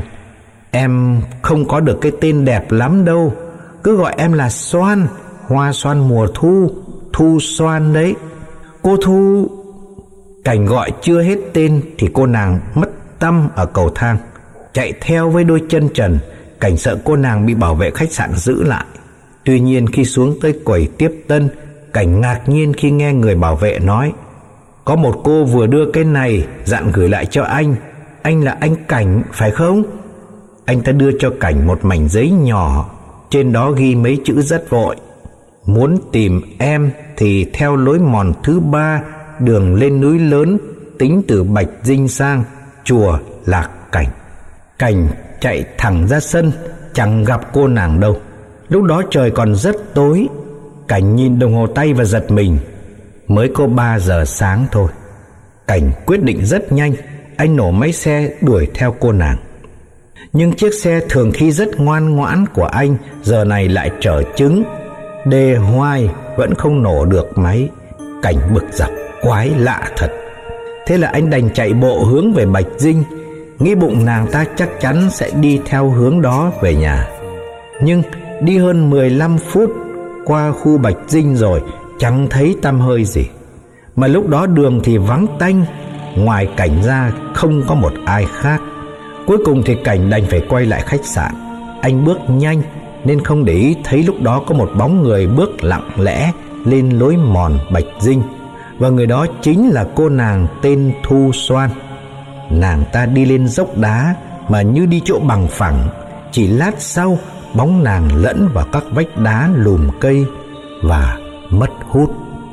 em không có được cái tên đẹp lắm đâu, cứ gọi em là Xoan, hoa xoan mùa thu, Thu Xoan đấy. Cô Thu... Cảnh gọi chưa hết tên thì cô nàng mất tăm ở cầu thang, chạy theo với đôi chân trần. Cảnh sợ cô nàng bị bảo vệ khách sạn giữ lại. Tuy nhiên khi xuống tới quầy tiếp tân, Cảnh ngạc nhiên khi nghe người bảo vệ nói: có một cô vừa đưa cái này, dặn gửi lại cho anh. Anh là anh Cảnh phải không? Anh ta đưa cho Cảnh một mảnh giấy nhỏ, trên đó ghi mấy chữ rất vội: muốn tìm em thì theo lối mòn thứ ba, đường lên núi lớn, tính từ Bạch Dinh sang chùa Lạc Cảnh. Cảnh chạy thẳng ra sân, chẳng gặp cô nàng đâu. Lúc đó trời còn rất tối. Cảnh nhìn đồng hồ tay và giật mình, mới có ba giờ sáng thôi. Cảnh quyết định rất nhanh, anh nổ máy xe đuổi theo cô nàng. Nhưng chiếc xe thường khi rất ngoan ngoãn của anh giờ này lại trở trứng, đề hoài vẫn không nổ được máy. Cảnh bực dọc: quái lạ thật. Thế là anh đành chạy bộ hướng về Bạch Dinh, nghĩ bụng nàng ta chắc chắn sẽ đi theo hướng đó về nhà. Nhưng đi hơn mười lăm phút qua khu Bạch Dinh rồi chẳng thấy tăm hơi gì. Mà lúc đó đường thì vắng tanh, ngoài Cảnh ra không có một ai khác. Cuối cùng thì Cảnh đành phải quay lại khách sạn. Anh bước nhanh nên không để ý thấy lúc đó có một bóng người bước lặng lẽ lên lối mòn Bạch Dinh, và người đó chính là cô nàng tên Thu Xoan. Nàng ta đi lên dốc đá mà như đi chỗ bằng phẳng. Chỉ lát sau, bóng nàng lẫn vào các vách đá lùm cây và mất hút.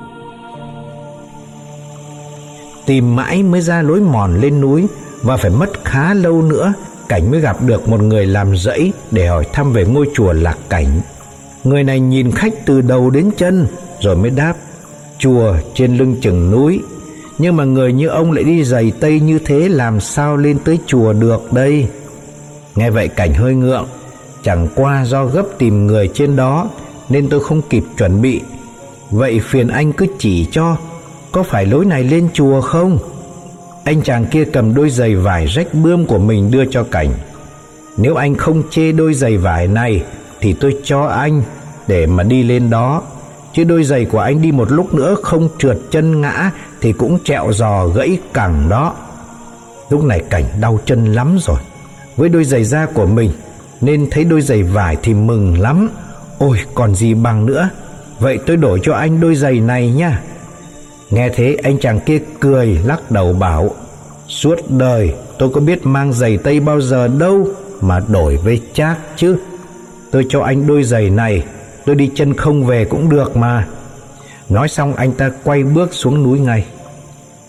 Tìm mãi mới ra lối mòn lên núi, và phải mất khá lâu nữa Cảnh mới gặp được một người làm rẫy để hỏi thăm về ngôi chùa Lạc Cảnh. Người này nhìn khách từ đầu đến chân rồi mới đáp: chùa trên lưng chừng núi, nhưng mà người như ông lại đi giày tây như thế, làm sao lên tới chùa được đây? Nghe vậy Cảnh hơi ngượng: chẳng qua do gấp tìm người trên đó nên tôi không kịp chuẩn bị. Vậy phiền anh cứ chỉ cho, có phải lối này lên chùa không? Anh chàng kia cầm đôi giày vải rách bươm của mình đưa cho Cảnh. Nếu anh không chê đôi giày vải này thì tôi cho anh để mà đi lên đó, chứ đôi giày của anh đi một lúc nữa không trượt chân ngã thì cũng trẹo giò gãy cẳng đó. Lúc này Cảnh đau chân lắm rồi. Với đôi giày da của mình nên thấy đôi giày vải thì mừng lắm. Ôi còn gì bằng nữa, vậy tôi đổi cho anh đôi giày này nha. Nghe thế anh chàng kia cười lắc đầu bảo: suốt đời tôi có biết mang giày tây bao giờ đâu mà đổi với Trác chứ. Tôi cho anh đôi giày này, tôi đi chân không về cũng được mà. Nói xong anh ta quay bước xuống núi ngay.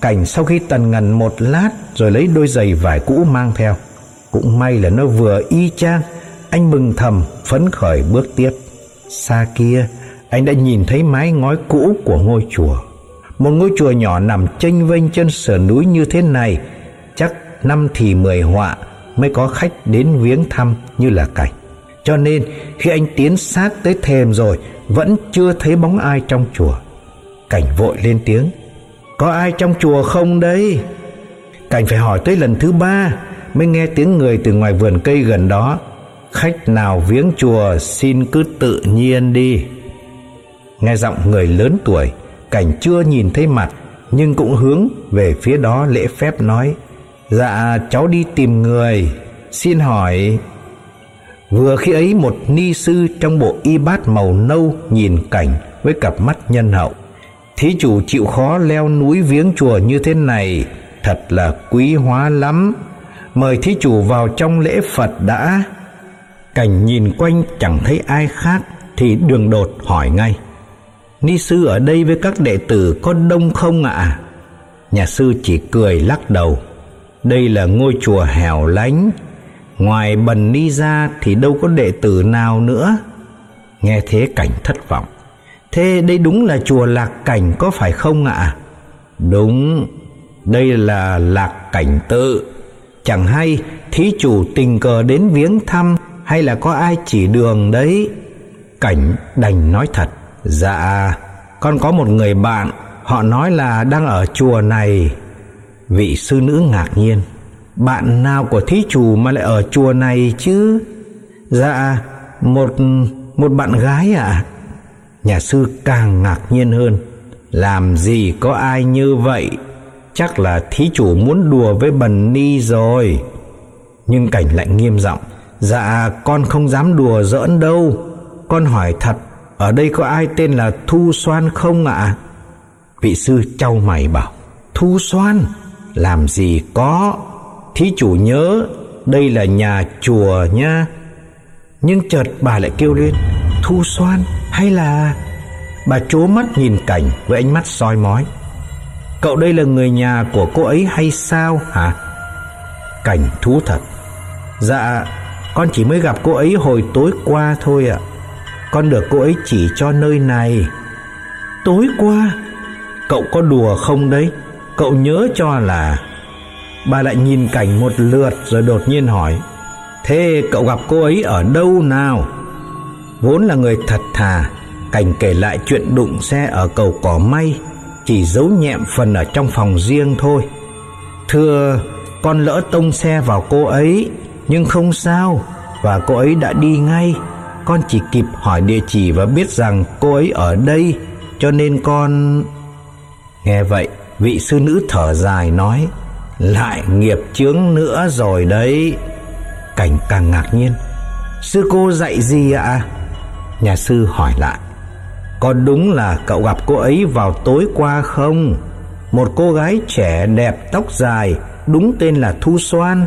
Cảnh sau khi tần ngần một lát rồi lấy đôi giày vải cũ mang theo. Cũng may là nó vừa y chang. Anh mừng thầm phấn khởi bước tiếp. Xa kia anh đã nhìn thấy mái ngói cũ của ngôi chùa. Một ngôi chùa nhỏ nằm chênh vênh trên sườn núi như thế này, chắc năm thì mười họa mới có khách đến viếng thăm như là Cảnh. Cho nên khi anh tiến sát tới thềm rồi vẫn chưa thấy bóng ai trong chùa. Cảnh vội lên tiếng: Có ai trong chùa không đấy? Cảnh phải hỏi tới lần thứ ba mới nghe tiếng người từ ngoài vườn cây gần đó: Khách nào viếng chùa xin cứ tự nhiên đi. Nghe giọng người lớn tuổi, Cảnh chưa nhìn thấy mặt nhưng cũng hướng về phía đó lễ phép nói: Dạ cháu đi tìm người, xin hỏi. Vừa khi ấy một ni sư trong bộ y bát màu nâu nhìn Cảnh với cặp mắt nhân hậu: Thí chủ chịu khó leo núi viếng chùa như thế này thật là quý hóa lắm, mời thí chủ vào trong lễ Phật đã. Cảnh nhìn quanh chẳng thấy ai khác thì đường đột hỏi ngay: Ni sư ở đây với các đệ tử có đông không ạ? Nhà sư chỉ cười lắc đầu: Đây là ngôi chùa hẻo lánh, ngoài bần ni ra thì đâu có đệ tử nào nữa. Nghe thế Cảnh thất vọng: Thế đây đúng là chùa Lạc Cảnh có phải không ạ? Đúng, đây là Lạc Cảnh tự. Chẳng hay thí chủ tình cờ đến viếng thăm hay là có ai chỉ đường đấy? Cảnh đành nói thật: Dạ, con có một người bạn, họ nói là đang ở chùa này. Vị sư nữ ngạc nhiên: Bạn nào của thí chủ mà lại ở chùa này chứ? Dạ, một một bạn gái ạ. À? Nhà sư càng ngạc nhiên hơn: Làm gì có ai như vậy, chắc là thí chủ muốn đùa với bần ni rồi. Nhưng Cảnh lại nghiêm giọng: Dạ con không dám đùa giỡn đâu, con hỏi thật, ở đây có ai tên là Thu Xoan không ạ? À? Vị sư chau mày bảo: Thu Xoan? Làm gì có, thí chủ nhớ đây là nhà chùa nhá. Nhưng chợt bà lại kêu lên: Thu Xoan hay là... Bà trố mắt nhìn Cảnh với ánh mắt soi mói: Cậu đây là người nhà của cô ấy hay sao hả? Cảnh thú thật: Dạ con chỉ mới gặp cô ấy hồi tối qua thôi ạ. Con được cô ấy chỉ cho nơi này. Tối qua? Cậu có đùa không đấy? Cậu nhớ cho là... Bà lại nhìn Cảnh một lượt rồi đột nhiên hỏi: Thế cậu gặp cô ấy ở đâu nào? Vốn là người thật thà, Cảnh kể lại chuyện đụng xe ở cầu Cỏ May, chỉ giấu nhẹm phần ở trong phòng riêng thôi. Thưa, con lỡ tông xe vào cô ấy, nhưng không sao, và cô ấy đã đi ngay. Con chỉ kịp hỏi địa chỉ và biết rằng cô ấy ở đây, cho nên con... Nghe vậy, vị sư nữ thở dài nói: Lại nghiệp chướng nữa rồi đấy. Cảnh càng ngạc nhiên: Sư cô dạy gì ạ? Nhà sư hỏi lại: Có đúng là cậu gặp cô ấy vào tối qua không? Một cô gái trẻ đẹp tóc dài, đúng tên là Thu Xoan.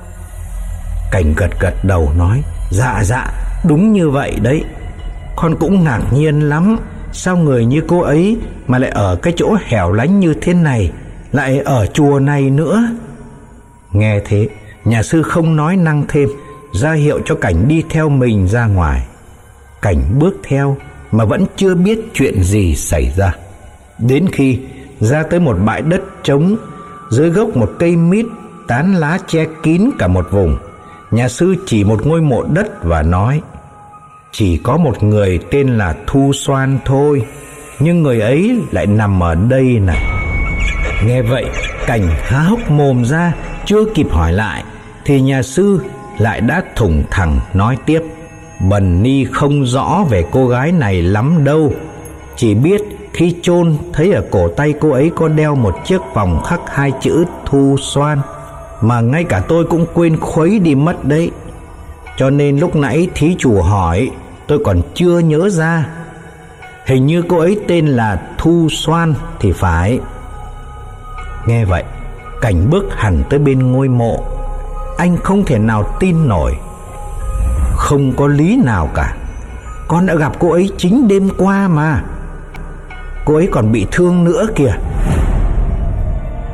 Cảnh gật gật đầu nói: Dạ dạ, đúng như vậy đấy. Con cũng ngạc nhiên lắm, sao người như cô ấy mà lại ở cái chỗ hẻo lánh như thế này, lại ở chùa này nữa. Nghe thế, nhà sư không nói năng thêm, ra hiệu cho Cảnh đi theo mình ra ngoài. Cảnh bước theo mà vẫn chưa biết chuyện gì xảy ra. Đến khi ra tới một bãi đất trống, dưới gốc một cây mít, tán lá che kín cả một vùng, nhà sư chỉ một ngôi mộ đất và nói: Chỉ có một người tên là Thu Xoan thôi, nhưng người ấy lại nằm ở đây này. Nghe vậy, Cảnh há hốc mồm ra, chưa kịp hỏi lại thì nhà sư lại đã thủng thẳng nói tiếp: Bần ni không rõ về cô gái này lắm đâu, chỉ biết khi chôn thấy ở cổ tay cô ấy có đeo một chiếc vòng khắc hai chữ Thu Xoan, mà ngay cả tôi cũng quên khuấy đi mất đấy. Cho nên lúc nãy thí chủ hỏi tôi còn chưa nhớ ra. Hình như cô ấy tên là Thu Xoan thì phải. Nghe vậy, Cảnh bước hẳn tới bên ngôi mộ. Anh không thể nào tin nổi. Không có lý nào cả. Con đã gặp cô ấy chính đêm qua mà. Cô ấy còn bị thương nữa kìa.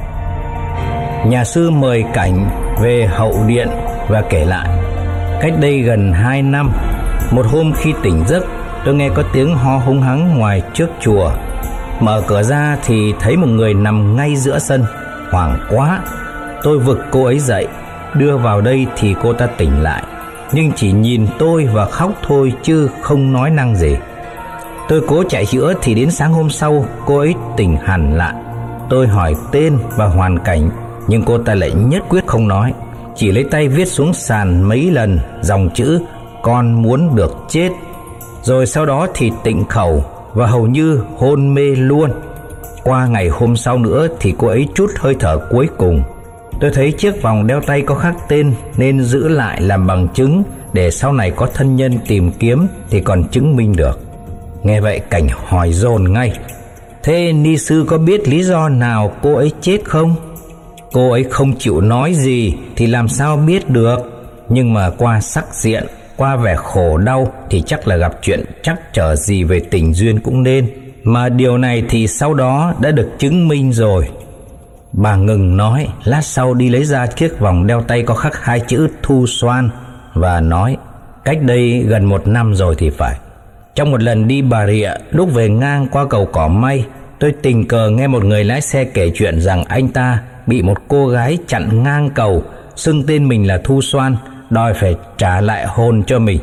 nhà sư mời Cảnh về hậu điện và kể lại. Cách đây gần hai năm, một hôm khi tỉnh giấc, tôi nghe có tiếng ho hung hắng ngoài trước chùa. Mở cửa ra thì thấy một người nằm ngay giữa sân. Hoảng quá, tôi vực cô ấy dậy, đưa vào đây thì cô ta tỉnh lại, nhưng chỉ nhìn tôi và khóc thôi chứ không nói năng gì. Tôi cố chạy chữa thì đến sáng hôm sau cô ấy tỉnh hẳn lại. Tôi hỏi tên và hoàn cảnh, nhưng cô ta lại nhất quyết không nói, chỉ lấy tay viết xuống sàn mấy lần dòng chữ "con muốn được chết", rồi sau đó thì tịnh khẩu và hầu như hôn mê luôn. Qua ngày hôm sau nữa thì cô ấy trút hơi thở cuối cùng. Tôi thấy chiếc vòng đeo tay có khắc tên nên giữ lại làm bằng chứng, để sau này có thân nhân tìm kiếm thì còn chứng minh được. Nghe vậy Cảnh hỏi dồn ngay: "Thế ni sư có biết lý do nào cô ấy chết không?" Cô ấy không chịu nói gì thì làm sao biết được, nhưng mà qua sắc diện, qua vẻ khổ đau thì chắc là gặp chuyện trắc trở gì về tình duyên cũng nên. Mà điều này thì sau đó đã được chứng minh rồi. Bà ngừng nói, lát sau đi lấy ra chiếc vòng đeo tay có khắc hai chữ Thu Xoan và nói: "Cách đây gần một năm rồi thì phải. Trong một lần đi Bà Rịa, lúc về ngang qua cầu Cỏ May, tôi tình cờ nghe một người lái xe kể chuyện rằng anh ta bị một cô gái chặn ngang cầu, xưng tên mình là Thu Xoan, đòi phải trả lại hồn cho mình.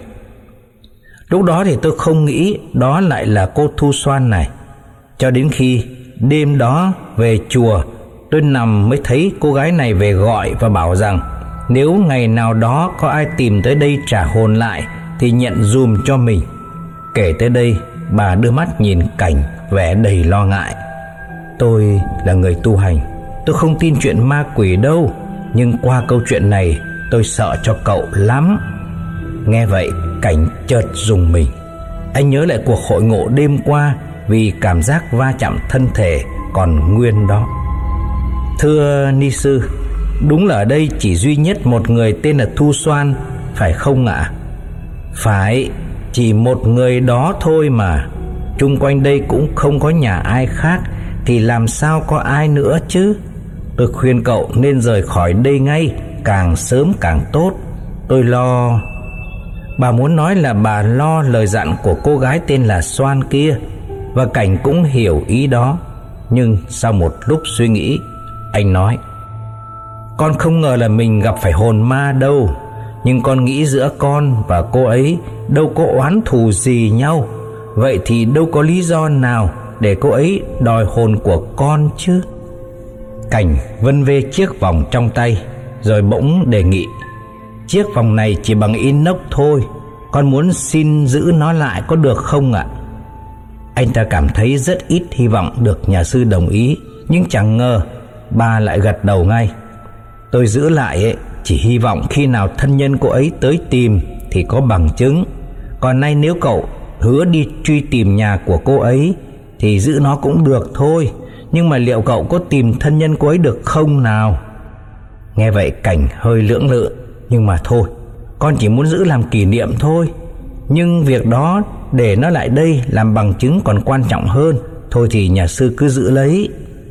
Lúc đó thì tôi không nghĩ đó lại là cô Thu Xoan này. Cho đến khi đêm đó về chùa, tôi nằm mới thấy cô gái này về gọi và bảo rằng nếu ngày nào đó có ai tìm tới đây trả hồn lại thì nhận dùm cho mình." Kể tới đây, bà đưa mắt nhìn Cảnh vẻ đầy lo ngại. "Tôi là người tu hành, tôi không tin chuyện ma quỷ đâu, nhưng qua câu chuyện này tôi sợ cho cậu lắm." Nghe vậy Cảnh chợt rùng mình. Anh nhớ lại cuộc hội ngộ đêm qua, vì cảm giác va chạm thân thể còn nguyên đó. "Thưa ni sư, đúng là ở đây chỉ duy nhất một người tên là Thu Xoan, phải không ạ?" "Phải, chỉ một người đó thôi mà. Chung quanh đây cũng không có nhà ai khác, thì làm sao có ai nữa chứ. Tôi khuyên cậu nên rời khỏi đây ngay, càng sớm càng tốt. Tôi lo..." Bà muốn nói là bà lo lời dặn của cô gái tên là Xoan kia, và Cảnh cũng hiểu ý đó. Nhưng sau một lúc suy nghĩ, anh nói: "Con không ngờ là mình gặp phải hồn ma đâu, nhưng con nghĩ giữa con và cô ấy đâu có oán thù gì nhau. Vậy thì đâu có lý do nào để cô ấy đòi hồn của con chứ." Cảnh vân vê chiếc vòng trong tay, rồi bỗng đề nghị: "Chiếc vòng này chỉ bằng inox thôi, con muốn xin giữ nó lại có được không ạ?" Anh ta cảm thấy rất ít hy vọng được nhà sư đồng ý, nhưng chẳng ngờ bà lại gật đầu ngay: "Tôi giữ lại ấy, chỉ hy vọng khi nào thân nhân cô ấy tới tìm thì có bằng chứng. Còn nay nếu cậu hứa đi truy tìm nhà của cô ấy thì giữ nó cũng được thôi, nhưng mà liệu cậu có tìm thân nhân cô ấy được không nào?" Nghe vậy Cảnh hơi lưỡng lự: "Nhưng mà thôi, con chỉ muốn giữ làm kỷ niệm thôi. Nhưng việc đó để nó lại đây làm bằng chứng còn quan trọng hơn. Thôi thì nhà sư cứ giữ lấy."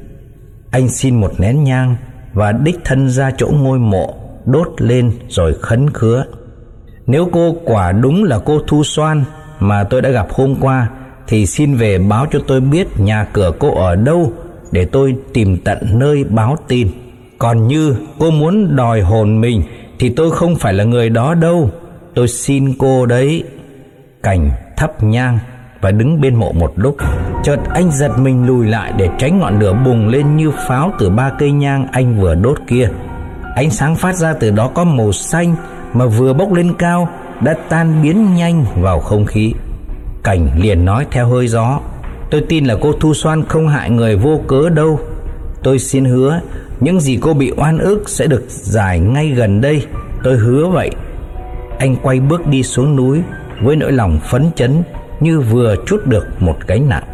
Anh xin một nén nhang và đích thân ra chỗ ngôi mộ, đốt lên rồi khấn khứa: "Nếu cô quả đúng là cô Thu Xoan mà tôi đã gặp hôm qua, thì xin về báo cho tôi biết nhà cửa cô ở đâu, để tôi tìm tận nơi báo tin. Còn như cô muốn đòi hồn mình thì tôi không phải là người đó đâu, tôi xin cô đấy." Cảnh thắp nhang và đứng bên mộ một lúc. Chợt anh giật mình lùi lại để tránh ngọn lửa bùng lên như pháo từ ba cây nhang anh vừa đốt kia. Ánh sáng phát ra từ đó có màu xanh, mà vừa bốc lên cao đã tan biến nhanh vào không khí. Cảnh liền nói theo hơi gió: "Tôi tin là cô Thu Xoan không hại người vô cớ đâu. Tôi xin hứa những gì cô bị oan ức sẽ được giải ngay gần đây. Tôi hứa vậy." Anh quay bước đi xuống núi với nỗi lòng phấn chấn như vừa trút được một gánh nặng.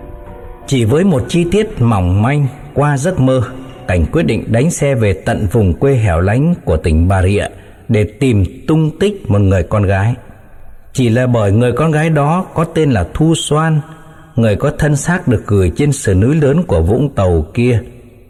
Chỉ với một chi tiết mỏng manh qua giấc mơ, Cảnh quyết định đánh xe về tận vùng quê hẻo lánh của tỉnh Bà Rịa để tìm tung tích một người con gái. Chỉ là bởi người con gái đó có tên là Thu Xoan, người có thân xác được gửi trên sườn núi lớn của Vũng Tàu kia.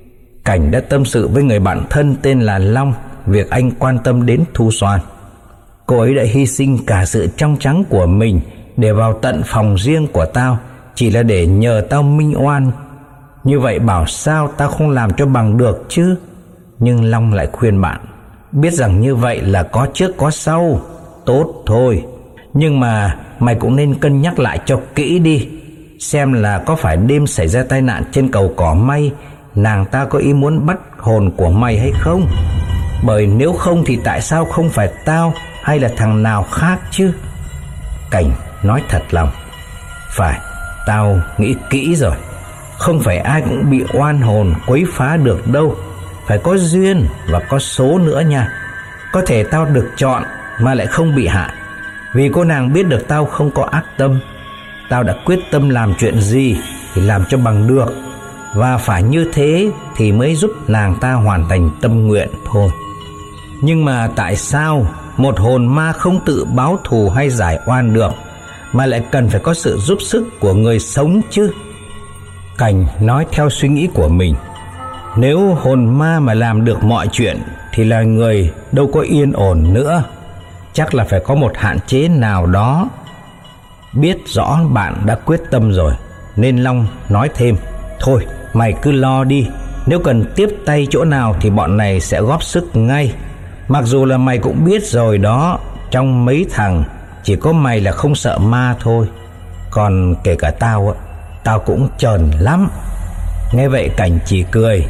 Cảnh đã tâm sự với người bạn thân tên là Long việc anh quan tâm đến Thu Xoan. Cô ấy đã hy sinh cả sự trong trắng của mình để vào tận phòng riêng của tao, chỉ là để nhờ tao minh oan. Như vậy bảo sao tao không làm cho bằng được chứ. Nhưng Long lại khuyên bạn, biết rằng như vậy là có trước có sau. Tốt thôi, nhưng mà mày cũng nên cân nhắc lại cho kỹ đi, xem là có phải đêm xảy ra tai nạn trên cầu Cỏ May nàng ta có ý muốn bắt hồn của mày hay không. Bởi nếu không thì tại sao không phải tao hay là thằng nào khác chứ. Cảnh nói thật lòng, phải, tao nghĩ kỹ rồi. Không phải ai cũng bị oan hồn quấy phá được đâu. Phải có duyên và có số nữa nha. Có thể tao được chọn mà lại không bị hại, vì cô nàng biết được tao không có ác tâm. Tao đã quyết tâm làm chuyện gì thì làm cho bằng được, và phải như thế thì mới giúp nàng ta hoàn thành tâm nguyện thôi. Nhưng mà tại sao một hồn ma không tự báo thù hay giải oan được, mà lại cần phải có sự giúp sức của người sống chứ? Cảnh nói theo suy nghĩ của mình. Nếu hồn ma mà làm được mọi chuyện thì là người đâu có yên ổn nữa. Chắc là phải có một hạn chế nào đó. Biết rõ bạn đã quyết tâm rồi, nên Long nói thêm, thôi mày cứ lo đi, nếu cần tiếp tay chỗ nào thì bọn này sẽ góp sức ngay. Mặc dù là mày cũng biết rồi đó, trong mấy thằng chỉ có mày là không sợ ma thôi. Còn kể cả tao, tao cũng trờn lắm. Nghe vậy Cảnh chỉ cười.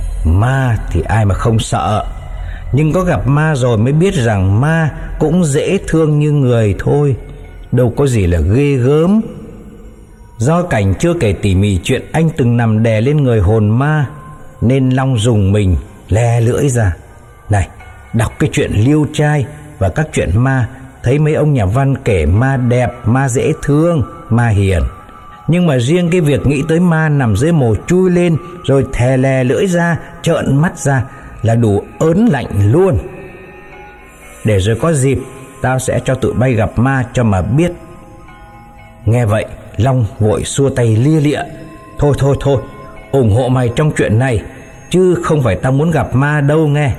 Ma thì ai mà không sợ, nhưng có gặp ma rồi mới biết rằng ma cũng dễ thương như người thôi, đâu có gì là ghê gớm. Do Cảnh chưa kể tỉ mỉ chuyện anh từng nằm đè lên người hồn ma, nên Long dùng mình le lưỡi ra. Này, đọc cái chuyện liêu trai và các chuyện ma, thấy mấy ông nhà văn kể ma đẹp, ma dễ thương, ma hiền. Nhưng mà riêng cái việc nghĩ tới ma nằm dưới mồ chui lên rồi thè lè lưỡi ra, trợn mắt ra là đủ ớn lạnh luôn. Để rồi có dịp tao sẽ cho tụi bay gặp ma cho mà biết. Nghe vậy Long vội xua tay lia lịa. Thôi thôi thôi, ủng hộ mày trong chuyện này, chứ không phải tao muốn gặp ma đâu nghe.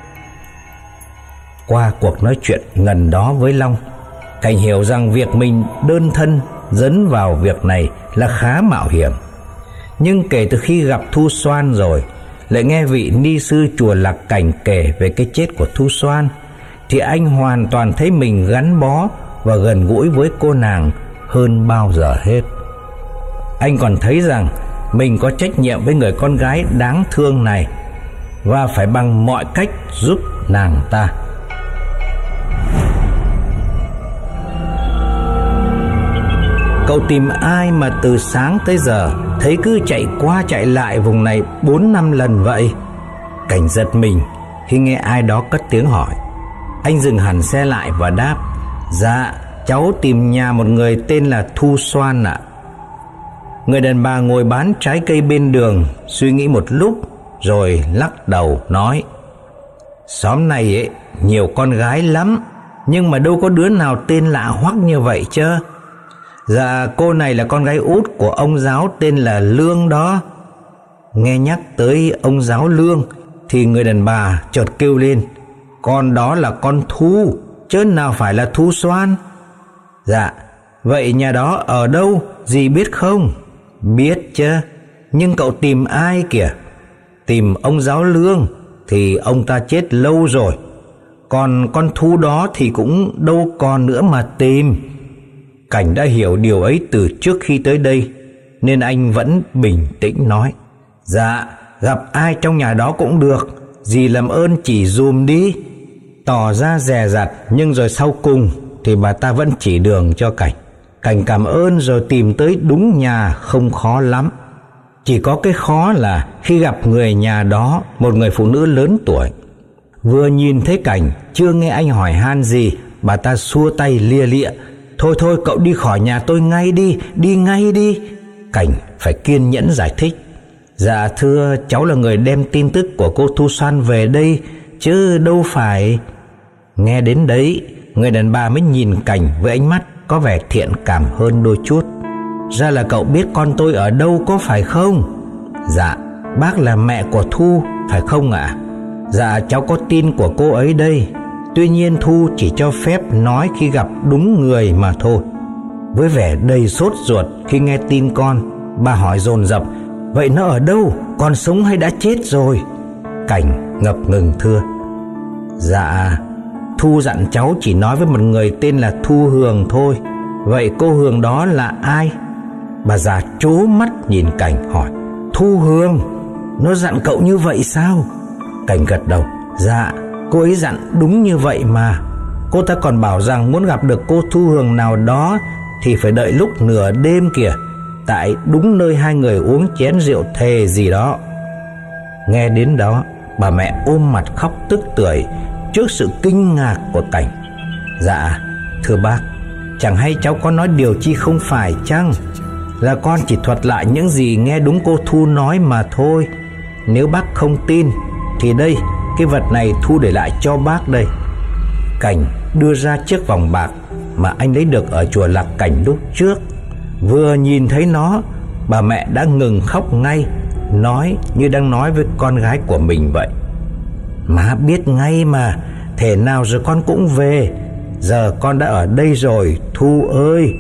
Qua cuộc nói chuyện ngần đó với Long, Cảnh hiểu rằng việc mình đơn thân dấn vào việc này là khá mạo hiểm. Nhưng kể từ khi gặp Thu Xoan rồi, lại nghe vị ni sư chùa Lạc Cảnh kể về cái chết của Thu Xoan, thì anh hoàn toàn thấy mình gắn bó và gần gũi với cô nàng hơn bao giờ hết. Anh còn thấy rằng mình có trách nhiệm với người con gái đáng thương này, và phải bằng mọi cách giúp nàng ta. Cậu tìm ai mà từ sáng tới giờ thấy cứ chạy qua chạy lại vùng này bốn năm lần vậy? Cảnh giật mình khi nghe ai đó cất tiếng hỏi. Anh dừng hẳn xe lại và đáp, dạ, cháu tìm nhà một người tên là Thu Xoan ạ. Người đàn bà ngồi bán trái cây bên đường suy nghĩ một lúc rồi lắc đầu nói, xóm này ấy nhiều con gái lắm, nhưng mà đâu có đứa nào tên lạ hoắc như vậy chứ. Dạ, cô này là con gái út của ông giáo tên là Lương đó. Nghe nhắc tới ông giáo Lương thì người đàn bà chợt kêu lên, con đó là con Thu, chứ nào phải là Thu Xoan. Dạ, vậy nhà đó ở đâu, dì biết không? Biết chứ, nhưng cậu tìm ai kìa? Tìm ông giáo Lương thì ông ta chết lâu rồi, còn con Thu đó thì cũng đâu còn nữa mà tìm. Cảnh đã hiểu điều ấy từ trước khi tới đây, nên anh vẫn bình tĩnh nói, dạ, gặp ai trong nhà đó cũng được, dì làm ơn chỉ dùm đi. Tỏ ra dè dặt, nhưng rồi sau cùng thì bà ta vẫn chỉ đường cho Cảnh. Cảnh cảm ơn rồi tìm tới đúng nhà không khó lắm. Chỉ có cái khó là khi gặp người nhà đó, một người phụ nữ lớn tuổi. Vừa nhìn thấy Cảnh, chưa nghe anh hỏi han gì, bà ta xua tay lia lịa, thôi thôi cậu đi khỏi nhà tôi ngay đi, đi ngay đi. Cảnh phải kiên nhẫn giải thích, dạ thưa, cháu là người đem tin tức của cô Thu Xoan về đây, chứ đâu phải. Nghe đến đấy, người đàn bà mới nhìn Cảnh với ánh mắt có vẻ thiện cảm hơn đôi chút. Ra là cậu biết con tôi ở đâu có phải không? Dạ, bác là mẹ của Thu, phải không ạ? À? Dạ cháu có tin của cô ấy đây. Tuy nhiên Thu chỉ cho phép nói khi gặp đúng người mà thôi. Với vẻ đầy sốt ruột khi nghe tin con, bà hỏi dồn dập: vậy nó ở đâu? Còn sống hay đã chết rồi? Cảnh ngập ngừng thưa: dạ, Thu dặn cháu chỉ nói với một người tên là Thu Hường thôi. Vậy cô Hường đó là ai? Bà già trố mắt nhìn Cảnh hỏi: Thu Hường? Nó dặn cậu như vậy sao? Cảnh gật đầu: dạ, cô ấy dặn đúng như vậy mà. Cô ta còn bảo rằng muốn gặp được cô Thu Hường nào đó thì phải đợi lúc nửa đêm kìa, tại đúng nơi hai người uống chén rượu thề gì đó. Nghe đến đó, bà mẹ ôm mặt khóc tức tưởi trước sự kinh ngạc của Cảnh. Dạ, thưa bác, chẳng hay cháu có nói điều chi không phải chăng? Là con chỉ thuật lại những gì nghe đúng cô Thu nói mà thôi. Nếu bác không tin thì đây, cái vật này Thu để lại cho bác đây. Cảnh đưa ra chiếc vòng bạc mà anh lấy được ở chùa Lạc Cảnh lúc trước. Vừa nhìn thấy nó, bà mẹ đã ngừng khóc ngay, nói như đang nói với con gái của mình vậy: má biết ngay mà, thể nào rồi con cũng về. Giờ con đã ở đây rồi, Thu ơi.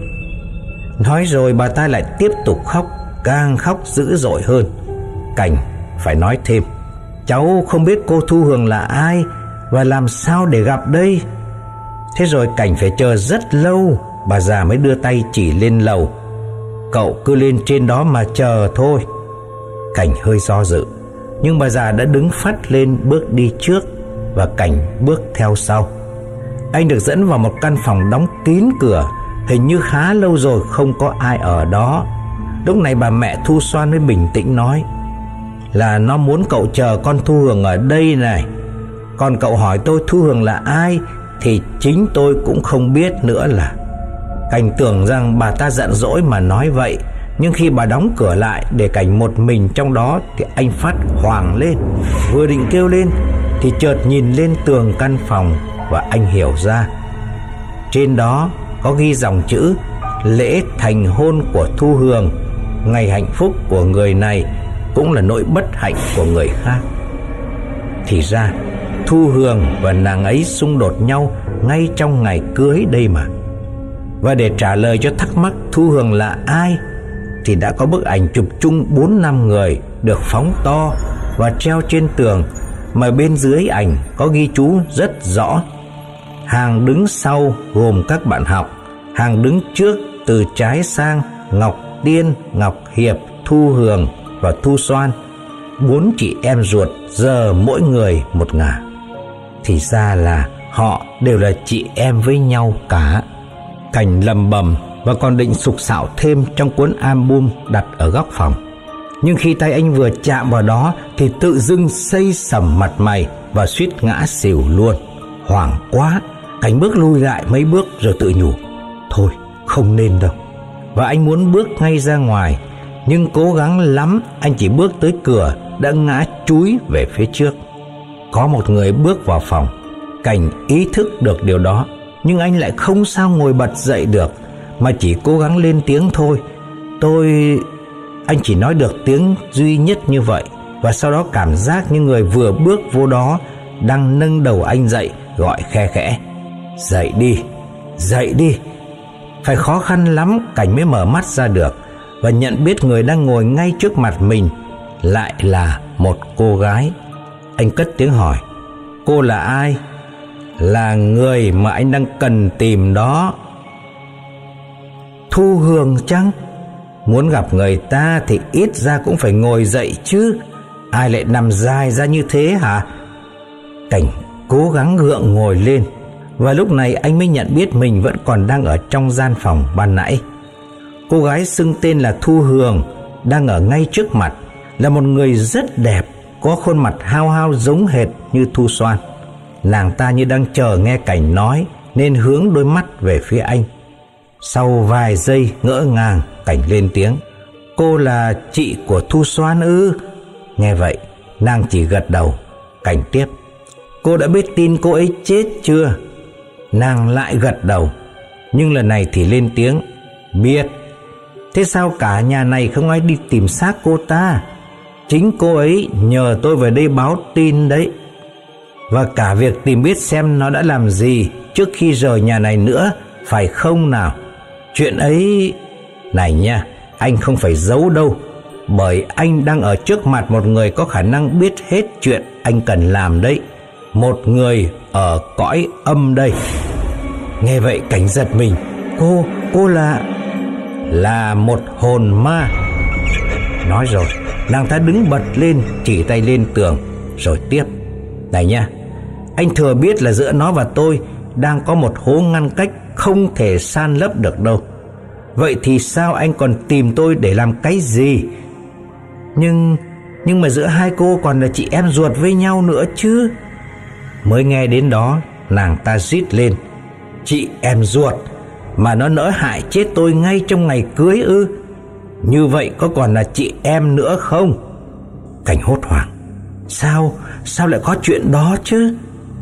Nói rồi bà ta lại tiếp tục khóc, càng khóc dữ dội hơn. Cảnh phải nói thêm: cháu không biết cô Thu Hường là ai và làm sao để gặp đây. Thế rồi Cảnh phải chờ rất lâu, bà già mới đưa tay chỉ lên lầu: cậu cứ lên trên đó mà chờ thôi. Cảnh hơi do dự, nhưng bà già đã đứng phắt lên bước đi trước và Cảnh bước theo sau. Anh được dẫn vào một căn phòng đóng kín cửa, hình như khá lâu rồi không có ai ở đó. Lúc này bà mẹ Thu Xoan mới bình tĩnh nói: là nó muốn cậu chờ con Thu Hường ở đây này. Còn cậu hỏi tôi Thu Hường là ai thì chính tôi cũng không biết nữa là. Cảnh tưởng rằng bà ta giận dỗi mà nói vậy, nhưng khi bà đóng cửa lại để Cảnh một mình trong đó thì anh phát hoảng lên. Vừa định kêu lên thì chợt nhìn lên tường căn phòng và anh hiểu ra. Trên đó có ghi dòng chữ: lễ thành hôn của Thu Hường, ngày hạnh phúc của người này cũng là nỗi bất hạnh của người khác. Thì ra Thu Hường và nàng ấy xung đột nhau ngay trong ngày cưới đây mà. Và để trả lời cho thắc mắc Thu Hường là ai thì đã có bức ảnh chụp chung bốn năm người được phóng to và treo trên tường, mà bên dưới ảnh có ghi chú rất rõ: hàng đứng sau gồm các bạn học, hàng đứng trước từ trái sang Ngọc Tiên, Ngọc Hiệp, Thu Hường và Thu Xoan, bốn chị em ruột giờ mỗi người một ngả. Thì ra là họ đều là chị em với nhau cả. Cảnh lầm bầm và còn định sục sạo thêm trong cuốn album đặt ở góc phòng. Nhưng khi tay anh vừa chạm vào đó thì tự dưng xây sầm mặt mày và suýt ngã xỉu luôn. Hoảng quá, Cảnh bước lui lại mấy bước rồi tự nhủ: thôi không nên đâu. Và anh muốn bước ngay ra ngoài, nhưng cố gắng lắm anh chỉ bước tới cửa đã ngã chúi về phía trước. Có một người bước vào phòng. Cảnh ý thức được điều đó, nhưng anh lại không sao ngồi bật dậy được, mà chỉ cố gắng lên tiếng thôi. Tôi... Anh chỉ nói được tiếng duy nhất như vậy, và sau đó cảm giác như người vừa bước vô đó đang nâng đầu anh dậy, gọi khe khẽ: dậy đi, dậy đi. Phải khó khăn lắm Cảnh mới mở mắt ra được và nhận biết người đang ngồi ngay trước mặt mình lại là một cô gái. Anh cất tiếng hỏi: cô là ai? Là người mà anh đang cần tìm đó. Thu Hường chăng? Muốn gặp người ta thì ít ra cũng phải ngồi dậy chứ, ai lại nằm dài ra như thế hả? Cảnh cố gắng gượng ngồi lên, và lúc này anh mới nhận biết mình vẫn còn đang ở trong gian phòng ban nãy. Cô gái xưng tên là Thu Hường đang ở ngay trước mặt, là một người rất đẹp, có khuôn mặt hao hao giống hệt như Thu Xoan. Nàng ta như đang chờ nghe Cảnh nói nên hướng đôi mắt về phía anh. Sau vài giây ngỡ ngàng, Cảnh lên tiếng: cô là chị của Thu Xoan ư? Nghe vậy nàng chỉ gật đầu. Cảnh tiếp: cô đã biết tin cô ấy chết chưa? Nàng lại gật đầu, nhưng lần này thì lên tiếng: biết. Thế sao cả nhà này không ai đi tìm xác cô ta? Chính cô ấy nhờ tôi về đây báo tin đấy. Và cả việc tìm biết xem nó đã làm gì trước khi rời nhà này nữa, phải không nào? Chuyện ấy... Này nha, anh không phải giấu đâu, bởi anh đang ở trước mặt một người có khả năng biết hết chuyện anh cần làm đấy. Một người ở cõi âm đây. Nghe vậy Cảnh giật mình. Cô, cô là... Là một hồn ma. Nói rồi, nàng ta đứng bật lên, chỉ tay lên tường, rồi tiếp. Này nha, anh thừa biết là giữa nó và tôi đang có một hố ngăn cách không thể san lấp được đâu. Vậy thì sao anh còn tìm tôi để làm cái gì? Nhưng Nhưng mà giữa hai cô còn là chị em ruột với nhau nữa chứ. Mới nghe đến đó, nàng ta rít lên. Chị em ruột mà nó nỡ hại chết tôi ngay trong ngày cưới ư? Như vậy có còn là chị em nữa không? Cảnh hốt hoảng. Sao Sao lại có chuyện đó chứ?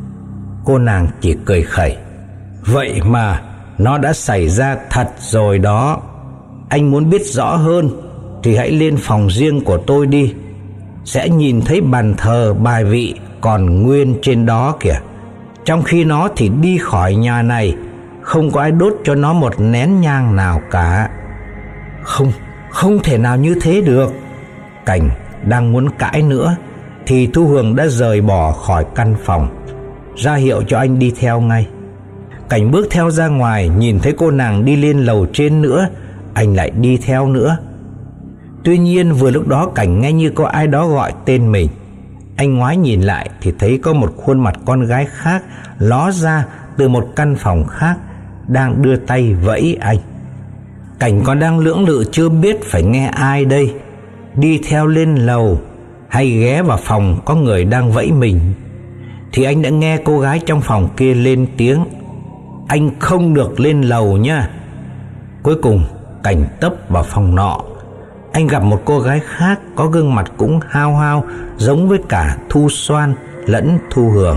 Cô nàng chỉ cười khẩy. Vậy mà nó đã xảy ra thật rồi đó. Anh muốn biết rõ hơn thì hãy lên phòng riêng của tôi đi. Sẽ nhìn thấy bàn thờ bài vị còn nguyên trên đó kìa. Trong khi nó thì đi khỏi nhà này, không có ai đốt cho nó một nén nhang nào cả. Không, không thể nào như thế được. Cảnh đang muốn cãi nữa thì Thu Hường đã rời bỏ khỏi căn phòng, ra hiệu cho anh đi theo ngay. Cảnh bước theo ra ngoài, nhìn thấy cô nàng đi lên lầu trên nữa, anh lại đi theo nữa. Tuy nhiên vừa lúc đó Cảnh nghe như có ai đó gọi tên mình. Anh ngoái nhìn lại thì thấy có một khuôn mặt con gái khác ló ra từ một căn phòng khác, đang đưa tay vẫy anh. Cảnh còn đang lưỡng lự chưa biết phải nghe ai đây, đi theo lên lầu hay ghé vào phòng có người đang vẫy mình, thì anh đã nghe cô gái trong phòng kia lên tiếng. Anh không được lên lầu nha. Cuối cùng Cảnh tấp vào phòng nọ. Anh gặp một cô gái khác có gương mặt cũng hao hao, giống với cả Thu Soan lẫn Thu Hường.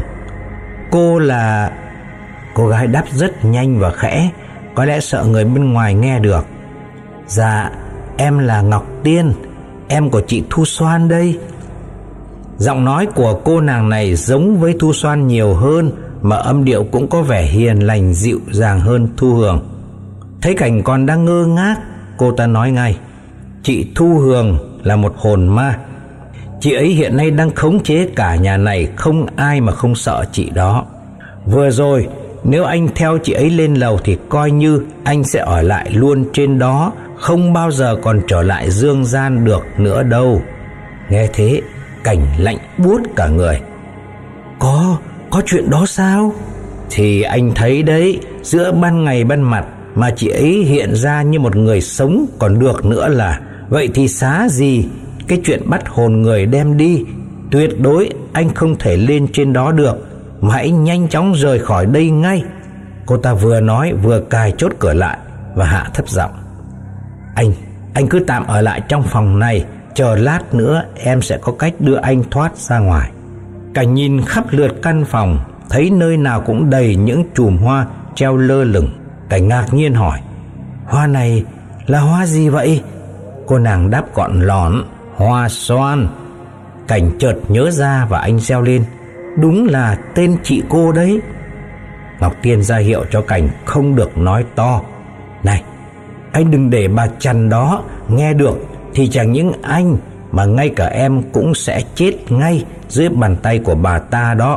Cô là... Cô gái đáp rất nhanh và khẽ, có lẽ sợ người bên ngoài nghe được. Dạ, em là Ngọc Tiên, em của chị Thu Soan đây. Giọng nói của cô nàng này giống với Thu Soan nhiều hơn, mà âm điệu cũng có vẻ hiền lành dịu dàng hơn Thu Hường. Thấy Cảnh còn đang ngơ ngác, cô ta nói ngay. Chị Thu Hường là một hồn ma. Chị ấy hiện nay đang khống chế cả nhà này, không ai mà không sợ chị đó. Vừa rồi nếu anh theo chị ấy lên lầu thì coi như anh sẽ ở lại luôn trên đó, không bao giờ còn trở lại dương gian được nữa đâu. Nghe thế Cảnh lạnh buốt cả người. Có, có chuyện đó sao? Thì anh thấy đấy, giữa ban ngày ban mặt mà chị ấy hiện ra như một người sống còn được nữa là. Vậy thì xá gì cái chuyện bắt hồn người đem đi. Tuyệt đối anh không thể lên trên đó được, mà hãy nhanh chóng rời khỏi đây ngay. Cô ta vừa nói vừa cài chốt cửa lại và hạ thấp giọng. Anh, anh cứ tạm ở lại trong phòng này, chờ lát nữa em sẽ có cách đưa anh thoát ra ngoài. Cảnh nhìn khắp lượt căn phòng, thấy nơi nào cũng đầy những chùm hoa treo lơ lửng. Cảnh ngạc nhiên hỏi, hoa này là hoa gì vậy? Cô nàng đáp gọn lỏn, hoa xoan. Cảnh chợt nhớ ra và anh reo lên, đúng là tên chị cô đấy. Ngọc Tiên ra hiệu cho Cảnh không được nói to. Này, anh đừng để bà chằn đó nghe được thì chẳng những anh mà ngay cả em cũng sẽ chết ngay dưới bàn tay của bà ta đó.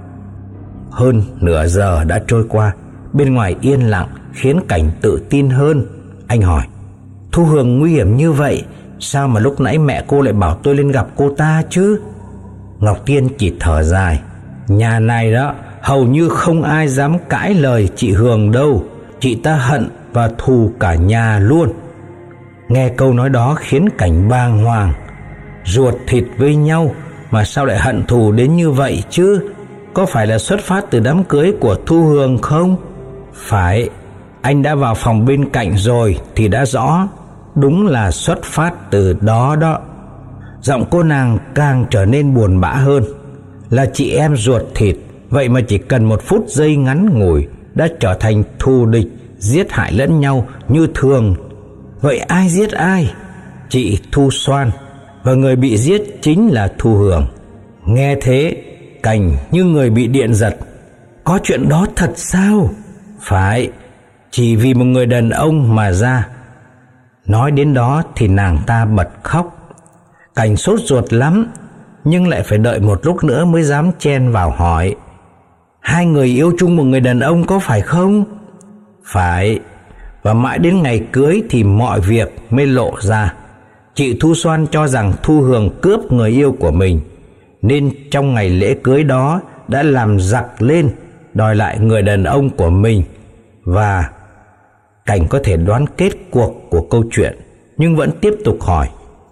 Hơn nửa giờ đã trôi qua, bên ngoài yên lặng khiến Cảnh tự tin hơn. Anh hỏi, Thu Hường nguy hiểm như vậy, sao mà lúc nãy mẹ cô lại bảo tôi lên gặp cô ta chứ? Ngọc Tiên chỉ thở dài. Nhà này đó hầu như không ai dám cãi lời chị Hường đâu. Chị ta hận và thù cả nhà luôn. Nghe câu nói đó khiến Cảnh bàng hoàng. Ruột thịt với nhau mà sao lại hận thù đến như vậy chứ? Có phải là xuất phát từ đám cưới của Thu Hường không? Phải, anh đã vào phòng bên cạnh rồi thì đã rõ. Đúng là xuất phát từ đó đó. Giọng cô nàng càng trở nên buồn bã hơn. Là chị em ruột thịt, vậy mà chỉ cần một phút giây ngắn ngủi đã trở thành thù địch, giết hại lẫn nhau như thường. Vậy ai giết ai? Chị Thu Soan và người bị giết chính là Thu Hường. Nghe thế, Cảnh như người bị điện giật. Có chuyện đó thật sao? Phải, chỉ vì một người đàn ông mà ra. Nói đến đó thì nàng ta bật khóc. Cảnh sốt ruột lắm, nhưng lại phải đợi một lúc nữa mới dám chen vào hỏi: hai người yêu chung một người đàn ông có phải không? Phải, và mãi đến ngày cưới thì mọi việc mới lộ ra. Chị Thu Xoan cho rằng Thu Hường cướp người yêu của mình, nên trong ngày lễ cưới đó đã làm giặc lên đòi lại người đàn ông của mình. Và Cảnh có thể đoán kết cuộc của câu chuyện, nhưng vẫn tiếp tục hỏi: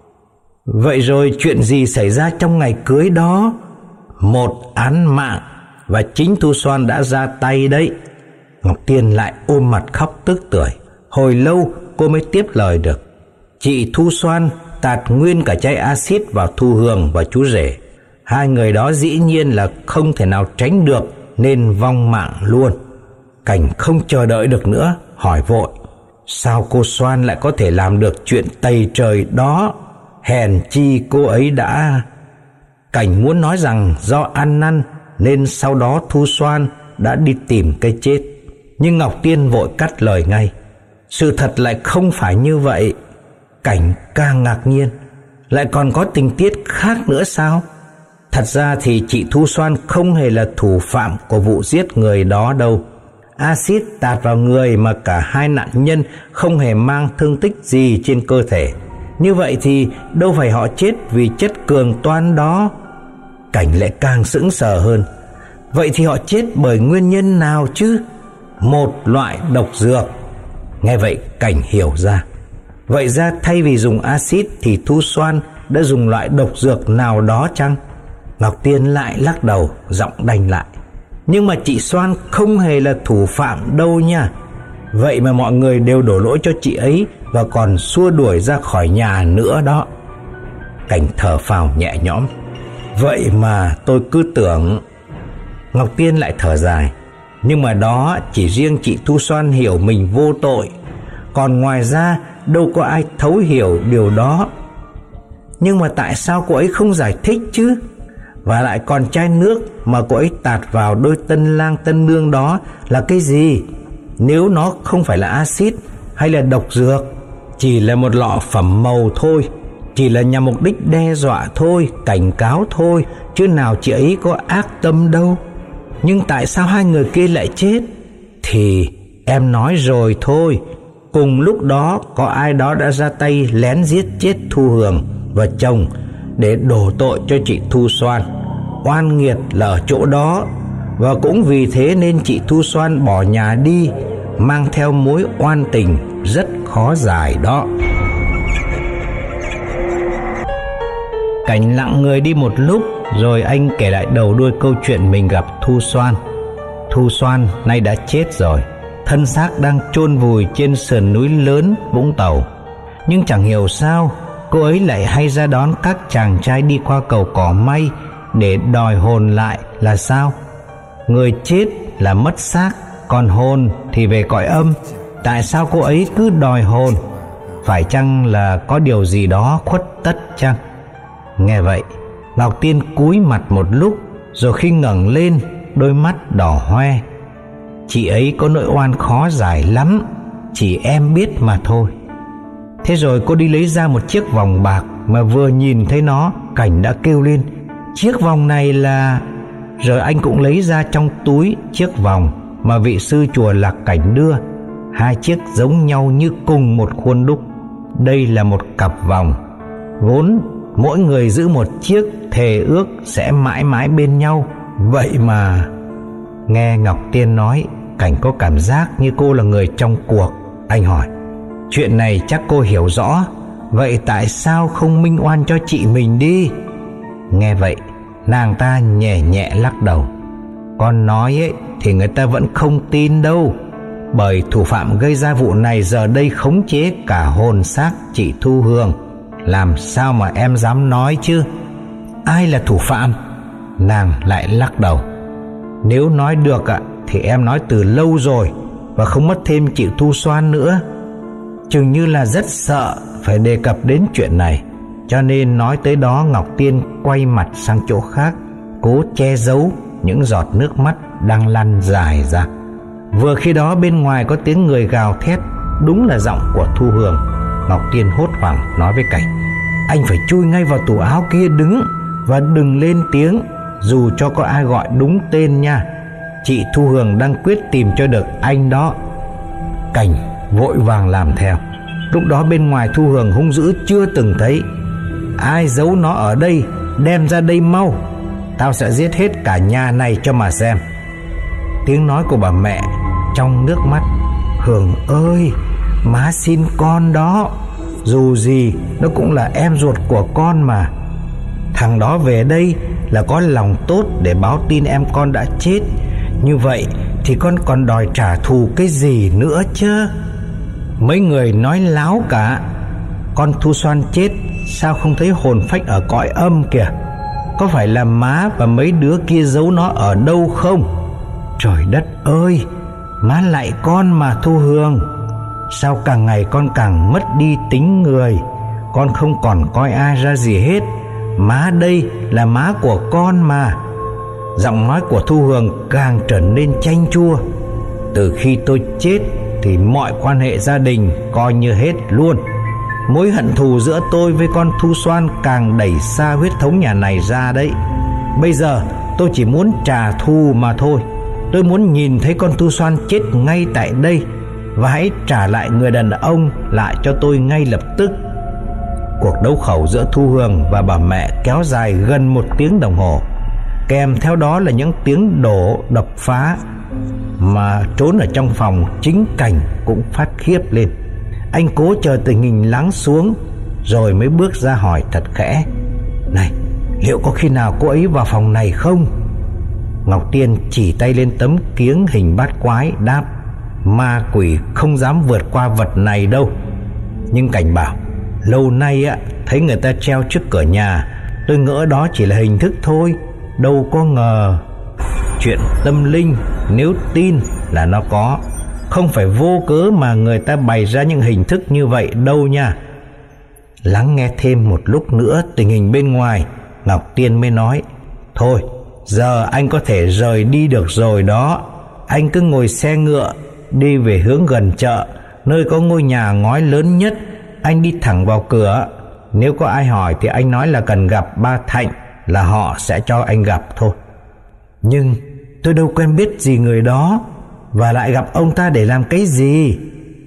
vậy rồi chuyện gì xảy ra trong ngày cưới đó? Một án mạng, và chính Thu Xoan đã ra tay đấy. Ngọc Tiên lại ôm mặt khóc tức tưởi. Hồi lâu cô mới tiếp lời được: chị Thu Xoan tạt nguyên cả chai axit vào Thu Hường và chú rể. Hai người đó dĩ nhiên là không thể nào tránh được, nên vong mạng luôn. Cảnh không chờ đợi được nữa, hỏi vội: sao cô Xoan lại có thể làm được chuyện tày trời đó? Hèn chi cô ấy đã... Cảnh muốn nói rằng do ăn năn nên sau đó Thu Xoan đã đi tìm cái chết, nhưng Ngọc Tiên vội cắt lời ngay: sự thật lại không phải như vậy. Cảnh càng ngạc nhiên: lại còn có tình tiết khác nữa sao? Thật ra thì chị Thu Xoan không hề là thủ phạm của vụ giết người đó đâu. Axit tạt vào người mà cả hai nạn nhân không hề mang thương tích gì trên cơ thể. Như vậy thì đâu phải họ chết vì chất cường toan đó. Cảnh lại càng sững sờ hơn: vậy thì họ chết bởi nguyên nhân nào chứ? Một loại độc dược. Nghe vậy Cảnh hiểu ra. Vậy ra thay vì dùng axit thì Thu Xoan đã dùng loại độc dược nào đó chăng? Ngọc Tiên lại lắc đầu, giọng đành lại: nhưng mà chị Xoan không hề là thủ phạm đâu nha. Vậy mà mọi người đều đổ lỗi cho chị ấy và còn xua đuổi ra khỏi nhà nữa đó. Cảnh thở phào nhẹ nhõm: vậy mà tôi cứ tưởng... Ngọc Tiên lại thở dài: nhưng mà đó chỉ riêng chị Thu Xoan hiểu mình vô tội, còn ngoài ra đâu có ai thấu hiểu điều đó. Nhưng mà tại sao cô ấy không giải thích chứ? Và lại còn chai nước mà cô ấy tạt vào đôi tân lang tân nương đó là cái gì? Nếu nó không phải là axit hay là độc dược, chỉ là một lọ phẩm màu thôi, chỉ là nhằm mục đích đe dọa thôi, cảnh cáo thôi, chứ nào chị ấy có ác tâm đâu. Nhưng tại sao hai người kia lại chết? Thì em nói rồi thôi, cùng lúc đó có ai đó đã ra tay lén giết chết Thu Hường và chồng để đổ tội cho chị Thu Xoan. Oan nghiệt là ở chỗ đó, và cũng vì thế nên chị Thu Xoan bỏ nhà đi, mang theo mối oan tình rất khó giải đó. Cảnh lặng người đi một lúc, rồi anh kể lại đầu đuôi câu chuyện mình gặp Thu Xoan. Thu Xoan nay đã chết rồi, thân xác đang chôn vùi trên sườn núi lớn Vũng Tàu. Nhưng chẳng hiểu sao cô ấy lại hay ra đón các chàng trai đi qua cầu Cỏ May để đòi hồn lại là sao? Người chết là mất xác, còn hồn thì về cõi âm. Tại sao cô ấy cứ đòi hồn? Phải chăng là có điều gì đó khuất tất chăng? Nghe vậy, Ngọc Tiên cúi mặt một lúc, rồi khi ngẩng lên, đôi mắt đỏ hoe: chị ấy có nỗi oan khó giải lắm, chỉ em biết mà thôi. Thế rồi cô đi lấy ra một chiếc vòng bạc, mà vừa nhìn thấy nó, Cảnh đã kêu lên: chiếc vòng này là... Rồi anh cũng lấy ra trong túi chiếc vòng mà vị sư chùa Lạc Cảnh đưa. Hai chiếc giống nhau như cùng một khuôn đúc. Đây là một cặp vòng, vốn mỗi người giữ một chiếc, thề ước sẽ mãi mãi bên nhau. Vậy mà... Nghe Ngọc Tiên nói, Cảnh có cảm giác như cô là người trong cuộc. Anh hỏi: chuyện này chắc cô hiểu rõ, vậy tại sao không minh oan cho chị mình đi? Nghe vậy, nàng ta nhẹ nhẹ lắc đầu: con nói ấy thì người ta vẫn không tin đâu, bởi thủ phạm gây ra vụ này giờ đây khống chế cả hồn xác chị Thu Hường. Làm sao mà em dám nói chứ? Ai là thủ phạm? Nàng lại lắc đầu: nếu nói được ạ thì em nói từ lâu rồi, và không mất thêm chị Thu Xoan nữa. Chừng như là rất sợ phải đề cập đến chuyện này. cho nên nói tới đó Ngọc Tiên quay mặt sang chỗ khác, cố che giấu những giọt nước mắt đang lăn dài ra. Vừa khi đó bên ngoài có tiếng người gào thét, đúng là giọng của Thu Hường. Ngọc Tiên hốt hoảng nói với Cảnh: "Anh phải chui ngay vào tủ áo kia đứng và đừng lên tiếng, dù cho có ai gọi đúng tên nha. Chị Thu Hường đang quyết tìm cho được anh đó." Cảnh vội vàng làm theo. Lúc đó bên ngoài Thu Hường hung dữ chưa từng thấy. "Ai giấu nó ở đây, đem ra đây mau. Tao sẽ giết hết cả nhà này cho mà xem." Tiếng nói của bà mẹ trong nước mắt: "Hường ơi, má xin con đó. Dù gì nó cũng là em ruột của con mà. Thằng đó về đây là có lòng tốt để báo tin em con đã chết. Như vậy thì con còn đòi trả thù cái gì nữa chứ?" Mấy người nói láo cả. Con Thu Xoan chết, sao không thấy hồn phách ở cõi âm kìa? Có phải là má và mấy đứa kia giấu nó ở đâu không? Trời đất ơi, má lạy con mà Thu Hường. Sao càng ngày con càng mất đi tính người? Con không còn coi ai ra gì hết. Má đây là má của con mà. Giọng nói của Thu Hường càng trở nên chanh chua. Từ khi tôi chết thì mọi quan hệ gia đình coi như hết luôn. Mối hận thù giữa tôi với con Thu Xoan càng đẩy xa huyết thống nhà này ra đấy. Bây giờ tôi chỉ muốn trả thù mà thôi. Tôi muốn nhìn thấy con Thu Xoan chết ngay tại đây, và hãy trả lại người đàn ông lại cho tôi ngay lập tức. Cuộc đấu khẩu giữa Thu Hường và bà mẹ kéo dài gần một tiếng đồng hồ, kèm theo đó là những tiếng đổ đập phá, mà trốn ở trong phòng chính Cảnh cũng phát khiếp lên. Anh cố chờ tình hình lắng xuống rồi mới bước ra hỏi thật khẽ: "Này, liệu có khi nào cô ấy vào phòng này không?" Ngọc Tiên chỉ tay lên tấm kiếng hình bát quái đáp: "Ma quỷ không dám vượt qua vật này đâu." Nhưng Cảnh bảo: "Lâu nay á, thấy người ta treo trước cửa nhà, tôi ngỡ đó chỉ là hình thức thôi, đâu có ngờ chuyện tâm linh nếu tin là nó có, không phải vô cớ mà người ta bày ra những hình thức như vậy đâu nha." Lắng nghe thêm một lúc nữa tình hình bên ngoài, Ngọc Tiên mới nói: "Thôi, giờ anh có thể rời đi được rồi đó. Anh cứ ngồi xe ngựa đi về hướng gần chợ, nơi có ngôi nhà ngói lớn nhất. Anh đi thẳng vào cửa. Nếu có ai hỏi thì anh nói là cần gặp ba Thạnh, là họ sẽ cho anh gặp thôi." "Nhưng tôi đâu quen biết gì người đó, và lại gặp ông ta để làm cái gì?"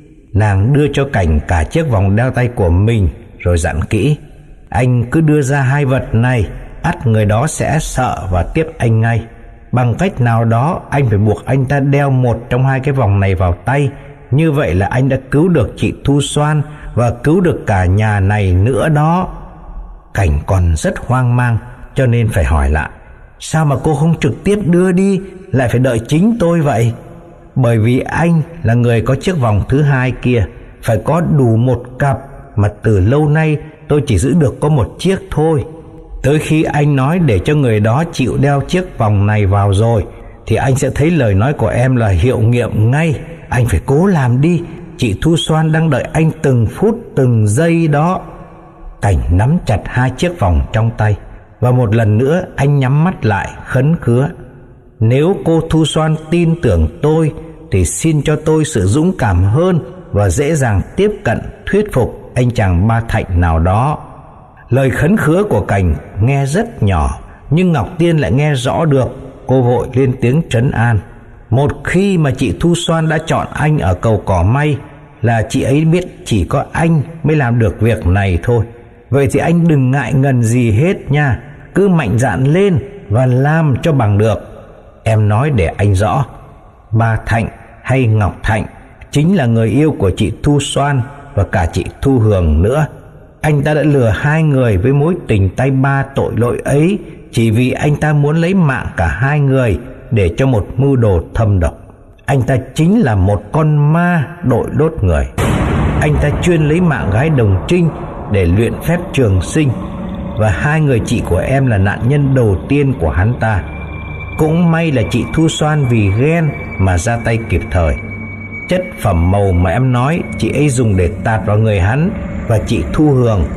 Nàng đưa cho Cảnh cả chiếc vòng đeo tay của mình rồi dặn kỹ: "Anh cứ đưa ra hai vật này, ắt người đó sẽ sợ và tiếp anh ngay. Bằng cách nào đó anh phải buộc anh ta đeo một trong hai cái vòng này vào tay. Như vậy là anh đã cứu được chị Thu Xoan và cứu được cả nhà này nữa đó." Cảnh còn rất hoang mang cho nên phải hỏi lại: "Sao mà cô không trực tiếp đưa đi, lại phải đợi chính tôi vậy?" "Bởi vì anh là người có chiếc vòng thứ hai kia, phải có đủ một cặp, mà từ lâu nay tôi chỉ giữ được có một chiếc thôi. Tới khi anh nói để cho người đó chịu đeo chiếc vòng này vào rồi, thì anh sẽ thấy lời nói của em là hiệu nghiệm ngay. Anh phải cố làm đi, chị Thu Xoan đang đợi anh từng phút từng giây đó." Cảnh nắm chặt hai chiếc vòng trong tay, và một lần nữa anh nhắm mắt lại khấn khứa: "Nếu cô Thu Xoan tin tưởng tôi thì xin cho tôi sự dũng cảm hơn và dễ dàng tiếp cận thuyết phục anh chàng ba Thạnh nào đó." Lời khấn khứa của Cảnh nghe rất nhỏ, nhưng Ngọc Tiên lại nghe rõ được. Cô vội lên tiếng trấn an: "Một khi mà chị Thu Xoan đã chọn anh ở cầu cỏ may, là chị ấy biết chỉ có anh mới làm được việc này thôi. Vậy thì anh đừng ngại ngần gì hết nha, cứ mạnh dạn lên và làm cho bằng được. Em nói để anh rõ, ba Thạnh hay Ngọc Thạnh chính là người yêu của chị Thu Xoan và cả chị Thu Hường nữa. Anh ta đã lừa hai người với mối tình tay ba tội lỗi ấy, chỉ vì anh ta muốn lấy mạng cả hai người để cho một mưu đồ thâm độc. Anh ta chính là một con ma đội lốt người. Anh ta chuyên lấy mạng gái Đồng Trinh để luyện phép trường sinh, và hai người chị của em là nạn nhân đầu tiên của hắn ta. Cũng may là chị Thu Xoan vì ghen mà ra tay kịp thời. Chất phẩm màu mà em nói chị ấy dùng để tạt vào người hắn và chị Thu Hường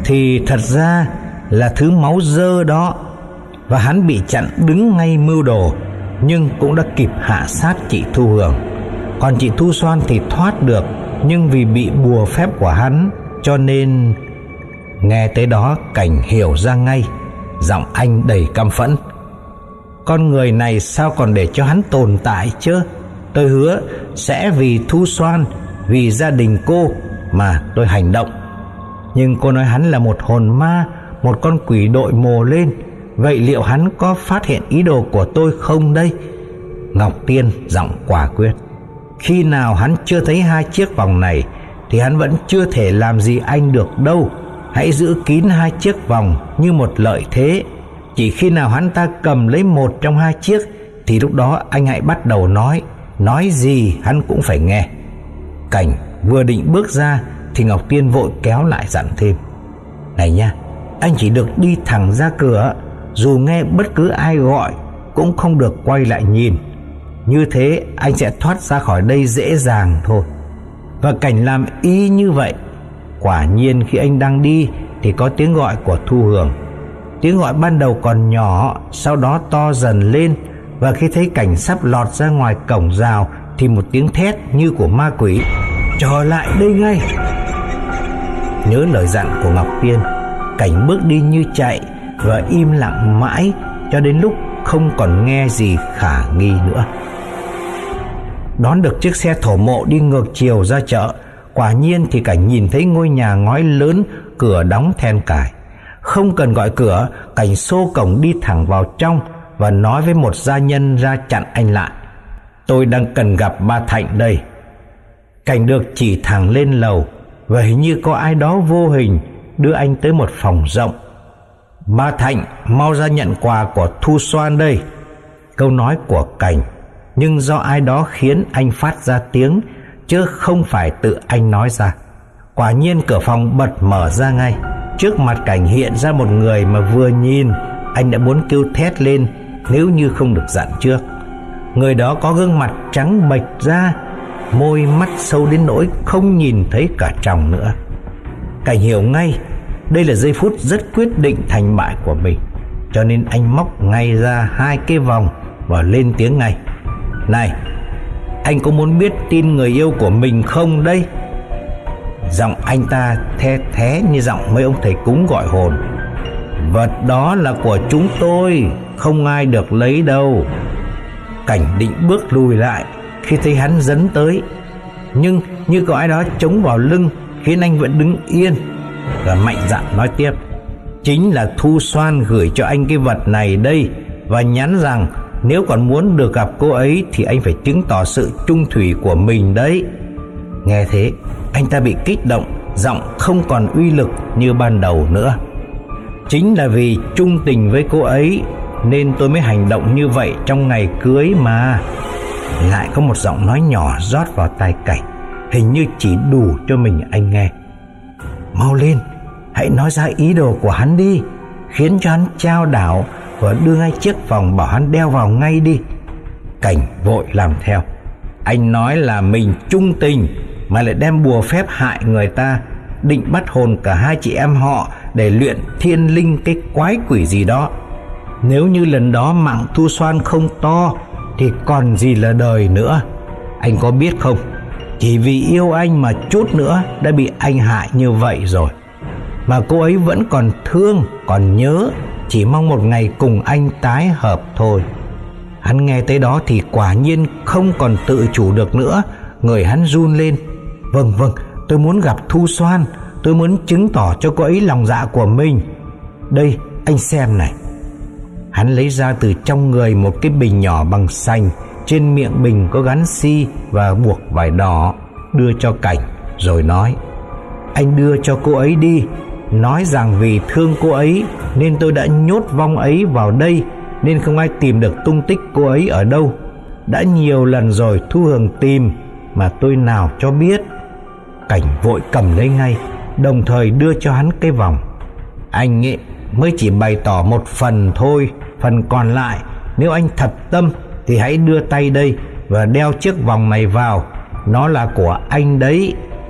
thì thật ra là thứ máu dơ đó. Và hắn bị chặn đứng ngay mưu đồ, nhưng cũng đã kịp hạ sát chị Thu Hường. Còn chị Thu Xoan thì thoát được, nhưng vì bị bùa phép của hắn cho nên... Nghe tới đó Cảnh hiểu ra ngay, giọng anh đầy căm phẫn. Con người này sao còn để cho hắn tồn tại chứ? Tôi hứa sẽ vì Thu Xoan, vì gia đình cô mà tôi hành động. Nhưng cô nói hắn là một hồn ma, một con quỷ đội mồ lên. Vậy liệu hắn có phát hiện ý đồ của tôi không đây? Ngọc Tiên giọng quả quyết. Khi nào hắn chưa thấy hai chiếc vòng này thì hắn vẫn chưa thể làm gì anh được đâu. Hãy giữ kín hai chiếc vòng như một lợi thế. Chỉ khi nào hắn ta cầm lấy một trong hai chiếc thì lúc đó anh hãy bắt đầu nói. Nói gì hắn cũng phải nghe. Cảnh vừa định bước ra thì Ngọc Tiên vội kéo lại dặn thêm. Này nha, anh chỉ được đi thẳng ra cửa, dù nghe bất cứ ai gọi cũng không được quay lại nhìn. Như thế anh sẽ thoát ra khỏi đây dễ dàng thôi. Và Cảnh làm y như vậy. Quả nhiên khi anh đang đi thì có tiếng gọi của Thu Hường. Tiếng gọi ban đầu còn nhỏ, sau đó to dần lên. Và khi thấy Cảnh sắp lọt ra ngoài cổng rào thì một tiếng thét như của ma quỷ. Trở lại đây ngay. Nhớ lời dặn của Ngọc Tiên, Cảnh bước đi như chạy và im lặng mãi cho đến lúc không còn nghe gì khả nghi nữa. Đón được chiếc xe thổ mộ đi ngược chiều ra chợ, quả nhiên thì Cảnh nhìn thấy ngôi nhà ngói lớn, cửa đóng then cài. Không cần gọi cửa, Cảnh xô cổng đi thẳng vào trong và nói với một gia nhân ra chặn anh lại. Tôi đang cần gặp ba Thạnh đây. Cảnh được chỉ thẳng lên lầu và hình như có ai đó vô hình đưa anh tới một phòng rộng. Ba Thạnh, mau ra nhận quà của Thu Xoan đây. Câu nói của Cảnh, nhưng do ai đó khiến anh phát ra tiếng, chứ không phải tự anh nói ra. Quả nhiên cửa phòng bật mở ra ngay. Trước mặt Cảnh hiện ra một người mà vừa nhìn anh đã muốn kêu thét lên nếu như không được dặn trước. Người đó có gương mặt trắng bệch ra, môi mắt sâu đến nỗi không nhìn thấy cả tròng nữa. Cảnh hiểu ngay đây là giây phút rất quyết định thành bại của mình, cho nên anh móc ngay ra hai cái vòng và lên tiếng ngay. Này, anh có muốn biết tin người yêu của mình không đây? Giọng anh ta the thé như giọng mấy ông thầy cúng gọi hồn. Vật đó là của chúng tôi, không ai được lấy đâu. Cảnh định bước lùi lại khi thấy hắn dấn tới, nhưng như có ai đó chống vào lưng khiến anh vẫn đứng yên và mạnh dạn nói tiếp. Chính là Thu Xoan gửi cho anh cái vật này đây, và nhắn rằng nếu còn muốn được gặp cô ấy thì anh phải chứng tỏ sự trung thủy của mình đấy. Nghe thế anh ta bị kích động, giọng không còn uy lực như ban đầu nữa. Chính là vì trung tình với cô ấy nên tôi mới hành động như vậy trong ngày cưới mà. Lại có một giọng nói nhỏ rót vào tai Cảnh, hình như chỉ đủ cho mình anh nghe. Mau lên, hãy nói ra ý đồ của hắn đi, khiến cho hắn chao đảo và đưa ngay chiếc vòng bảo hắn đeo vào ngay đi. Cảnh vội làm theo. Anh nói là mình trung tình mà lại đem bùa phép hại người ta, định bắt hồn cả hai chị em họ để luyện thiên linh cái quái quỷ gì đó. Nếu như lần đó mạng Thu Xoan không to thì còn gì là đời nữa. Anh có biết không, chỉ vì yêu anh mà chút nữa đã bị anh hại như vậy rồi. Mà cô ấy vẫn còn thương, còn nhớ, chỉ mong một ngày cùng anh tái hợp thôi. Hắn nghe tới đó thì quả nhiên không còn tự chủ được nữa. Người hắn run lên. Vâng vâng, tôi muốn gặp Thu Xoan, tôi muốn chứng tỏ cho cô ấy lòng dạ của mình. Đây, anh xem này. Hắn lấy ra từ trong người một cái bình nhỏ bằng sành, trên miệng bình có gắn xi và buộc vải đỏ, đưa cho Cảnh rồi nói. Anh đưa cho cô ấy đi, nói rằng vì thương cô ấy nên tôi đã nhốt vong ấy vào đây, nên không ai tìm được tung tích cô ấy ở đâu. Đã nhiều lần rồi Thu Hường tìm mà tôi nào cho biết. Cảnh vội cầm lấy ngay, đồng thời đưa cho hắn cái vòng. Anh ấy mới chỉ bày tỏ một phần thôi, phần còn lại nếu anh thật tâm thì hãy đưa tay đây và đeo chiếc vòng này vào. Nó là của anh đấy.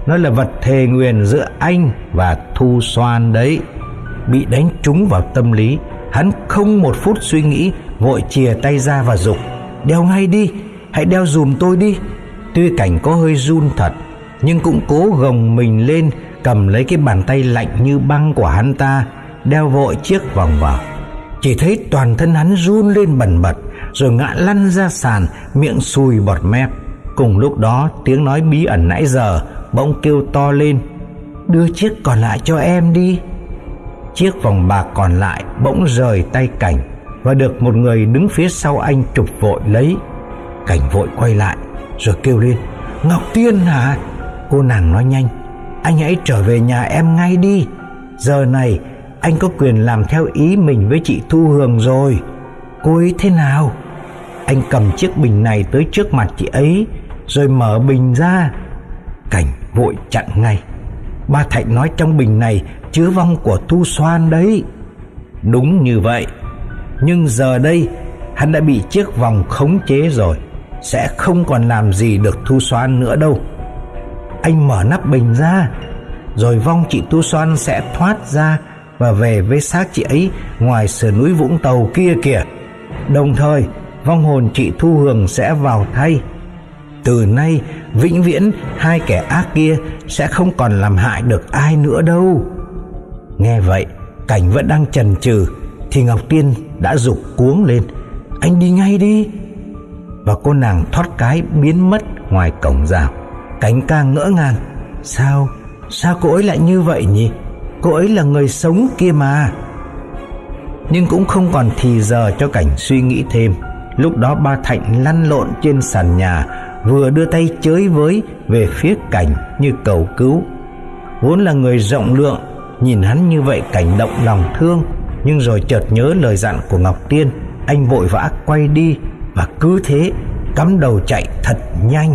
Nó là vật thề nguyền giữa anh và Thu Xoan đấy. Bị đánh trúng vào tâm lý, hắn không một phút suy nghĩ, vội chìa tay ra và giục: "Đeo ngay đi, hãy đeo dùm tôi đi." Tuy Cảnh có hơi run thật, nhưng cũng cố gồng mình lên, cầm lấy cái bàn tay lạnh như băng của hắn ta, đeo vội chiếc vòng vào. Chỉ thấy toàn thân hắn run lên bần bật, rồi ngã lăn ra sàn, miệng sùi bọt mép. Cùng lúc đó, tiếng nói bí ẩn nãy giờ bỗng kêu to lên: "Đưa chiếc còn lại cho em đi." Chiếc vòng bạc còn lại bỗng rời tay Cảnh và được một người đứng phía sau anh chụp vội lấy. Cảnh vội quay lại rồi kêu lên: "Ngọc Tiên hả?" Cô nàng nói nhanh: "Anh hãy trở về nhà em ngay đi. Giờ này anh có quyền làm theo ý mình với chị Thu Hường rồi." "Cô ấy thế nào?" Anh cầm chiếc bình này tới trước mặt chị ấy rồi mở bình ra. Cảnh vội chặn ngay: "Ba Thạnh nói trong bình này chứa vong của Thu Xoan đấy." Đúng như vậy, nhưng giờ đây hắn đã bị chiếc vòng khống chế rồi, sẽ không còn làm gì được Thu Xoan nữa đâu. Anh mở nắp bình ra, rồi vong chị Thu Xoan sẽ thoát ra và về với xác chị ấy ngoài sườn núi Vũng Tàu kia kìa. Đồng thời vong hồn chị Thu Hường sẽ vào thay. Từ nay vĩnh viễn hai kẻ ác kia sẽ không còn làm hại được ai nữa đâu. Nghe vậy, Cảnh vẫn đang chần chừ thì Ngọc Tiên đã giục cuống lên: "Anh đi ngay đi." Và cô nàng thoát cái biến mất ngoài cổng rào. Cảnh càng ngỡ ngàng: Sao, sao cô ấy lại như vậy nhỉ? Cô ấy là người sống kia mà. Nhưng cũng không còn thì giờ cho Cảnh suy nghĩ thêm. Lúc đó ba Thạnh lăn lộn trên sàn nhà, vừa đưa tay chới với về phía Cảnh như cầu cứu. Vốn là người rộng lượng, nhìn hắn như vậy Cảnh động lòng thương, nhưng rồi chợt nhớ lời dặn của Ngọc Tiên, anh vội vã quay đi và cứ thế cắm đầu chạy thật nhanh.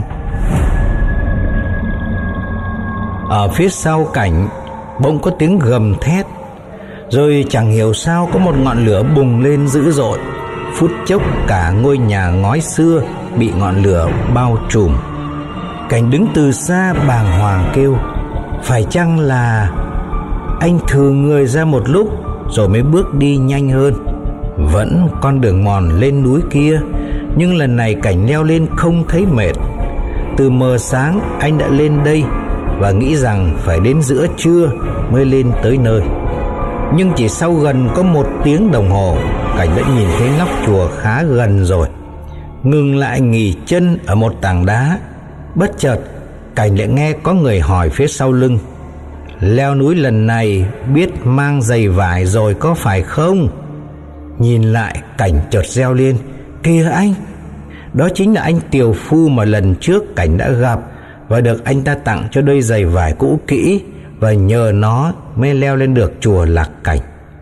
Ở phía sau Cảnh bỗng có tiếng gầm thét, rồi chẳng hiểu sao có một ngọn lửa bùng lên dữ dội. Phút chốc cả ngôi nhà ngói xưa bị ngọn lửa bao trùm. Cảnh đứng từ xa bàng hoàng kêu: Phải chăng là... Anh thừ người ra một lúc rồi mới bước đi nhanh hơn. Vẫn con đường mòn lên núi kia, nhưng lần này Cảnh leo lên không thấy mệt. Từ mờ sáng anh đã lên đây và nghĩ rằng phải đến giữa trưa mới lên tới nơi. Nhưng chỉ sau gần có một tiếng đồng hồ, Cảnh đã nhìn thấy nóc chùa khá gần rồi. Ngừng lại nghỉ chân ở một tảng đá, bất chợt Cảnh lại nghe có người hỏi phía sau lưng: Leo núi lần này biết mang giày vải rồi có phải không? Nhìn lại Cảnh chợt reo lên: Kìa anh! Đó chính là anh Tiều Phu mà lần trước Cảnh đã gặp và được anh ta tặng cho đôi giày vải cũ kỹ, và nhờ nó mới leo lên được chùa Lạc Cảnh.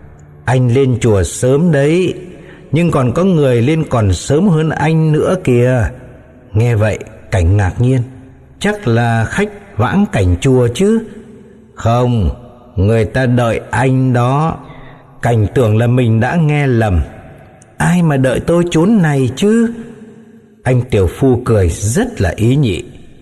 Anh lên chùa sớm đấy, nhưng còn có người lên còn sớm hơn anh nữa kìa. Nghe vậy Cảnh ngạc nhiên: Chắc là khách vãng cảnh chùa chứ? Không, người ta đợi anh đó. Cảnh tưởng là mình đã nghe lầm. Ai mà đợi tôi chốn này chứ? Anh Tiều Phu cười rất là ý nhị: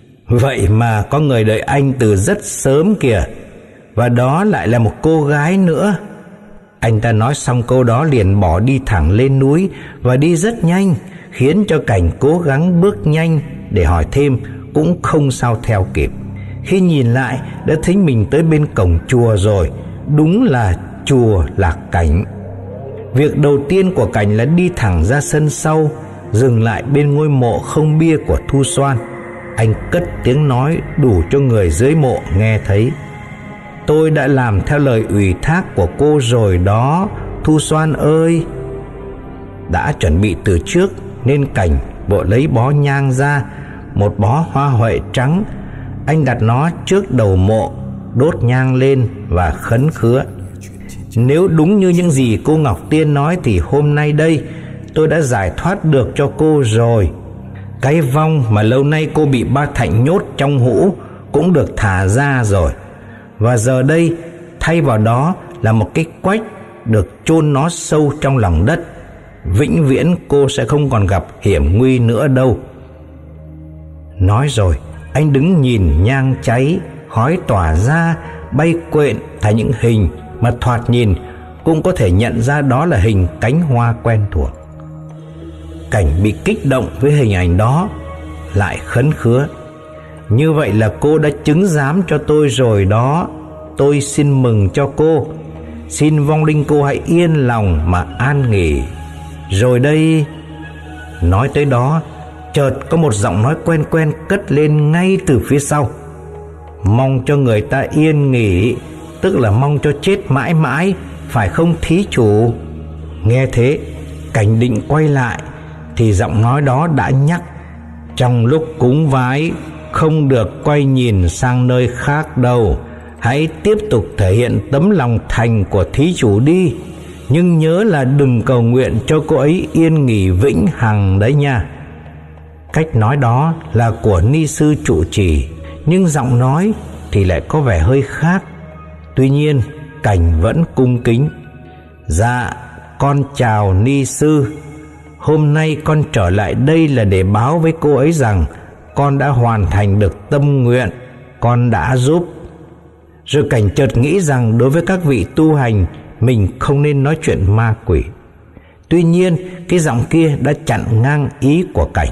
Vậy mà có người đợi anh từ rất sớm kìa, và đó lại là một cô gái nữa. Anh ta nói xong câu đó liền bỏ đi thẳng lên núi, và đi rất nhanh, khiến cho Cảnh cố gắng bước nhanh để hỏi thêm cũng không sao theo kịp. Khi nhìn lại đã thấy mình tới bên cổng chùa rồi, đúng là chùa Lạc Cảnh. Việc đầu tiên của Cảnh là đi thẳng ra sân sau, dừng lại bên ngôi mộ không bia của Thu Xoan. Anh cất tiếng nói đủ cho người dưới mộ nghe thấy: Tôi đã làm theo lời ủy thác của cô rồi đó, Thu Xoan ơi. Đã chuẩn bị từ trước nên Cảnh vội lấy bó nhang ra, một bó hoa huệ trắng. Anh đặt nó trước đầu mộ, đốt nhang lên và khấn khứa: Nếu đúng như những gì cô Ngọc Tiên nói thì hôm nay đây tôi đã giải thoát được cho cô rồi. Cái vong mà lâu nay cô bị ba Thạnh nhốt trong hũ cũng được thả ra rồi. Và giờ đây thay vào đó là một cái quách được chôn nó sâu trong lòng đất. Vĩnh viễn cô sẽ không còn gặp hiểm nguy nữa đâu. Nói rồi anh đứng nhìn nhang cháy, khói tỏa ra bay quện thành những hình mà thoạt nhìn cũng có thể nhận ra đó là hình cánh hoa quen thuộc. Cảnh bị kích động với hình ảnh đó, lại khấn khứa: "Như vậy là cô đã chứng giám cho tôi rồi đó. Tôi xin mừng cho cô. Xin vong linh cô hãy yên lòng mà an nghỉ. Rồi đây..." Nói tới đó, chợt có một giọng nói quen quen cất lên ngay từ phía sau: "Mong cho người ta yên nghỉ, tức là mong cho chết mãi mãi, phải không thí chủ?" Nghe thế, Cảnh định quay lại thì giọng nói đó đã nhắc: "Trong lúc cúng vái không được quay nhìn sang nơi khác đâu. Hãy tiếp tục thể hiện tấm lòng thành của thí chủ đi. Nhưng nhớ là đừng cầu nguyện cho cô ấy yên nghỉ vĩnh hằng đấy nha." Cách nói đó là của ni sư trụ trì, nhưng giọng nói thì lại có vẻ hơi khác. Tuy nhiên, Cảnh vẫn cung kính: "Dạ, con chào ni sư. Hôm nay con trở lại đây là để báo với cô ấy rằng con đã hoàn thành được tâm nguyện con đã giúp." Rồi Cảnh chợt nghĩ rằng đối với các vị tu hành, mình không nên nói chuyện ma quỷ. Tuy nhiên, cái giọng kia đã chặn ngang ý của Cảnh.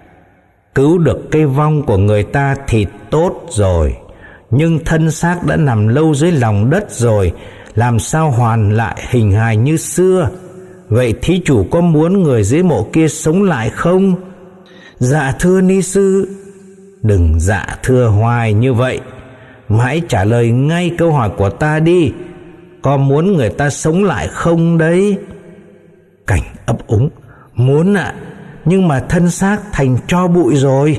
Cứu được cái vong của người ta thì tốt rồi, nhưng thân xác đã nằm lâu dưới lòng đất rồi, làm sao hoàn lại hình hài như xưa? Vậy thí chủ có muốn người dưới mộ kia sống lại không? "Dạ thưa ni sư." "Đừng dạ thưa hoài như vậy, mà hãy trả lời ngay câu hỏi của ta đi. Có muốn người ta sống lại không đấy?" Cảnh ấp úng: "Muốn ạ, nhưng mà thân xác thành tro bụi rồi."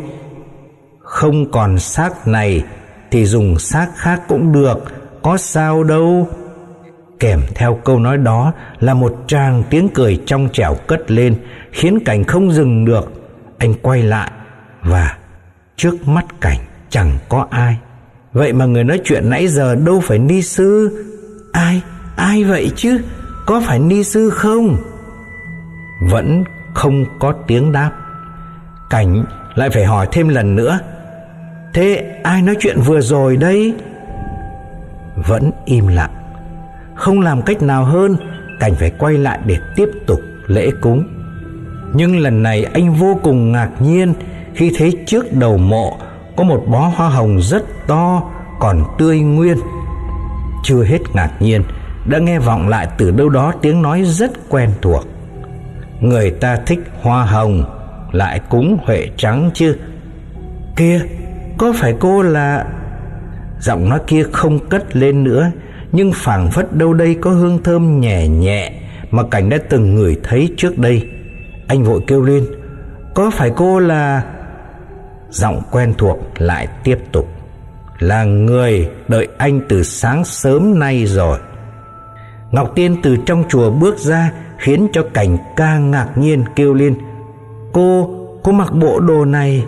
"Không còn xác này thì dùng xác khác cũng được, có sao đâu." Kèm theo câu nói đó là một tràng tiếng cười trong trẻo cất lên, khiến Cảnh không dừng được. Anh quay lại và trước mắt Cảnh chẳng có ai. Vậy mà người nói chuyện nãy giờ đâu phải ni sư? Ai, ai vậy chứ? Có phải ni sư không? Vẫn không có tiếng đáp. Cảnh lại phải hỏi thêm lần nữa: "Thế ai nói chuyện vừa rồi đây?" Vẫn im lặng. Không làm cách nào hơn, Cảnh phải quay lại để tiếp tục lễ cúng. Nhưng lần này anh vô cùng ngạc nhiên khi thấy trước đầu mộ có một bó hoa hồng rất to, còn tươi nguyên. Chưa hết ngạc nhiên, đã nghe vọng lại từ đâu đó tiếng nói rất quen thuộc: "Người ta thích hoa hồng, lại cúng huệ trắng chứ." "Kìa, có phải cô là..." Giọng nói kia không cất lên nữa, nhưng phảng phất đâu đây có hương thơm nhẹ nhẹ mà Cảnh đã từng ngửi thấy trước đây. Anh vội kêu lên: "Có phải cô là..." Giọng quen thuộc lại tiếp tục: "Là người đợi anh từ sáng sớm nay rồi." Ngọc Tiên từ trong chùa bước ra, khiến cho Cảnh càng ngạc nhiên, kêu lên: Cô, cô mặc bộ đồ này."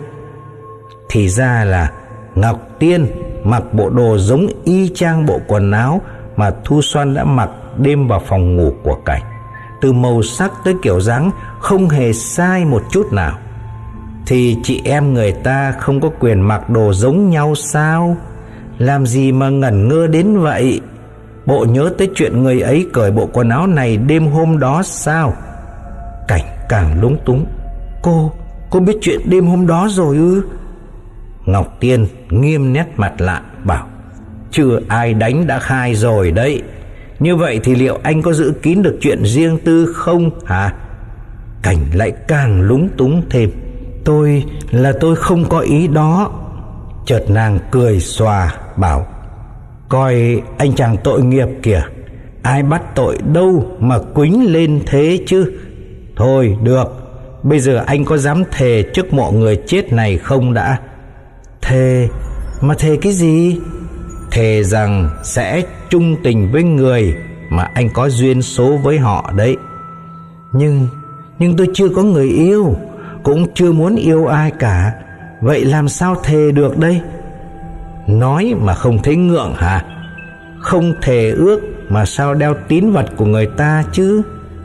Thì ra là Ngọc Tiên mặc bộ đồ giống y chang bộ quần áo mà Thu Xoan đã mặc đêm vào phòng ngủ của Cảnh. Từ màu sắc tới kiểu dáng không hề sai một chút nào. Thì chị em người ta không có quyền mặc đồ giống nhau sao? Làm gì mà ngẩn ngơ đến vậy? Bộ nhớ tới chuyện người ấy cởi bộ quần áo này đêm hôm đó sao? Cảnh càng lúng túng. Cô, cô biết chuyện đêm hôm đó rồi ư? Ngọc Tiên nghiêm nét mặt lại bảo: Chưa ai đánh đã khai rồi đấy. Như vậy thì liệu anh có giữ kín được chuyện riêng tư không hả? Cảnh lại càng lúng túng thêm. Tôi là tôi không có ý đó. Chợt nàng cười xòa bảo: Coi anh chàng tội nghiệp kìa, ai bắt tội đâu mà quýnh lên thế chứ. Thôi được, bây giờ anh có dám thề trước mộ người chết này không đã? Thề? Mà thề cái gì? Thề rằng sẽ trung tình với người mà anh có duyên số với họ đấy. Nhưng Nhưng tôi chưa có người yêu, cũng chưa muốn yêu ai cả. Vậy làm sao thề được đây? Nói mà không thấy ngượng hả? Không thề ước mà sao đeo tín vật của người ta chứ?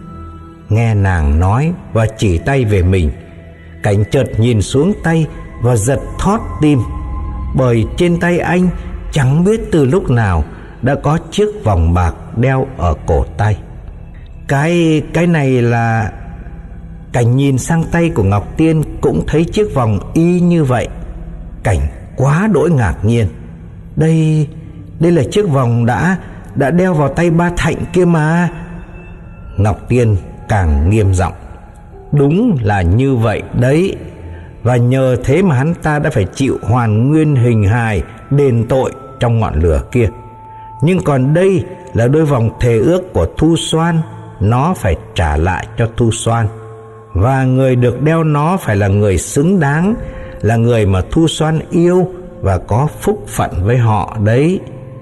Nghe nàng nói và chỉ tay về mình, Cảnh chợt nhìn xuống tay và giật thót tim. Bởi trên tay anh chẳng biết từ lúc nào đã có chiếc vòng bạc đeo ở cổ tay. Cái cái này là... Cảnh nhìn sang tay của Ngọc Tiên cũng thấy chiếc vòng y như vậy. Cảnh quá đỗi ngạc nhiên. Đây, đây là chiếc vòng đã đã đeo vào tay ba Thạnh kia mà. Ngọc Tiên càng nghiêm giọng. Đúng là như vậy đấy. Và nhờ thế mà hắn ta đã phải chịu hoàn nguyên hình hài đền tội trong ngọn lửa kia. Nhưng còn đây là đôi vòng thề ước của Thu Xoan, nó phải trả lại cho Thu Xoan. Và người được đeo nó phải là người xứng đáng, là người mà Thu Xoan yêu và có phúc phận với họ đấy.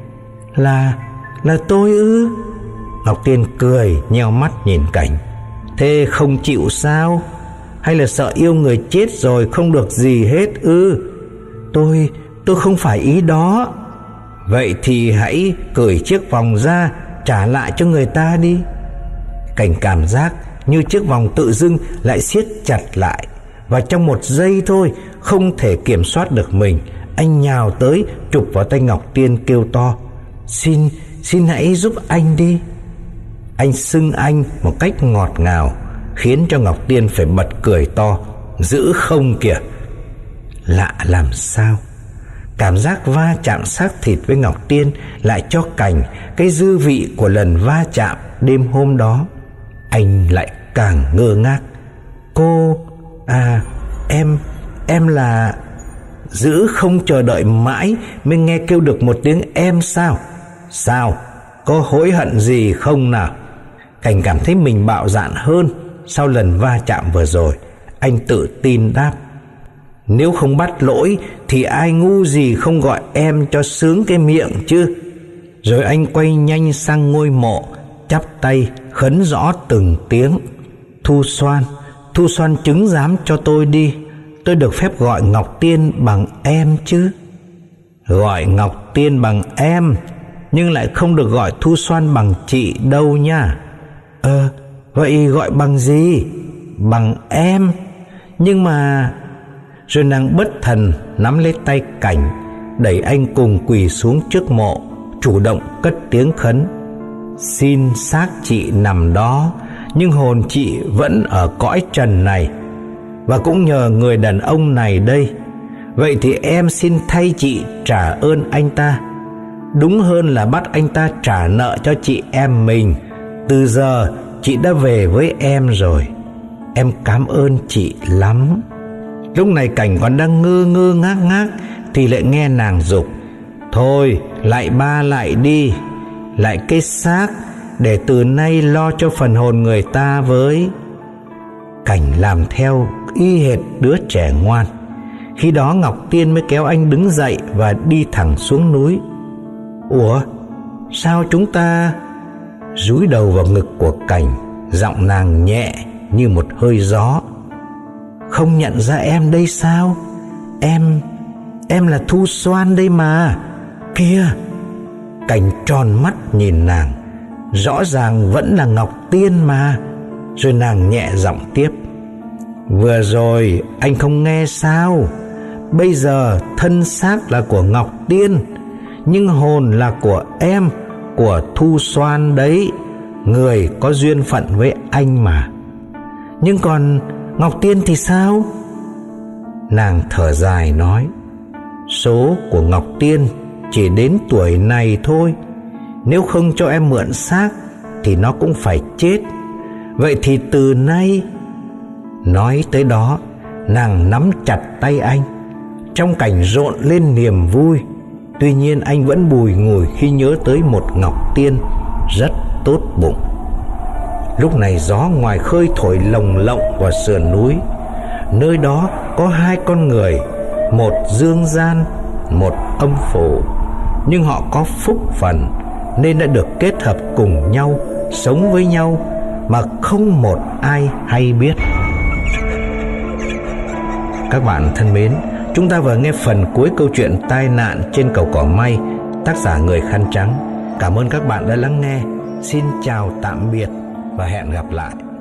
Là, là tôi ư? Ngọc Tiên cười nheo mắt nhìn Cảnh. Thế không chịu sao? Hay là sợ yêu người chết rồi không được gì hết ư? Tôi, tôi không phải ý đó. Vậy thì hãy cởi chiếc vòng ra, trả lại cho người ta đi. Cảnh cảm giác như chiếc vòng tự dưng lại siết chặt lại. Và trong một giây thôi, không thể kiểm soát được mình, anh nhào tới chụp vào tay Ngọc Tiên kêu to. Xin, xin hãy giúp anh đi. Anh xưng anh một cách ngọt ngào, khiến cho Ngọc Tiên phải bật cười to. Giữ không kìa. Lạ làm sao, cảm giác va chạm xác thịt với Ngọc Tiên lại cho Cảnh cái dư vị của lần va chạm đêm hôm đó. Anh lại càng ngơ ngác. Cô, à, em, em là... Giữ không chờ đợi mãi mới nghe kêu được một tiếng em sao? Sao? Có hối hận gì không nào? Cảnh cảm thấy mình bạo dạn hơn sau lần va chạm vừa rồi. Anh tự tin đáp. Nếu không bắt lỗi thì ai ngu gì không gọi em cho sướng cái miệng chứ. Rồi anh quay nhanh sang ngôi mộ, chắp tay khấn rõ từng tiếng. Thu Xoan, Thu Xoan chứng giám cho tôi đi. Tôi được phép gọi Ngọc Tiên bằng em chứ? Gọi Ngọc Tiên bằng em, nhưng lại không được gọi Thu Xoan bằng chị đâu nha. Ờ, vậy gọi bằng gì? Bằng em. Nhưng mà... Rồi nàng bất thần nắm lấy tay Cảnh, đẩy anh cùng quỳ xuống trước mộ, chủ động cất tiếng khấn. Xin xác chị nằm đó, nhưng hồn chị vẫn ở cõi trần này. Và cũng nhờ người đàn ông này đây. Vậy thì em xin thay chị trả ơn anh ta. Đúng hơn là bắt anh ta trả nợ cho chị em mình. Từ giờ chị đã về với em rồi. Em cảm ơn chị lắm. Lúc này Cảnh còn đang ngơ ngơ ngác ngác thì lại nghe nàng giục. Thôi lại ba lại đi, lại cái xác, để từ nay lo cho phần hồn người ta với. Cảnh làm theo y hệt đứa trẻ ngoan. Khi đó Ngọc Tiên mới kéo anh đứng dậy và đi thẳng xuống núi. Ủa, sao chúng ta... Dúi đầu vào ngực của Cảnh, giọng nàng nhẹ như một hơi gió. Không nhận ra em đây sao? Em, em là Thu Xoan đây mà. Kìa. Cảnh tròn mắt nhìn nàng. Rõ ràng vẫn là Ngọc Tiên mà. Rồi nàng nhẹ giọng tiếp. Vừa rồi anh không nghe sao? Bây giờ thân xác là của Ngọc Tiên, nhưng hồn là của em, của Thu Xoan đấy. Người có duyên phận với anh mà. Nhưng còn Ngọc Tiên thì sao? Nàng thở dài nói. Số của Ngọc Tiên chỉ đến tuổi này thôi. Nếu không cho em mượn xác thì nó cũng phải chết. Vậy thì từ nay... Nói tới đó, nàng nắm chặt tay anh. Trong Cảnh rộn lên niềm vui. Tuy nhiên anh vẫn bùi ngùi khi nhớ tới một Ngọc Tiên rất tốt bụng. Lúc này gió ngoài khơi thổi lồng lộng vào sườn núi. Nơi đó có hai con người, một dương gian, một âm phủ. Nhưng họ có phúc phần nên đã được kết hợp cùng nhau, sống với nhau mà không một ai hay biết. Các bạn thân mến, chúng ta vừa nghe phần cuối câu chuyện Tai nạn trên cầu cỏ may, tác giả Người Khăn Trắng. Cảm ơn các bạn đã lắng nghe. Xin chào tạm biệt và hẹn gặp lại.